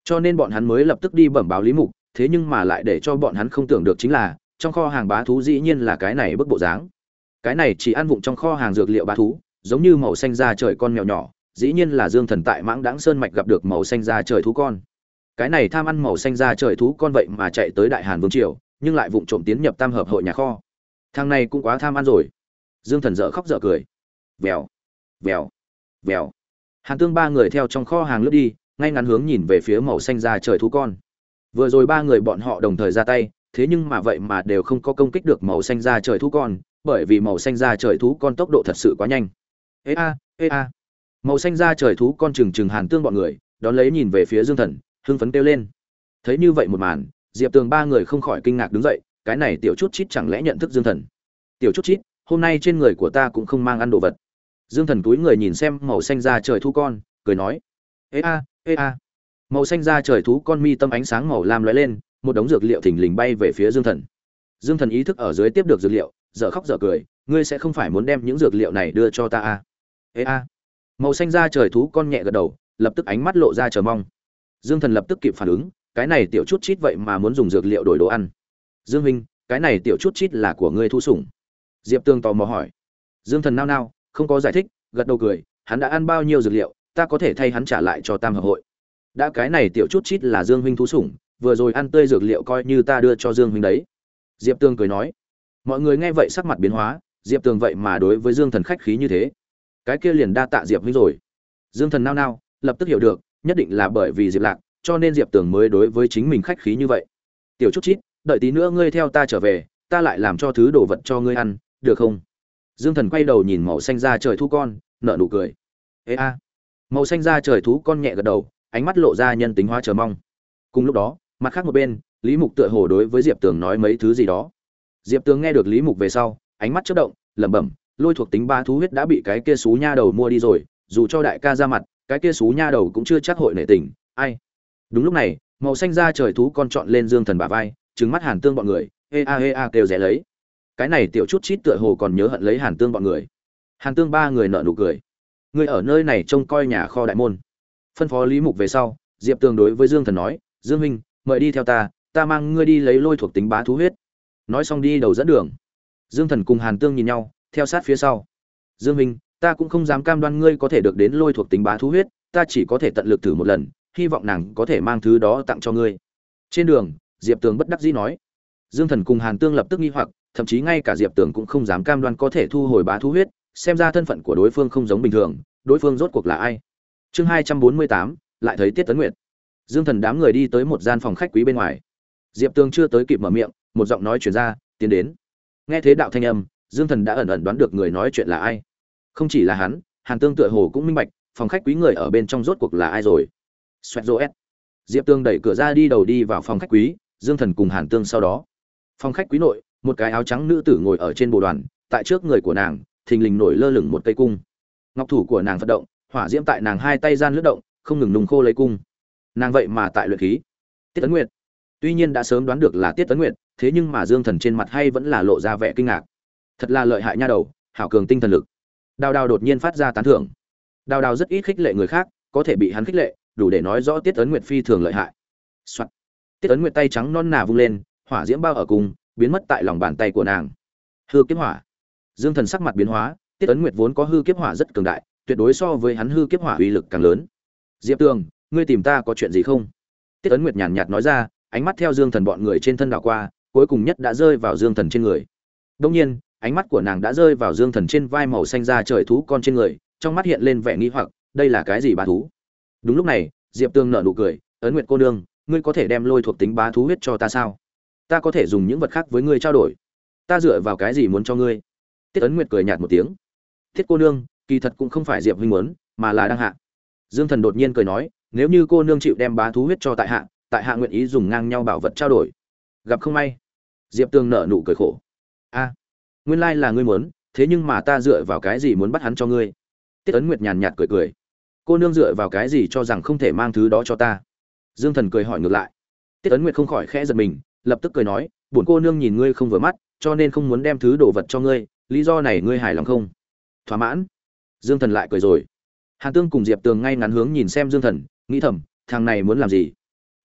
Cho nên bọn hắn mới lập tức đi bẩm báo Lý Mục, thế nhưng mà lại để cho bọn hắn không tưởng được chính là, trong kho hàng bá thú dĩ nhiên là cái này bức bộ dáng. Cái này chỉ ăn vụng trong kho hàng dược liệu bá thú, giống như màu xanh da trời con mèo nhỏ, dĩ nhiên là Dương Thần tại Mãng Đãng Sơn mạch gặp được màu xanh da trời thú con. Cái này tham ăn màu xanh da trời thú con vậy mà chạy tới Đại Hàn Vương triều, nhưng lại vụng trộm tiến nhập Tam Hợp hội nhà kho. Thằng này cũng quá tham ăn rồi. Dương Thần dở khóc dở cười. Vèo, vèo, vèo. Hàn Tương ba người theo trong kho hàng lướt đi, ngay ngắn hướng nhìn về phía màu xanh da trời thú con. Vừa rồi ba người bọn họ đồng thời ra tay, thế nhưng mà vậy mà đều không có công kích được màu xanh da trời thú con, bởi vì màu xanh da trời thú con tốc độ thật sự quá nhanh. Ê a, ê a. Màu xanh da trời thú con trừng trừng Hàn Tương bọn người, đón lấy nhìn về phía Dương Thần, hưng phấn kêu lên. Thấy như vậy một màn, Diệp Tường ba người không khỏi kinh ngạc đứng dậy, cái này tiểu chút chít chẳng lẽ nhận thức Dương Thần? Tiểu chút chít, hôm nay trên người của ta cũng không mang ăn đồ vật. Dương Thần túi người nhìn xem màu xanh da trời thú con, cười nói: "Ê a, ê a." Màu xanh da trời thú con mi tâm ánh sáng màu lam lóe lên, một đống dược liệu thình lình bay về phía Dương Thần. Dương Thần ý thức ở dưới tiếp được dược liệu, dở khóc dở cười, ngươi sẽ không phải muốn đem những dược liệu này đưa cho ta à? Ê a. Màu xanh da trời thú con nhẹ gật đầu, lập tức ánh mắt lộ ra chờ mong. Dương Thần lập tức kịp phản ứng, cái này tiểu chút chít vậy mà muốn dùng dược liệu đổi đồ ăn. Dương huynh, cái này tiểu chút chít là của ngươi thu sủng? Diệp Tường tò mò hỏi. Dương Thần nao nao, không có giải thích, gật đầu cười, hắn đã ăn bao nhiêu dược liệu, ta có thể thay hắn trả lại cho Tam Hợp hội. Đã cái này tiểu chút chít là Dương huynh thú sủng, vừa rồi ăn tươi dược liệu coi như ta đưa cho Dương huynh đấy. Diệp Tường cười nói. Mọi người nghe vậy sắc mặt biến hóa, Diệp Tường vậy mà đối với Dương Thần khách khí như thế, cái kia liền đa tạ Diệp huynh rồi. Dương Thần nao nao, lập tức hiểu được, nhất định là bởi vì Diệp Lạc, cho nên Diệp Tường mới đối với chính mình khách khí như vậy. Tiểu chút chít, đợi tí nữa ngươi theo ta trở về, ta lại làm cho thứ đồ vật cho ngươi ăn, được không? Dương Thần quay đầu nhìn màu xanh da trời thú con, nở nụ cười. Ê a. Màu xanh da trời thú con nhẹ gật đầu, ánh mắt lộ ra nhân tính hóa chờ mong. Cùng lúc đó, mặt khác một bên, Lý Mục tựa hồ đối với Diệp Tường nói mấy thứ gì đó. Diệp Tường nghe được Lý Mục về sau, ánh mắt chớp động, lẩm bẩm, lôi thuộc tính ba thú huyết đã bị cái kia xú nha đầu mua đi rồi, dù cho đại ca ra mặt, cái kia xú nha đầu cũng chưa chắc hội nể tình, ai. Đúng lúc này, màu xanh da trời thú con chọn lên Dương Thần bả vai, trừng mắt Hàn Tương bọn người, ê a ê a kêu rẽ lấy. Cái này tiểu chút chít tựa hồ còn nhớ hận lấy Hàn Tương bọn người. Hàn Tương ba người nở nụ cười. Ngươi ở nơi này trông coi nhà kho đại môn. Phân phó Lý Mục về sau, Diệp Tường đối với Dương Thần nói, Dương huynh, mời đi theo ta, ta mang ngươi đi lấy lôi thuộc tính bá thú huyết. Nói xong đi đầu dẫn đường. Dương Thần cùng Hàn Tương nhìn nhau, theo sát phía sau. Dương huynh, ta cũng không dám cam đoan ngươi có thể được đến lôi thuộc tính bá thú huyết, ta chỉ có thể tận lực thử một lần, hy vọng nàng có thể mang thứ đó tặng cho ngươi. Trên đường, Diệp Tường bất đắc dĩ nói. Dương Thần cùng Hàn Tương lập tức nghi hoặc, thậm chí ngay cả Diệp Tường cũng không dám cam đoan có thể thu hồi bá thú huyết, xem ra thân phận của đối phương không giống bình thường, đối phương rốt cuộc là ai? Chương hai trăm bốn mươi tám, lại thấy Tiết Tấn Nguyệt. Dương Thần đám người đi tới một gian phòng khách quý bên ngoài. Diệp Tường chưa tới kịp mở miệng, một giọng nói truyền ra, tiến đến. Nghe thế đạo thanh âm, Dương Thần đã ẩn ẩn đoán được người nói chuyện là ai. Không chỉ là hắn, Hàn Tương tựa hồ cũng minh bạch, phòng khách quý người ở bên trong rốt cuộc là ai rồi. Xoẹt rô ét. Diệp Tường đẩy cửa ra đi đầu đi vào phòng khách quý, Dương Thần cùng Hàn Tương sau đó. Phòng khách quý nội, một cái áo trắng nữ tử ngồi ở trên bồ đoàn, tại trước người của nàng, thình lình nổi lơ lửng một cây cung. Ngọc thủ của nàng vận động, hỏa diễm tại nàng hai tay gian lướt động, không ngừng nung khô lấy cung. Nàng vậy mà tại luyện khí. Tiết Tấn Nguyệt. Tuy nhiên đã sớm đoán được là Tiết Tấn Nguyệt, thế nhưng mà Dương Thần trên mặt hay vẫn là lộ ra vẻ kinh ngạc. Thật là lợi hại nha đầu, hảo cường tinh thần lực. Đào Đào đột nhiên phát ra tán thưởng. Đào Đào rất ít khích lệ người khác, có thể bị hắn khích lệ, đủ để nói rõ Tiết Tấn Nguyệt phi thường lợi hại. Soạt. Tiết Tấn Nguyệt tay trắng non nà vung lên, hỏa diễm bao ở cùng, biến mất tại lòng bàn tay của nàng. Hư kiếp hỏa. Dương Thần sắc mặt biến hóa, Tiết Tấn Nguyệt vốn có hư kiếp hỏa rất cường đại, tuyệt đối so với hắn hư kiếp hỏa uy lực càng lớn. Diệp Tường, ngươi tìm ta có chuyện gì không? Tiết Tấn Nguyệt nhàn nhạt nói ra, ánh mắt theo Dương Thần bọn người trên thân đảo qua, cuối cùng nhất đã rơi vào Dương Thần trên người. Đương nhiên, ánh mắt của nàng đã rơi vào Dương Thần trên vai màu xanh da trời thú con trên người, trong mắt hiện lên vẻ nghi hoặc, đây là cái gì bá thú? Đúng lúc này, Diệp Tường nở nụ cười, Ấn Nguyệt cô nương, ngươi có thể đem lôi thuộc tính bá thú huyết cho ta sao? Ta có thể dùng những vật khác với ngươi trao đổi. Ta dựa vào cái gì muốn cho ngươi? Tiết Ấn Nguyệt cười nhạt một tiếng. Thiết cô nương, kỳ thật cũng không phải Diệp huynh muốn, mà là đang hạ. Dương Thần đột nhiên cười nói, nếu như cô nương chịu đem bá thú huyết cho tại hạ, tại hạ nguyện ý dùng ngang nhau bảo vật trao đổi. Gặp không may. Diệp Tường nở nụ cười khổ. A, nguyên lai là ngươi muốn, thế nhưng mà ta dựa vào cái gì muốn bắt hắn cho ngươi? Tiết Ấn Nguyệt nhàn nhạt cười cười. Cô nương dựa vào cái gì cho rằng không thể mang thứ đó cho ta? Dương Thần cười hỏi ngược lại. Tiết Ấn Nguyệt không khỏi khẽ giật mình, lập tức cười nói, bổn cô nương nhìn ngươi không vừa mắt, cho nên không muốn đem thứ đồ vật cho ngươi, lý do này ngươi hài lòng không? Thỏa mãn. Dương Thần lại cười rồi. Hàn Tương cùng Diệp Tường ngay ngắn hướng nhìn xem Dương Thần, nghĩ thầm, thằng này muốn làm gì?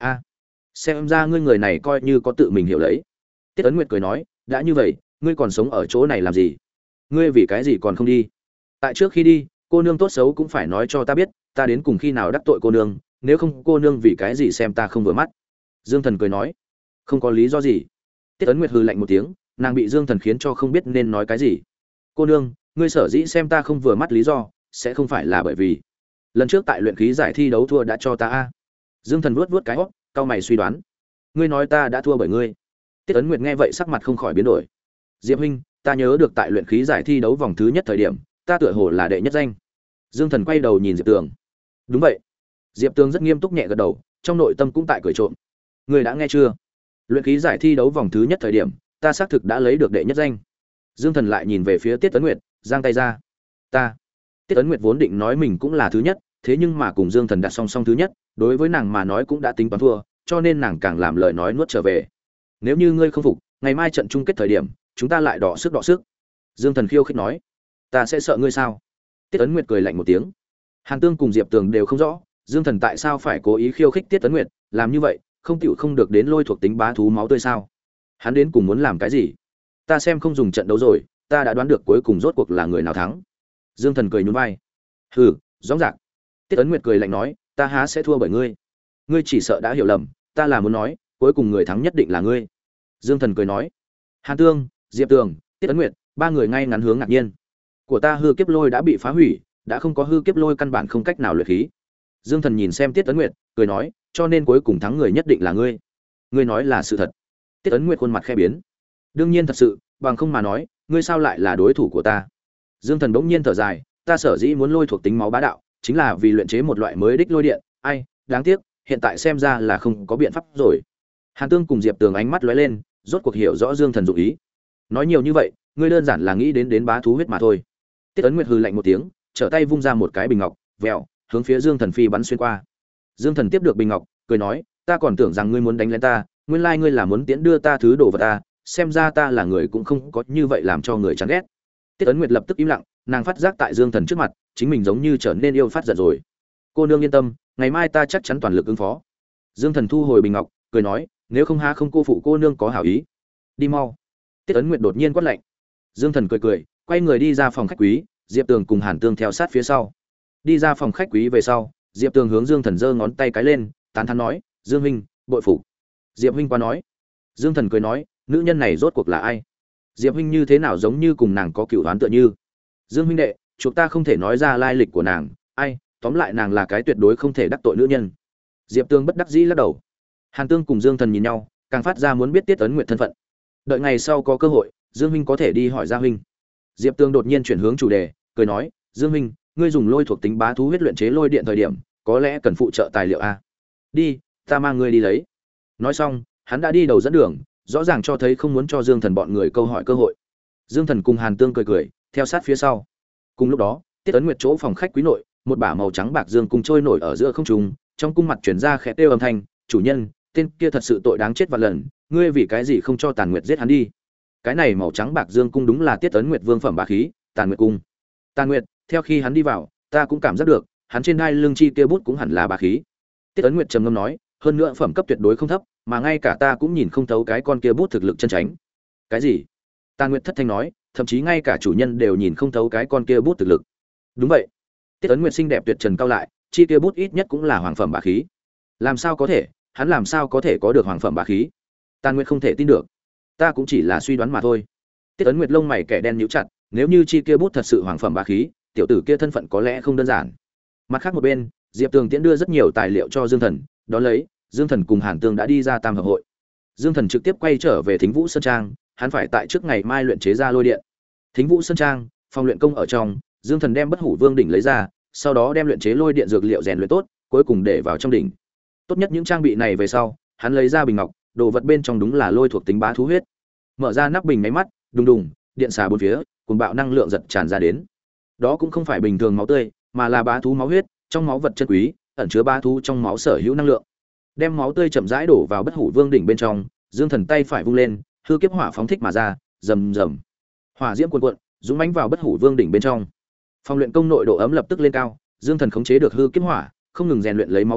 A, xem ra ngươi người này coi như có tự mình hiểu lấy. Tiết Ấn Nguyệt cười nói, đã như vậy, ngươi còn sống ở chỗ này làm gì? Ngươi vì cái gì còn không đi? Tại trước khi đi, cô nương tốt xấu cũng phải nói cho ta biết, ta đến cùng khi nào đắc tội cô nương, nếu không cô nương vì cái gì xem ta không vừa mắt. Dương Thần cười nói, không có lý do gì. Tiết Ấn Nguyệt hừ lạnh một tiếng, nàng bị Dương Thần khiến cho không biết nên nói cái gì. Cô nương, ngươi sở dĩ xem ta không vừa mắt lý do, sẽ không phải là bởi vì lần trước tại luyện khí giải thi đấu thua đã cho ta a. Dương Thần vuốt vuốt cái hót, cau mày suy đoán, ngươi nói ta đã thua bởi ngươi. Tiết Ấn Nguyệt nghe vậy sắc mặt không khỏi biến đổi. Diệp huynh, ta nhớ được tại luyện khí giải thi đấu vòng thứ nhất thời điểm, ta tựa hồ là đệ nhất danh. Dương Thần quay đầu nhìn Diệp Tường. Đúng vậy. Diệp Tường rất nghiêm túc nhẹ gật đầu, trong nội tâm cũng tại cười trộm. Ngươi đã nghe chưa? Luyện khí giải thi đấu vòng thứ nhất thời điểm, ta xác thực đã lấy được đệ nhất danh. Dương Thần lại nhìn về phía Tiết Ấn Nguyệt, giang tay ra. Ta. Tiết Ấn Nguyệt vốn định nói mình cũng là thứ nhất, thế nhưng mà cùng Dương Thần đặt song song thứ nhất, đối với nàng mà nói cũng đã tính toán thua, cho nên nàng càng làm lời nói nuốt trở về. Nếu như ngươi không phục, ngày mai trận chung kết thời điểm, chúng ta lại đọ sức đọ sức. Dương Thần khiêu khích nói. Ta sẽ sợ ngươi sao? Tiết Ấn Nguyệt cười lạnh một tiếng. Hàn Tương cùng Diệp Tường đều không rõ, Dương Thần tại sao phải cố ý khiêu khích Tiết Ấn Nguyệt, làm như vậy, không chịu không được đến lôi thuộc tính bá thú máu tươi sao? Hắn đến cùng muốn làm cái gì? Ta xem không dùng trận đấu rồi, ta đã đoán được cuối cùng rốt cuộc là người nào thắng. Dương Thần cười nhún vai. Hừ, rõ ràng. Tiết Ấn Nguyệt cười lạnh nói, ta há sẽ thua bởi ngươi? Ngươi chỉ sợ đã hiểu lầm, ta là muốn nói, cuối cùng người thắng nhất định là ngươi. Dương Thần cười nói. Hàn Tương, Diệp Tường, Tiết Ấn Nguyệt, ba người ngay ngắn hướng ngạc nhiên. Của ta hư kiếp lôi đã bị phá hủy, đã không có hư kiếp lôi căn bản không cách nào luyện khí. Dương Thần nhìn xem Tiết Ấn Nguyệt, cười nói, cho nên cuối cùng thắng người nhất định là ngươi. Ngươi nói là sự thật. Tiết Ấn Nguyệt khuôn mặt khẽ biến. Đương nhiên thật sự, bằng không mà nói, ngươi sao lại là đối thủ của ta? Dương Thần bỗng nhiên thở dài, ta sở dĩ muốn lôi thuộc tính máu bá đạo, chính là vì luyện chế một loại mới đích lôi điện, ai, đáng tiếc, hiện tại xem ra là không có biện pháp rồi. Hàn Tương cùng Diệp Tường ánh mắt lóe lên, rốt cuộc hiểu rõ Dương Thần dụng ý. Nói nhiều như vậy, ngươi đơn giản là nghĩ đến đến bá thú huyết mà thôi. Tiết Ấn Nguyệt hừ lạnh một tiếng, trở tay vung ra một cái bình ngọc, vèo, hướng phía Dương Thần phi bắn xuyên qua. Dương Thần tiếp được bình ngọc, cười nói, ta còn tưởng rằng ngươi muốn đánh lên ta, nguyên lai ngươi là muốn tiễn đưa ta thứ đồ vật ta, xem ra ta là người cũng không có như vậy làm cho người chán ghét. Tiết Ấn Nguyệt lập tức im lặng, nàng phát giác tại Dương Thần trước mặt, chính mình giống như trở nên yêu phát giận rồi. Cô nương yên tâm, ngày mai ta chắc chắn toàn lực ứng phó. Dương Thần thu hồi bình ngọc, cười nói, nếu không ha không cô phụ cô nương có hảo ý. Đi mau. Tiết Ấn Nguyệt đột nhiên quát lạnh. Dương Thần cười cười, quay người đi ra phòng khách quý, Diệp Tường cùng Hàn Tương theo sát phía sau. Đi ra phòng khách quý về sau, Diệp Tường hướng Dương Thần giơ ngón tay cái lên, tán thán nói, Dương huynh, bội phục. Diệp huynh qua nói. Dương Thần cười nói, nữ nhân này rốt cuộc là ai? Diệp huynh như thế nào giống như cùng nàng có cựu oán tựa như. Dương huynh đệ, chúng ta không thể nói ra lai lịch của nàng, ai, tóm lại nàng là cái tuyệt đối không thể đắc tội nữ nhân. Diệp Tường bất đắc dĩ lắc đầu. Hàn Tương cùng Dương Thần nhìn nhau, càng phát ra muốn biết Tiết Ấn Nguyệt thân phận. Đợi ngày sau có cơ hội, Dương huynh có thể đi hỏi gia huynh. Diệp Tường đột nhiên chuyển hướng chủ đề, cười nói, Dương huynh, ngươi dùng lôi thuộc tính bá thú huyết luyện chế lôi điện thời điểm, có lẽ cần phụ trợ tài liệu a. Đi, ta mang ngươi đi lấy. Nói xong, hắn đã đi đầu dẫn đường, rõ ràng cho thấy không muốn cho Dương Thần bọn người câu hỏi cơ hội. Dương Thần cùng Hàn Tương cười cười, theo sát phía sau. Cùng lúc đó, Tiết Ấn Nguyệt chỗ phòng khách quý nội, một bả màu trắng bạc dương cung trôi nổi ở giữa không trung, trong cung mặt truyền ra khẽ kêu âm thanh, "Chủ nhân, tên kia thật sự tội đáng chết vạn lần, ngươi vì cái gì không cho Tàn Nguyệt giết hắn đi?" Cái này màu trắng bạc dương cung đúng là Tiết Ấn Nguyệt vương phẩm bá khí, Tàn Nguyệt cung. Tàn Nguyệt, theo khi hắn đi vào, ta cũng cảm giác được, hắn trên đai lưng chi kia bút cũng hẳn là bá khí. Tiết Ấn Nguyệt trầm ngâm nói, hơn nữa phẩm cấp tuyệt đối không thấp, mà ngay cả ta cũng nhìn không thấu cái con kia bút thực lực chân chính. Cái gì? Tàn Nguyệt thất thanh nói, thậm chí ngay cả chủ nhân đều nhìn không thấu cái con kia bút thực lực. Đúng vậy. Tiết Ấn Nguyệt xinh đẹp tuyệt trần cao lại, chi kia bút ít nhất cũng là hoàng phẩm bá khí. Làm sao có thể, hắn làm sao có thể có được hoàng phẩm bá khí? Tàn Nguyệt không thể tin được. Ta cũng chỉ là suy đoán mà thôi. Tiết Ấn Nguyệt lông mày kẻ đen nhíu chặt, nếu như chi kia bút thật sự hoàng phẩm bá khí, tiểu tử kia thân phận có lẽ không đơn giản. Mặt khác một bên, Diệp Tường tiễn đưa rất nhiều tài liệu cho Dương Thần, đó lấy, Dương Thần cùng Hàn Tương đã đi ra tam hợp hội. Dương Thần trực tiếp quay trở về Thính Vũ Sơn Trang, hắn phải tại trước ngày mai luyện chế ra lôi điện. Thính Vũ Sơn Trang, phòng luyện công ở trong, Dương Thần đem Bất Hủ Vương đỉnh lấy ra, sau đó đem luyện chế lôi điện dược liệu rèn luyện tốt, cuối cùng để vào trong đỉnh. Tốt nhất những trang bị này về sau, hắn lấy ra bình ngọc, đồ vật bên trong đúng là lôi thuộc tính bá thú huyết. Mở ra nắp bình máy mắt, đùng đùng, điện xà bốn phía, cuồng bạo năng lượng giật tràn ra đến. Đó cũng không phải bình thường máu tươi, mà là bá thú máu huyết, trong máu vật chân quý, ẩn chứa bá thú trong máu sở hữu năng lượng. Đem máu tươi chậm rãi đổ vào Bất Hủ Vương đỉnh bên trong, Dương Thần tay phải vung lên, hư kiếp hỏa phóng thích mà ra, rầm rầm. Hỏa diễm cuồn cuộn, dũng mãnh vào Bất Hủ Vương đỉnh bên trong. Phòng luyện công nội độ ấm lập tức lên cao, Dương Thần khống chế được hư kiếp hỏa, không ngừng rèn luyện lấy máu huyết,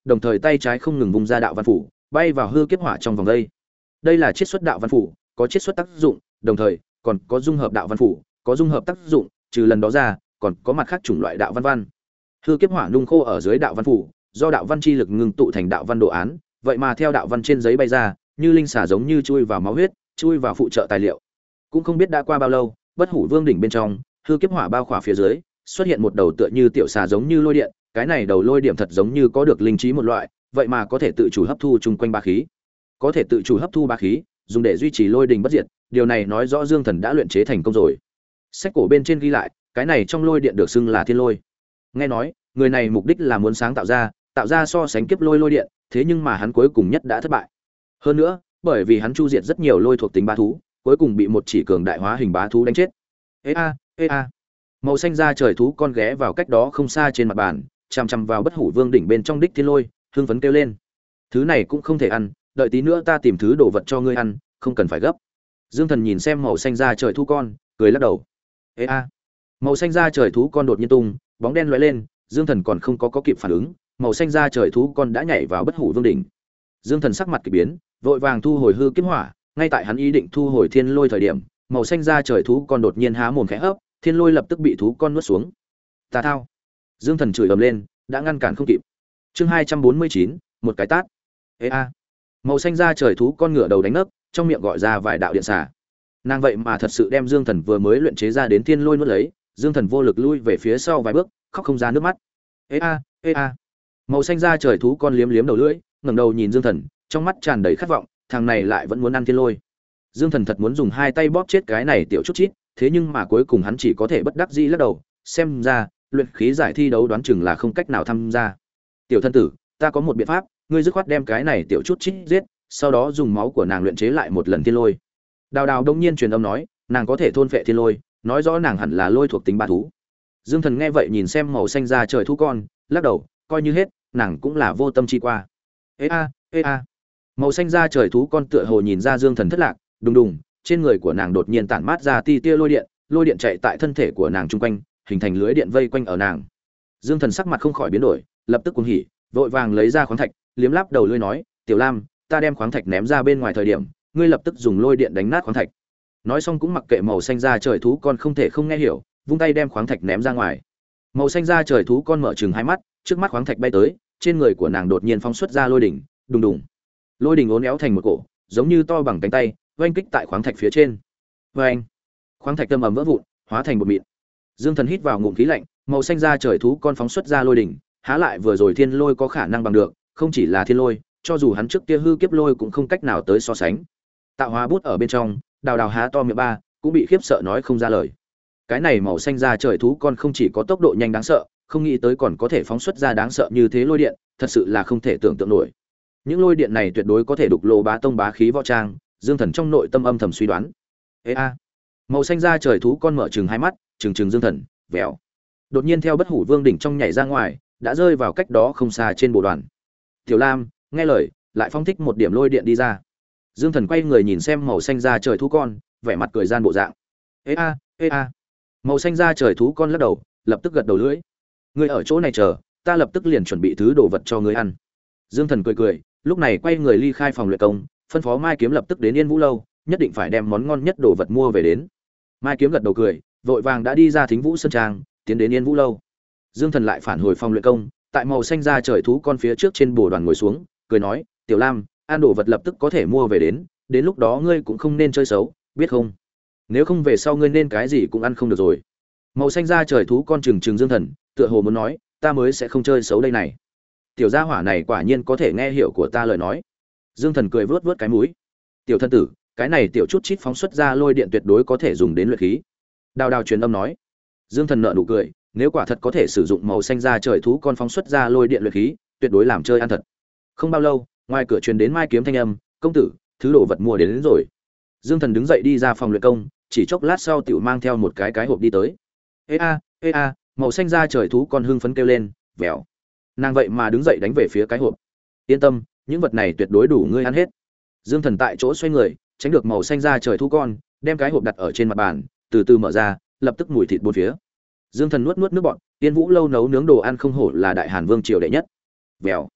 đồng thời tay trái không ngừng vung ra đạo văn phủ, bay vào hư kiếp hỏa trong vòng đây. Đây là chiết xuất đạo văn phủ, có chiết xuất tác dụng, đồng thời còn có dung hợp đạo văn phủ, có dung hợp tác dụng, trừ lần đó ra, còn có mặt khác chủng loại đạo văn văn. Hư kiếp hỏa nung khô ở dưới đạo văn phủ, do đạo văn chi lực ngưng tụ thành đạo văn đồ án, vậy mà theo đạo văn trên giấy bay ra, như linh xà giống như chui vào máu huyết, chui vào phụ trợ tài liệu. Cũng không biết đã qua bao lâu, Bất Hủ Vương đỉnh bên trong, hư kiếp hỏa bao khỏa phía dưới, xuất hiện một đầu tựa như tiểu xà giống như lôi điện, cái này đầu lôi điểm thật giống như có được linh trí một loại, vậy mà có thể tự chủ hấp thu chung quanh ba khí. Có thể tự chủ hấp thu ba khí, dùng để duy trì lôi đình bất diệt, điều này nói rõ Dương Thần đã luyện chế thành công rồi. Sách cổ bên trên ghi lại, cái này trong lôi điện được xưng là thiên lôi. Nghe nói, người này mục đích là muốn sáng tạo ra, tạo ra so sánh kiếp lôi lôi điện, thế nhưng mà hắn cuối cùng nhất đã thất bại. Hơn nữa, bởi vì hắn chu diệt rất nhiều lôi thuộc tính bá thú, cuối cùng bị một chỉ cường đại hóa hình bá thú đánh chết. Ê a, ê a. Màu xanh da trời thú con ghé vào cách đó không xa trên mặt bàn, chằm chằm vào Bất Hủ Vương đỉnh bên trong đích thiên lôi, hưng phấn kêu lên. Thứ này cũng không thể ăn, đợi tí nữa ta tìm thứ đồ vật cho ngươi ăn, không cần phải gấp. Dương Thần nhìn xem màu xanh da trời thú con, cười lắc đầu. Ê a. Màu xanh da trời thú con đột nhiên tung, bóng đen lóe lên, Dương Thần còn không có có kịp phản ứng, màu xanh da trời thú con đã nhảy vào Bất Hủ Vương đỉnh. Dương Thần sắc mặt kỳ biến, vội vàng thu hồi hư kiếp hỏa, ngay tại hắn ý định thu hồi thiên lôi thời điểm, màu xanh da trời thú con đột nhiên há mồm khẽ hấp, thiên lôi lập tức bị thú con nuốt xuống. Tà thao! Dương Thần chửi ầm lên, đã ngăn cản không kịp. Chương hai trăm bốn mươi chín, một cái tát. Ê a! Màu xanh da trời thú con ngửa đầu đánh nấc, trong miệng gọi ra vài đạo điện xả. Nàng vậy mà thật sự đem Dương Thần vừa mới luyện chế ra đến thiên lôi nuốt lấy, Dương Thần vô lực lui về phía sau vài bước, khóc không ra nước mắt. Ê a! Ê a! Màu xanh da trời thú con liếm liếm đầu lưỡi, ngẩng đầu nhìn Dương Thần, trong mắt tràn đầy khát vọng, thằng này lại vẫn muốn ăn thiên lôi. Dương Thần thật muốn dùng hai tay bóp chết cái này tiểu chút chít, thế nhưng mà cuối cùng hắn chỉ có thể bất đắc dĩ lắc đầu, xem ra, luyện khí giải thi đấu đoán chừng là không cách nào tham gia. Tiểu thân tử, ta có một biện pháp, ngươi dứt khoát đem cái này tiểu chút chít giết, sau đó dùng máu của nàng luyện chế lại một lần thiên lôi. Đào Đào đông nhiên truyền âm nói, nàng có thể thôn phệ thiên lôi, nói rõ nàng hẳn là lôi thuộc tính bá thú. Dương Thần nghe vậy nhìn xem màu xanh da trời thú con, lắc đầu, coi như hết, nàng cũng là vô tâm chi qua. Ê a, ê a. Màu xanh da trời thú con tựa hồ nhìn ra Dương Thần thất lạc, đùng đùng, trên người của nàng đột nhiên tản mát ra ti tia lôi điện, lôi điện chạy tại thân thể của nàng trung quanh, hình thành lưới điện vây quanh ở nàng. Dương Thần sắc mặt không khỏi biến đổi, lập tức cuồng hỉ, vội vàng lấy ra khoáng thạch, liếm láp đầu lưỡi nói, "Tiểu Lam, ta đem khoáng thạch ném ra bên ngoài thời điểm, ngươi lập tức dùng lôi điện đánh nát khoáng thạch." Nói xong cũng mặc kệ màu xanh da trời thú con không thể không nghe hiểu, vung tay đem khoáng thạch ném ra ngoài. Màu xanh da trời thú con mở trừng hai mắt, trước mắt khoáng thạch bay tới, trên người của nàng đột nhiên phóng xuất ra lôi đỉnh, đùng đùng. Lôi đỉnh uốn éo thành một cổ, giống như to bằng cánh tay, oanh kích tại khoáng thạch phía trên. Oanh! Khoáng thạch âm ầm vỡ vụn, hóa thành bột mịn. Dương Thần hít vào ngụm khí lạnh, màu xanh da trời thú con phóng xuất ra lôi đỉnh, há lại vừa rồi thiên lôi có khả năng bằng được, không chỉ là thiên lôi, cho dù hắn trước kia hư kiếp lôi cũng không cách nào tới so sánh. Tạo hóa bút ở bên trong, Đào Đào há to miệng ba, cũng bị khiếp sợ nói không ra lời. Cái này màu xanh da trời thú con không chỉ có tốc độ nhanh đáng sợ, không nghĩ tới còn có thể phóng xuất ra đáng sợ như thế lôi điện, thật sự là không thể tưởng tượng nổi. Những lôi điện này tuyệt đối có thể đục lỗ bá tông bá khí võ trang, Dương Thần trong nội tâm âm thầm suy đoán. Ê a. Màu xanh da trời thú con mở trừng hai mắt, trừng trừng Dương Thần, vèo. Đột nhiên theo Bất Hủ Vương đỉnh trong nhảy ra ngoài, đã rơi vào cách đó không xa trên bộ đoàn. Tiểu Lam, nghe lời, lại phóng thích một điểm lôi điện đi ra. Dương Thần quay người nhìn xem màu xanh da trời thú con, vẻ mặt cười gian bộ dạng. Ê a, ê a. Màu xanh da trời thú con lắc đầu, lập tức gật đầu lưỡi. Ngươi ở chỗ này chờ, ta lập tức liền chuẩn bị thứ đồ vật cho ngươi ăn. Dương Thần cười cười, lúc này quay người ly khai phòng luyện công, phân phó Mai Kiếm lập tức đến Yên Vũ lâu, nhất định phải đem món ngon nhất đồ vật mua về đến. Mai Kiếm gật đầu cười, vội vàng đã đi ra Thính Vũ sơn trang, tiến đến Yên Vũ lâu. Dương Thần lại phản hồi phòng luyện công, tại màu xanh da trời thú con phía trước trên bồ đoàn ngồi xuống, cười nói, "Tiểu Lam, ăn đồ vật lập tức có thể mua về đến, đến lúc đó ngươi cũng không nên chơi xấu, biết không? Nếu không về sau ngươi nên cái gì cũng ăn không được rồi." Màu xanh da trời thú con trừng trừng Dương Thần, tựa hồ muốn nói, "Ta mới sẽ không chơi xấu đây này." Tiểu gia hỏa này quả nhiên có thể nghe hiểu của ta lời nói. Dương Thần cười vớt vớt cái mũi. "Tiểu thân tử, cái này tiểu chút chít phóng xuất ra lôi điện tuyệt đối có thể dùng đến luyện khí." Đào Đào truyền âm nói. Dương Thần nở nụ cười, nếu quả thật có thể sử dụng màu xanh da trời thú con phóng xuất ra lôi điện luyện khí, tuyệt đối làm chơi ăn thật. Không bao lâu, ngoài cửa truyền đến Mai Kiếm thanh âm, "Công tử, thứ đồ vật mua đến, đến rồi." Dương Thần đứng dậy đi ra phòng luyện công, chỉ chốc lát sau tiểu mang theo một cái cái hộp đi tới. "Ê a, ê a." Màu xanh da trời thú con hưng phấn kêu lên, vèo. Nàng vậy mà đứng dậy đánh về phía cái hộp. "Yên tâm, những vật này tuyệt đối đủ ngươi ăn hết." Dương Thần tại chỗ xoay người, tránh được màu xanh da trời thú con, đem cái hộp đặt ở trên mặt bàn, từ từ mở ra, lập tức mùi thịt bốn phía. Dương Thần nuốt nuốt nước bọt, Tiên Vũ lâu nấu nướng đồ ăn không hổ là đại Hàn vương triều đệ nhất. Vèo.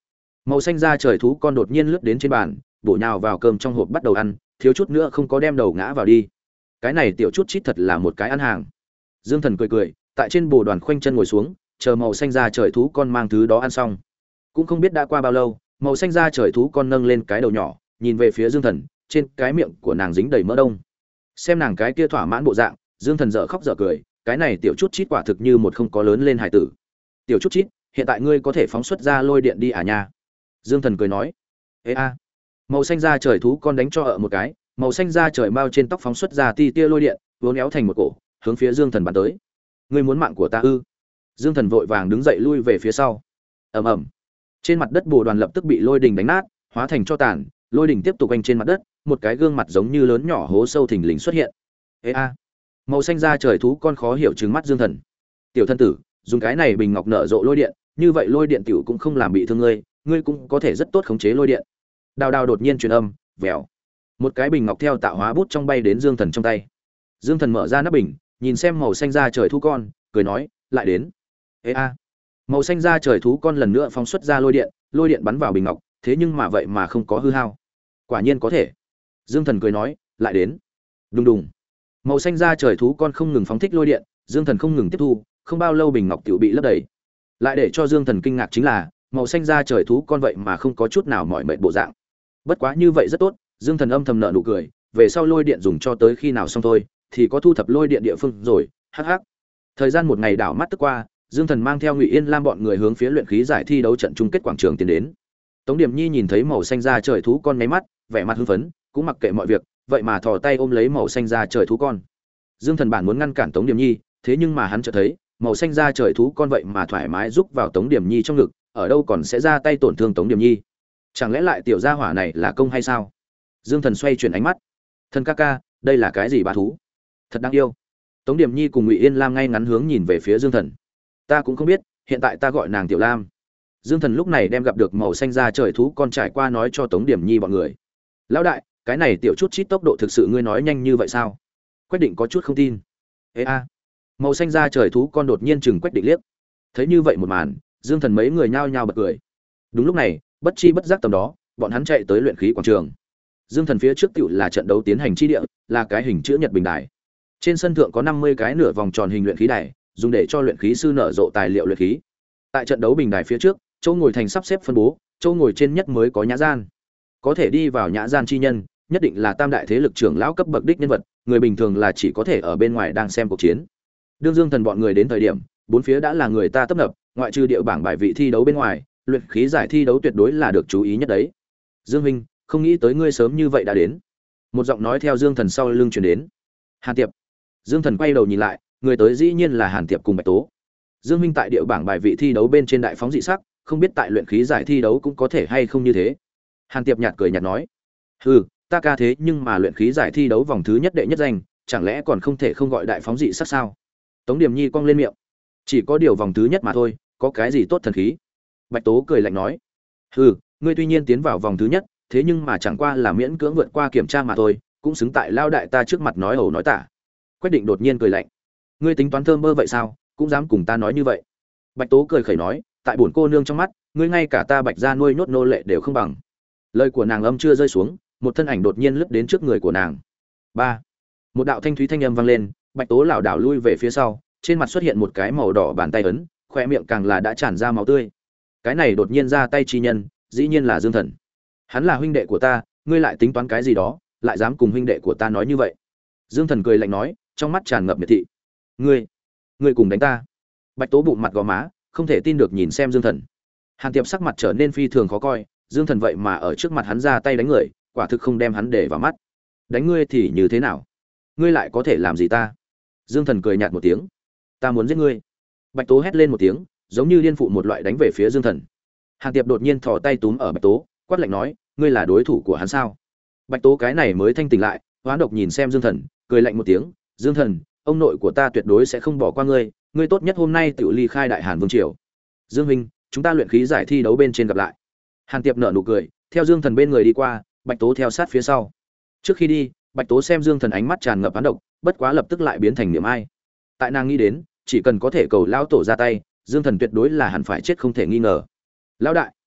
Màu xanh da trời thú con đột nhiên lướt đến trên bàn, bổ nhào vào cơm trong hộp bắt đầu ăn, thiếu chút nữa không có đem đầu ngã vào đi. Cái này tiểu chút chít thật là một cái ăn hàng. Dương Thần cười cười, tại trên bồ đoàn khoanh chân ngồi xuống, chờ màu xanh da trời thú con mang thứ đó ăn xong. Cũng không biết đã qua bao lâu, màu xanh da trời thú con nâng lên cái đầu nhỏ, nhìn về phía Dương Thần, trên cái miệng của nàng dính đầy mỡ đông. Xem nàng cái kia thỏa mãn bộ dạng, Dương Thần dở khóc dở cười, cái này tiểu chút chít quả thực như một không có lớn lên hải tử. Tiểu chút chít, hiện tại ngươi có thể phóng xuất ra lôi điện đi à nha? Dương Thần cười nói. Ê a. Màu xanh da trời thú con đánh cho ở một cái, màu xanh da trời mao trên tóc phóng xuất ra tia tia lôi điện, vốn éo thành một cổ, hướng phía Dương Thần bắn tới. Ngươi muốn mạng của ta ư? Dương Thần vội vàng đứng dậy lui về phía sau. Ầm ầm. Trên mặt đất bồ đoàn lập tức bị lôi đình đánh nát, hóa thành cho tàn, lôi đình tiếp tục quanh trên mặt đất, một cái gương mặt giống như lớn nhỏ hố sâu thình lình xuất hiện. Ê a. Màu xanh da trời thú con khó hiểu trừng mắt Dương Thần. Tiểu thân tử, dùng cái này bình ngọc nở rộ lôi điện, như vậy lôi điện tiểu cũng không làm bị thương ngươi, ngươi cũng có thể rất tốt khống chế lôi điện. Đào đào đột nhiên truyền âm, vèo. Một cái bình ngọc theo tạo hóa bút trong bay đến Dương Thần trong tay. Dương Thần mở ra nắp bình, nhìn xem màu xanh da trời thú con, cười nói, lại đến. Ê a. Màu xanh da trời thú con lần nữa phóng xuất ra lôi điện, lôi điện bắn vào bình ngọc, thế nhưng mà vậy mà không có hư hao. Quả nhiên có thể. Dương Thần cười nói, lại đến. Đùng đùng. Màu xanh da trời thú con không ngừng phóng thích lôi điện, Dương Thần không ngừng tiếp thu, không bao lâu bình ngọc tiểu bị lấp đầy. Lại để cho Dương Thần kinh ngạc chính là, màu xanh da trời thú con vậy mà không có chút nào mỏi mệt bộ dạng. Bất quá như vậy rất tốt, Dương Thần âm thầm nở nụ cười, về sau lôi điện dùng cho tới khi nào xong thôi, thì có thu thập lôi điện địa phương rồi, hắc hắc. Thời gian một ngày đảo mắt tức qua, Dương Thần mang theo Ngụy Yên Lam bọn người hướng phía luyện khí giải thi đấu trận chung kết quảng trường tiến đến. Tống Điểm Nhi nhìn thấy màu xanh da trời thú con nháy mắt, vẻ mặt hưng phấn, cũng mặc kệ mọi việc, vậy mà thò tay ôm lấy màu xanh da trời thú con. Dương Thần bản muốn ngăn cản Tống Điểm Nhi, thế nhưng mà hắn chợt thấy, màu xanh da trời thú con vậy mà thoải mái rúc vào Tống Điểm Nhi trong ngực, ở đâu còn sẽ ra tay tổn thương Tống Điểm Nhi. Chẳng lẽ lại tiểu gia hỏa này là công hay sao? Dương Thần xoay chuyển ánh mắt. Thần ca ca, đây là cái gì bá thú? Thật đáng yêu. Tống Điểm Nhi cùng Ngụy Yên Lam ngay ngắn hướng nhìn về phía Dương Thần. Ta cũng không biết, hiện tại ta gọi nàng Tiểu Lam. Dương Thần lúc này đem gặp được màu xanh da trời thú con trải qua nói cho Tống Điểm Nhi bọn người. Lão đại, cái này tiểu chút chít tốc độ thực sự ngươi nói nhanh như vậy sao? Quách Định có chút không tin. Ê a. Màu xanh da trời thú con đột nhiên chừng Quách Định liếc. Thấy như vậy một màn, Dương Thần mấy người nhao nhao bật cười. Đúng lúc này, bất chi bất giác tầm đó, bọn hắn chạy tới luyện khí quảng trường. Dương Thần phía trước tiểu là trận đấu tiến hành chi địa, là cái hình chữ nhật bình đài. Trên sân thượng có năm mươi cái nửa vòng tròn hình luyện khí đài, dùng để cho luyện khí sư nở rộ tài liệu luyện khí. Tại trận đấu bình đài phía trước, chỗ ngồi thành sắp xếp phân bố, chỗ ngồi trên nhất mới có nhã gian. Có thể đi vào nhã gian chi nhân, nhất định là tam đại thế lực trưởng lão cấp bậc đích nhân vật, người bình thường là chỉ có thể ở bên ngoài đang xem cuộc chiến. Đương Dương Thần bọn người đến thời điểm, bốn phía đã là người ta tấp nập, ngoại trừ địa bảng bài vị thi đấu bên ngoài, luyện khí giải thi đấu tuyệt đối là được chú ý nhất đấy. Dương huynh, không nghĩ tới ngươi sớm như vậy đã đến. Một giọng nói theo Dương Thần sau lưng truyền đến. Hàn Tiệp. Dương Thần quay đầu nhìn lại, người tới dĩ nhiên là Hàn Tiệp cùng Bạch Tố. Dương huynh tại địa bảng bài vị thi đấu bên trên đại phóng dị sắc, không biết tại luyện khí giải thi đấu cũng có thể hay không như thế. Hàn Tiệp nhạt cười nhạt nói, hừ, ta ca thế nhưng mà luyện khí giải thi đấu vòng thứ nhất đệ nhất danh, chẳng lẽ còn không thể không gọi đại phóng dị sắc sao? Tống Điểm Nhi cong lên miệng, chỉ có điều vòng thứ nhất mà thôi, có cái gì tốt thần khí? Bạch Tố cười lạnh nói, hừ, ngươi tuy nhiên tiến vào vòng thứ nhất, thế nhưng mà chẳng qua là miễn cưỡng vượt qua kiểm tra mà thôi, cũng xứng tại lao đại ta trước mặt nói ẩu nói tả. Quách Định đột nhiên cười lạnh, ngươi tính toán thơm mơ vậy sao, cũng dám cùng ta nói như vậy? Bạch Tố cười khẩy nói, tại bổn cô nương trong mắt, ngươi ngay cả ta Bạch gia nuôi nhốt nô lệ đều không bằng. Lời của nàng âm chưa rơi xuống, một thân ảnh đột nhiên lướt đến trước người của nàng. Ba, một đạo thanh thúy thanh âm vang lên, Bạch Tố lảo đảo lui về phía sau, trên mặt xuất hiện một cái màu đỏ bàn tay ấn, khoe miệng càng là đã tràn ra máu tươi. Cái này đột nhiên ra tay chi nhân, dĩ nhiên là Dương Thần. Hắn là huynh đệ của ta, ngươi lại tính toán cái gì đó, lại dám cùng huynh đệ của ta nói như vậy? Dương Thần cười lạnh nói, trong mắt tràn ngập miệt thị. Ngươi, ngươi cùng đánh ta? Bạch Tố bụng mặt gò má, không thể tin được nhìn xem Dương Thần. Hàn Tiệp sắc mặt trở nên phi thường khó coi, Dương Thần vậy mà ở trước mặt hắn ra tay đánh người, quả thực không đem hắn để vào mắt. Đánh ngươi thì như thế nào? Ngươi lại có thể làm gì ta? Dương Thần cười nhạt một tiếng. Ta muốn giết ngươi. Bạch Tố hét lên một tiếng, giống như điên phụ một loại đánh về phía Dương Thần. Hàn Tiệp đột nhiên thò tay túm ở Bạch Tố, quát lạnh nói, ngươi là đối thủ của hắn sao? Bạch Tố cái này mới thanh tỉnh lại, hoán độc nhìn xem Dương Thần, cười lạnh một tiếng, Dương Thần, ông nội của ta tuyệt đối sẽ không bỏ qua ngươi, ngươi tốt nhất hôm nay tự ly khai Đại Hàn Vương triều. Dương huynh, chúng ta luyện khí giải thi đấu bên trên gặp lại. Hàn Tiệp nở nụ cười, theo Dương Thần bên người đi qua, Bạch Tố theo sát phía sau. Trước khi đi, Bạch Tố xem Dương Thần ánh mắt tràn ngập oán độc, bất quá lập tức lại biến thành niềm ai. Tại nàng nghĩ đến, chỉ cần có thể cầu lão tổ ra tay, Dương Thần tuyệt đối là hẳn phải chết không thể nghi ngờ. Lão đại,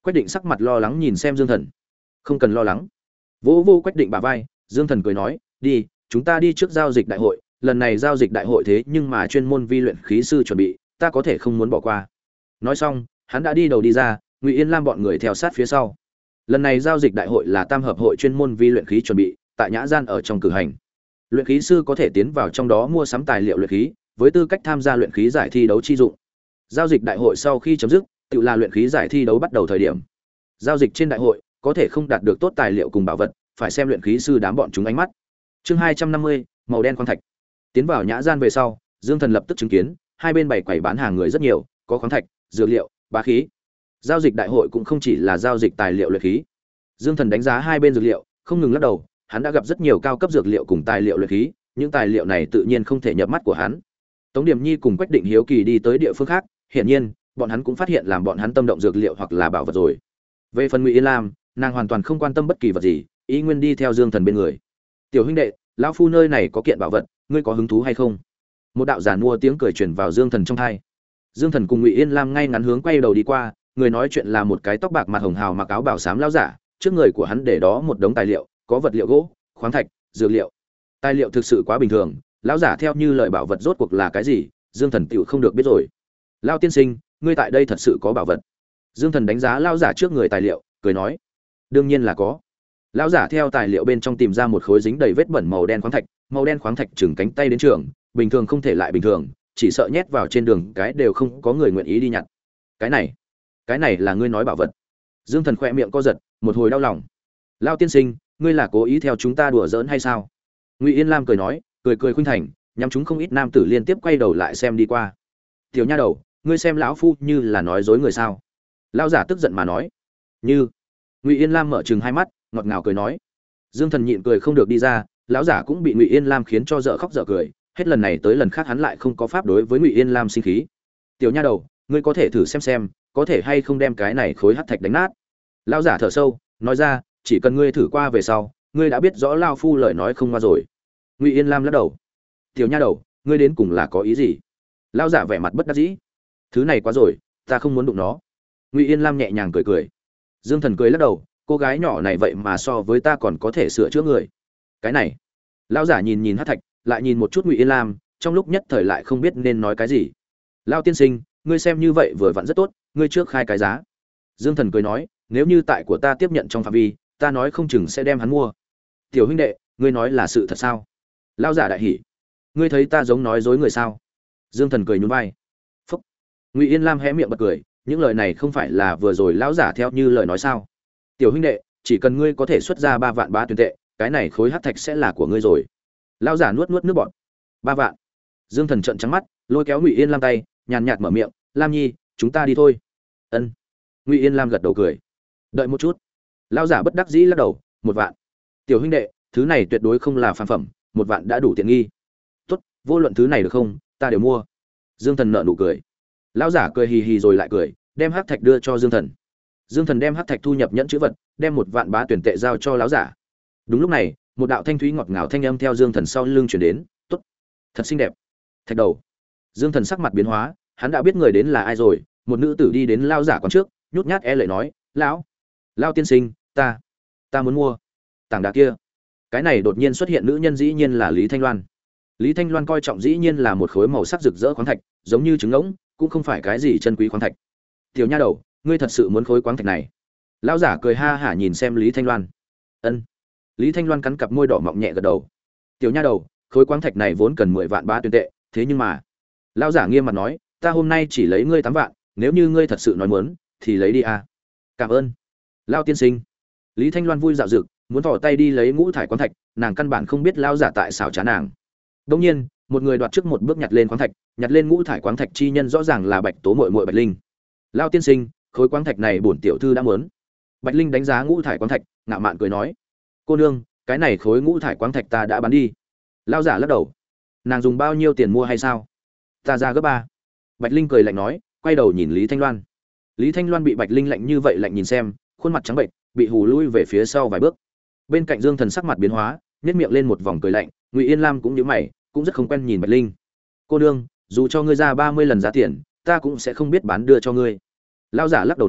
Quách Định sắc mặt lo lắng nhìn xem Dương Thần. Không cần lo lắng. Vỗ vô Quách Định bả vai, Dương Thần cười nói, đi, chúng ta đi trước giao dịch đại hội, lần này giao dịch đại hội thế nhưng mà chuyên môn vi luyện khí sư chuẩn bị, ta có thể không muốn bỏ qua. Nói xong, hắn đã đi đầu đi ra, Ngụy Yên Lam bọn người theo sát phía sau. Lần này giao dịch đại hội là tam hợp hội chuyên môn vi luyện khí chuẩn bị, tại nhã gian ở trong cử hành. Luyện khí sư có thể tiến vào trong đó mua sắm tài liệu luyện khí, với tư cách tham gia luyện khí giải thi đấu chi dụng. Giao dịch đại hội sau khi chấm dứt, tự là luyện khí giải thi đấu bắt đầu thời điểm. Giao dịch trên đại hội có thể không đạt được tốt tài liệu cùng bảo vật, phải xem luyện khí sư đám bọn chúng ánh mắt. Chương hai trăm năm mươi, màu đen khoáng thạch. Tiến vào nhã gian về sau, Dương Thần lập tức chứng kiến, hai bên bày quầy bán hàng người rất nhiều, có khoáng thạch, dược liệu, bá khí. Giao dịch đại hội cũng không chỉ là giao dịch tài liệu luyện khí. Dương Thần đánh giá hai bên dược liệu, không ngừng lắc đầu, hắn đã gặp rất nhiều cao cấp dược liệu cùng tài liệu luyện khí, những tài liệu này tự nhiên không thể nhập mắt của hắn. Tống Điểm Nhi cùng Quách Định hiếu kỳ đi tới địa phương khác, hiển nhiên, bọn hắn cũng phát hiện làm bọn hắn tâm động dược liệu hoặc là bảo vật rồi. Về phần Ngụy Yên Lam, nàng hoàn toàn không quan tâm bất kỳ vật gì, ý nguyên đi theo Dương Thần bên người. "Tiểu huynh đệ, lão phu nơi này có kiện bảo vật, ngươi có hứng thú hay không?" Một đạo giàn mua tiếng cười truyền vào Dương Thần trong tai. Dương Thần cùng Ngụy Yên Lam ngay ngắn hướng quay đầu đi qua, người nói chuyện là một cái tóc bạc mặt hồng hào mặc áo bảo xám lão giả, trước người của hắn để đó một đống tài liệu, có vật liệu gỗ, khoáng thạch, dược liệu. Tài liệu thực sự quá bình thường, lão giả theo như lời bảo vật rốt cuộc là cái gì, Dương Thần tựu không được biết rồi. "Lão tiên sinh, ngươi tại đây thật sự có bảo vật?" Dương Thần đánh giá lão giả trước người tài liệu, cười nói: "Đương nhiên là có." Lão giả theo tài liệu bên trong tìm ra một khối dính đầy vết bẩn màu đen khoáng thạch, màu đen khoáng thạch chừng cánh tay đến trường, bình thường không thể lại bình thường, chỉ sợ nhét vào trên đường cái đều không có người nguyện ý đi nhặt. "Cái này, cái này là ngươi nói bảo vật?" Dương Thần khẽ miệng co giật, một hồi đau lòng. "Lão tiên sinh, ngươi là cố ý theo chúng ta đùa giỡn hay sao?" Ngụy Yên Lam cười nói, cười cười khuynh thành, nhắm chúng không ít nam tử liên tiếp quay đầu lại xem đi qua. "Tiểu nha đầu, ngươi xem lão phu như là nói dối người sao?" Lão giả tức giận mà nói. "Như." Ngụy Yên Lam mở trừng hai mắt, ngọt ngào cười nói. Dương Thần nhịn cười không được đi ra, lão giả cũng bị Ngụy Yên Lam khiến cho dở khóc dở cười, hết lần này tới lần khác hắn lại không có pháp đối với Ngụy Yên Lam sinh khí. "Tiểu nha đầu, ngươi có thể thử xem xem, có thể hay không đem cái này khối hắc thạch đánh nát." Lão giả thở sâu, nói ra, "Chỉ cần ngươi thử qua về sau, ngươi đã biết rõ lão phu lời nói không qua rồi." Ngụy Yên Lam lắc đầu. "Tiểu nha đầu, ngươi đến cùng là có ý gì?" Lão giả vẻ mặt bất đắc dĩ. "Thứ này quá rồi, ta không muốn đụng nó." Ngụy Yên Lam nhẹ nhàng cười cười. Dương Thần cười lắc đầu, cô gái nhỏ này vậy mà so với ta còn có thể sửa chữa người. "Cái này." Lão giả nhìn nhìn hắc thạch, lại nhìn một chút Ngụy Yên Lam, trong lúc nhất thời lại không biết nên nói cái gì. "Lão tiên sinh, ngươi xem như vậy vừa vặn rất tốt, ngươi trước khai cái giá." Dương Thần cười nói, "Nếu như tại của ta tiếp nhận trong phạm vi, ta nói không chừng sẽ đem hắn mua." "Tiểu huynh đệ, ngươi nói là sự thật sao?" Lão giả đại hỉ. "Ngươi thấy ta giống nói dối người sao?" Dương Thần cười nhún vai. Phúc. Ngụy Yên Lam hé miệng bật cười, những lời này không phải là vừa rồi lão giả theo như lời nói sao? "Tiểu huynh đệ, chỉ cần ngươi có thể xuất ra ba vạn bá tuyển tệ, cái này khối hắc thạch sẽ là của ngươi rồi." Lão giả nuốt nuốt nước bọt. "Ba vạn?" Dương Thần trợn trắng mắt, lôi kéo Ngụy Yên Lam tay, nhàn nhạt mở miệng, "Lam Nhi, chúng ta đi thôi." "Ân." Ngụy Yên Lam gật đầu cười. "Đợi một chút." Lão giả bất đắc dĩ lắc đầu, "Một vạn." "Tiểu huynh đệ, thứ này tuyệt đối không là phàm phẩm, một vạn đã đủ tiện nghi." "Tốt, vô luận thứ này được không, ta đều mua." Dương Thần nở nụ cười. Lão giả cười hì hì rồi lại cười, đem hắc thạch đưa cho Dương Thần. Dương Thần đem hắc thạch thu nhập nhẫn chữ vật, đem một vạn bá tuyển tệ giao cho lão giả. Đúng lúc này, một đạo thanh thúy ngọt ngào thanh âm theo Dương Thần sau lưng truyền đến, "Tốt, thật xinh đẹp." Thạch đầu. Dương Thần sắc mặt biến hóa, hắn đã biết người đến là ai rồi, một nữ tử đi đến lão giả quán trước, nhút nhát é lệ nói, "Lão, lão tiên sinh, ta, ta muốn mua tảng đá kia." Cái này đột nhiên xuất hiện nữ nhân dĩ nhiên là Lý Thanh Loan. Lý Thanh Loan coi trọng dĩ nhiên là một khối màu sắc rực rỡ khoáng thạch, giống như trứng ngỗng, cũng không phải cái gì chân quý khoáng thạch. "Tiểu nha đầu, ngươi thật sự muốn khối khoáng thạch này?" Lão giả cười ha hả nhìn xem Lý Thanh Loan. "Ân." Lý Thanh Loan cắn cặp môi đỏ mọng nhẹ gật đầu. "Tiểu nha đầu, khối khoáng thạch này vốn cần mười vạn bá tuyển tệ, thế nhưng mà..." Lão giả nghiêm mặt nói, "Ta hôm nay chỉ lấy ngươi tám vạn, nếu như ngươi thật sự nói muốn, thì lấy đi a." "Cảm ơn." "Lão tiên sinh." Lý Thanh Loan vui dạo dực, muốn thò tay đi lấy ngũ thải khoáng thạch, nàng căn bản không biết lão giả tại sao chán nàng. Đương nhiên, một người đoạt trước một bước nhặt lên khoáng thạch, nhặt lên ngũ thải khoáng thạch chi nhân rõ ràng là Bạch Tố muội muội Bạch Linh. "Lão tiên sinh, khối khoáng thạch này bổn tiểu thư đã muốn." Bạch Linh đánh giá ngũ thải khoáng thạch, ngạo mạn cười nói, "Cô nương, cái này khối ngũ thải khoáng thạch ta đã bán đi." Lão giả lắc đầu. "Nàng dùng bao nhiêu tiền mua hay sao?" "Ta ra gấp ba." Bạch Linh cười lạnh nói, quay đầu nhìn Lý Thanh Loan. Lý Thanh Loan bị Bạch Linh lạnh như vậy lạnh nhìn xem, khuôn mặt trắng bệch, bị hù lui về phía sau vài bước. Bên cạnh Dương Thần sắc mặt biến hóa, nhếch miệng lên một vòng cười lạnh, Ngụy Yên Lam cũng nhíu mày, cũng rất không quen nhìn Bạch Linh. "Cô nương, dù cho ngươi ra ba mươi lần giá tiền, ta cũng sẽ không biết bán đưa cho ngươi." Lão giả lắc đầu nói,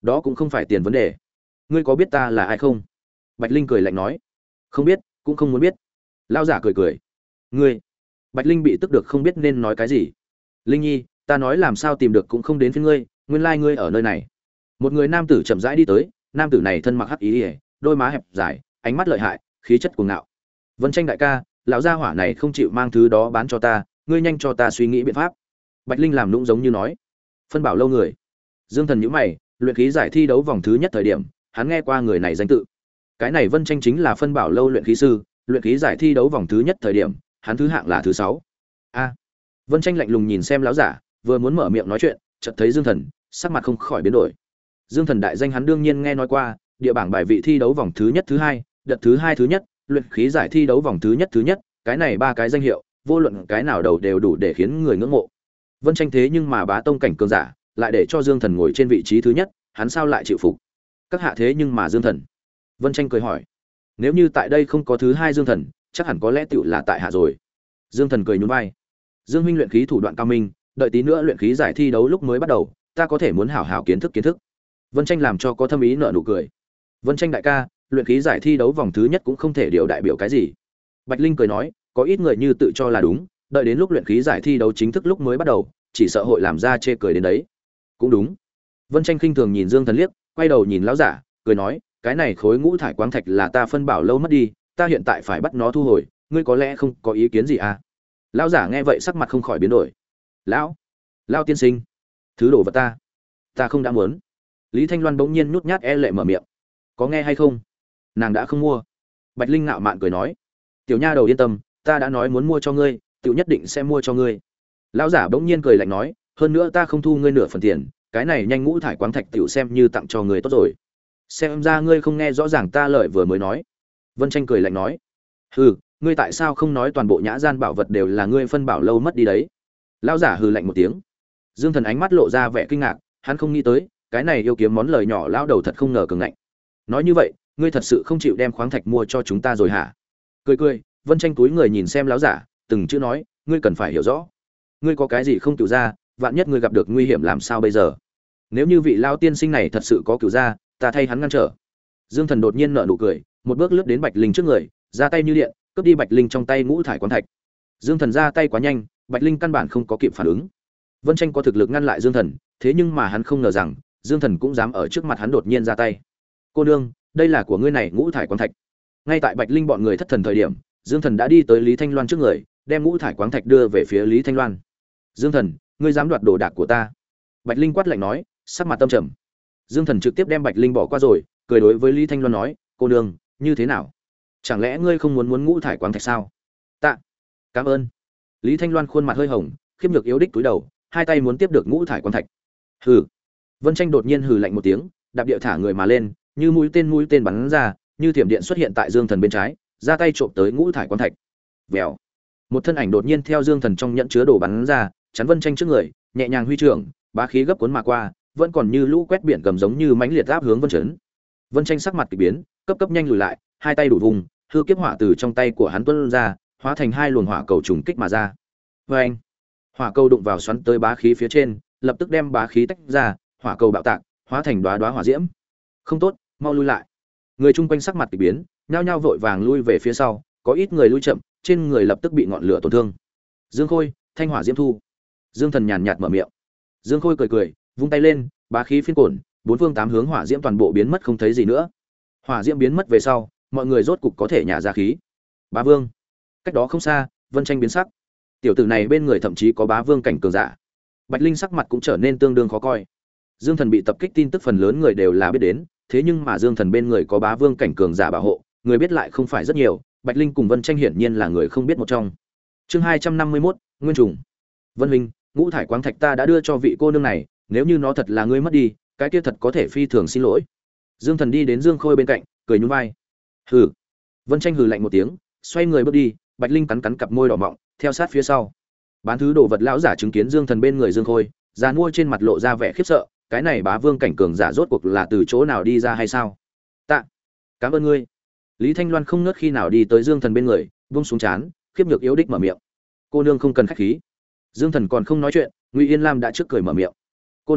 đó cũng không phải tiền vấn đề. Ngươi có biết ta là ai không? Bạch Linh cười lạnh nói. Không biết, cũng không muốn biết. Lão giả cười cười. Ngươi? Bạch Linh bị tức được không biết nên nói cái gì. Linh Nhi, ta nói làm sao tìm được cũng không đến phía ngươi, nguyên lai ngươi ở nơi này. Một người nam tử chậm rãi đi tới, nam tử này thân mặc hắc ý, ỉa đôi má hẹp dài, ánh mắt lợi hại, khí chất cuồng ngạo. Vân Tranh đại ca, lão gia hỏa này không chịu mang thứ đó bán cho ta, ngươi nhanh cho ta suy nghĩ biện pháp. Bạch Linh làm nũng giống như nói. Phân bảo lâu người. Dương Thần nhíu mày, luyện khí giải thi đấu vòng thứ nhất thời điểm, hắn nghe qua người này danh tự. Cái này Vân Tranh chính là phân bảo lâu luyện khí sư, luyện khí giải thi đấu vòng thứ nhất thời điểm, hắn thứ hạng là thứ sáu. A. Vân Tranh lạnh lùng nhìn xem lão giả, vừa muốn mở miệng nói chuyện, chợt thấy Dương Thần, sắc mặt không khỏi biến đổi. Dương Thần đại danh hắn đương nhiên nghe nói qua, địa bảng bài vị thi đấu vòng thứ nhất thứ hai, đợt thứ hai thứ nhất, luyện khí giải thi đấu vòng thứ nhất thứ nhất, cái này ba cái danh hiệu, vô luận cái nào đầu đều đủ để khiến người ngưỡng mộ. Vân Tranh thế nhưng mà bá tông cảnh cường giả, lại để cho Dương Thần ngồi trên vị trí thứ nhất, hắn sao lại chịu phục? Các hạ thế nhưng mà Dương Thần. Vân Tranh cười hỏi, nếu như tại đây không có thứ hai Dương Thần, chắc hẳn có lẽ tựu là tại hạ rồi. Dương Thần cười nhún vai. Dương huynh luyện khí thủ đoạn cao minh, đợi tí nữa luyện khí giải thi đấu lúc mới bắt đầu, ta có thể muốn hảo hảo kiến thức kiến thức. Vân Tranh làm cho có thâm ý nở nụ cười. Vân Tranh đại ca, luyện khí giải thi đấu vòng thứ nhất cũng không thể điều đại biểu cái gì. Bạch Linh cười nói, có ít người như tự cho là đúng, đợi đến lúc luyện khí giải thi đấu chính thức lúc mới bắt đầu, chỉ sợ hội làm ra chê cười đến đấy. Cũng đúng. Vân Tranh khinh thường nhìn Dương Thần liếc, quay đầu nhìn lão giả, cười nói, cái này khối ngũ thải quáng thạch là ta phân bảo lâu mất đi, ta hiện tại phải bắt nó thu hồi, ngươi có lẽ không có ý kiến gì à? Lão giả nghe vậy sắc mặt không khỏi biến đổi. Lão, lão tiên sinh, thứ đồ vật ta, ta không đã muốn. Lý Thanh Loan bỗng nhiên nhút nhát e lệ mở miệng. Có nghe hay không? Nàng đã không mua. Bạch Linh ngạo mạn cười nói, tiểu nha đầu yên tâm, ta đã nói muốn mua cho ngươi, tiểu nhất định sẽ mua cho ngươi. Lão giả bỗng nhiên cười lạnh nói, hơn nữa ta không thu ngươi nửa phần tiền, cái này nhanh ngũ thải quáng thạch tiểu xem như tặng cho ngươi tốt rồi. Xem ra ngươi không nghe rõ ràng ta lời vừa mới nói. Vân Tranh cười lạnh nói, hừ, ngươi tại sao không nói toàn bộ nhã gian bảo vật đều là ngươi phân bảo lâu mất đi đấy? Lão giả hừ lạnh một tiếng. Dương Thần ánh mắt lộ ra vẻ kinh ngạc, hắn không nghĩ tới, cái này yêu kiếm món lời nhỏ lão đầu thật không ngờ cường ngạnh. Nói như vậy, ngươi thật sự không chịu đem khoáng thạch mua cho chúng ta rồi hả? Cười cười, Vân Tranh túi người nhìn xem lão giả, từng chữ nói, ngươi cần phải hiểu rõ, ngươi có cái gì không cửu ra, vạn nhất ngươi gặp được nguy hiểm làm sao bây giờ? Nếu như vị lão tiên sinh này thật sự có cửu ra, ta thay hắn ngăn trở. Dương Thần đột nhiên nở nụ cười, một bước lướt đến Bạch Linh trước người, ra tay như điện, cướp đi Bạch Linh trong tay ngũ thải quáng thạch. Dương Thần ra tay quá nhanh, Bạch Linh căn bản không có kịp phản ứng. Vân Tranh có thực lực ngăn lại Dương Thần, thế nhưng mà hắn không ngờ rằng, Dương Thần cũng dám ở trước mặt hắn đột nhiên ra tay. Cô nương, đây là của ngươi này ngũ thải quáng thạch. Ngay tại Bạch Linh bọn người thất thần thời điểm, Dương Thần đã đi tới Lý Thanh Loan trước người, đem ngũ thải quáng thạch đưa về phía Lý Thanh Loan. Dương Thần, ngươi dám đoạt đồ đạc của ta? Bạch Linh quát lạnh nói, sắc mặt tâm trầm. Dương Thần trực tiếp đem Bạch Linh bỏ qua rồi, cười đối với Lý Thanh Loan nói, cô nương, như thế nào? Chẳng lẽ ngươi không muốn muốn ngũ thải quáng thạch sao? Tạ, cảm ơn. Lý Thanh Loan khuôn mặt hơi hồng, khiếp nhược yếu đích túi đầu, hai tay muốn tiếp được ngũ thải quáng thạch. Hừ. Vân Tranh đột nhiên hừ lạnh một tiếng, đạp địa thả người mà lên, như mũi tên mũi tên bắn ra, như thiểm điện xuất hiện tại Dương Thần bên trái, ra tay trộm tới ngũ thải quáng thạch. Vèo. Một thân ảnh đột nhiên theo Dương Thần trong nhẫn chứa đồ bắn ra, chắn Vân Tranh trước người, nhẹ nhàng huy trưởng, bá khí gấp cuốn mà qua, vẫn còn như lũ quét biển gầm giống như mãnh liệt áp hướng Vân Chấn. Vân Tranh sắc mặt kỳ biến, cấp cấp nhanh lùi lại, hai tay đủ vùng, hư kiếp hỏa từ trong tay của hắn tuôn ra, hóa thành hai luồng hỏa cầu trùng kích mà ra. Oeng! Hỏa cầu đụng vào xoắn tới bá khí phía trên, lập tức đem bá khí tách ra, hỏa cầu bạo tạc, hóa thành đóa đóa hỏa diễm. Không tốt, mau lui lại. Người chung quanh sắc mặt kỳ biến, nhao nhao vội vàng lui về phía sau, có ít người lui chậm, trên người lập tức bị ngọn lửa tổn thương. Dương Khôi, thanh hỏa diễm thu. Dương Thần nhàn nhạt mở miệng. Dương Khôi cười cười, vung tay lên, bá khí phiên cổn, bốn phương tám hướng hỏa diễm toàn bộ biến mất không thấy gì nữa. Hỏa diễm biến mất về sau, mọi người rốt cục có thể nhả ra khí. Bá Vương. Cách đó không xa, Vân Tranh biến sắc. Tiểu tử này bên người thậm chí có bá vương cảnh cường giả. Bạch Linh sắc mặt cũng trở nên tương đương khó coi. Dương Thần bị tập kích tin tức phần lớn người đều là biết đến, thế nhưng mà Dương Thần bên người có bá vương cảnh cường giả bảo hộ, người biết lại không phải rất nhiều, Bạch Linh cùng Vân Tranh hiển nhiên là người không biết một trong. Chương hai trăm năm mươi mốt, Nguyên trùng. Vân huynh, ngũ thải quáng thạch ta đã đưa cho vị cô nương này, nếu như nó thật là ngươi mất đi, cái kia thật có thể phi thường xin lỗi. Dương Thần đi đến Dương Khôi bên cạnh, cười nhún vai. Hừ. Vân Tranh hừ lạnh một tiếng, xoay người bước đi, Bạch Linh cắn cắn cặp môi đỏ mọng, theo sát phía sau. Bán thứ đồ vật lão giả chứng kiến Dương Thần bên người Dương Khôi, già mua trên mặt lộ ra vẻ khiếp sợ, cái này bá vương cảnh cường giả rốt cuộc là từ chỗ nào đi ra hay sao? Tạ, cảm ơn ngươi. Lý Thanh Loan không ngớt khi nào đi tới Dương Thần bên người, buông xuống chán, khiếp nhược yếu đích mở miệng. Cô nương không cần khách khí. Dương Thần còn không nói chuyện, Ngụy Yên Lam đã trước cười mở miệng. Cô nương,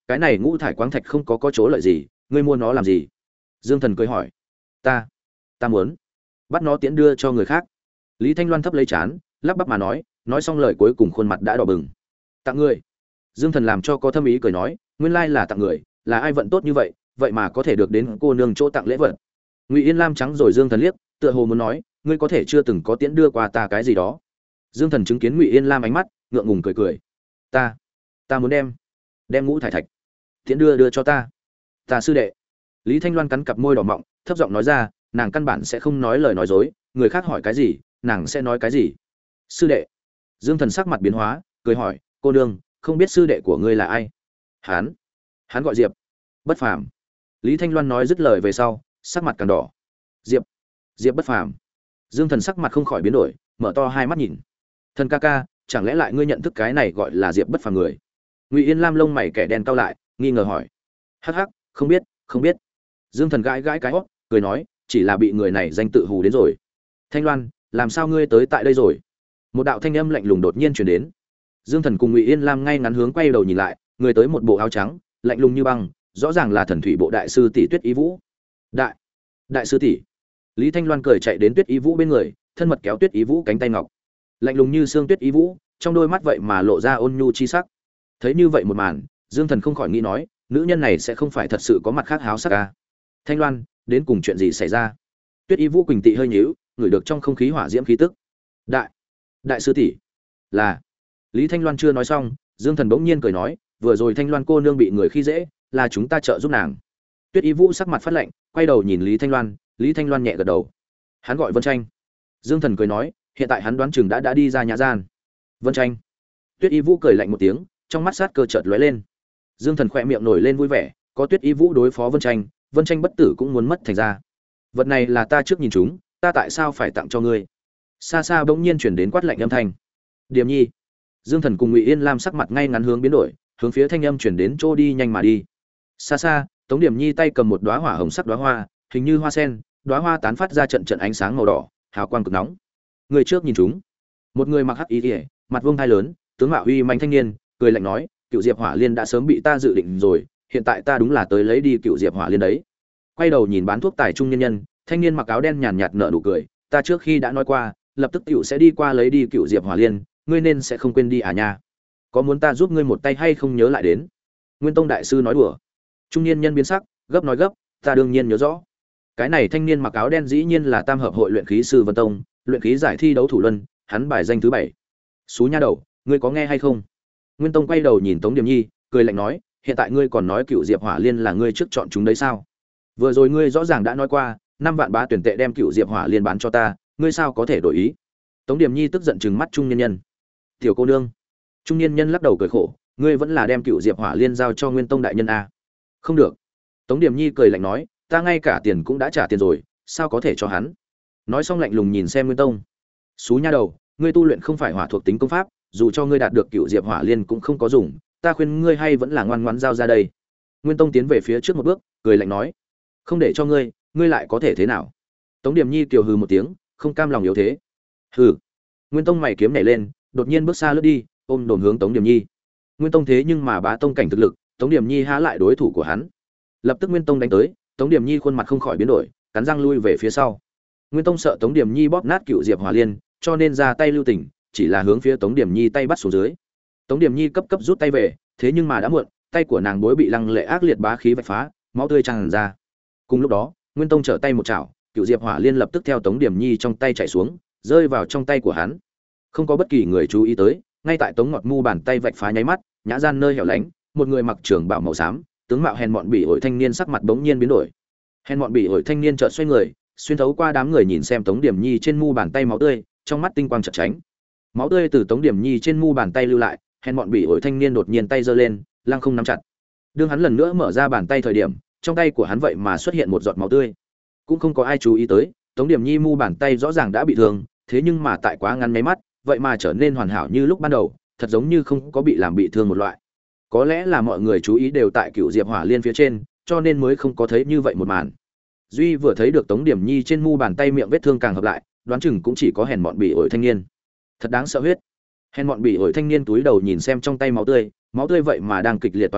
cái này ngũ thải quáng thạch không có có chỗ lợi gì, ngươi mua nó làm gì? Dương Thần cười hỏi. Ta, ta muốn bắt nó tiễn đưa cho người khác. Lý Thanh Loan thấp lấy chán, lắp bắp mà nói, nói xong lời cuối cùng khuôn mặt đã đỏ bừng. Tặng người. Dương Thần làm cho có thâm ý cười nói, nguyên lai là tặng người, là ai vận tốt như vậy, vậy mà có thể được đến cô nương chỗ tặng lễ vật. Ngụy Yên Lam trắng rồi Dương Thần liếc, tựa hồ muốn nói, ngươi có thể chưa từng có tiễn đưa qua ta cái gì đó. Dương Thần chứng kiến Ngụy Yên Lam ánh mắt, ngượng ngùng cười cười. Ta, ta muốn đem, đem ngũ thải thạch tiễn đưa đưa cho ta. Ta sư đệ. Lý Thanh Loan cắn cặp môi đỏ mọng, thấp giọng nói ra, nàng căn bản sẽ không nói lời nói dối, người khác hỏi cái gì, nàng sẽ nói cái gì. Sư đệ. Dương Thần sắc mặt biến hóa, cười hỏi, cô nương, không biết sư đệ của ngươi là ai? Hán, hắn gọi Diệp Bất Phàm. Lý Thanh Loan nói dứt lời về sau, sắc mặt càng đỏ. Diệp, Diệp Bất Phàm. Dương Thần sắc mặt không khỏi biến đổi, mở to hai mắt nhìn. Thần ca ca, chẳng lẽ lại ngươi nhận thức cái này gọi là Diệp Bất Phàm người? Ngụy Yên Lam lông mày kẻ đen cau lại, nghi ngờ hỏi. Hắc hắc, không biết, không biết. Dương Thần gãi gãi cái hót, cười nói, chỉ là bị người này danh tự hù đến rồi. Thanh Loan, làm sao ngươi tới tại đây rồi? Một đạo thanh âm lạnh lùng đột nhiên truyền đến. Dương Thần cùng Ngụy Yên Lam ngay ngắn hướng quay đầu nhìn lại, người tới một bộ áo trắng, lạnh lùng như băng, rõ ràng là Thần Thủy Bộ đại sư tỷ Tuyết Ý Vũ. Đại, đại sư tỷ. Lý Thanh Loan cười chạy đến Tuyết Ý Vũ bên người, thân mật kéo Tuyết Ý Vũ cánh tay ngọc. Lạnh lùng như xương Tuyết Ý Vũ, trong đôi mắt vậy mà lộ ra ôn nhu chi sắc. Thấy như vậy một màn, Dương Thần không khỏi nghĩ nói, nữ nhân này sẽ không phải thật sự có mặt khác háo sắc à? Thanh Loan, đến cùng chuyện gì xảy ra? Tuyết Ý Vũ quỳnh tị hơi nhíu, ngửi được trong không khí hỏa diễm khí tức. Đại, đại sư tỷ, là. Lý Thanh Loan chưa nói xong, Dương Thần bỗng nhiên cười nói, vừa rồi Thanh Loan cô nương bị người khi dễ, là chúng ta trợ giúp nàng. Tuyết Ý Vũ sắc mặt phát lạnh, quay đầu nhìn Lý Thanh Loan, Lý Thanh Loan nhẹ gật đầu. Hắn gọi Vân Tranh. Dương Thần cười nói, hiện tại hắn đoán chừng đã đã đi ra nhã gian. Vân Tranh. Tuyết Ý Vũ cười lạnh một tiếng, trong mắt sát cơ chợt lóe lên. Dương Thần khẽ miệng nổi lên vui vẻ, có Tuyết Ý Vũ đối phó Vân Tranh, Vân Tranh bất tử cũng muốn mất thành ra. Vật này là ta trước nhìn chúng, ta tại sao phải tặng cho ngươi? Xa xa bỗng nhiên chuyển đến quát lạnh âm thanh. Điềm Nhi. Dương Thần cùng Ngụy Yên Lam sắc mặt ngay ngắn hướng biến đổi, hướng phía thanh âm chuyển đến chỗ đi nhanh mà đi. Xa xa, Tống Điềm Nhi tay cầm một đóa hỏa hồng sắc đóa hoa, hình như hoa sen, đóa hoa tán phát ra trận trận ánh sáng màu đỏ, hào quang cực nóng. Người trước nhìn chúng. Một người mặc hắc y, mặt vuông thai lớn, tướng mạo uy manh thanh niên, cười lạnh nói, Cựu Diệp Hỏa Liên đã sớm bị ta dự định rồi, hiện tại ta đúng là tới lấy đi Cựu Diệp Hỏa Liên đấy. Quay đầu nhìn bán thuốc tài trung nhân nhân, thanh niên mặc áo đen nhàn nhạt nở nụ cười, ta trước khi đã nói qua, lập tức tiểu sẽ đi qua lấy đi Cựu Diệp Hỏa Liên, ngươi nên sẽ không quên đi à nha. Có muốn ta giúp ngươi một tay hay không nhớ lại đến? Nguyên Tông đại sư nói đùa. Trung niên nhân biến sắc, gấp nói gấp, ta đương nhiên nhớ rõ. Cái này thanh niên mặc áo đen dĩ nhiên là Tam hợp hội luyện khí sư Vân Tông, luyện khí giải thi đấu thủ luân, hắn bài danh thứ bảy. Sú nha đầu, ngươi có nghe hay không? Nguyên Tông quay đầu nhìn Tống Điềm Nhi, cười lạnh nói, hiện tại ngươi còn nói Cựu Diệp Hỏa Liên là ngươi trước chọn chúng đấy sao? Vừa rồi ngươi rõ ràng đã nói qua, năm vạn bá tuyển tệ đem Cựu Diệp Hỏa Liên bán cho ta, ngươi sao có thể đổi ý? Tống Điềm Nhi tức giận trừng mắt trung niên nhân. Tiểu cô nương. Trung niên nhân lắc đầu cười khổ, ngươi vẫn là đem Cựu Diệp Hỏa Liên giao cho Nguyên Tông đại nhân a. Không được. Tống Điềm Nhi cười lạnh nói, ta ngay cả tiền cũng đã trả tiền rồi, sao có thể cho hắn? Nói xong lạnh lùng nhìn xem Nguyên Tông. Sú nha đầu, ngươi tu luyện không phải hỏa thuộc tính công pháp, dù cho ngươi đạt được Cựu Diệp Hỏa Liên cũng không có dùng, ta khuyên ngươi hay vẫn là ngoan ngoãn giao ra đây. Nguyên Tông tiến về phía trước một bước, cười lạnh nói, không để cho ngươi, ngươi lại có thể thế nào? Tống Điềm Nhi kiều hừ một tiếng, không cam lòng yếu thế. Hừ. Nguyên Tông mày kiếm nhảy lên, đột nhiên bước xa lướt đi, ôm đồn hướng Tống Điềm Nhi. Nguyên Tông thế nhưng mà bá tông cảnh thực lực, Tống Điềm Nhi há lại đối thủ của hắn. Lập tức Nguyên Tông đánh tới, Tống Điềm Nhi khuôn mặt không khỏi biến đổi, cắn răng lui về phía sau. Nguyên Tông sợ Tống Điềm Nhi bóp nát Cựu Diệp Hỏa Liên, cho nên ra tay lưu tình, chỉ là hướng phía Tống Điềm Nhi tay bắt xuống dưới. Tống Điềm Nhi cấp cấp rút tay về, thế nhưng mà đã muộn, tay của nàng bối bị lăng lệ ác liệt bá khí vạch phá, máu tươi tràn ra. Cùng lúc đó, Nguyên Tông trở tay một chảo, Cựu Diệp Hỏa Liên lập tức theo Tống Điềm Nhi trong tay chảy xuống, rơi vào trong tay của hắn. Không có bất kỳ người chú ý tới, ngay tại Tống Ngọt Mu bàn tay vạch phá nháy mắt, nhã gian nơi hẻo lánh, một người mặc trường bào màu xám, tướng mạo hèn mọn bỉ ổi thanh niên sắc mặt bỗng nhiên biến đổi. Hèn mọn bỉ ổi thanh niên chợt xoay người, xuyên thấu qua đám người nhìn xem Tống Điềm Nhi trên mu bàn tay máu tươi, trong mắt tinh quang chợt tránh. Máu tươi từ Tống Điềm Nhi trên mu bàn tay lưu lại, hèn mọn bỉ ổi thanh niên đột nhiên tay giơ lên, lăng không nắm chặt. Đương hắn lần nữa mở ra bàn tay thời điểm, trong tay của hắn vậy mà xuất hiện một giọt máu tươi. Cũng không có ai chú ý tới, Tống Điềm Nhi mu bàn tay rõ ràng đã bị thương, thế nhưng mà tại quá ngắn mấy mắt, vậy mà trở nên hoàn hảo như lúc ban đầu, thật giống như không có bị làm bị thương một loại. Có lẽ là mọi người chú ý đều tại Cựu Diệp Hỏa Liên phía trên, cho nên mới không có thấy như vậy một màn. Duy vừa thấy được Tống Điềm Nhi trên mu bàn tay miệng vết thương càng hợp lại, đoán chừng cũng chỉ có hèn mọn bỉ ổi thanh niên. Thật đáng sợ huyết. Hèn mọn bỉ ổi thanh niên túi đầu nhìn xem trong tay máu tươi, máu tươi vậy mà đang kịch liệt toán loạn,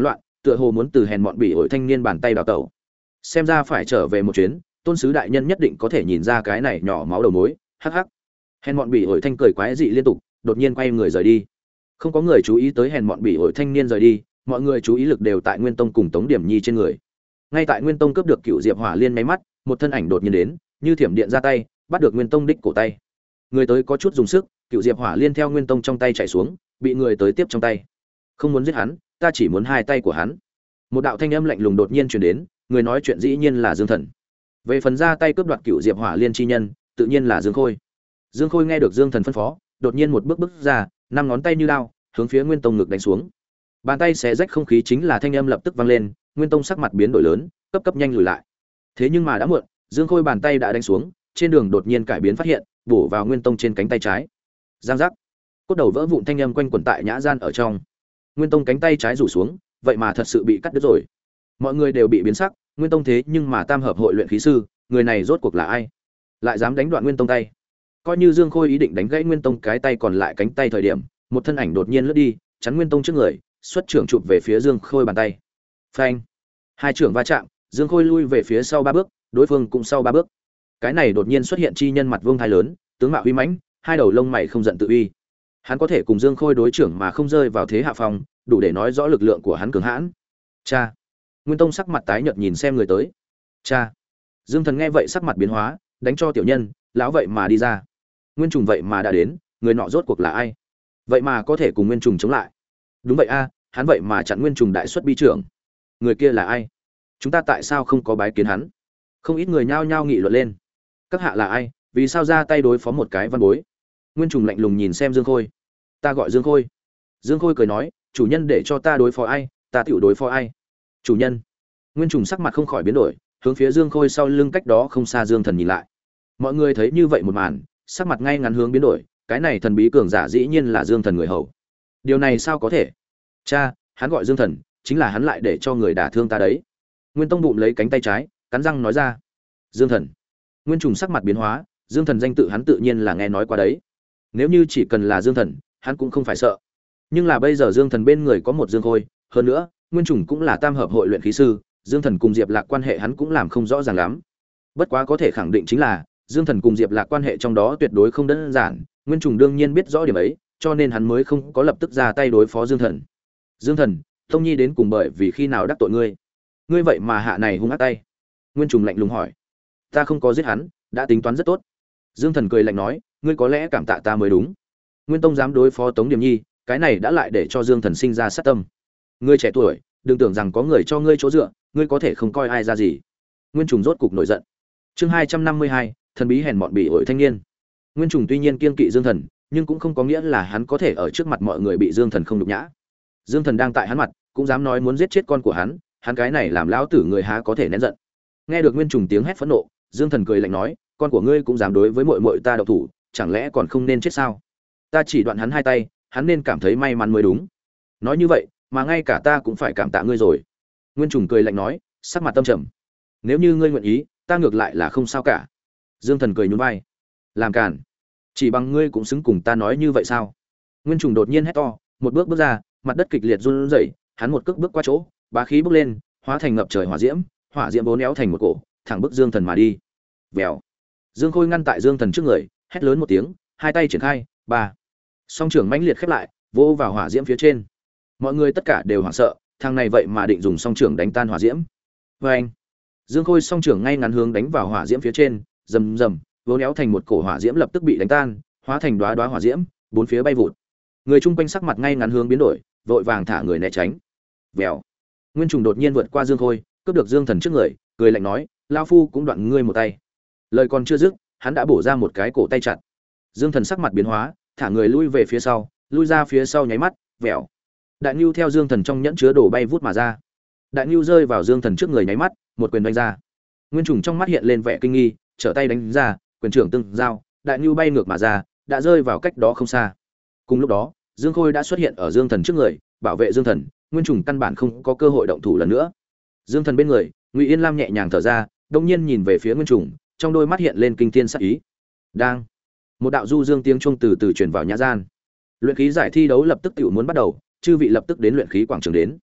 tựa hồ muốn từ hèn mọn bỉ ổi thanh niên bàn tay đào tẩu. Xem ra phải trở về một chuyến, tôn sứ đại nhân nhất định có thể nhìn ra cái này nhỏ máu đầu mối. Hắc hắc. Hèn mọn bỉ ổi thanh cười quái dị liên tục, đột nhiên quay người rời đi. Không có người chú ý tới hèn mọn bỉ ổi thanh niên rời đi, mọi người chú ý lực đều tại Nguyên Tông cùng Tống Điểm Nhi trên người. Ngay tại Nguyên Tông cướp được Cựu Diệp Hỏa Liên, máy mắt, một thân ảnh đột nhiên đến, như thiểm điện ra tay, bắt được Nguyên Tông đích cổ tay. Người tới có chút dùng sức, Cựu Diệp Hỏa Liên theo Nguyên Tông trong tay chạy xuống, bị người tới tiếp trong tay. Không muốn giết hắn, ta chỉ muốn hai tay của hắn. Một đạo thanh âm lạnh lùng đột nhiên truyền đến, người nói chuyện dĩ nhiên là Dương Thần. Về phần ra tay cướp đoạt Cựu Diệp Hỏa Liên chi nhân, tự nhiên là Dương Khôi. Dương Khôi nghe được Dương Thần phân phó, đột nhiên một bước bước ra, năm ngón tay như lao, hướng phía Nguyên Tông ngực đánh xuống. Bàn tay xé rách không khí chính là thanh âm lập tức vang lên, Nguyên Tông sắc mặt biến đổi lớn, cấp cấp nhanh lùi lại. Thế nhưng mà đã muộn, Dương Khôi bàn tay đã đánh xuống, trên đường đột nhiên cải biến phát hiện, bổ vào Nguyên Tông trên cánh tay trái. Giang giác. Cốt đầu vỡ vụn thanh âm quanh quẩn tại nhã gian ở trong. Nguyên Tông cánh tay trái rủ xuống, vậy mà thật sự bị cắt đứt rồi. Mọi người đều bị biến sắc, Nguyên Tông thế nhưng mà tam hợp hội luyện khí sư, người này rốt cuộc là ai? Lại dám đánh đoạn Nguyên Tông tay. Coi như Dương Khôi ý định đánh gãy Nguyên Tông cái tay còn lại cánh tay thời điểm, một thân ảnh đột nhiên lướt đi, chắn Nguyên Tông trước người, xuất trưởng chụp về phía Dương Khôi bàn tay. Phanh! Hai trưởng va chạm, Dương Khôi lui về phía sau ba bước, đối phương cũng sau ba bước. Cái này đột nhiên xuất hiện chi nhân mặt vương thái lớn, tướng mạo uy mãnh, hai đầu lông mày không giận tự uy. Hắn có thể cùng Dương Khôi đối trưởng mà không rơi vào thế hạ phong, đủ để nói rõ lực lượng của hắn cường hãn. Cha! Nguyên Tông sắc mặt tái nhợt nhìn xem người tới. Cha! Dương Thần nghe vậy sắc mặt biến hóa, đánh cho tiểu nhân, lão vậy mà đi ra. Nguyên Trùng vậy mà đã đến, người nọ rốt cuộc là ai? Vậy mà có thể cùng Nguyên Trùng chống lại? Đúng vậy a, hắn vậy mà chặn Nguyên Trùng đại xuất bi trưởng. Người kia là ai? Chúng ta tại sao không có bái kiến hắn? Không ít người nhao nhao nghị luận lên. Các hạ là ai? Vì sao ra tay đối phó một cái văn bối? Nguyên Trùng lạnh lùng nhìn xem Dương Khôi. Ta gọi Dương Khôi. Dương Khôi cười nói, chủ nhân để cho ta đối phó ai, ta tiểu đối phó ai. Chủ nhân. Nguyên Trùng sắc mặt không khỏi biến đổi, hướng phía Dương Khôi sau lưng cách đó không xa Dương Thần nhìn lại. Mọi người thấy như vậy một màn, sắc mặt ngay ngắn hướng biến đổi, cái này thần bí cường giả dĩ nhiên là Dương Thần người hầu. Điều này sao có thể? Cha, hắn gọi Dương Thần, chính là hắn lại để cho người đả thương ta đấy. Nguyên Tông bụng lấy cánh tay trái, cắn răng nói ra. Dương Thần. Nguyên Trùng sắc mặt biến hóa, Dương Thần danh tự hắn tự nhiên là nghe nói qua đấy. Nếu như chỉ cần là Dương Thần, hắn cũng không phải sợ. Nhưng là bây giờ Dương Thần bên người có một Dương Khôi, hơn nữa, Nguyên Trùng cũng là tam hợp hội luyện khí sư, Dương Thần cùng Diệp Lạc quan hệ hắn cũng làm không rõ ràng lắm. Bất quá có thể khẳng định chính là, Dương Thần cùng Diệp Lạc quan hệ trong đó tuyệt đối không đơn giản, Nguyên Trùng đương nhiên biết rõ điểm ấy, cho nên hắn mới không có lập tức ra tay đối phó Dương Thần. Dương Thần, Tông Nhi đến cùng bởi vì khi nào đắc tội ngươi? Ngươi vậy mà hạ này hung ác tay. Nguyên Trùng lạnh lùng hỏi. Ta không có giết hắn, đã tính toán rất tốt. Dương Thần cười lạnh nói, ngươi có lẽ cảm tạ ta mới đúng. Nguyên Tông dám đối phó Tống Điểm Nhi, cái này đã lại để cho Dương Thần sinh ra sát tâm. Ngươi trẻ tuổi, đừng tưởng rằng có người cho ngươi chỗ dựa, ngươi có thể không coi ai ra gì. Nguyên Trùng rốt cục nổi giận. Chương hai trăm năm mươi hai, thần bí hèn mọn bị ổi thanh niên. Nguyên Trùng tuy nhiên kiên kỵ Dương Thần, nhưng cũng không có nghĩa là hắn có thể ở trước mặt mọi người bị Dương Thần không nhục nhã. Dương Thần đang tại hắn mặt, cũng dám nói muốn giết chết con của hắn, hắn cái này làm lão tử người há có thể nén giận. Nghe được Nguyên Trùng tiếng hét phẫn nộ, Dương Thần cười lạnh nói, con của ngươi cũng dám đối với muội muội ta động thủ, chẳng lẽ còn không nên chết sao? Ta chỉ đoạn hắn hai tay, hắn nên cảm thấy may mắn mới đúng. Nói như vậy, mà ngay cả ta cũng phải cảm tạ ngươi rồi. Nguyên Trùng cười lạnh nói, sắc mặt tâm trầm. Nếu như ngươi nguyện ý, ta ngược lại là không sao cả. Dương Thần cười nhún vai. Làm cản. Chỉ bằng ngươi cũng xứng cùng ta nói như vậy sao? Nguyên Trùng đột nhiên hét to, một bước bước ra, mặt đất kịch liệt run rẩy, hắn một cước bước qua chỗ, bá khí bốc lên, hóa thành ngập trời hỏa diễm, hỏa diễm bốn éo thành một cổ, thẳng bức Dương Thần mà đi. Vèo. Dương Khôi ngăn tại Dương Thần trước người, hét lớn một tiếng, hai tay triển khai, ba. Song trưởng mãnh liệt khép lại, vỗ vào hỏa diễm phía trên. Mọi người tất cả đều hoảng sợ, thằng này vậy mà định dùng song trưởng đánh tan hỏa diễm. Oeng. Dương Khôi song trưởng ngay ngắn hướng đánh vào hỏa diễm phía trên, rầm rầm, vỗ néo thành một cổ hỏa diễm lập tức bị đánh tan, hóa thành đóa đóa hỏa diễm, bốn phía bay vụt. Người chung quanh sắc mặt ngay ngắn hướng biến đổi, vội vàng thả người né tránh. Vèo. Nguyên Trùng đột nhiên vượt qua Dương Khôi, cướp được Dương Thần trước người, cười lạnh nói, lão phu cũng đoạn ngươi một tay. Lời còn chưa dứt, hắn đã bổ ra một cái cổ tay chặt. Dương Thần sắc mặt biến hóa, thả người lui về phía sau, lui ra phía sau nháy mắt, vèo. Đại Nưu theo Dương Thần trong nhẫn chứa đồ bay vút mà ra. Đại Nưu rơi vào Dương Thần trước người nháy mắt, một quyền đánh ra. Nguyên Trùng trong mắt hiện lên vẻ kinh nghi, trở tay đánh ra, quyền trưởng tương giao, Đại Nưu bay ngược mà ra, đã rơi vào cách đó không xa. Cùng lúc đó, Dương Khôi đã xuất hiện ở Dương Thần trước người, bảo vệ Dương Thần, Nguyên Trùng căn bản không có cơ hội động thủ lần nữa. Dương Thần bên người, Ngụy Yên Lam nhẹ nhàng thở ra, đông nhiên nhìn về phía Nguyên Trùng, trong đôi mắt hiện lên kinh thiên sát ý. Đang, một đạo du dương tiếng chuông từ từ truyền vào nhã gian. Luyện khí giải thi đấu lập tức tiểu muốn bắt đầu, chư vị lập tức đến luyện khí quảng trường đến.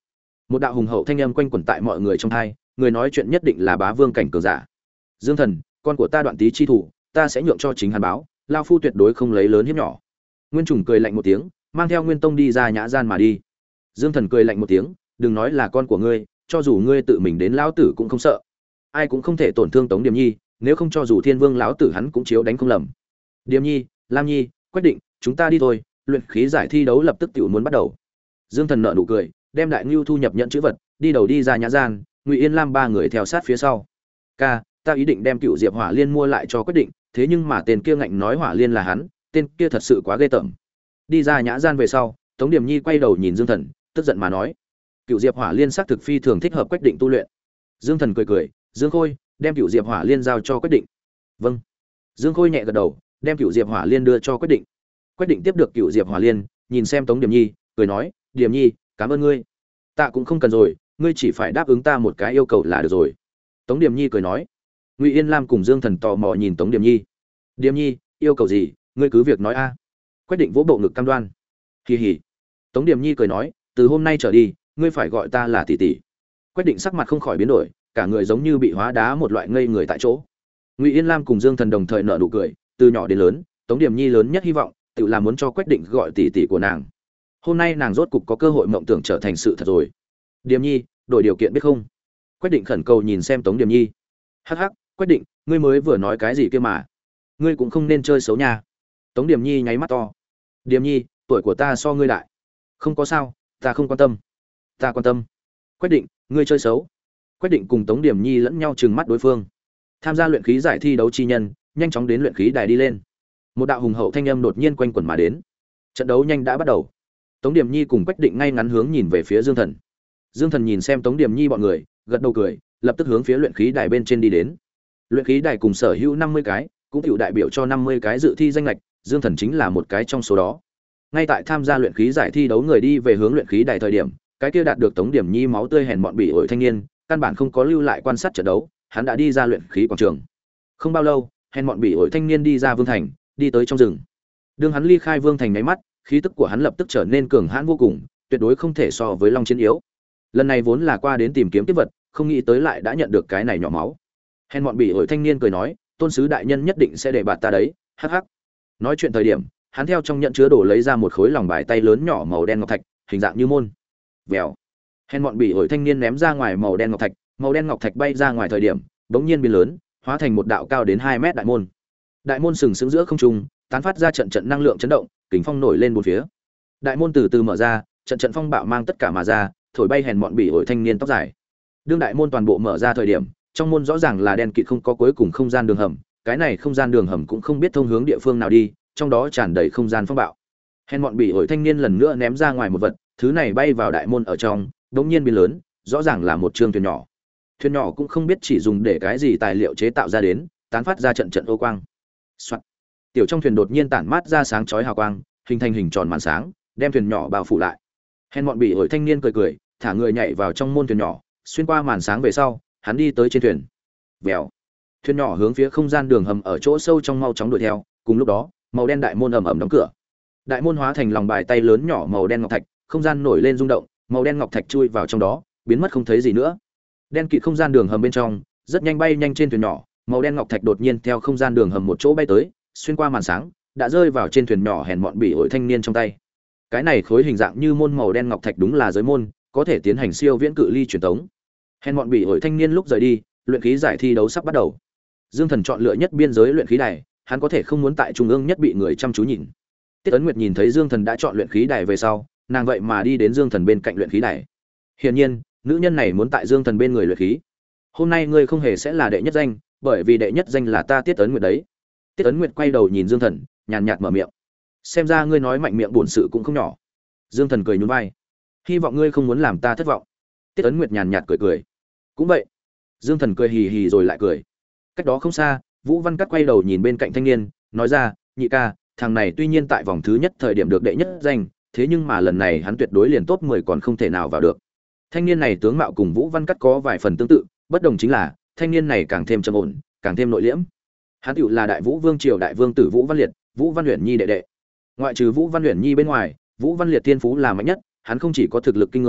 Một đạo hùng hậu thanh âm quanh quẩn tại mọi người trong tai, người nói chuyện nhất định là bá vương cảnh cường giả. Dương Thần, con của ta Đoạn Tý chi thủ, ta sẽ nhượng cho chính hắn báo, lao phu tuyệt đối không lấy lớn hiếp nhỏ. Nguyên Trùng cười lạnh một tiếng, mang theo Nguyên Tông đi ra nhã gian mà đi. Dương Thần cười lạnh một tiếng, đừng nói là con của ngươi, cho dù ngươi tự mình đến lão tử cũng không sợ. Ai cũng không thể tổn thương Tống Điềm Nhi, nếu không cho dù Thiên Vương lão tử hắn cũng chiếu đánh không lầm. Điềm Nhi, Lam Nhi, quyết định, chúng ta đi thôi, luyện khí giải thi đấu lập tức tiểu muốn bắt đầu. Dương Thần nở nụ cười, đem Đại Nưu thu nhập nhận chữ vật, đi đầu đi ra nhã gian, Ngụy Yên Lam ba người theo sát phía sau. Ca, ta ý định đem Cựu Diệp Hỏa Liên mua lại cho quyết định, thế nhưng mà tên kia ngạnh nói Hỏa Liên là hắn, tên kia thật sự quá ghê tởm. Đi ra nhã gian về sau, Tống Điềm Nhi quay đầu nhìn Dương Thần, tức giận mà nói: Cựu Diệp Hỏa Liên xác thực phi thường thích hợp quyết định tu luyện. Dương Thần cười cười, Dương Khôi, đem Cựu Diệp Hỏa Liên giao cho quyết định. Vâng. Dương Khôi nhẹ gật đầu, đem Cựu Diệp Hỏa Liên đưa cho quyết định. Quyết định tiếp được Cựu Diệp Hỏa Liên, nhìn xem Tống Điềm Nhi, cười nói: Điềm Nhi, cảm ơn ngươi. Ta cũng không cần rồi, ngươi chỉ phải đáp ứng ta một cái yêu cầu là được rồi. Tống Điềm Nhi cười nói. Ngụy Yên Lam cùng Dương Thần tò mò nhìn Tống Điềm Nhi. Điềm Nhi, yêu cầu gì, ngươi cứ việc nói a. Quyết định vỗ bộ ngực cam đoan. Kỳ hỉ. Tống Điềm Nhi cười nói, từ hôm nay trở đi, ngươi phải gọi ta là tỷ tỷ. Quyết định sắc mặt không khỏi biến đổi, cả người giống như bị hóa đá một loại ngây người tại chỗ. Ngụy Yên Lam cùng Dương Thần đồng thời nở nụ cười, từ nhỏ đến lớn, Tống Điềm Nhi lớn nhất hy vọng, tự là muốn cho Quyết định gọi tỷ tỷ của nàng. Hôm nay nàng rốt cục có cơ hội mộng tưởng trở thành sự thật rồi. Điềm Nhi, đổi điều kiện biết không? Quyết định khẩn cầu nhìn xem Tống Điềm Nhi. Hắc hắc, Quyết định, ngươi mới vừa nói cái gì kia mà? Ngươi cũng không nên chơi xấu nha. Tống Điềm Nhi nháy mắt to. Điềm Nhi, tuổi của ta so ngươi đại. Không có sao, ta không quan tâm. Ta quan tâm. Quyết định, ngươi chơi xấu. Quyết định cùng Tống Điềm Nhi lẫn nhau trừng mắt đối phương. Tham gia luyện khí giải thi đấu chi nhân, nhanh chóng đến luyện khí đài đi lên. Một đạo hùng hậu thanh âm đột nhiên quanh quẩn mà đến. Trận đấu nhanh đã bắt đầu. Tống Điềm Nhi cùng Quyết định ngay ngắn hướng nhìn về phía Dương Thần. Dương Thần nhìn xem Tống Điềm Nhi bọn người, gật đầu cười, lập tức hướng phía luyện khí đài bên trên đi đến. Luyện khí đài cùng sở hữu năm mươi cái, cũng tiểu đại biểu cho năm mươi cái dự thi danh ngạch, Dương Thần chính là một cái trong số đó. Ngay tại tham gia luyện khí giải thi đấu người đi về hướng luyện khí đài thời điểm, cái kia đạt được Tống Điềm Nhi máu tươi hèn mọn bỉ ổi thanh niên, căn bản không có lưu lại quan sát trận đấu, hắn đã đi ra luyện khí quảng trường. Không bao lâu, hèn mọn bỉ ổi thanh niên đi ra Vương Thành, đi tới trong rừng. Đương hắn ly khai Vương Thành nháy mắt, khí tức của hắn lập tức trở nên cường hãn vô cùng, tuyệt đối không thể so với Long Chiến yếu. Lần này vốn là qua đến tìm kiếm kiếp vật, không nghĩ tới lại đã nhận được cái này nhỏ máu. Hèn mọn bỉ ổi thanh niên cười nói, tôn sứ đại nhân nhất định sẽ để bạt ta đấy, hắc hắc. Nói chuyện thời điểm, hắn theo trong nhận chứa đồ lấy ra một khối lòng bài tay lớn nhỏ màu đen ngọc thạch, hình dạng như môn. Vèo. Hèn mọn bỉ ổi thanh niên ném ra ngoài màu đen ngọc thạch, màu đen ngọc thạch bay ra ngoài thời điểm, bỗng nhiên biến lớn, hóa thành một đạo cao đến hai mét đại môn. Đại môn sừng sững giữa không trung, tán phát ra trận trận năng lượng chấn động, kình phong nổi lên bốn phía. Đại môn từ từ mở ra, trận trận phong bạo mang tất cả mà ra, thổi bay hèn mọn bỉ ổi thanh niên tóc dài. Đương đại môn toàn bộ mở ra thời điểm, trong môn rõ ràng là đen kịt không có cuối cùng không gian đường hầm, cái này không gian đường hầm cũng không biết thông hướng địa phương nào đi, trong đó tràn đầy không gian phong bạo. Hèn mọn bỉ ổi thanh niên lần nữa ném ra ngoài một vật, thứ này bay vào đại môn ở trong, đống nhiên biến lớn, rõ ràng là một trường thuyền nhỏ. Thuyền nhỏ cũng không biết chỉ dùng để cái gì tài liệu chế tạo ra đến, tán phát ra trận trận ô quang. Soạt. Tiểu trong thuyền đột nhiên tản mát ra sáng chói hào quang, hình thành hình tròn màn sáng, đem thuyền nhỏ bao phủ lại. Hèn mọn bỉ ổi thanh niên cười cười, thả người nhảy vào trong môn thuyền nhỏ, xuyên qua màn sáng về sau, hắn đi tới trên thuyền. Vèo. Thuyền nhỏ hướng phía không gian đường hầm ở chỗ sâu trong mau chóng đuổi theo, cùng lúc đó, màu đen đại môn ầm ầm đóng cửa. Đại môn hóa thành lòng bài tay lớn nhỏ màu đen ngọc thạch, không gian nổi lên rung động, màu đen ngọc thạch chui vào trong đó, biến mất không thấy gì nữa. Đen kịt không gian đường hầm bên trong, rất nhanh bay nhanh trên thuyền nhỏ, màu đen ngọc thạch đột nhiên theo không gian đường hầm một chỗ bay tới, xuyên qua màn sáng, đã rơi vào trên thuyền nhỏ hèn mọn bỉ ổi thanh niên trong tay. Cái này khối hình dạng như môn màu đen ngọc thạch đúng là giới môn, có thể tiến hành siêu viễn cự ly truyền tống. Hèn mọn bỉ ổi thanh niên lúc rời đi, luyện khí giải thi đấu sắp bắt đầu. Dương Thần chọn lựa nhất biên giới luyện khí đài, hắn có thể không muốn tại trung ương nhất bị người chăm chú nhìn. Tiết Ấn Nguyệt nhìn thấy Dương Thần đã chọn luyện khí đài về sau, nàng vậy mà đi đến Dương Thần bên cạnh luyện khí đài. Hiển nhiên, nữ nhân này muốn tại Dương Thần bên người luyện khí. Hôm nay ngươi không hề sẽ là đệ nhất danh, bởi vì đệ nhất danh là ta Tiết Ấn Nguyệt đấy. Tiết Ấn Nguyệt quay đầu nhìn Dương Thần, nhàn nhạt mở miệng. Xem ra ngươi nói mạnh miệng buồn sự cũng không nhỏ. Dương Thần cười nhún vai. Hy vọng ngươi không muốn làm ta thất vọng. Tiết Ấn Nguyệt nhàn nhạt cười cười. Cũng vậy. Dương Thần cười hì hì rồi lại cười. Cách đó không xa, Vũ Văn Cát quay đầu nhìn bên cạnh thanh niên, nói ra, nhị ca, thằng này tuy nhiên tại vòng thứ nhất thời điểm được đệ nhất danh, thế nhưng mà lần này hắn tuyệt đối liền top mười còn không thể nào vào được. Thanh niên này tướng mạo cùng Vũ Văn Cát có vài phần tương tự, bất đồng chính là, thanh niên này càng thêm trầm ổn, càng thêm nội liễm. Hắn tựu là Đại Vũ Vương triều đại vương tử Vũ Văn Liệt, Vũ Văn Uyển Nhi đệ đệ. Ngoại trừ Vũ Văn Uyển Nhi bên ngoài, Vũ Văn Liệt thiên phú là mạnh nhất, hắn không chỉ có thực lực kinh người,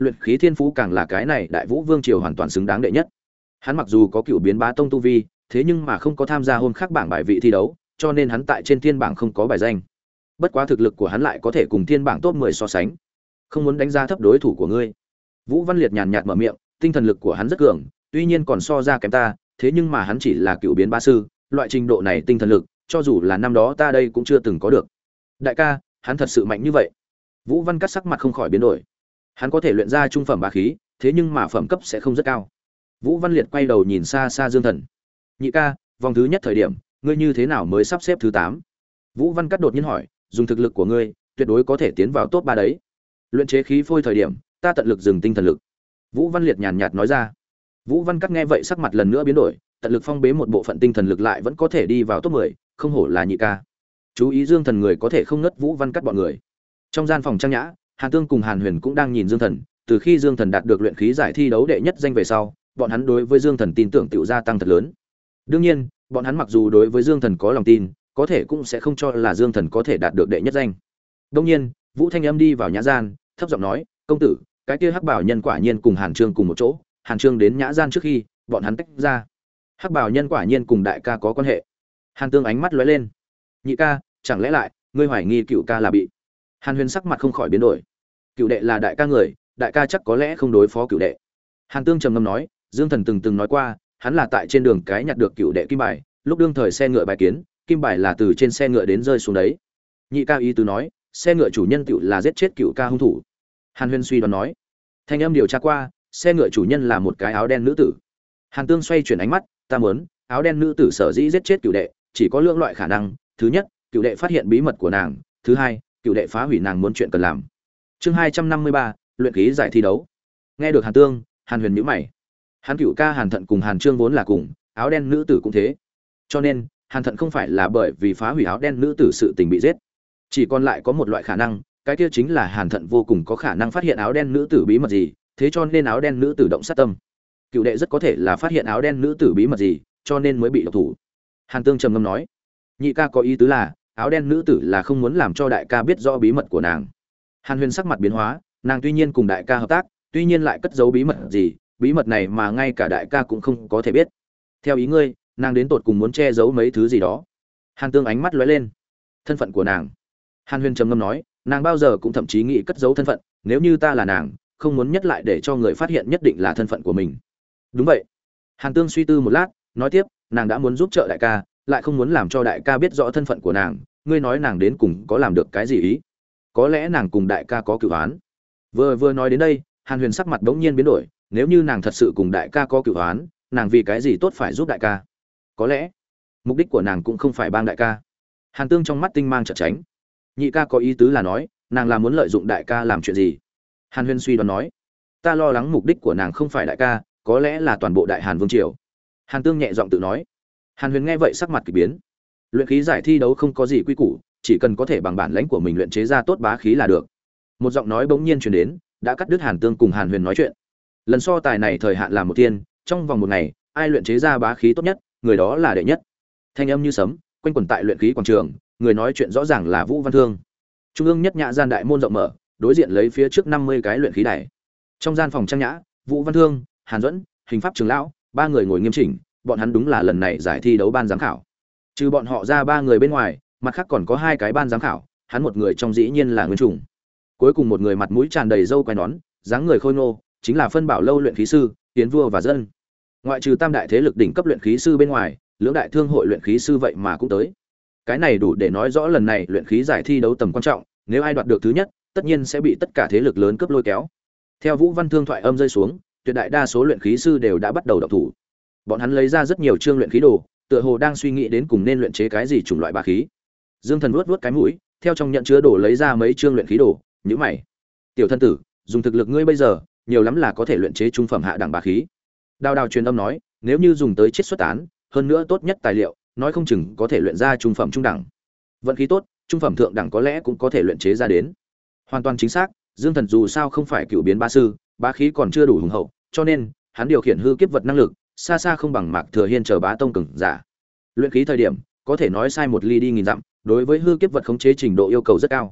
luyện khí thiên phú càng là cái này đại vũ vương triều hoàn toàn xứng đáng đệ nhất. Hắn mặc dù có cựu biến bá tông tu vi, thế nhưng mà không có tham gia hôm khác bảng bài vị thi đấu, cho nên hắn tại trên thiên bảng không có bài danh. Bất quá thực lực của hắn lại có thể cùng thiên bảng top mười so sánh. Không muốn đánh giá thấp đối thủ của ngươi. Vũ Văn Liệt nhàn nhạt mở miệng, tinh thần lực của hắn rất cường, tuy nhiên còn so ra kém ta, thế nhưng mà hắn chỉ là cựu biến bá sư, loại trình độ này tinh thần lực, cho dù là năm đó ta đây cũng chưa từng có được. Đại ca, hắn thật sự mạnh như vậy? Vũ Văn Cắt sắc mặt không khỏi biến đổi. Hắn có thể luyện ra trung phẩm bá khí, thế nhưng mà phẩm cấp sẽ không rất cao. Vũ Văn Liệt quay đầu nhìn xa xa Dương Thần. Nhị ca, vòng thứ nhất thời điểm, ngươi như thế nào mới sắp xếp thứ tám? Vũ Văn Cắt đột nhiên hỏi, dùng thực lực của ngươi, tuyệt đối có thể tiến vào top ba đấy. Luyện chế khí phôi thời điểm, ta tận lực dừng tinh thần lực. Vũ Văn Liệt nhàn nhạt nói ra. Vũ Văn Cắt nghe vậy sắc mặt lần nữa biến đổi, tận lực phong bế một bộ phận tinh thần lực lại vẫn có thể đi vào top mười, không hổ là nhị ca. Chú ý Dương Thần người có thể không ngất Vũ Văn Cắt bọn người. Trong gian phòng trang nhã, Hàn Tương cùng Hàn Huyền cũng đang nhìn Dương Thần, từ khi Dương Thần đạt được luyện khí giải thi đấu đệ nhất danh về sau, bọn hắn đối với Dương Thần tin tưởng tiểu gia tăng thật lớn. Đương nhiên, bọn hắn mặc dù đối với Dương Thần có lòng tin, có thể cũng sẽ không cho là Dương Thần có thể đạt được đệ nhất danh. Đương nhiên, Vũ Thanh Âm đi vào nhã gian, thấp giọng nói, "Công tử, cái kia Hắc Bảo Nhân quả nhiên cùng Hàn Trương cùng một chỗ." Hàn Trương đến nhã gian trước khi, bọn hắn tách ra. Hắc Bảo Nhân quả nhiên cùng đại ca có quan hệ. Hàn Tương ánh mắt lóe lên. "Nhị ca, chẳng lẽ lại ngươi hoài nghi cựu ca là bị?" Hàn Huyền sắc mặt không khỏi biến đổi. Cựu đệ là đại ca người, đại ca chắc có lẽ không đối phó cựu đệ. Hàn Tương trầm ngâm nói, Dương Thần từng từng nói qua, hắn là tại trên đường cái nhặt được cựu đệ kim bài, lúc đương thời xe ngựa bài kiến, kim bài là từ trên xe ngựa đến rơi xuống đấy. Nhị ca ý tứ nói, xe ngựa chủ nhân cựu là giết chết cựu ca hung thủ. Hàn Huyền suy đoán nói, thanh âm điều tra qua, xe ngựa chủ nhân là một cái áo đen nữ tử. Hàn Tương xoay chuyển ánh mắt, ta muốn, áo đen nữ tử sở dĩ giết chết cựu đệ, chỉ có lượng loại khả năng, thứ nhất, cựu đệ phát hiện bí mật của nàng, thứ hai, cựu đệ phá hủy nàng muốn chuyện cần làm. Chương hai trăm năm mươi ba, luyện khí giải thi đấu. Nghe được Hàn Tương, Hàn Huyền nhíu mày. Hắn cựu ca Hàn Thận cùng Hàn Trương vốn là cùng, áo đen nữ tử cũng thế. Cho nên, Hàn Thận không phải là bởi vì phá hủy áo đen nữ tử sự tình bị giết. Chỉ còn lại có một loại khả năng, cái kia chính là Hàn Thận vô cùng có khả năng phát hiện áo đen nữ tử bí mật gì, thế cho nên áo đen nữ tử động sát tâm. Cựu đệ rất có thể là phát hiện áo đen nữ tử bí mật gì, cho nên mới bị độc thủ. Hàn Tương trầm ngâm nói, nhị ca có ý tứ là, áo đen nữ tử là không muốn làm cho đại ca biết rõ bí mật của nàng. Hàn Huyền sắc mặt biến hóa, nàng tuy nhiên cùng đại ca hợp tác, tuy nhiên lại cất giấu bí mật gì, bí mật này mà ngay cả đại ca cũng không có thể biết. Theo ý ngươi, nàng đến tột cùng muốn che giấu mấy thứ gì đó? Hàn Tương ánh mắt lóe lên. Thân phận của nàng. Hàn Huyền trầm ngâm nói, nàng bao giờ cũng thậm chí nghĩ cất giấu thân phận, nếu như ta là nàng, không muốn nhất lại để cho người phát hiện nhất định là thân phận của mình. Đúng vậy. Hàn Tương suy tư một lát, nói tiếp, nàng đã muốn giúp trợ đại ca, lại không muốn làm cho đại ca biết rõ thân phận của nàng, ngươi nói nàng đến cùng có làm được cái gì ý? Có lẽ nàng cùng đại ca có cửu oán. Vừa vừa nói đến đây, Hàn Huyền sắc mặt bỗng nhiên biến đổi, nếu như nàng thật sự cùng đại ca có cửu oán, nàng vì cái gì tốt phải giúp đại ca? Có lẽ, mục đích của nàng cũng không phải bang đại ca. Hàn Tương trong mắt tinh mang chợt tránh. Nhị ca có ý tứ là nói, nàng là muốn lợi dụng đại ca làm chuyện gì? Hàn Huyền suy đoán nói, ta lo lắng mục đích của nàng không phải đại ca, có lẽ là toàn bộ đại Hàn vương triều. Hàn Tương nhẹ giọng tự nói. Hàn Huyền nghe vậy sắc mặt kỳ biến. Luyện khí giải thi đấu không có gì quy củ, chỉ cần có thể bằng bản lãnh của mình luyện chế ra tốt bá khí là được. Một giọng nói bỗng nhiên truyền đến, đã cắt đứt Hàn Tương cùng Hàn Huyền nói chuyện. Lần so tài này thời hạn là một thiên, trong vòng một ngày, ai luyện chế ra bá khí tốt nhất, người đó là đệ nhất. Thanh âm như sấm, quanh quẩn tại luyện khí quảng trường, người nói chuyện rõ ràng là Vũ Văn Thương. Trung ương nhất nhã gian đại môn rộng mở, đối diện lấy phía trước năm mươi cái luyện khí đài. Trong gian phòng trang nhã, Vũ Văn Thương, Hàn Duẫn, Hình Pháp Trường lão, ba người ngồi nghiêm chỉnh, bọn hắn đúng là lần này giải thi đấu ban giám khảo. Trừ bọn họ ra ba người bên ngoài, mặt khác còn có hai cái ban giám khảo, hắn một người trong dĩ nhiên là Nguyên Trùng. Cuối cùng một người mặt mũi tràn đầy râu quai nón, dáng người khôi ngô, chính là Phân Bảo lâu luyện khí sư, Tiến Vua và Dân. Ngoại trừ tam đại thế lực đỉnh cấp luyện khí sư bên ngoài, lưỡng đại thương hội luyện khí sư vậy mà cũng tới. Cái này đủ để nói rõ lần này luyện khí giải thi đấu tầm quan trọng, nếu ai đoạt được thứ nhất, tất nhiên sẽ bị tất cả thế lực lớn cướp lôi kéo. Theo Vũ Văn Thương thoại âm rơi xuống, tuyệt đại đa số luyện khí sư đều đã bắt đầu động thủ. Bọn hắn lấy ra rất nhiều chương luyện khí đồ, tựa hồ đang suy nghĩ đến cùng nên luyện chế cái gì chủng loại bá khí. Dương Thần vuốt vuốt cái mũi, theo trong nhận chứa đồ lấy ra mấy chương luyện khí đồ, nhíu mày. Tiểu thân tử, dùng thực lực ngươi bây giờ, nhiều lắm là có thể luyện chế trung phẩm hạ đẳng bá khí. Đào Đào truyền âm nói, nếu như dùng tới chiết xuất tán, hơn nữa tốt nhất tài liệu, nói không chừng có thể luyện ra trung phẩm trung đẳng. Vận khí tốt, trung phẩm thượng đẳng có lẽ cũng có thể luyện chế ra đến. Hoàn toàn chính xác, Dương Thần dù sao không phải cựu biến bá sư, bá khí còn chưa đủ hùng hậu, cho nên hắn điều khiển hư kiếp vật năng lực xa xa không bằng Mạc Thừa Hiên chờ bá tông cường giả. Luyện khí thời điểm, có thể nói sai một ly đi nghìn dặm, đối với hư kiếp vật khống chế trình độ yêu cầu rất cao.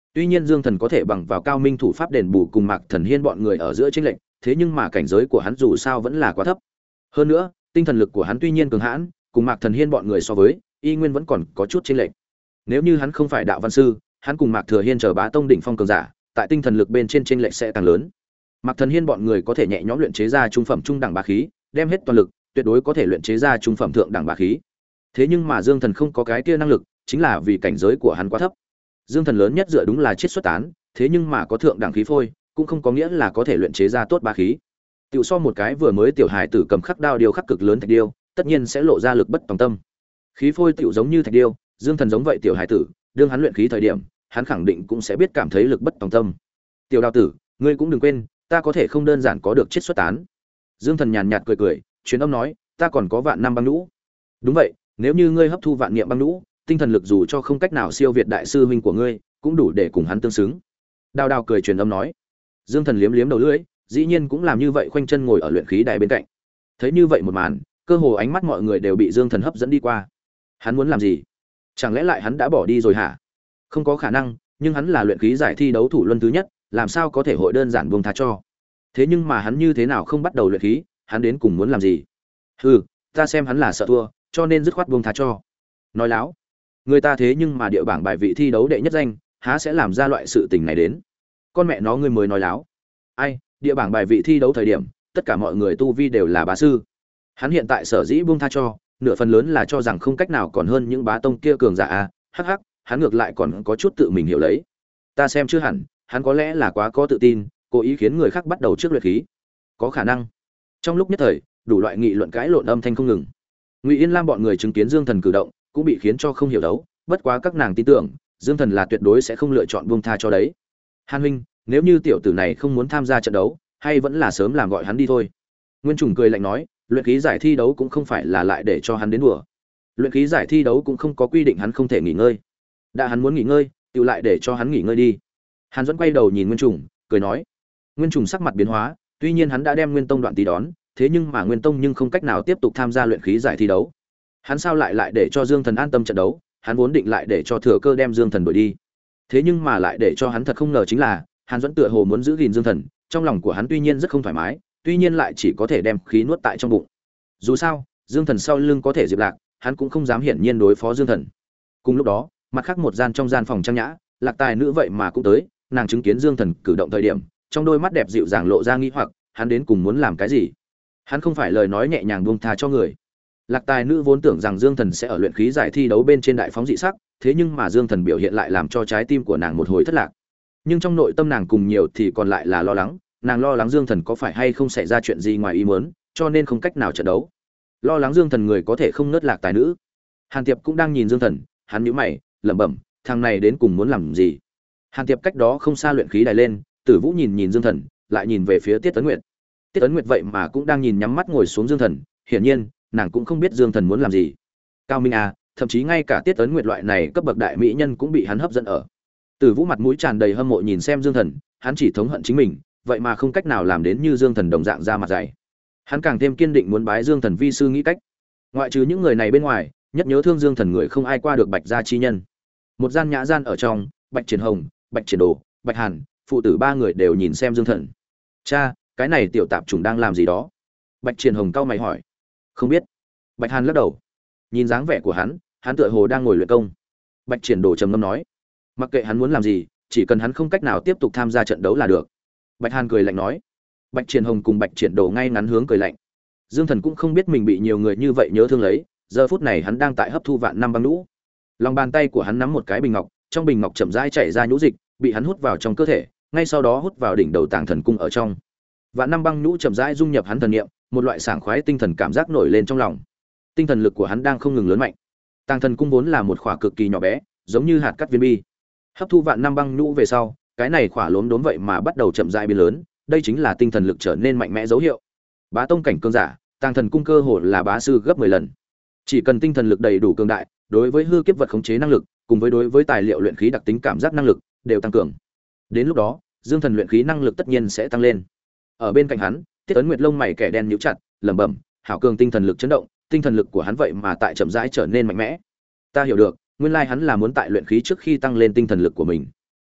Tuy nhiên Dương Thần có thể bằng vào cao minh thủ pháp đền bù cùng Mạc Thần Hiên bọn người ở giữa chênh lệch, thế nhưng mà cảnh giới của hắn dù sao vẫn là quá thấp. Hơn nữa, tinh thần lực của hắn tuy nhiên cường hãn, cùng Mạc Thần Hiên bọn người so với, y nguyên vẫn còn có chút chênh lệch. Nếu như hắn không phải đạo văn sư, hắn cùng Mạc Thừa Hiên chờ bá tông đỉnh phong cường giả, tại tinh thần lực bên trên chênh lệch sẽ càng lớn. Mạc Thần Hiên bọn người có thể nhẹ nhõm luyện chế ra trung phẩm trung đẳng bá khí, đem hết toàn lực, tuyệt đối có thể luyện chế ra trung phẩm thượng đẳng bá khí. Thế nhưng mà Dương Thần không có cái kia năng lực, chính là vì cảnh giới của hắn quá thấp. Dương Thần lớn nhất dựa đúng là chiết xuất tán, thế nhưng mà có thượng đẳng khí phôi, cũng không có nghĩa là có thể luyện chế ra tốt bá khí. Tiểu so một cái vừa mới tiểu hài tử cầm khắc đao điêu khắc cực lớn thạch điêu, tất nhiên sẽ lộ ra lực bất tòng tâm. Khí phôi tiểu giống như thạch điêu, Dương Thần giống vậy tiểu hài tử, đương hắn luyện khí thời điểm, hắn khẳng định cũng sẽ biết cảm thấy lực bất tòng tâm. Tiểu Đào tử, ngươi cũng đừng quên, ta có thể không đơn giản có được chiết xuất tán. Dương Thần nhàn nhạt cười cười, truyền âm nói, ta còn có vạn năm băng nhũ. Đúng vậy, nếu như ngươi hấp thu vạn niệm băng nhũ, tinh thần lực dù cho không cách nào siêu việt đại sư huynh của ngươi, cũng đủ để cùng hắn tương xứng. Đào Đào cười truyền âm nói. Dương Thần liếm liếm đầu lưỡi, dĩ nhiên cũng làm như vậy, khoanh chân ngồi ở luyện khí đài bên cạnh. Thấy như vậy một màn, cơ hồ ánh mắt mọi người đều bị Dương Thần hấp dẫn đi qua. Hắn muốn làm gì? Chẳng lẽ lại hắn đã bỏ đi rồi hả? Không có khả năng, nhưng hắn là luyện khí giải thi đấu thủ luân thứ nhất, làm sao có thể hội đơn giản buông tha cho. Thế nhưng mà hắn như thế nào không bắt đầu luyện khí, hắn đến cùng muốn làm gì? Hừ, ta xem hắn là sợ thua, cho nên dứt khoát buông tha cho. Nói láo. Người ta thế nhưng mà địa bảng bài vị thi đấu đệ nhất danh, há sẽ làm ra loại sự tình này đến? Con mẹ nó ngươi mới nói láo. Ai, địa bảng bài vị thi đấu thời điểm, tất cả mọi người tu vi đều là bá sư. Hắn hiện tại sở dĩ buông tha cho, nửa phần lớn là cho rằng không cách nào còn hơn những bá tông kia cường giả a, hắc hắc, hắn ngược lại còn có chút tự mình hiểu lấy. Ta xem chưa hẳn, hắn có lẽ là quá có tự tin, cố ý khiến người khác bắt đầu trước luyện khí. Có khả năng. Trong lúc nhất thời, đủ loại nghị luận cãi lộn âm thanh không ngừng. Ngụy Yên Lam bọn người chứng kiến Dương Thần cử động, cũng bị khiến cho không hiểu đấu, bất quá các nàng tin tưởng, Dương Thần là tuyệt đối sẽ không lựa chọn buông tha cho đấy. Hàn huynh, nếu như tiểu tử này không muốn tham gia trận đấu, hay vẫn là sớm làm gọi hắn đi thôi. Nguyên Trùng cười lạnh nói, luyện khí giải thi đấu cũng không phải là lại để cho hắn đến đùa. Luyện khí giải thi đấu cũng không có quy định hắn không thể nghỉ ngơi. Đã hắn muốn nghỉ ngơi, tiểu lại để cho hắn nghỉ ngơi đi. Hàn Duẫn quay đầu nhìn Nguyên Trùng, cười nói. Nguyên Trùng sắc mặt biến hóa, tuy nhiên hắn đã đem Nguyên Tông Đoạn Tý đón, thế nhưng mà Nguyên Tông nhưng không cách nào tiếp tục tham gia luyện khí giải thi đấu. Hắn sao lại lại để cho Dương Thần an tâm trận đấu, hắn vốn định lại để cho Thừa Cơ đem Dương Thần đuổi đi. Thế nhưng mà lại để cho hắn thật không ngờ chính là, Hàn Duẫn tựa hồ muốn giữ gìn Dương Thần, trong lòng của hắn tuy nhiên rất không thoải mái, tuy nhiên lại chỉ có thể đem khí nuốt tại trong bụng. Dù sao, Dương Thần sau lưng có thể Diệp Lạc, hắn cũng không dám hiển nhiên đối phó Dương Thần. Cùng lúc đó, mặt khác một gian trong gian phòng trang nhã, Lạc Tài nữ vậy mà cũng tới, nàng chứng kiến Dương Thần cử động thời điểm, trong đôi mắt đẹp dịu dàng lộ ra nghi hoặc, hắn đến cùng muốn làm cái gì? Hắn không phải lời nói nhẹ nhàng buông tha cho người. Lạc Tài nữ vốn tưởng rằng Dương Thần sẽ ở luyện khí giải thi đấu bên trên đại phóng dị sắc, thế nhưng mà Dương Thần biểu hiện lại làm cho trái tim của nàng một hồi thất lạc. Nhưng trong nội tâm nàng cùng nhiều thì còn lại là lo lắng, nàng lo lắng Dương Thần có phải hay không xảy ra chuyện gì ngoài ý muốn, cho nên không cách nào trận đấu. Lo lắng Dương Thần người có thể không nớt Lạc Tài nữ. Hàn Tiệp cũng đang nhìn Dương Thần, hắn nhíu mày, lẩm bẩm, thằng này đến cùng muốn làm gì? Hàn Tiệp cách đó không xa luyện khí đài lên, Tử Vũ nhìn nhìn Dương Thần, lại nhìn về phía Tiết Tấn Nguyệt. Tiết Tấn Nguyệt vậy mà cũng đang nhìn nhắm mắt ngồi xuống Dương Thần, hiển nhiên, nàng cũng không biết Dương Thần muốn làm gì. Cao Minh à, thậm chí ngay cả Tiết Tấn Nguyệt loại này cấp bậc đại mỹ nhân cũng bị hắn hấp dẫn ở. Tử Vũ mặt mũi tràn đầy hâm mộ nhìn xem Dương Thần, hắn chỉ thống hận chính mình, vậy mà không cách nào làm đến như Dương Thần đồng dạng ra mặt dày. Hắn càng thêm kiên định muốn bái Dương Thần vi sư nghĩ cách. Ngoại trừ những người này bên ngoài, nhất nhớ thương Dương Thần người không ai qua được Bạch gia chi nhân. Một gian nhã gian ở trong, Bạch Triển Hồng, Bạch Triển Đồ, Bạch Hàn, phụ tử ba người đều nhìn xem Dương Thần. Cha, cái này tiểu tạp chủng đang làm gì đó? Bạch Triển Hồng cau mày hỏi. Không biết. Bạch Hàn lắc đầu. Nhìn dáng vẻ của hắn, hắn tựa hồ đang ngồi luyện công. Bạch Triển Đồ trầm ngâm nói, mặc kệ hắn muốn làm gì, chỉ cần hắn không cách nào tiếp tục tham gia trận đấu là được. Bạch Hàn cười lạnh nói. Bạch Triển Hồng cùng Bạch Triển Đồ ngay ngắn hướng cười lạnh. Dương Thần cũng không biết mình bị nhiều người như vậy nhớ thương lấy, giờ phút này hắn đang tại hấp thu vạn năm băng nhũ. Lòng bàn tay của hắn nắm một cái bình ngọc, trong bình ngọc chậm rãi chảy ra nhũ dịch, bị hắn hút vào trong cơ thể, ngay sau đó hút vào đỉnh đầu Tàng Thần cung ở trong. Vạn năm băng nhũ chậm rãi dung nhập hắn thần niệm, một loại sảng khoái tinh thần cảm giác nổi lên trong lòng. Tinh thần lực của hắn đang không ngừng lớn mạnh. Tàng Thần cung vốn là một khỏa cực kỳ nhỏ bé, giống như hạt cát viên bi. Hấp thu vạn năm băng nhũ về sau, cái này khỏa lốm đốm vậy mà bắt đầu chậm rãi biến lớn, đây chính là tinh thần lực trở nên mạnh mẽ dấu hiệu. Bá tông cảnh cường giả, Tàng Thần cung cơ hồ là bá sư gấp mười lần. Chỉ cần tinh thần lực đầy đủ cường đại, đối với hư kiếp vật khống chế năng lực, cùng với đối với tài liệu luyện khí đặc tính cảm giác năng lực đều tăng cường. Đến lúc đó, Dương Thần luyện khí năng lực tất nhiên sẽ tăng lên. Ở bên cạnh hắn, Tiết Ấn Nguyệt lông mày kẻ đen nhíu chặt, lẩm bẩm, hảo cường tinh thần lực chấn động, tinh thần lực của hắn vậy mà tại chậm rãi trở nên mạnh mẽ. Ta hiểu được, nguyên lai hắn là muốn tại luyện khí trước khi tăng lên tinh thần lực của mình.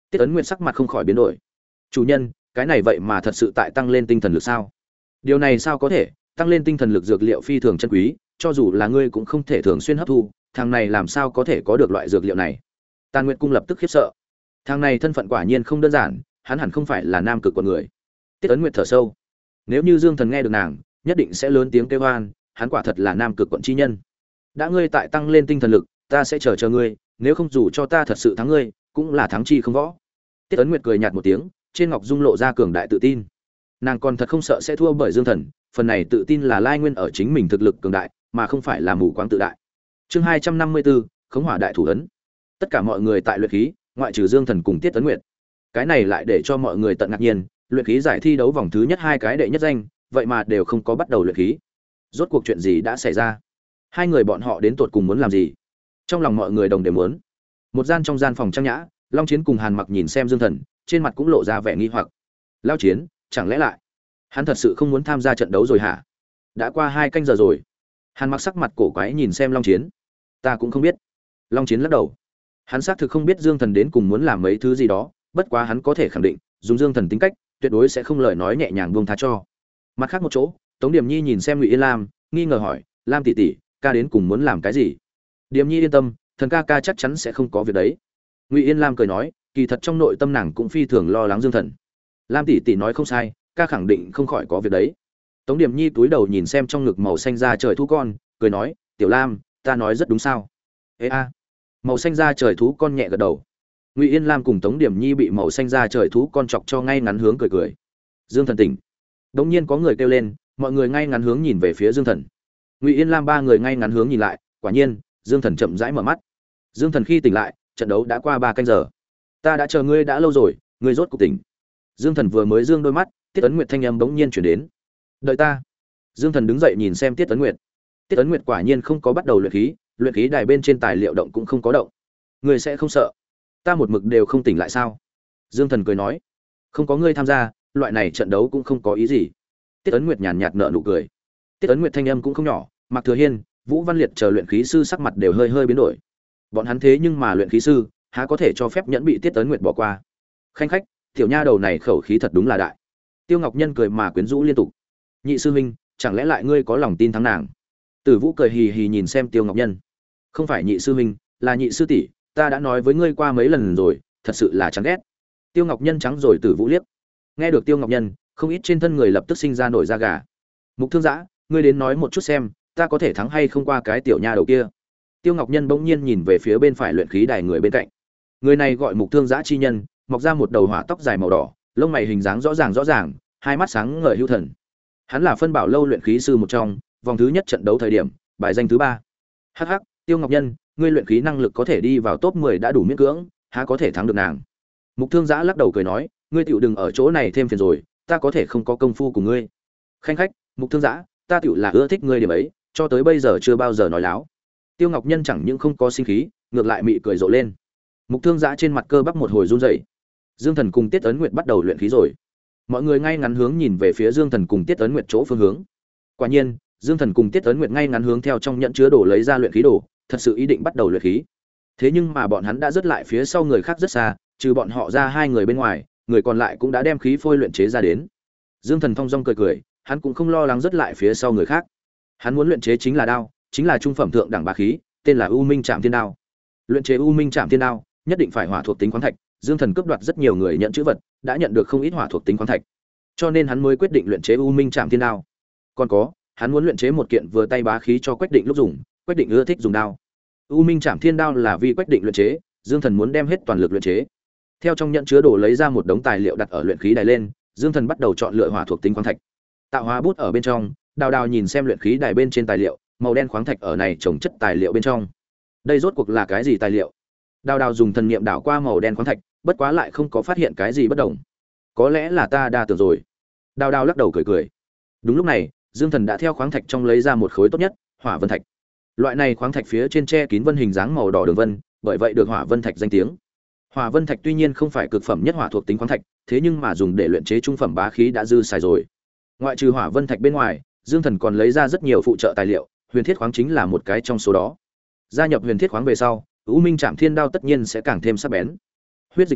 Tiết Ấn Nguyệt sắc mặt không khỏi biến đổi. Chủ nhân, cái này vậy mà thật sự tại tăng lên tinh thần lực sao? Điều này sao có thể? Tăng lên tinh thần lực dược liệu phi thường chân quý, cho dù là ngươi cũng không thể thường xuyên hấp thu, thằng này làm sao có thể có được loại dược liệu này? Tàn Nguyệt cung lập tức khiếp sợ. Thằng này thân phận quả nhiên không đơn giản, hắn hẳn không phải là nam cực quận người. Tiết Ấn Nguyệt thở sâu. Nếu như Dương Thần nghe được nàng, nhất định sẽ lớn tiếng kêu oan, hắn quả thật là nam cực quận chi nhân. Đã ngươi tại tăng lên tinh thần lực, ta sẽ chờ chờ ngươi, nếu không dù cho ta thật sự thắng ngươi, cũng là thắng chi không võ. Tiết Ấn Nguyệt cười nhạt một tiếng, trên ngọc dung lộ ra cường đại tự tin. Nàng còn thật không sợ sẽ thua bởi Dương Thần, phần này tự tin là lai nguyên ở chính mình thực lực cường đại, mà không phải là mù quáng tự đại. Chương hai trăm năm mươi bốn, Khống Hỏa đại thủ ấn. Tất cả mọi người tại luyện khí, ngoại trừ Dương Thần cùng Tiết Ấn Nguyệt. Cái này lại để cho mọi người tận ngạc nhiên, luyện khí giải thi đấu vòng thứ nhất hai cái đệ nhất danh, vậy mà đều không có bắt đầu luyện khí. Rốt cuộc chuyện gì đã xảy ra? Hai người bọn họ đến tụt cùng muốn làm gì? Trong lòng mọi người đồng đều muốn. Một gian trong gian phòng trang nhã, Long Chiến cùng Hàn Mặc nhìn xem Dương Thần, trên mặt cũng lộ ra vẻ nghi hoặc. Lao Chiến, chẳng lẽ lại hắn thật sự không muốn tham gia trận đấu rồi hả? Đã qua hai canh giờ rồi. Hàn Mặc sắc mặt cổ quái nhìn xem Long Chiến. Ta cũng không biết. Long Chiến lắc đầu. Hắn xác thực không biết Dương Thần đến cùng muốn làm mấy thứ gì đó, bất quá hắn có thể khẳng định, dùng Dương Thần tính cách, tuyệt đối sẽ không lời nói nhẹ nhàng buông tha cho. Mặt khác một chỗ, Tống Điềm Nhi nhìn xem Ngụy Yên Lam, nghi ngờ hỏi, "Lam tỷ tỷ, ca đến cùng muốn làm cái gì?" Điềm Nhi yên tâm, thần ca ca chắc chắn sẽ không có việc đấy. Ngụy Yên Lam cười nói, kỳ thật trong nội tâm nàng cũng phi thường lo lắng Dương Thần. Lam tỷ tỷ nói không sai, ca khẳng định không khỏi có việc đấy. Tống Điềm Nhi túi đầu nhìn xem trong ngực màu xanh da trời thú con, cười nói, "Tiểu Lam, ta nói rất đúng sao?" "Ê a." Màu xanh da trời thú con nhẹ gật đầu. Ngụy Yên Lam cùng Tống Điềm Nhi bị màu xanh da trời thú con chọc cho ngay ngắn hướng cười cười. Dương Thần tỉnh. Đống nhiên có người kêu lên, mọi người ngay ngắn hướng nhìn về phía Dương Thần. Ngụy Yên Lam ba người ngay ngắn hướng nhìn lại, quả nhiên, Dương Thần chậm rãi mở mắt. Dương Thần khi tỉnh lại, trận đấu đã qua ba canh giờ. Ta đã chờ ngươi đã lâu rồi, ngươi rốt cuộc tỉnh. Dương Thần vừa mới dương đôi mắt, Tiết Ấn Nguyệt thanh âm bỗng nhiên chuyển đến. Đợi ta. Dương Thần đứng dậy nhìn xem Tiết Ấn Nguyệt. Tiết Ấn Nguyệt quả nhiên không có bắt đầu luyện khí, luyện khí đài bên trên tài liệu động cũng không có động. Ngươi sẽ không sợ? Ta một mực đều không tỉnh lại sao? Dương Thần cười nói. Không có ngươi tham gia, loại này trận đấu cũng không có ý gì. Tiết Ấn Nguyệt nhàn nhạt nở nụ cười. Tiết Ấn Nguyệt thanh âm cũng không nhỏ, Mạc Thừa Hiên, Vũ Văn Liệt chờ luyện khí sư sắc mặt đều hơi hơi biến đổi. Bọn hắn thế nhưng mà luyện khí sư, há có thể cho phép nhẫn bị Tiết Ấn Nguyệt bỏ qua. Khanh khách, tiểu nha đầu này khẩu khí thật đúng là đại. Tiêu Ngọc Nhân cười mà quyến rũ liên tục. Nhị sư huynh, chẳng lẽ lại ngươi có lòng tin thắng nàng? Tử Vũ cười hì hì nhìn xem Tiêu Ngọc Nhân. Không phải nhị sư huynh, là nhị sư tỷ, ta đã nói với ngươi qua mấy lần rồi, thật sự là chán ghét. Tiêu Ngọc Nhân trắng rồi Tử Vũ liếc. Nghe được Tiêu Ngọc Nhân, không ít trên thân người lập tức sinh ra nổi da gà. Mục Thương Giã, ngươi đến nói một chút xem, ta có thể thắng hay không qua cái tiểu nha đầu kia. Tiêu Ngọc Nhân bỗng nhiên nhìn về phía bên phải luyện khí đài người bên cạnh. Người này gọi Mục Thương Giã chi nhân, mọc ra một đầu hỏa tóc dài màu đỏ, lông mày hình dáng rõ ràng rõ ràng, hai mắt sáng ngời hữu thần. Hắn là phân bảo lâu luyện khí sư một trong, vòng thứ nhất trận đấu thời điểm, bài danh thứ ba. Hắc hắc, Tiêu Ngọc Nhân, ngươi luyện khí năng lực có thể đi vào top mười đã đủ miễn cưỡng, há có thể thắng được nàng. Mục Thương Giã lắc đầu cười nói, ngươi tiểu đừng ở chỗ này thêm phiền rồi, ta có thể không có công phu cùng ngươi. Khanh khách, Mục Thương Giã, ta tiểu là ưa thích ngươi điểm ấy, cho tới bây giờ chưa bao giờ nói láo. Tiêu Ngọc Nhân chẳng những không có sinh khí, ngược lại mị cười rộ lên. Mục Thương Giã trên mặt cơ bắp một hồi run rẩy. Dương Thần cùng Tiết Ấn Nguyệt bắt đầu luyện khí rồi. Mọi người ngay ngắn hướng nhìn về phía Dương Thần cùng Tiết Ấn Nguyệt chỗ phương hướng. Quả nhiên, Dương Thần cùng Tiết Ấn Nguyệt ngay ngắn hướng theo trong nhẫn chứa đồ lấy ra luyện khí đồ, thật sự ý định bắt đầu luyện khí. Thế nhưng mà bọn hắn đã rất lại phía sau người khác rất xa, trừ bọn họ ra hai người bên ngoài, người còn lại cũng đã đem khí phôi luyện chế ra đến. Dương Thần thong dong cười cười, hắn cũng không lo lắng rất lại phía sau người khác. Hắn muốn luyện chế chính là đao, chính là trung phẩm thượng đẳng bá khí, tên là U Minh Trảm Thiên Đao. Luyện chế U Minh Trảm Thiên Đao, nhất định phải hỏa thuộc tính khoáng thạch, Dương Thần cướp đoạt rất nhiều người nhận chữ vật, đã nhận được không ít hỏa thuộc tính khoáng thạch. Cho nên hắn mới quyết định luyện chế U Minh Trảm Thiên Đao. Còn có, hắn muốn luyện chế một kiện vừa tay bá khí cho Quách Định lúc dùng, Quách Định ưa thích dùng đao. U Minh Trảm Thiên Đao là vì Quách Định luyện chế, Dương Thần muốn đem hết toàn lực luyện chế. Theo trong nhận chứa đồ lấy ra một đống tài liệu đặt ở luyện khí đài lên, Dương Thần bắt đầu chọn lựa hỏa thuộc tính khoáng thạch. Tạo hóa bút ở bên trong, Đào Đào nhìn xem luyện khí đài bên trên tài liệu, màu đen khoáng thạch ở này trồng chất tài liệu bên trong. Đây rốt cuộc là cái gì tài liệu? Đào Đào dùng thần niệm đảo qua màu đen khoáng thạch, bất quá lại không có phát hiện cái gì bất đồng. Có lẽ là ta đa tưởng rồi. Đào Đào lắc đầu cười cười. Đúng lúc này, Dương Thần đã theo khoáng thạch trong lấy ra một khối tốt nhất, Hỏa Vân Thạch. Loại này khoáng thạch phía trên che kín vân hình dáng màu đỏ đường vân, bởi vậy được Hỏa Vân Thạch danh tiếng. Hỏa Vân Thạch tuy nhiên không phải cực phẩm nhất hỏa thuộc tính khoáng thạch, thế nhưng mà dùng để luyện chế trung phẩm bá khí đã dư xài rồi. Ngoại trừ Hỏa Vân Thạch bên ngoài, Dương Thần còn lấy ra rất nhiều phụ trợ tài liệu, huyền thiết khoáng chính là một cái trong số đó. Gia nhập huyền thiết khoáng về sau, U Minh Trảm Thiên Đao tất nhiên sẽ càng thêm sắc bén. Huyết dịch nham,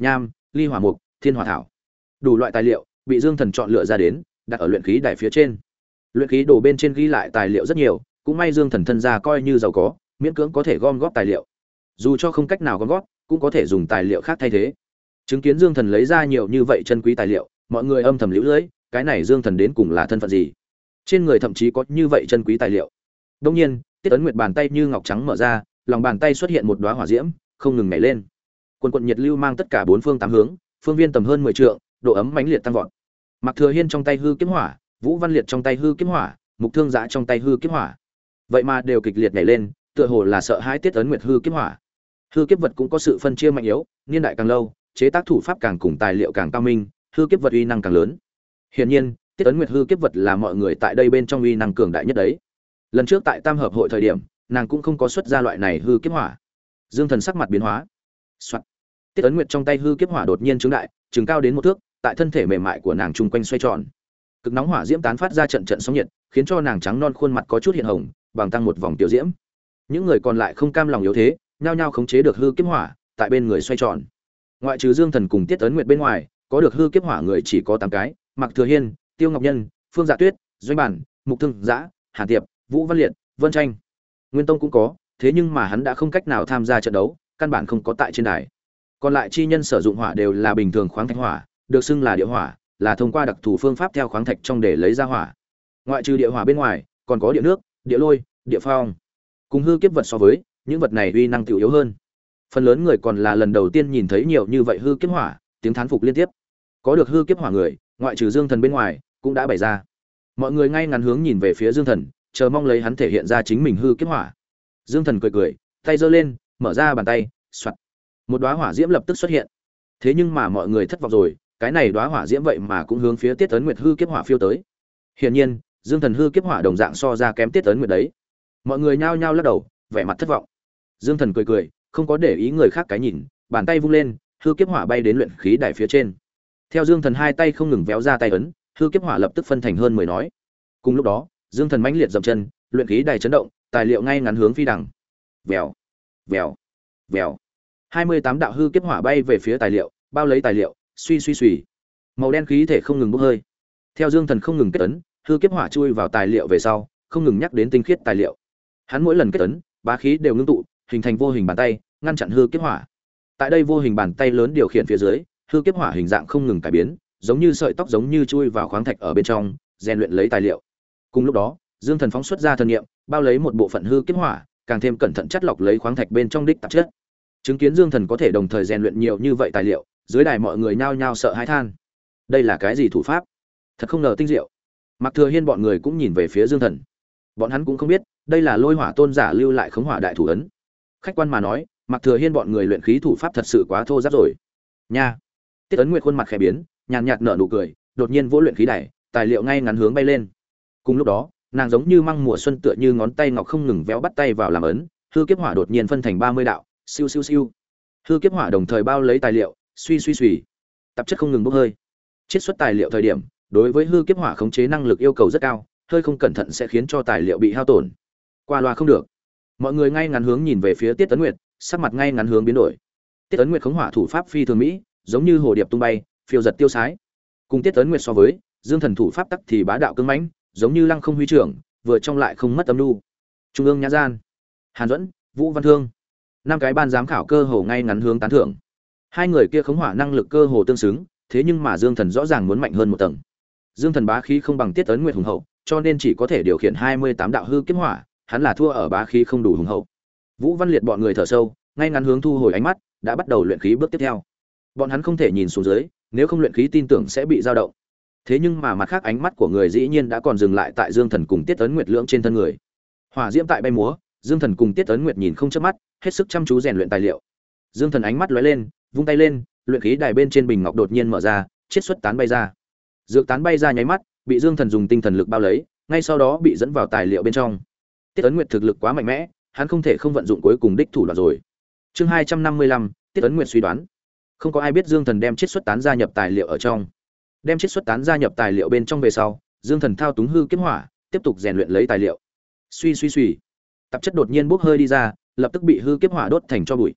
ly hỏa mục, thiên hỏa thảo. Đủ loại tài liệu bị Dương Thần chọn lựa ra đến, đặt ở luyện khí đài phía trên. Luyện khí đồ bên trên ghi lại tài liệu rất nhiều, cũng may Dương Thần thân gia coi như giàu có, miễn cưỡng có thể gom góp tài liệu. Dù cho không cách nào gom góp, cũng có thể dùng tài liệu khác thay thế. Chứng kiến Dương Thần lấy ra nhiều như vậy chân quý tài liệu, mọi người âm thầm liễu lưỡi, cái này Dương Thần đến cùng là thân phận gì? Trên người thậm chí có như vậy chân quý tài liệu. Đương nhiên, Tiết Ấn Nguyệt bàn tay như ngọc trắng mở ra, lòng bàn tay xuất hiện một đóa hỏa diễm, không ngừng nhảy lên. Quần quần nhiệt lưu mang tất cả bốn phương tám hướng, phương viên tầm hơn mười trượng, độ ấm mãnh liệt tăng vọt. Mạc Thừa Hiên trong tay hư kiếm hỏa, Vũ Văn Liệt trong tay hư kiếm hỏa, Mục Thương Giã trong tay hư kiếm hỏa. Vậy mà đều kịch liệt nhảy lên, tựa hồ là sợ hãi Tiết Ấn Nguyệt hư kiếm hỏa. Hư kiếp vật cũng có sự phân chia mạnh yếu, niên đại càng lâu, chế tác thủ pháp càng cùng tài liệu càng cao minh, hư kiếp vật uy năng càng lớn. Hiển nhiên, Tiết Ấn Nguyệt hư kiếp vật là mọi người tại đây bên trong uy năng cường đại nhất đấy. Lần trước tại Tam hợp hội thời điểm, nàng cũng không có xuất ra loại này hư kiếp hỏa. Dương Thần sắc mặt biến hóa. Soạt. Tiết Ấn Nguyệt trong tay hư kiếp hỏa đột nhiên trướng đại, trừng cao đến một thước, tại thân thể mềm mại của nàng trung quanh xoay tròn. Cực nóng hỏa diễm tán phát ra trận trận sóng nhiệt, khiến cho nàng trắng non khuôn mặt có chút hiện hồng, bằng tăng một vòng tiểu diễm. Những người còn lại không cam lòng yếu thế, nhao nhao khống chế được hư kiếp hỏa, tại bên người xoay tròn. Ngoại trừ Dương Thần cùng Tiết Ấn Nguyệt bên ngoài, có được hư kiếp hỏa người chỉ có tám cái, Mạc Thừa Hiên, Tiêu Ngọc Nhân, Phương Dạ Tuyết, Doanh Bản, Mục Thương Giã, Hàn Tiệp, Vũ Văn Liệt, Vân Tranh. Nguyên Tông cũng có, thế nhưng mà hắn đã không cách nào tham gia trận đấu, căn bản không có tại trên đài. Còn lại chi nhân sử dụng hỏa đều là bình thường khoáng thạch hỏa, được xưng là địa hỏa, là thông qua đặc thù phương pháp theo khoáng thạch trong để lấy ra hỏa. Ngoại trừ địa hỏa bên ngoài, còn có địa nước, địa lôi, địa phong. Cùng hư kiếp vật so với, những vật này uy năng tiểu yếu hơn. Phần lớn người còn là lần đầu tiên nhìn thấy nhiều như vậy hư kiếp hỏa, tiếng thán phục liên tiếp. Có được hư kiếp hỏa người, ngoại trừ Dương Thần bên ngoài, cũng đã bày ra. Mọi người ngay ngắn hướng nhìn về phía Dương Thần, chờ mong lấy hắn thể hiện ra chính mình hư kiếp hỏa. Dương Thần cười cười, tay giơ lên, mở ra bàn tay, xoạt. Một đóa hỏa diễm lập tức xuất hiện. Thế nhưng mà mọi người thất vọng rồi, cái này đóa hỏa diễm vậy mà cũng hướng phía Tiết Ấn Nguyệt hư kiếp hỏa phiêu tới. Hiển nhiên, Dương Thần hư kiếp hỏa đồng dạng so ra kém Tiết Ấn Nguyệt đấy. Mọi người nhao nhao lắc đầu, vẻ mặt thất vọng. Dương Thần cười cười, không có để ý người khác cái nhìn, bàn tay vung lên, hư kiếp hỏa bay đến luyện khí đài phía trên. Theo Dương Thần hai tay không ngừng véo ra tay ấn, hư kiếp hỏa lập tức phân thành hơn mười nói. Cùng lúc đó, Dương Thần mãnh liệt dậm chân, luyện khí đài chấn động, tài liệu ngay ngắn hướng phi đằng. Vèo, vèo, vèo. hai mươi tám đạo hư kiếp hỏa bay về phía tài liệu, bao lấy tài liệu, suy suy suy. Màu đen khí thể không ngừng bốc hơi. Theo Dương Thần không ngừng kết ấn, hư kiếp hỏa chui vào tài liệu về sau, không ngừng nhắc đến tinh khiết tài liệu. Hắn mỗi lần kết ấn, bá khí đều ngưng tụ, hình thành vô hình bàn tay, ngăn chặn hư kiếp hỏa. Tại đây vô hình bàn tay lớn điều khiển phía dưới, hư kiếp hỏa hình dạng không ngừng cải biến, giống như sợi tóc giống như chui vào khoáng thạch ở bên trong, rèn luyện lấy tài liệu. Cùng lúc đó, Dương Thần phóng xuất ra thần niệm, bao lấy một bộ phận hư kiếp hỏa, càng thêm cẩn thận chất lọc lấy khoáng thạch bên trong đích tạp chất. Chứng kiến Dương Thần có thể đồng thời rèn luyện nhiều như vậy tài liệu, dưới đài mọi người nhao nhao sợ hãi than. Đây là cái gì thủ pháp? Thật không ngờ tinh diệu. Mạc Thừa Hiên bọn người cũng nhìn về phía Dương Thần. Bọn hắn cũng không biết, đây là Lôi Hỏa Tôn giả lưu lại khống hỏa đại thủ ấn. Khách quan mà nói, Mạc Thừa Hiên bọn người luyện khí thủ pháp thật sự quá thô ráp rồi. Nha. Tiết Ấn Nguyệt khuôn mặt khẽ biến, nhàn nhạt nở nụ cười, đột nhiên vỗ luyện khí đài, tài liệu ngay ngắn hướng bay lên. Cùng lúc đó, nàng giống như măng mùa xuân tựa như ngón tay ngọc không ngừng véo bắt tay vào làm ấn, hư kiếp hỏa đột nhiên phân thành ba mươi đạo, siêu siêu siêu. Hư kiếp hỏa đồng thời bao lấy tài liệu, suy suy suy. Tạp chất không ngừng bốc hơi. Chiết xuất tài liệu thời điểm, đối với hư kiếp hỏa khống chế năng lực yêu cầu rất cao, hơi không cẩn thận sẽ khiến cho tài liệu bị hao tổn. Qua loa không được. Mọi người ngay ngắn hướng nhìn về phía Tiết Ấn Nguyệt, sắc mặt ngay ngắn hướng biến đổi. Tiết Ấn Nguyệt khống hỏa thủ pháp phi thường mỹ, giống như hồ điệp tung bay, phiêu giật tiêu sái. Cùng Tiết Ấn Nguyệt so với, Dương Thần thủ pháp tắc thì bá đạo cứng mãnh, giống như lăng không huy trưởng, vừa trong lại không mất âm nhu. Trung ương Nhã Gian, Hàn Duẫn, Vũ Văn Thương, năm cái ban giám khảo cơ hồ ngay ngắn hướng tán thưởng. Hai người kia khống hỏa năng lực cơ hồ tương xứng, thế nhưng mà Dương Thần rõ ràng muốn mạnh hơn một tầng. Dương Thần bá khí không bằng Tiết Ấn Nguyệt hùng hậu, cho nên chỉ có thể điều khiển hai mươi tám đạo hư kiếp hỏa, hắn là thua ở bá khí không đủ hùng hậu. Vũ Văn Liệt bọn người thở sâu, ngay ngắn hướng thu hồi ánh mắt, đã bắt đầu luyện khí bước tiếp theo. Bọn hắn không thể nhìn xuống dưới, nếu không luyện khí tin tưởng sẽ bị dao động. Thế nhưng mà mặt khác ánh mắt của người dĩ nhiên đã còn dừng lại tại Dương Thần cùng Tiết Ấn Nguyệt lưỡng trên thân người. Hỏa diễm tại bay múa, Dương Thần cùng Tiết Ấn Nguyệt nhìn không chớp mắt, hết sức chăm chú rèn luyện tài liệu. Dương Thần ánh mắt lóe lên, vung tay lên, luyện khí đài bên trên bình ngọc đột nhiên mở ra, chiết xuất tán bay ra. Dược tán bay ra nháy mắt, bị Dương Thần dùng tinh thần lực bao lấy, ngay sau đó bị dẫn vào tài liệu bên trong. Tiết Ấn Nguyệt thực lực quá mạnh mẽ, hắn không thể không vận dụng cuối cùng đích thủ đoạn rồi. Chương hai trăm năm mươi lăm, Tiết Ấn Nguyệt suy đoán. Không có ai biết Dương Thần đem chiết xuất tán gia nhập tài liệu ở trong. Đem chiết xuất tán gia nhập tài liệu bên trong về sau, Dương Thần thao túng hư kiếp hỏa, tiếp tục rèn luyện lấy tài liệu. Suy suy suy, tạp chất đột nhiên bốc hơi đi ra, lập tức bị hư kiếp hỏa đốt thành tro bụi.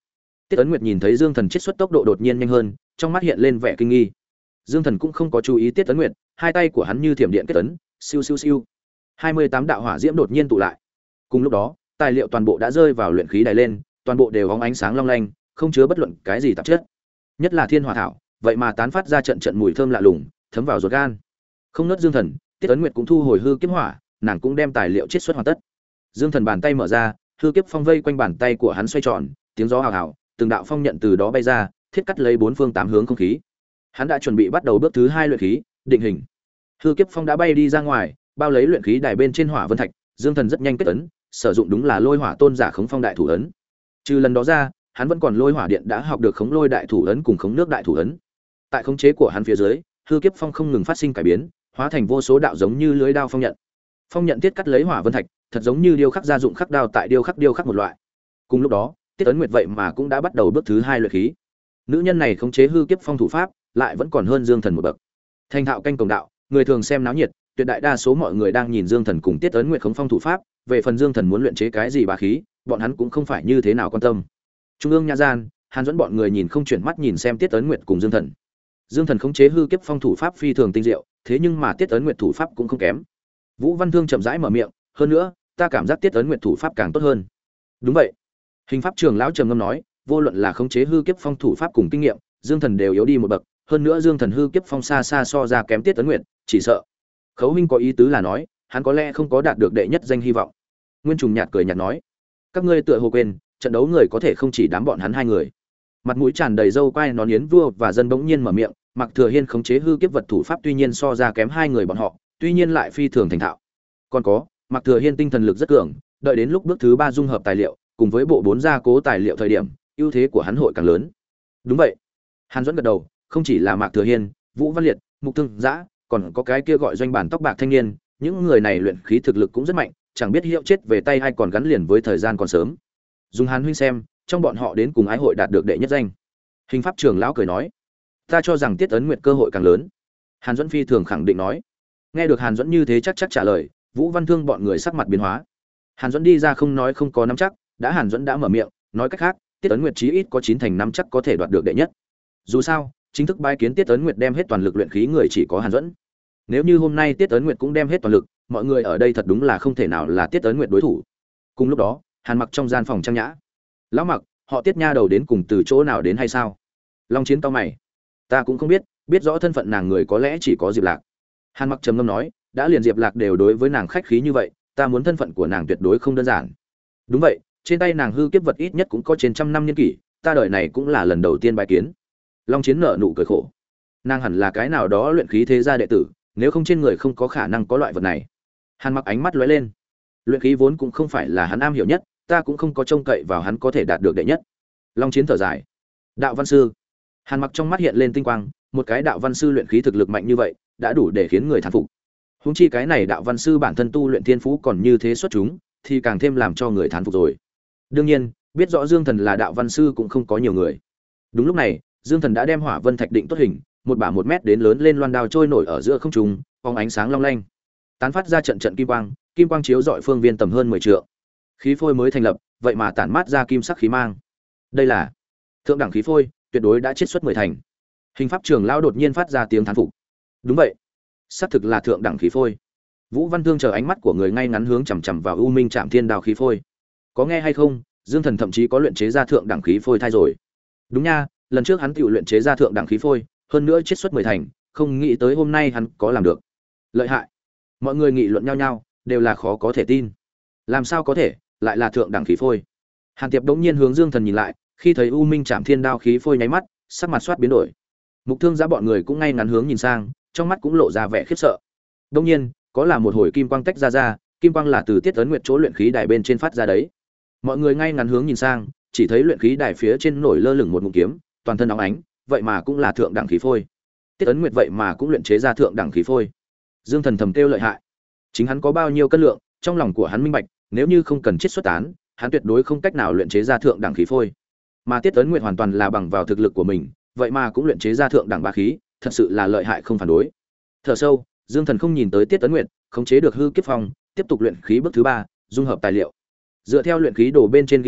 Tiết Ấn Nguyệt nhìn thấy Dương Thần chiết xuất tốc độ đột nhiên nhanh hơn, trong mắt hiện lên vẻ kinh nghi. Dương Thần cũng không có chú ý Tiết Ấn Nguyệt, hai tay của hắn như thiểm điện kết ấn, siêu siêu siêu. hai mươi tám đạo hỏa diễm đột nhiên tụ lại. Cùng lúc đó, tài liệu toàn bộ đã rơi vào luyện khí đài lên, toàn bộ đều óng ánh sáng long lanh, không chứa bất luận cái gì tạp chất. Nhất là thiên hỏa thảo, vậy mà tán phát ra trận trận mùi thơm lạ lùng, thấm vào ruột gan. Không nớt Dương Thần, Tiết Ấn Nguyệt cũng thu hồi hư kiếp hỏa, nàng cũng đem tài liệu chiết xuất hoàn tất. Dương Thần bàn tay mở ra, hư kiếp phong vây quanh bàn tay của hắn xoay tròn, tiếng gió hào hào, từng đạo phong nhận từ đó bay ra, thiết cắt lấy bốn phương tám hướng không khí. Hắn đã chuẩn bị bắt đầu bước thứ hai luyện khí, định hình. Hư kiếp phong đã bay đi ra ngoài, bao lấy luyện khí đài bên trên hỏa vân thạch, Dương Thần rất nhanh kết ấn, sử dụng đúng là Lôi Hỏa Tôn giả khống phong đại thủ ấn. Trừ lần đó ra, hắn vẫn còn Lôi Hỏa điện đã học được khống lôi đại thủ ấn cùng khống nước đại thủ ấn. Tại khống chế của hắn phía dưới, hư kiếp phong không ngừng phát sinh cải biến, hóa thành vô số đạo giống như lưới đao phong nhận. Phong nhận tiết cắt lấy hỏa vân thạch, thật giống như điêu khắc gia dụng khắc đao tại điêu khắc điêu khắc một loại. Cùng lúc đó, Tiết Ấn Nguyệt vậy mà cũng đã bắt đầu bước thứ hai luyện khí. Nữ nhân này khống chế hư kiếp phong thủ pháp, lại vẫn còn hơn Dương Thần một bậc. Thành thạo canh cổng đạo, người thường xem náo nhiệt, tuyệt đại đa số mọi người đang nhìn Dương Thần cùng Tiết Ấn Nguyệt khống phong thủ pháp, về phần Dương Thần muốn luyện chế cái gì bá khí, bọn hắn cũng không phải như thế nào quan tâm. Trung ương Nha Gian, Hàn dẫn bọn người nhìn không chuyển mắt nhìn xem Tiết Ấn Nguyệt cùng Dương Thần. Dương Thần khống chế hư kiếp phong thủ pháp phi thường tinh diệu, thế nhưng mà Tiết Ấn Nguyệt thủ pháp cũng không kém. Vũ Văn Thương chậm rãi mở miệng, hơn nữa, ta cảm giác Tiết Ấn Nguyệt thủ pháp càng tốt hơn. Đúng vậy. Hình pháp trường lão trầm ngâm nói, vô luận là khống chế hư kiếp phong thủ pháp cùng kinh nghiệm, Dương Thần đều yếu đi một bậc, hơn nữa Dương Thần hư kiếp phong xa xa so ra kém Tiết Ấn Nguyệt, chỉ sợ. Khấu huynh có ý tứ là nói, hắn có lẽ không có đạt được đệ nhất danh hy vọng. Nguyên Trùng nhạt cười nhạt nói, các ngươi tựa hồ quên, trận đấu người có thể không chỉ đám bọn hắn hai người. Mặt mũi tràn đầy râu quai nón yến vua và dân bỗng nhiên mở miệng, Mạc Thừa Hiên khống chế hư kiếp vật thủ pháp tuy nhiên so ra kém hai người bọn họ, tuy nhiên lại phi thường thành thạo. Còn có, Mạc Thừa Hiên tinh thần lực rất cường, đợi đến lúc bước thứ ba dung hợp tài liệu, cùng với bộ bốn gia cố tài liệu thời điểm, ưu thế của hắn hội càng lớn. Đúng vậy. Hàn Duẫn gật đầu, không chỉ là Mạc Thừa Hiên, Vũ Văn Liệt, Mục Thương Dã, còn có cái kia gọi doanh bản tóc bạc thanh niên, những người này luyện khí thực lực cũng rất mạnh, chẳng biết hiệu chết về tay hay còn gắn liền với thời gian còn sớm. Dùng Hàn huynh xem, trong bọn họ đến cùng ái hội đạt được đệ nhất danh. Hình pháp trưởng lão cười nói, ta cho rằng Tiết Ấn Nguyệt cơ hội càng lớn. Hàn Duẫn phi thường khẳng định nói. Nghe được Hàn Duẫn như thế chắc chắc trả lời, Vũ Văn Thương bọn người sắc mặt biến hóa. Hàn Duẫn đi ra không nói không có nắm chắc, đã Hàn Duẫn đã mở miệng, nói cách khác, Tiết Ấn Nguyệt chí ít có chín thành nắm chắc có thể đoạt được đệ nhất. Dù sao, chính thức bái kiến Tiết Ấn Nguyệt đem hết toàn lực luyện khí người chỉ có Hàn Duẫn. Nếu như hôm nay Tiết Ấn Nguyệt cũng đem hết toàn lực, mọi người ở đây thật đúng là không thể nào là Tiết Ấn Nguyệt đối thủ. Cùng lúc đó, Hàn Mặc trong gian phòng trang nhã. Lão Mặc, họ Tiết nha đầu đến cùng từ chỗ nào đến hay sao? Long Chiến cau mày. Ta cũng không biết, biết rõ thân phận nàng người có lẽ chỉ có Diệp Lạc. Hàn Mặc trầm ngâm nói, đã liền Diệp Lạc đều đối với nàng khách khí như vậy, ta muốn thân phận của nàng tuyệt đối không đơn giản. Đúng vậy, trên tay nàng hư kiếp vật ít nhất cũng có trên trăm năm niên kỷ, ta đời này cũng là lần đầu tiên bái kiến. Long Chiến nở nụ cười khổ. Nàng hẳn là cái nào đó luyện khí thế gia đệ tử, nếu không trên người không có khả năng có loại vật này. Hàn Mặc ánh mắt lóe lên. Luyện khí vốn cũng không phải là hắn am hiểu nhất, ta cũng không có trông cậy vào hắn có thể đạt được đệ nhất. Long Chiến thở dài. Đạo văn sư. Hàn Mặc trong mắt hiện lên tinh quang, một cái đạo văn sư luyện khí thực lực mạnh như vậy, đã đủ để khiến người thán phục. Huống chi cái này đạo văn sư bản thân tu luyện thiên phú còn như thế xuất chúng, thì càng thêm làm cho người thán phục rồi. Đương nhiên, biết rõ Dương Thần là đạo văn sư cũng không có nhiều người. Đúng lúc này, Dương Thần đã đem Hỏa Vân Thạch định tốt hình, một bả một mét đến lớn lên loan đao trôi nổi ở giữa không trung, phóng ánh sáng long lanh, tán phát ra trận trận kim quang, kim quang chiếu rọi phương viên tầm hơn mười trượng. Khí phôi mới thành lập, vậy mà tản mát ra kim sắc khí mang. Đây là thượng đẳng khí phôi, tuyệt đối đã chiết xuất mười thành. Hình pháp trưởng lão đột nhiên phát ra tiếng thán phục. Đúng vậy, xác thực là thượng đẳng khí phôi. Vũ Văn Thương chờ ánh mắt của người ngay ngắn hướng chằm chằm vào U Minh Trảm Thiên Đao khí phôi. Có nghe hay không, Dương Thần thậm chí có luyện chế ra thượng đẳng khí phôi thay rồi. Đúng nha, lần trước hắn tự luyện chế ra thượng đẳng khí phôi, hơn nữa chiết xuất mười thành, không nghĩ tới hôm nay hắn có làm được. Lợi hại. Mọi người nghị luận nhau nhau, đều là khó có thể tin. Làm sao có thể, lại là thượng đẳng khí phôi? Hàn Tiệp đống nhiên hướng Dương Thần nhìn lại, khi thấy U Minh Trảm Thiên Đao khí phôi nháy mắt, sắc mặt xoát biến đổi. Mục Thương Giá bọn người cũng ngay ngắn hướng nhìn sang, trong mắt cũng lộ ra vẻ khiếp sợ. Đương nhiên, có là một hồi kim quang tách ra ra, kim quang là từ Tiết Ấn Nguyệt chỗ luyện khí đài bên trên phát ra đấy. Mọi người ngay ngắn hướng nhìn sang, chỉ thấy luyện khí đài phía trên nổi lơ lửng một ngụm kiếm, toàn thân óng ánh, vậy mà cũng là thượng đẳng khí phôi. Tiết Ấn Nguyệt vậy mà cũng luyện chế ra thượng đẳng khí phôi. Dương Thần thầm kêu lợi hại. Chính hắn có bao nhiêu cân lượng, trong lòng của hắn minh bạch, nếu như không cần chiết xuất tán, hắn tuyệt đối không cách nào luyện chế ra thượng đẳng khí phôi. Mà Tiết Ấn Nguyệt hoàn toàn là bằng vào thực lực của mình, vậy mà cũng luyện chế ra thượng đẳng bá khí, thật sự là lợi hại không phản đối. Thở sâu, Dương Thần không nhìn tới Tiết Ấn Nguyệt, khống chế được hư kiếp phong, tiếp tục luyện khí bước thứ ba, dung hợp tài liệu. Dựa theo luyện khí đồ bên trên ghi lại,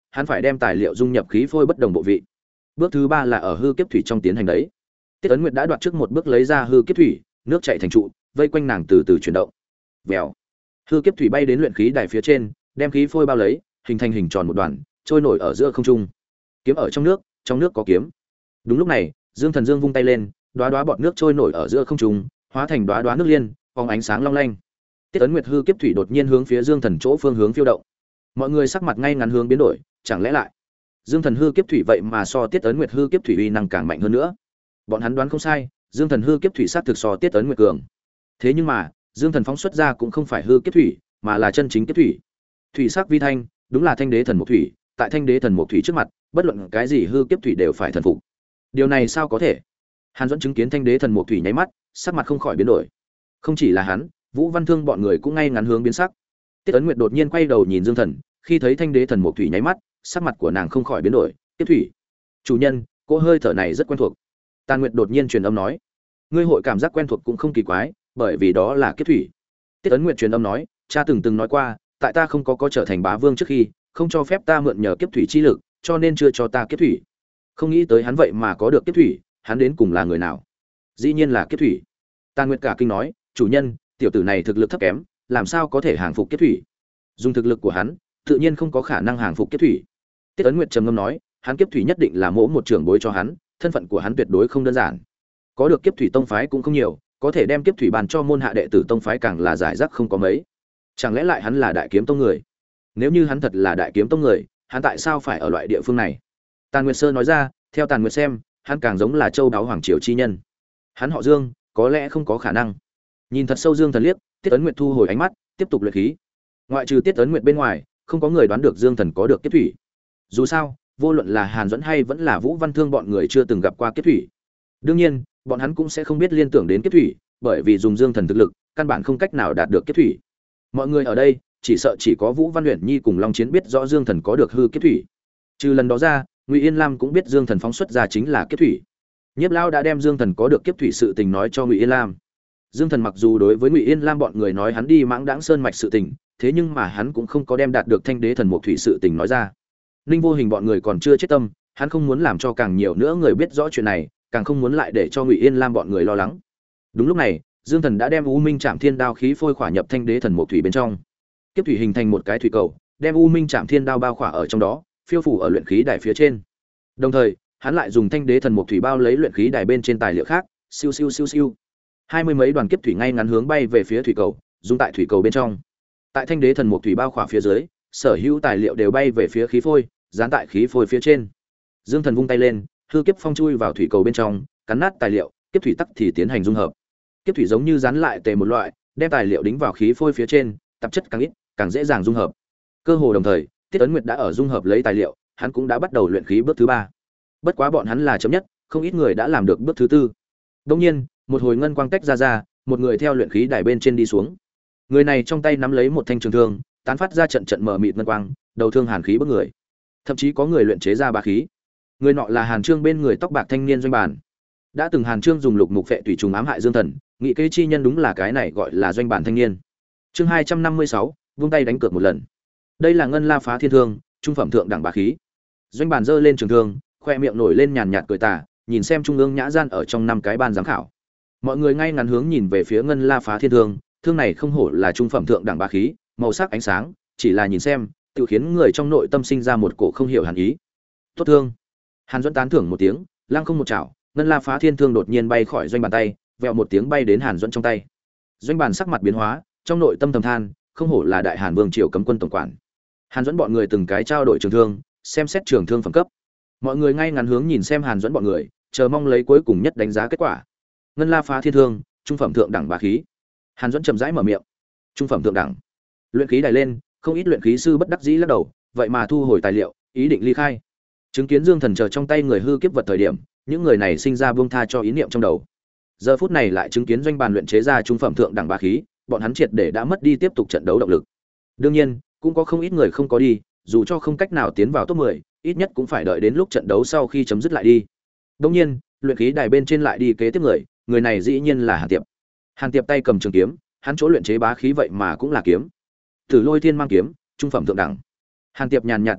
hắn phải đem tài liệu dung nhập khí phôi bất đồng bộ vị. Bước thứ ba là ở hư kiếp thủy trong tiến hành đấy. Tiết Ấn Nguyệt đã đoạt trước một bước lấy ra hư kiếp thủy, nước chảy thành trụ, vây quanh nàng từ từ chuyển động. Vèo. Hư kiếp thủy bay đến luyện khí đài phía trên, đem khí phôi bao lấy, hình thành hình tròn một đoàn, trôi nổi ở giữa không trung. Kiếm ở trong nước, trong nước có kiếm. Đúng lúc này, Dương Thần Dương vung tay lên, đóa đóa bọt nước trôi nổi ở giữa không trung, hóa thành đóa đóa nước liên, phóng ánh sáng long lanh. Tiết Ấn Nguyệt hư kiếp thủy đột nhiên hướng phía Dương Thần chỗ phương hướng phiêu động. Mọi người sắc mặt ngay ngắn hướng biến đổi, chẳng lẽ lại Dương Thần hư kiếp thủy vậy mà so Tiết Ấn Nguyệt hư kiếp thủy uy năng càng mạnh hơn nữa. Bọn hắn đoán không sai, Dương Thần hư kiếp thủy sát thực so Tiết Ấn Nguyệt cường. Thế nhưng mà, Dương Thần phóng xuất ra cũng không phải hư kiếp thủy, mà là chân chính kiếp thủy. Thủy sắc vi thanh, đúng là Thanh Đế Thần Mộc Thủy, tại Thanh Đế Thần Mộc Thủy trước mặt, bất luận cái gì hư kiếp thủy đều phải thần phục. Điều này sao có thể? Hàn Duẫn chứng kiến Thanh Đế Thần Mộc Thủy nháy mắt, sắc mặt không khỏi biến đổi. Không chỉ là hắn, Vũ Văn Thương bọn người cũng ngay ngắn hướng biến sắc. Tiết Ấn Nguyệt đột nhiên quay đầu nhìn Dương Thần, khi thấy Thanh Đế Thần Mộc Thủy nháy mắt, sắc mặt của nàng không khỏi biến đổi. Kiếp thủy, chủ nhân, cỗ hơi thở này rất quen thuộc. Tàn Nguyệt đột nhiên truyền âm nói, ngươi hội cảm giác quen thuộc cũng không kỳ quái, bởi vì đó là kiếp thủy. Tiết Ấn Nguyệt truyền âm nói, cha từng từng nói qua, tại ta không có có trở thành bá vương trước khi, không cho phép ta mượn nhờ kiếp thủy chi lực, cho nên chưa cho ta kiếp thủy. Không nghĩ tới hắn vậy mà có được kiếp thủy, hắn đến cùng là người nào? Dĩ nhiên là kiếp thủy. Tàn Nguyệt cả kinh nói, chủ nhân, tiểu tử này thực lực thấp kém, làm sao có thể hàng phục kiếp thủy? Dùng thực lực của hắn, tự nhiên không có khả năng hàng phục kiếp thủy. Tiết Ấn Nguyệt trầm ngâm nói, hắn kiếp thủy nhất định là mỗ một trưởng bối cho hắn, thân phận của hắn tuyệt đối không đơn giản. Có được kiếp thủy tông phái cũng không nhiều, có thể đem kiếp thủy bàn cho môn hạ đệ tử tông phái càng là giải rác không có mấy. Chẳng lẽ lại hắn là đại kiếm tông người? Nếu như hắn thật là đại kiếm tông người, hắn tại sao phải ở loại địa phương này? Tàn Nguyệt Sơ nói ra, theo Tàn Nguyệt xem, hắn càng giống là châu đáo hoàng triều chi nhân. Hắn họ Dương, có lẽ không có khả năng. Nhìn thật sâu Dương Thần liếc, Tiết Ấn Nguyệt thu hồi ánh mắt, tiếp tục luyện khí. Ngoại trừ Tiết Ấn Nguyệt bên ngoài, không có người đoán được Dương Thần có được kiếp thủy. Dù sao, vô luận là Hàn Duẫn hay vẫn là Vũ Văn Thương bọn người chưa từng gặp qua kiếp thủy. Đương nhiên, bọn hắn cũng sẽ không biết liên tưởng đến kiếp thủy, bởi vì dùng Dương Thần thực lực, căn bản không cách nào đạt được kiếp thủy. Mọi người ở đây, chỉ sợ chỉ có Vũ Văn Uyển Nhi cùng Long Chiến biết rõ Dương Thần có được hư kiếp thủy. Trừ lần đó ra, Ngụy Yên Lam cũng biết Dương Thần phóng xuất ra chính là kiếp thủy. Nhiếp Lão đã đem Dương Thần có được kiếp thủy sự tình nói cho Ngụy Yên Lam. Dương Thần mặc dù đối với Ngụy Yên Lam bọn người nói hắn đi Mãng Đãng Sơn mạch sự tình, thế nhưng mà hắn cũng không có đem đạt được Thanh Đế Thần Mộc Thủy sự tình nói ra. Ninh Vô Hình bọn người còn chưa chết tâm, hắn không muốn làm cho càng nhiều nữa người biết rõ chuyện này, càng không muốn lại để cho Ngụy Yên Lam bọn người lo lắng. Đúng lúc này, Dương Thần đã đem U Minh Trảm Thiên Đao khí phôi khỏa nhập Thanh Đế Thần Mộc Thủy bên trong. Kiếp thủy hình thành một cái thủy cầu, đem U Minh Trảm Thiên Đao bao khỏa ở trong đó, phiêu phủ ở luyện khí đài phía trên. Đồng thời, hắn lại dùng Thanh Đế Thần Mộc Thủy bao lấy luyện khí đài bên trên tài liệu khác, siêu siêu siêu siêu. Hai mươi mấy đoàn kiếp thủy ngay ngắn hướng bay về phía thủy cầu, dung tại thủy cầu bên trong. Tại Thanh Đế Thần Mộc Thủy bao khỏa phía dưới, sở hữu tài liệu đều bay về phía khí phôi, dán tại khí phôi phía trên. Dương Thần vung tay lên, hư kiếp phong chui vào thủy cầu bên trong, cắn nát tài liệu, kiếp thủy tắc thì tiến hành dung hợp. Kiếp thủy giống như dán lại tề một loại, đem tài liệu đính vào khí phôi phía trên, tạp chất càng ít, càng dễ dàng dung hợp. Cơ hồ đồng thời, Tiết Ấn Nguyệt đã ở dung hợp lấy tài liệu, hắn cũng đã bắt đầu luyện khí bước thứ ba. Bất quá bọn hắn là chấm nhất, không ít người đã làm được bước thứ tư. Đương nhiên, một hồi ngân quang tách ra ra, một người theo luyện khí đài bên trên đi xuống. Người này trong tay nắm lấy một thanh trường thương, tán phát ra trận trận mờ mịt ngân quang, đầu thương hàn khí bức người. Thậm chí có người luyện chế ra bá khí. Người nọ là Hàn Trương bên người tóc bạc thanh niên Doanh Bản. Đã từng Hàn Trương dùng lục mục phệ tùy trùng ám hại Dương Thần, nghị kế chi nhân đúng là cái này gọi là Doanh Bản thanh niên. Chương hai trăm năm mươi sáu, vung tay đánh cược một lần. Đây là Ngân La Phá Thiên Thương, trung phẩm thượng đẳng bá khí. Doanh Bản giơ lên trường thương, khoe miệng nổi lên nhàn nhạt cười tà, nhìn xem trung ương nhã gian ở trong năm cái ban giám khảo. Mọi người ngay ngắn hướng nhìn về phía Ngân La Phá Thiên Thương, thương này không hổ là trung phẩm thượng đẳng bá khí, màu sắc ánh sáng, chỉ là nhìn xem, tự khiến người trong nội tâm sinh ra một cổ không hiểu hàn ý. Tốt thương. Hàn Duẫn tán thưởng một tiếng, lăng không một chảo, Ngân La Phá Thiên Thương đột nhiên bay khỏi Doanh Bản tay, vẹo một tiếng bay đến Hàn Duẫn trong tay. Doanh Bản sắc mặt biến hóa, trong nội tâm thầm than, không hổ là đại Hàn Vương triều cấm quân tổng quản. Hàn Duẫn bọn người từng cái trao đổi trường thương, xem xét trường thương phẩm cấp. Mọi người ngay ngắn hướng nhìn xem Hàn Duẫn bọn người, chờ mong lấy cuối cùng nhất đánh giá kết quả. Ngân La Phá Thiên Thương, trung phẩm thượng đẳng bá khí. Hàn Duẫn chậm rãi mở miệng. Trung phẩm thượng đẳng. Luyện khí đài lên, không ít luyện khí sư bất đắc dĩ lắc đầu, vậy mà thu hồi tài liệu, ý định ly khai. Chứng kiến Dương Thần chờ trong tay người hư kiếp vật thời điểm, những người này sinh ra buông tha cho ý niệm trong đầu. Giờ phút này lại chứng kiến Doanh Bàn luyện chế ra trung phẩm thượng đẳng bá khí, bọn hắn triệt để đã mất đi tiếp tục trận đấu động lực. Đương nhiên, cũng có không ít người không có đi, dù cho không cách nào tiến vào top mười, ít nhất cũng phải đợi đến lúc trận đấu sau khi chấm dứt lại đi. Đương nhiên, luyện khí đài bên trên lại đi kế tiếp người, người này dĩ nhiên là Hàn Tiệp. Hàn Tiệp tay cầm trường kiếm, hắn chỗ luyện chế bá khí vậy mà cũng là kiếm. Tử Lôi Thiên Mang kiếm, trung phẩm thượng đẳng. Hàn Tiệp nhàn nhạt mở miệng,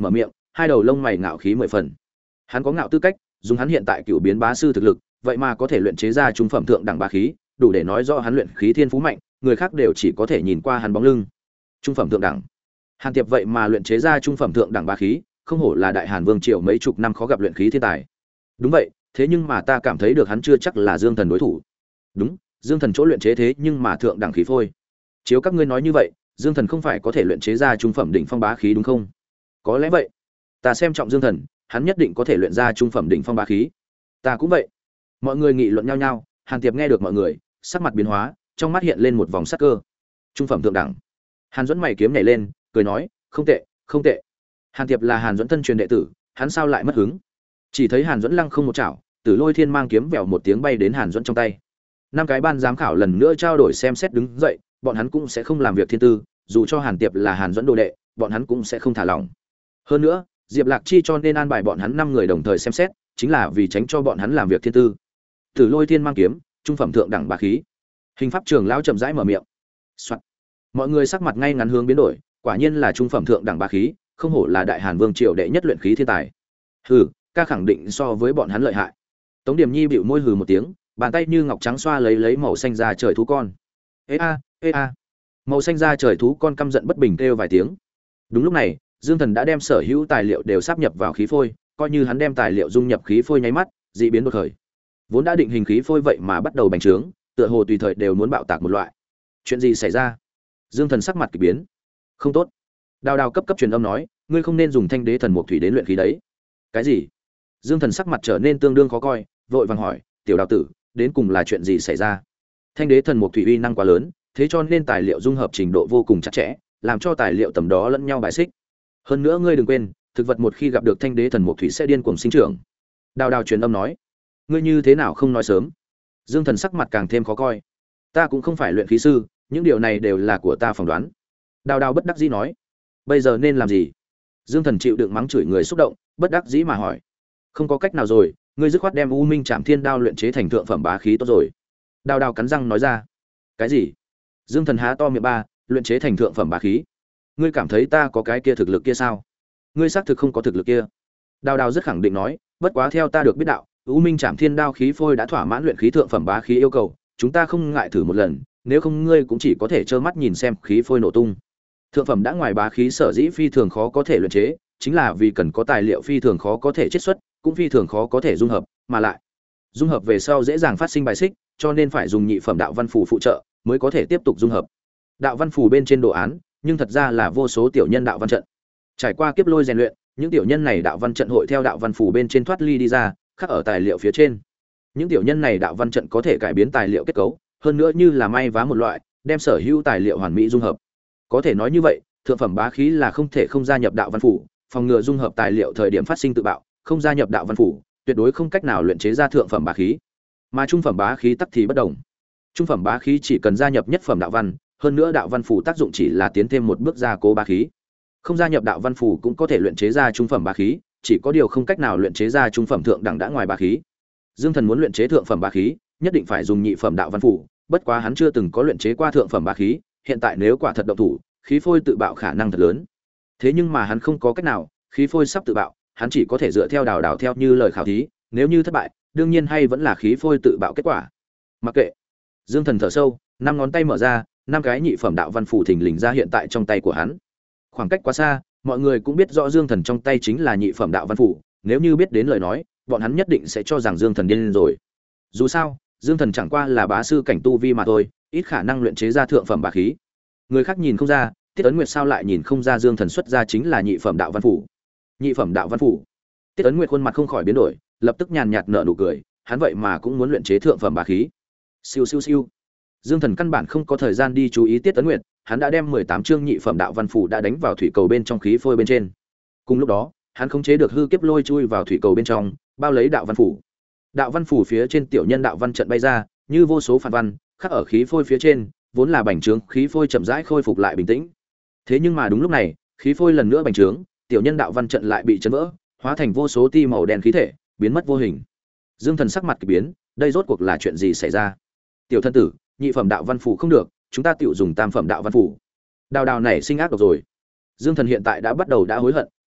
hai đầu lông mày ngạo khí mười phần. Hắn có ngạo tư cách, dùng hắn hiện tại cựu biến bá sư thực lực, vậy mà có thể luyện chế ra trung phẩm thượng đẳng bá khí, đủ để nói rõ hắn luyện khí thiên phú mạnh, người khác đều chỉ có thể nhìn qua hắn bóng lưng. Trung phẩm thượng đẳng. Hàn Tiệp vậy mà luyện chế ra trung phẩm thượng đẳng bá khí, không hổ là đại Hàn Vương triều mấy chục năm khó gặp luyện khí thiên tài. Đúng vậy, thế nhưng mà ta cảm thấy được hắn chưa chắc là Dương Thần đối thủ. Đúng, Dương Thần chỗ luyện chế thế nhưng mà thượng đẳng khí phôi. Chiếu các ngươi nói như vậy, Dương Thần không phải có thể luyện chế ra trung phẩm đỉnh phong bá khí đúng không? Có lẽ vậy. Ta xem trọng Dương Thần, hắn nhất định có thể luyện ra trung phẩm đỉnh phong bá khí. Ta cũng vậy. Mọi người nghị luận nhau nhau, Hàn Tiệp nghe được mọi người, sắc mặt biến hóa, trong mắt hiện lên một vòng sắc cơ. Trung phẩm thượng đẳng. Hàn Duẫn mày kiếm nhảy lên, cười nói, không tệ, không tệ. Hàn Tiệp là Hàn Duẫn thân truyền đệ tử, hắn sao lại mất hứng? Chỉ thấy Hàn Duẫn lăng không một chảo, Tử Lôi Thiên mang kiếm vèo một tiếng bay đến Hàn Duẫn trong tay. Năm cái ban giám khảo lần nữa trao đổi xem xét đứng dậy, bọn hắn cũng sẽ không làm việc thiên tư, dù cho Hàn Tiệp là Hàn Duẫn đồ đệ, bọn hắn cũng sẽ không thả lỏng. Hơn nữa, Diệp Lạc Chi cho nên an bài bọn hắn năm người đồng thời xem xét, chính là vì tránh cho bọn hắn làm việc thiên tư. Tử Lôi Thiên mang kiếm, trung phẩm thượng đẳng bá khí. Hình pháp trưởng lão chậm rãi mở miệng. Soạt. Mọi người sắc mặt ngay ngắn hướng biến đổi, quả nhiên là trung phẩm thượng đẳng bá khí, không hổ là đại Hàn Vương triều đệ nhất luyện khí thiên tài. Hừ, ca khẳng định so với bọn hắn lợi hại. Tống Điểm Nhi bĩu môi hừ một tiếng, bàn tay như ngọc trắng xoa lấy lấy màu xanh da trời thú con. Ê a, ê a. Màu xanh da trời thú con căm giận bất bình kêu vài tiếng. Đúng lúc này, Dương Thần đã đem sở hữu tài liệu đều sáp nhập vào khí phôi, coi như hắn đem tài liệu dung nhập khí phôi nháy mắt, dị biến đột khởi. Vốn đã định hình khí phôi vậy mà bắt đầu bành trướng, tựa hồ tùy thời đều muốn bạo tạc một loại. Chuyện gì xảy ra? Dương Thần sắc mặt kỳ biến. Không tốt. Đào Đào cấp cấp truyền âm nói, ngươi không nên dùng Thanh Đế Thần Mục Thủy đến luyện khí đấy. Cái gì? Dương Thần sắc mặt trở nên tương đương khó coi, vội vàng hỏi, tiểu Đào tử, đến cùng là chuyện gì xảy ra? Thanh Đế Thần Mục Thủy uy năng quá lớn, thế cho nên tài liệu dung hợp trình độ vô cùng chặt chẽ, làm cho tài liệu tầm đó lẫn nhau bài xích. Hơn nữa ngươi đừng quên, thực vật một khi gặp được Thanh Đế Thần Mục Thủy sẽ điên cuồng sinh trưởng. Đào Đào truyền âm nói, ngươi như thế nào không nói sớm? Dương Thần sắc mặt càng thêm khó coi. Ta cũng không phải luyện khí sư, những điều này đều là của ta phỏng đoán. Đào Đào bất đắc dĩ nói, bây giờ nên làm gì? Dương Thần chịu đựng mắng chửi người xúc động, bất đắc dĩ mà hỏi, không có cách nào rồi, ngươi dứt khoát đem U Minh Trảm Thiên Đao luyện chế thành thượng phẩm bá khí tốt rồi. Đào Đào cắn răng nói ra. Cái gì? Dương Thần há to miệng ba, luyện chế thành thượng phẩm bá khí? Ngươi cảm thấy ta có cái kia thực lực kia sao? Ngươi xác thực không có thực lực kia. Đào Đào rất khẳng định nói, bất quá theo ta được biết đạo, U Minh Trảm Thiên Đao khí phôi đã thỏa mãn luyện khí thượng phẩm bá khí yêu cầu, chúng ta không ngại thử một lần, nếu không ngươi cũng chỉ có thể trơ mắt nhìn xem khí phôi nổ tung. Thượng phẩm đã ngoài bá khí sở dĩ phi thường khó có thể luyện chế, chính là vì cần có tài liệu phi thường khó có thể chiết xuất, cũng phi thường khó có thể dung hợp, mà lại dung hợp về sau dễ dàng phát sinh bài xích, cho nên phải dùng nhị phẩm đạo văn phù phụ trợ mới có thể tiếp tục dung hợp. Đạo văn phù bên trên đồ án, nhưng thật ra là vô số tiểu nhân đạo văn trận. Trải qua kiếp lôi rèn luyện, những tiểu nhân này đạo văn trận hội theo đạo văn phù bên trên thoát ly đi ra, khắc ở tài liệu phía trên. Những tiểu nhân này đạo văn trận có thể cải biến tài liệu kết cấu, hơn nữa như là may vá một loại, đem sở hữu tài liệu hoàn mỹ dung hợp. Có thể nói như vậy, thượng phẩm bá khí là không thể không gia nhập đạo văn phủ, phòng ngừa dung hợp tài liệu thời điểm phát sinh tự bạo, không gia nhập đạo văn phủ, tuyệt đối không cách nào luyện chế ra thượng phẩm bá khí. Mà trung phẩm bá khí tắc thì bất đồng. Trung phẩm bá khí chỉ cần gia nhập nhất phẩm đạo văn, hơn nữa đạo văn phủ tác dụng chỉ là tiến thêm một bước gia cố bá khí. Không gia nhập đạo văn phủ cũng có thể luyện chế ra trung phẩm bá khí, chỉ có điều không cách nào luyện chế ra trung phẩm thượng đẳng đã ngoài bá khí. Dương Thần muốn luyện chế thượng phẩm bá khí, nhất định phải dùng nhị phẩm đạo văn phủ, bất quá hắn chưa từng có luyện chế qua thượng phẩm bá khí, hiện tại nếu quả thật động thủ, khí phôi tự bạo khả năng thật lớn. Thế nhưng mà hắn không có cách nào, khí phôi sắp tự bạo, hắn chỉ có thể dựa theo Đào Đào theo như lời khảo thí, nếu như thất bại, đương nhiên hay vẫn là khí phôi tự bạo kết quả. Mặc kệ. Dương Thần thở sâu, năm ngón tay mở ra, năm cái nhị phẩm đạo văn phủ thình lình ra hiện tại trong tay của hắn. Khoảng cách quá xa, mọi người cũng biết rõ Dương Thần trong tay chính là nhị phẩm đạo văn phủ, nếu như biết đến lời nói, bọn hắn nhất định sẽ cho rằng Dương Thần điên lên rồi. Dù sao, Dương Thần chẳng qua là bá sư cảnh tu vi mà thôi, ít khả năng luyện chế ra thượng phẩm bá khí. Người khác nhìn không ra, Tiết Ấn Nguyệt sao lại nhìn không ra Dương Thần xuất ra chính là nhị phẩm đạo văn phủ. Nhị phẩm đạo văn phủ. Tiết Ấn Nguyệt khuôn mặt không khỏi biến đổi, lập tức nhàn nhạt nở nụ cười, hắn vậy mà cũng muốn luyện chế thượng phẩm bá khí. Siêu siêu siêu. Dương Thần căn bản không có thời gian đi chú ý Tiết Ấn Nguyệt, hắn đã đem mười tám chương nhị phẩm đạo văn phủ đã đánh vào thủy cầu bên trong khí phôi bên trên. Cùng lúc đó, hắn khống chế được hư kiếp lôi chui vào thủy cầu bên trong, bao lấy đạo văn phủ. Đạo văn phủ phía trên tiểu nhân đạo văn trận bay ra, như vô số phản văn, khắc ở khí phôi phía trên, vốn là bành trướng, khí phôi chậm rãi khôi phục lại bình tĩnh. Thế nhưng mà đúng lúc này, khí phôi lần nữa bành trướng, tiểu nhân đạo văn trận lại bị chấn vỡ, hóa thành vô số tia màu đen khí thể, biến mất vô hình. Dương Thần sắc mặt kỳ biến, đây rốt cuộc là chuyện gì xảy ra? Tiểu thân tử, nhị phẩm đạo văn phủ không được, chúng ta tiểu dùng tam phẩm đạo văn phủ. Đào Đào này sinh ác độc rồi. Dương Thần hiện tại đã bắt đầu đã hối hận,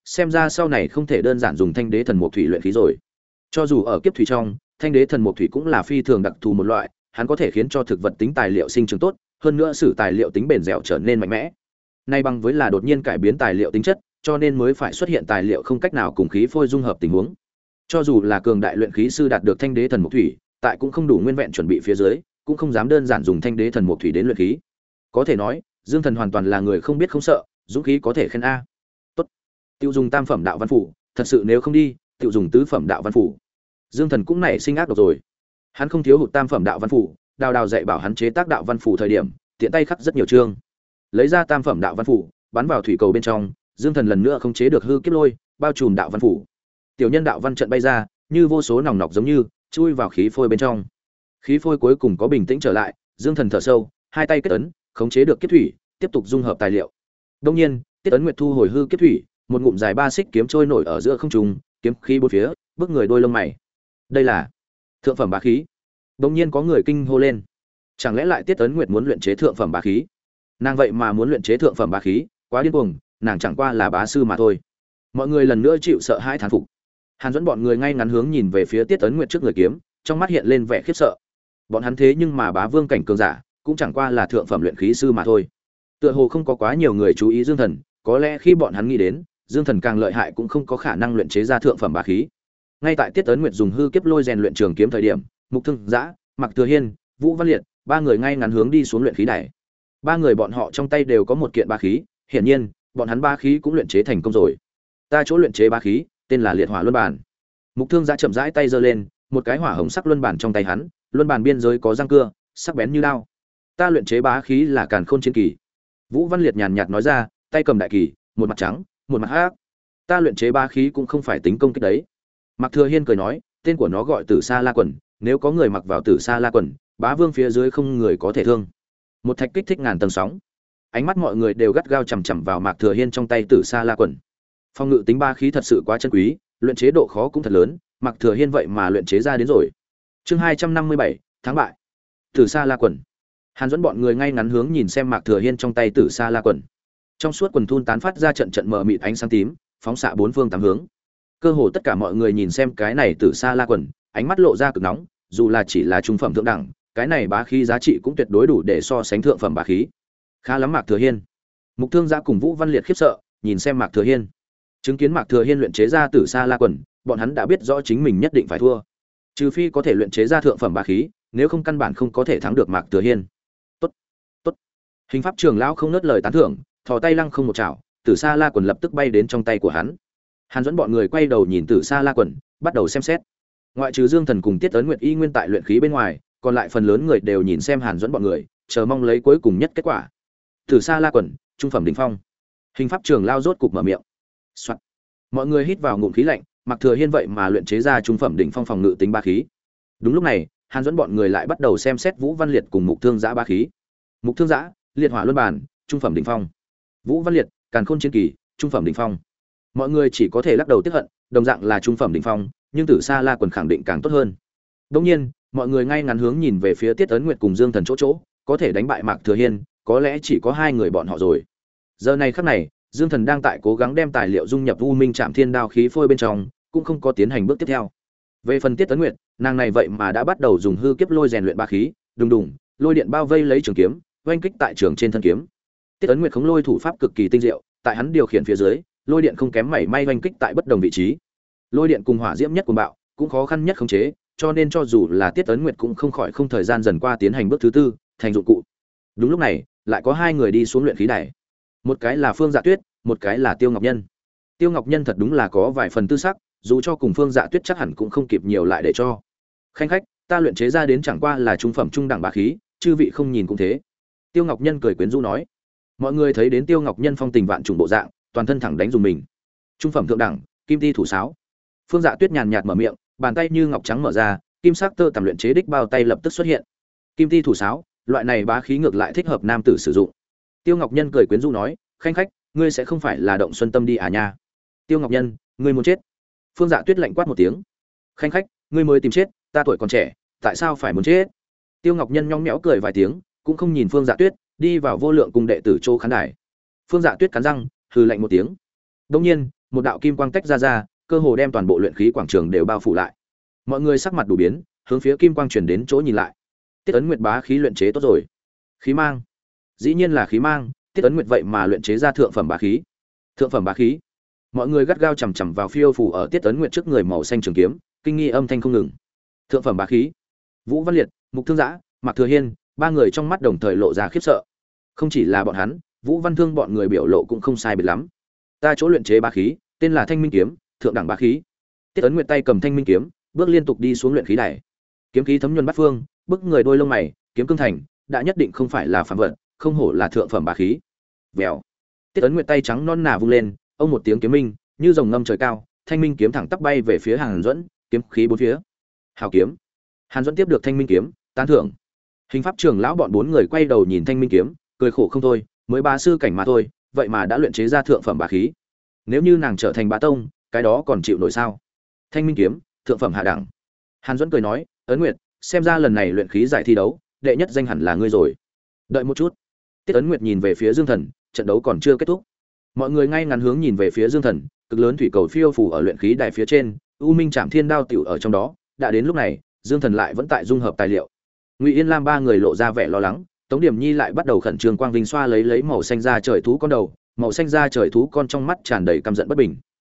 xem ra sau này không thể đơn giản dùng thanh đế thần mục thủy luyện khí rồi. Cho dù ở kiếp thủy trong, thanh đế thần mục thủy cũng là phi thường đặc thù một loại, hắn có thể khiến cho thực vật tính tài liệu sinh trưởng tốt, hơn nữa sử tài liệu tính bền dẻo trở nên mạnh mẽ. Nay bằng với là đột nhiên cải biến tài liệu tính chất, cho nên mới phải xuất hiện tài liệu không cách nào cùng khí phôi dung hợp tình huống. Cho dù là cường đại luyện khí sư đạt được thanh đế thần mục thủy, tại cũng không đủ nguyên vẹn chuẩn bị phía dưới, cũng không dám đơn giản dùng thanh đế thần mục thủy đến luyện khí. Có thể nói, Dương Thần hoàn toàn là người không biết không sợ, dũng khí có thể khen a. Tốt. Tiêu dùng tam phẩm đạo văn phủ, thật sự nếu không đi, tiêu dùng tứ phẩm đạo văn phủ. Dương Thần cũng nảy sinh ác độc rồi. Hắn không thiếu hụt tam phẩm đạo văn phủ, Đào Đào dạy bảo hắn chế tác đạo văn phủ thời điểm, tiện tay khắc rất nhiều chương. Lấy ra tam phẩm đạo văn phủ, bắn vào thủy cầu bên trong, Dương Thần lần nữa không chế được hư kiếp lôi, bao trùm đạo văn phủ. Tiểu nhân đạo văn trận bay ra, như vô số nòng nọc giống như chui vào khí phôi bên trong. Khí phôi cuối cùng có bình tĩnh trở lại, Dương Thần thở sâu, hai tay kết ấn, khống chế được kiếp thủy, tiếp tục dung hợp tài liệu. Đương nhiên, Tiết Ấn Nguyệt thu hồi hư kiếp thủy, một ngụm dài ba xích kiếm trôi nổi ở giữa không trung, kiếm khí bốn phía, bước người đôi lông mày. Đây là thượng phẩm bá khí. Đương nhiên có người kinh hô lên. Chẳng lẽ lại Tiết Ấn Nguyệt muốn luyện chế thượng phẩm bá khí? Nàng vậy mà muốn luyện chế thượng phẩm bá khí, quá điên cuồng, nàng chẳng qua là bá sư mà thôi. Mọi người lần nữa chịu sợ hãi thán phục. Hàn Duẫn bọn người ngay ngắn hướng nhìn về phía Tiết Ấn Nguyệt trước người kiếm, trong mắt hiện lên vẻ khiếp sợ. Bọn hắn thế nhưng mà bá vương cảnh cường giả, cũng chẳng qua là thượng phẩm luyện khí sư mà thôi. Tựa hồ không có quá nhiều người chú ý Dương Thần, có lẽ khi bọn hắn nghĩ đến, Dương Thần càng lợi hại cũng không có khả năng luyện chế ra thượng phẩm bá khí. Ngay tại Tiết Ấn Nguyệt dùng hư kiếp lôi rèn luyện trường kiếm thời điểm, Mục Thương Dã, Mạc Thừa Hiên, Vũ Văn Liệt, ba người ngay ngắn hướng đi xuống luyện khí đài. Ba người bọn họ trong tay đều có một kiện bá khí, hiển nhiên, bọn hắn bá khí cũng luyện chế thành công rồi. Ta chỗ luyện chế bá khí, tên là Liệt Hỏa Luân Bản. Mục Thương Dã chậm rãi tay giơ lên, một cái hỏa hồng sắc luân bản trong tay hắn, luân bản biên giới có răng cưa, sắc bén như đao. Ta luyện chế bá khí là Càn Khôn Chiến Kỳ. Vũ Văn Liệt nhàn nhạt nói ra, tay cầm đại kỳ, một mặt trắng, một mặt hắc. Ta luyện chế bá khí cũng không phải tính công kích đấy. Mạc Thừa Hiên cười nói, tên của nó gọi Tử Sa La Quần, nếu có người mặc vào Tử Sa La Quần, bá vương phía dưới không người có thể thương. Một thạch kích thích ngàn tầng sóng. Ánh mắt mọi người đều gắt gao chằm chằm vào Mạc Thừa Hiên trong tay Tử Sa La Quần. Phong ngự tính bá khí thật sự quá chân quý, luyện chế độ khó cũng thật lớn, Mạc Thừa Hiên vậy mà luyện chế ra đến rồi. Chương hai trăm năm mươi bảy, thắng bại. Tử Sa La Quần. Hàn Duẫn bọn người ngay ngắn hướng nhìn xem Mạc Thừa Hiên trong tay Tử Sa La Quần. Trong suốt quần thun tán phát ra trận trận mờ mịt ánh sáng tím, phóng xạ bốn phương tám hướng. Cơ hồ tất cả mọi người nhìn xem cái này Tử Sa La Quần, ánh mắt lộ ra cực nóng, dù là chỉ là trung phẩm thượng đẳng, cái này bá khí giá trị cũng tuyệt đối đủ để so sánh thượng phẩm bá khí. Khá lắm Mạc Thừa Hiên. Mục Thương Dã cùng Vũ Văn Liệt khiếp sợ, nhìn xem Mạc Thừa Hiên. Chứng kiến Mạc Thừa Hiên luyện chế ra Tử Sa La Quần, bọn hắn đã biết rõ chính mình nhất định phải thua. Trừ phi có thể luyện chế ra thượng phẩm bá khí, nếu không căn bản không có thể thắng được Mạc Thừa Hiên. Tốt, tốt. Hình pháp trưởng lão không nớt lời tán thưởng, thò tay lăng không một chảo, Tử Sa La Quần lập tức bay đến trong tay của hắn. Hàn Duẫn bọn người quay đầu nhìn Tử Sa La Quần, bắt đầu xem xét. Ngoại trừ Dương Thần cùng Tiết Ấn Nguyệt y nguyên tại luyện khí bên ngoài, còn lại phần lớn người đều nhìn xem Hàn Duẫn bọn người, chờ mong lấy cuối cùng nhất kết quả. Tử Sa La Quần, trung phẩm đỉnh phong. Hình pháp trưởng lao rốt cục mở miệng. Soạn. Mọi người hít vào ngụm khí lạnh, Mạc Thừa Hiên vậy mà luyện chế ra trung phẩm đỉnh phong phòng ngự tính bá khí. Đúng lúc này, Hàn Duẫn bọn người lại bắt đầu xem xét Vũ Văn Liệt cùng Mục Thương Dã bá khí. Mục Thương Dã, Liệt Hỏa Luân Bản, trung phẩm đỉnh phong. Vũ Văn Liệt, Càn Khôn Chiến Kỳ, trung phẩm đỉnh phong. Mọi người chỉ có thể lắc đầu tiếc hận, đồng dạng là trung phẩm đỉnh phong, nhưng Tử Sa La Quần khẳng định càng tốt hơn. Đương nhiên, mọi người ngay ngắn hướng nhìn về phía Tiết Ấn Nguyệt cùng Dương Thần chỗ chỗ, có thể đánh bại Mạc Thừa Hiên, có lẽ chỉ có hai người bọn họ rồi. Giờ này khắc này, Dương Thần đang tại cố gắng đem tài liệu dung nhập U Minh Trảm Thiên Đao khí phôi bên trong, cũng không có tiến hành bước tiếp theo. Về phần Tiết Ấn Nguyệt, nàng này vậy mà đã bắt đầu dùng hư kiếp lôi rèn luyện bá khí, đùng đùng, lôi điện bao vây lấy trường kiếm, oanh kích tại trường trên thân kiếm. Tiết Ấn Nguyệt khống lôi thủ pháp cực kỳ tinh diệu, tại hắn điều khiển phía dưới, lôi điện không kém mảy may oanh kích tại bất đồng vị trí. Lôi điện cùng hỏa diễm nhất cuồng bạo, cũng khó khăn nhất khống chế, cho nên cho dù là Tiết Ấn Nguyệt cũng không khỏi không thời gian dần qua tiến hành bước thứ tư, thành dụng cụ. Đúng lúc này, lại có hai người đi xuống luyện khí đài. Một cái là Phương Dạ Tuyết, một cái là Tiêu Ngọc Nhân. Tiêu Ngọc Nhân thật đúng là có vài phần tư sắc, dù cho cùng Phương Dạ Tuyết chắc hẳn cũng không kịp nhiều lại để cho. Khanh khách, ta luyện chế ra đến chẳng qua là trung phẩm trung đẳng bá khí, chư vị không nhìn cũng thế. Tiêu Ngọc Nhân cười quyến rũ nói. Mọi người thấy đến Tiêu Ngọc Nhân phong tình vạn trùng bộ dạng, toàn thân thẳng đánh dùng mình. Trung phẩm thượng đẳng, kim ti thủ sáo. Phương Dạ Tuyết nhàn nhạt mở miệng, bàn tay như ngọc trắng mở ra, kim sắc tơ tằm luyện chế đích bao tay lập tức xuất hiện. Kim ti thủ sáo, loại này bá khí ngược lại thích hợp nam tử sử dụng. Tiêu Ngọc Nhân cười quyến rũ nói, khanh khách, ngươi sẽ không phải là động xuân tâm đi à nha. Tiêu Ngọc Nhân, ngươi muốn chết. Phương Dạ Tuyết lạnh quát một tiếng. Khanh khách, ngươi mới tìm chết, ta tuổi còn trẻ, tại sao phải muốn chết? Tiêu Ngọc Nhân nhõng nhẽo cười vài tiếng, cũng không nhìn Phương Dạ Tuyết, đi vào vô lượng cùng đệ tử chỗ khán đài. Phương Dạ Tuyết cắn răng, hừ lạnh một tiếng. Đương nhiên, một đạo kim quang tách ra ra, cơ hồ đem toàn bộ luyện khí quảng trường đều bao phủ lại. Mọi người sắc mặt đủ biến, hướng phía kim quang truyền đến chỗ nhìn lại. Tiết Ấn Nguyệt bá khí luyện chế tốt rồi. Khí mang, dĩ nhiên là khí mang, Tiết Ấn Nguyệt vậy mà luyện chế ra thượng phẩm bá khí. Thượng phẩm bá khí. Mọi người gắt gao chằm chằm vào phiêu phù ở Tiết Ấn Nguyệt trước người màu xanh trường kiếm, kinh nghi âm thanh không ngừng. Thượng phẩm bá khí. Vũ Văn Liệt, Mục Thương Giã, Mạc Thừa Hiên, ba người trong mắt đồng thời lộ ra khiếp sợ. Không chỉ là bọn hắn, Vũ Văn Thương bọn người biểu lộ cũng không sai biệt lắm. Ta chỗ luyện chế bá khí, tên là Thanh Minh kiếm, thượng đẳng bá khí. Tiết Ấn Nguyệt tay cầm Thanh Minh kiếm, bước liên tục đi xuống luyện khí đài. Kiếm khí thấm nhuần bát phương, bức người đôi lông mày, kiếm cương thành, đã nhất định không phải là phàm vật, không hổ là thượng phẩm bá khí. Vèo. Tiết Ấn Nguyệt tay trắng non nà vung lên, ông một tiếng kiếm minh, như rồng ngâm trời cao, Thanh Minh kiếm thẳng tắp bay về phía Hàn Duẫn, kiếm khí bốn phía. Hào kiếm. Hàn Duẫn tiếp được Thanh Minh kiếm, tán thưởng. Hình pháp trưởng lão bọn bốn người quay đầu nhìn Thanh Minh kiếm, cười khổ không thôi, mới bá sư cảnh mà thôi, vậy mà đã luyện chế ra thượng phẩm bá khí. Nếu như nàng trở thành bá tông, cái đó còn chịu nổi sao? Thanh Minh kiếm, thượng phẩm hạ đẳng. Hàn Duẫn cười nói, Ấn Nguyệt, xem ra lần này luyện khí giải thi đấu, đệ nhất danh hẳn là ngươi rồi. Đợi một chút. Tiết Ấn Nguyệt nhìn về phía Dương Thần, trận đấu còn chưa kết thúc. Mọi người ngay ngắn hướng nhìn về phía Dương Thần, cực lớn thủy cầu phiêu phù ở luyện khí đài phía trên, U Minh Trảm Thiên Đao tiểu ở trong đó, đã đến lúc này, Dương Thần lại vẫn tại dung hợp tài liệu. Ngụy Yên Lam ba người lộ ra vẻ lo lắng, Tống Điểm Nhi lại bắt đầu khẩn trương quang vinh xoa lấy lấy màu xanh da trời thú con đầu, màu xanh da trời thú con trong mắt tràn đầy căm giận bất bình.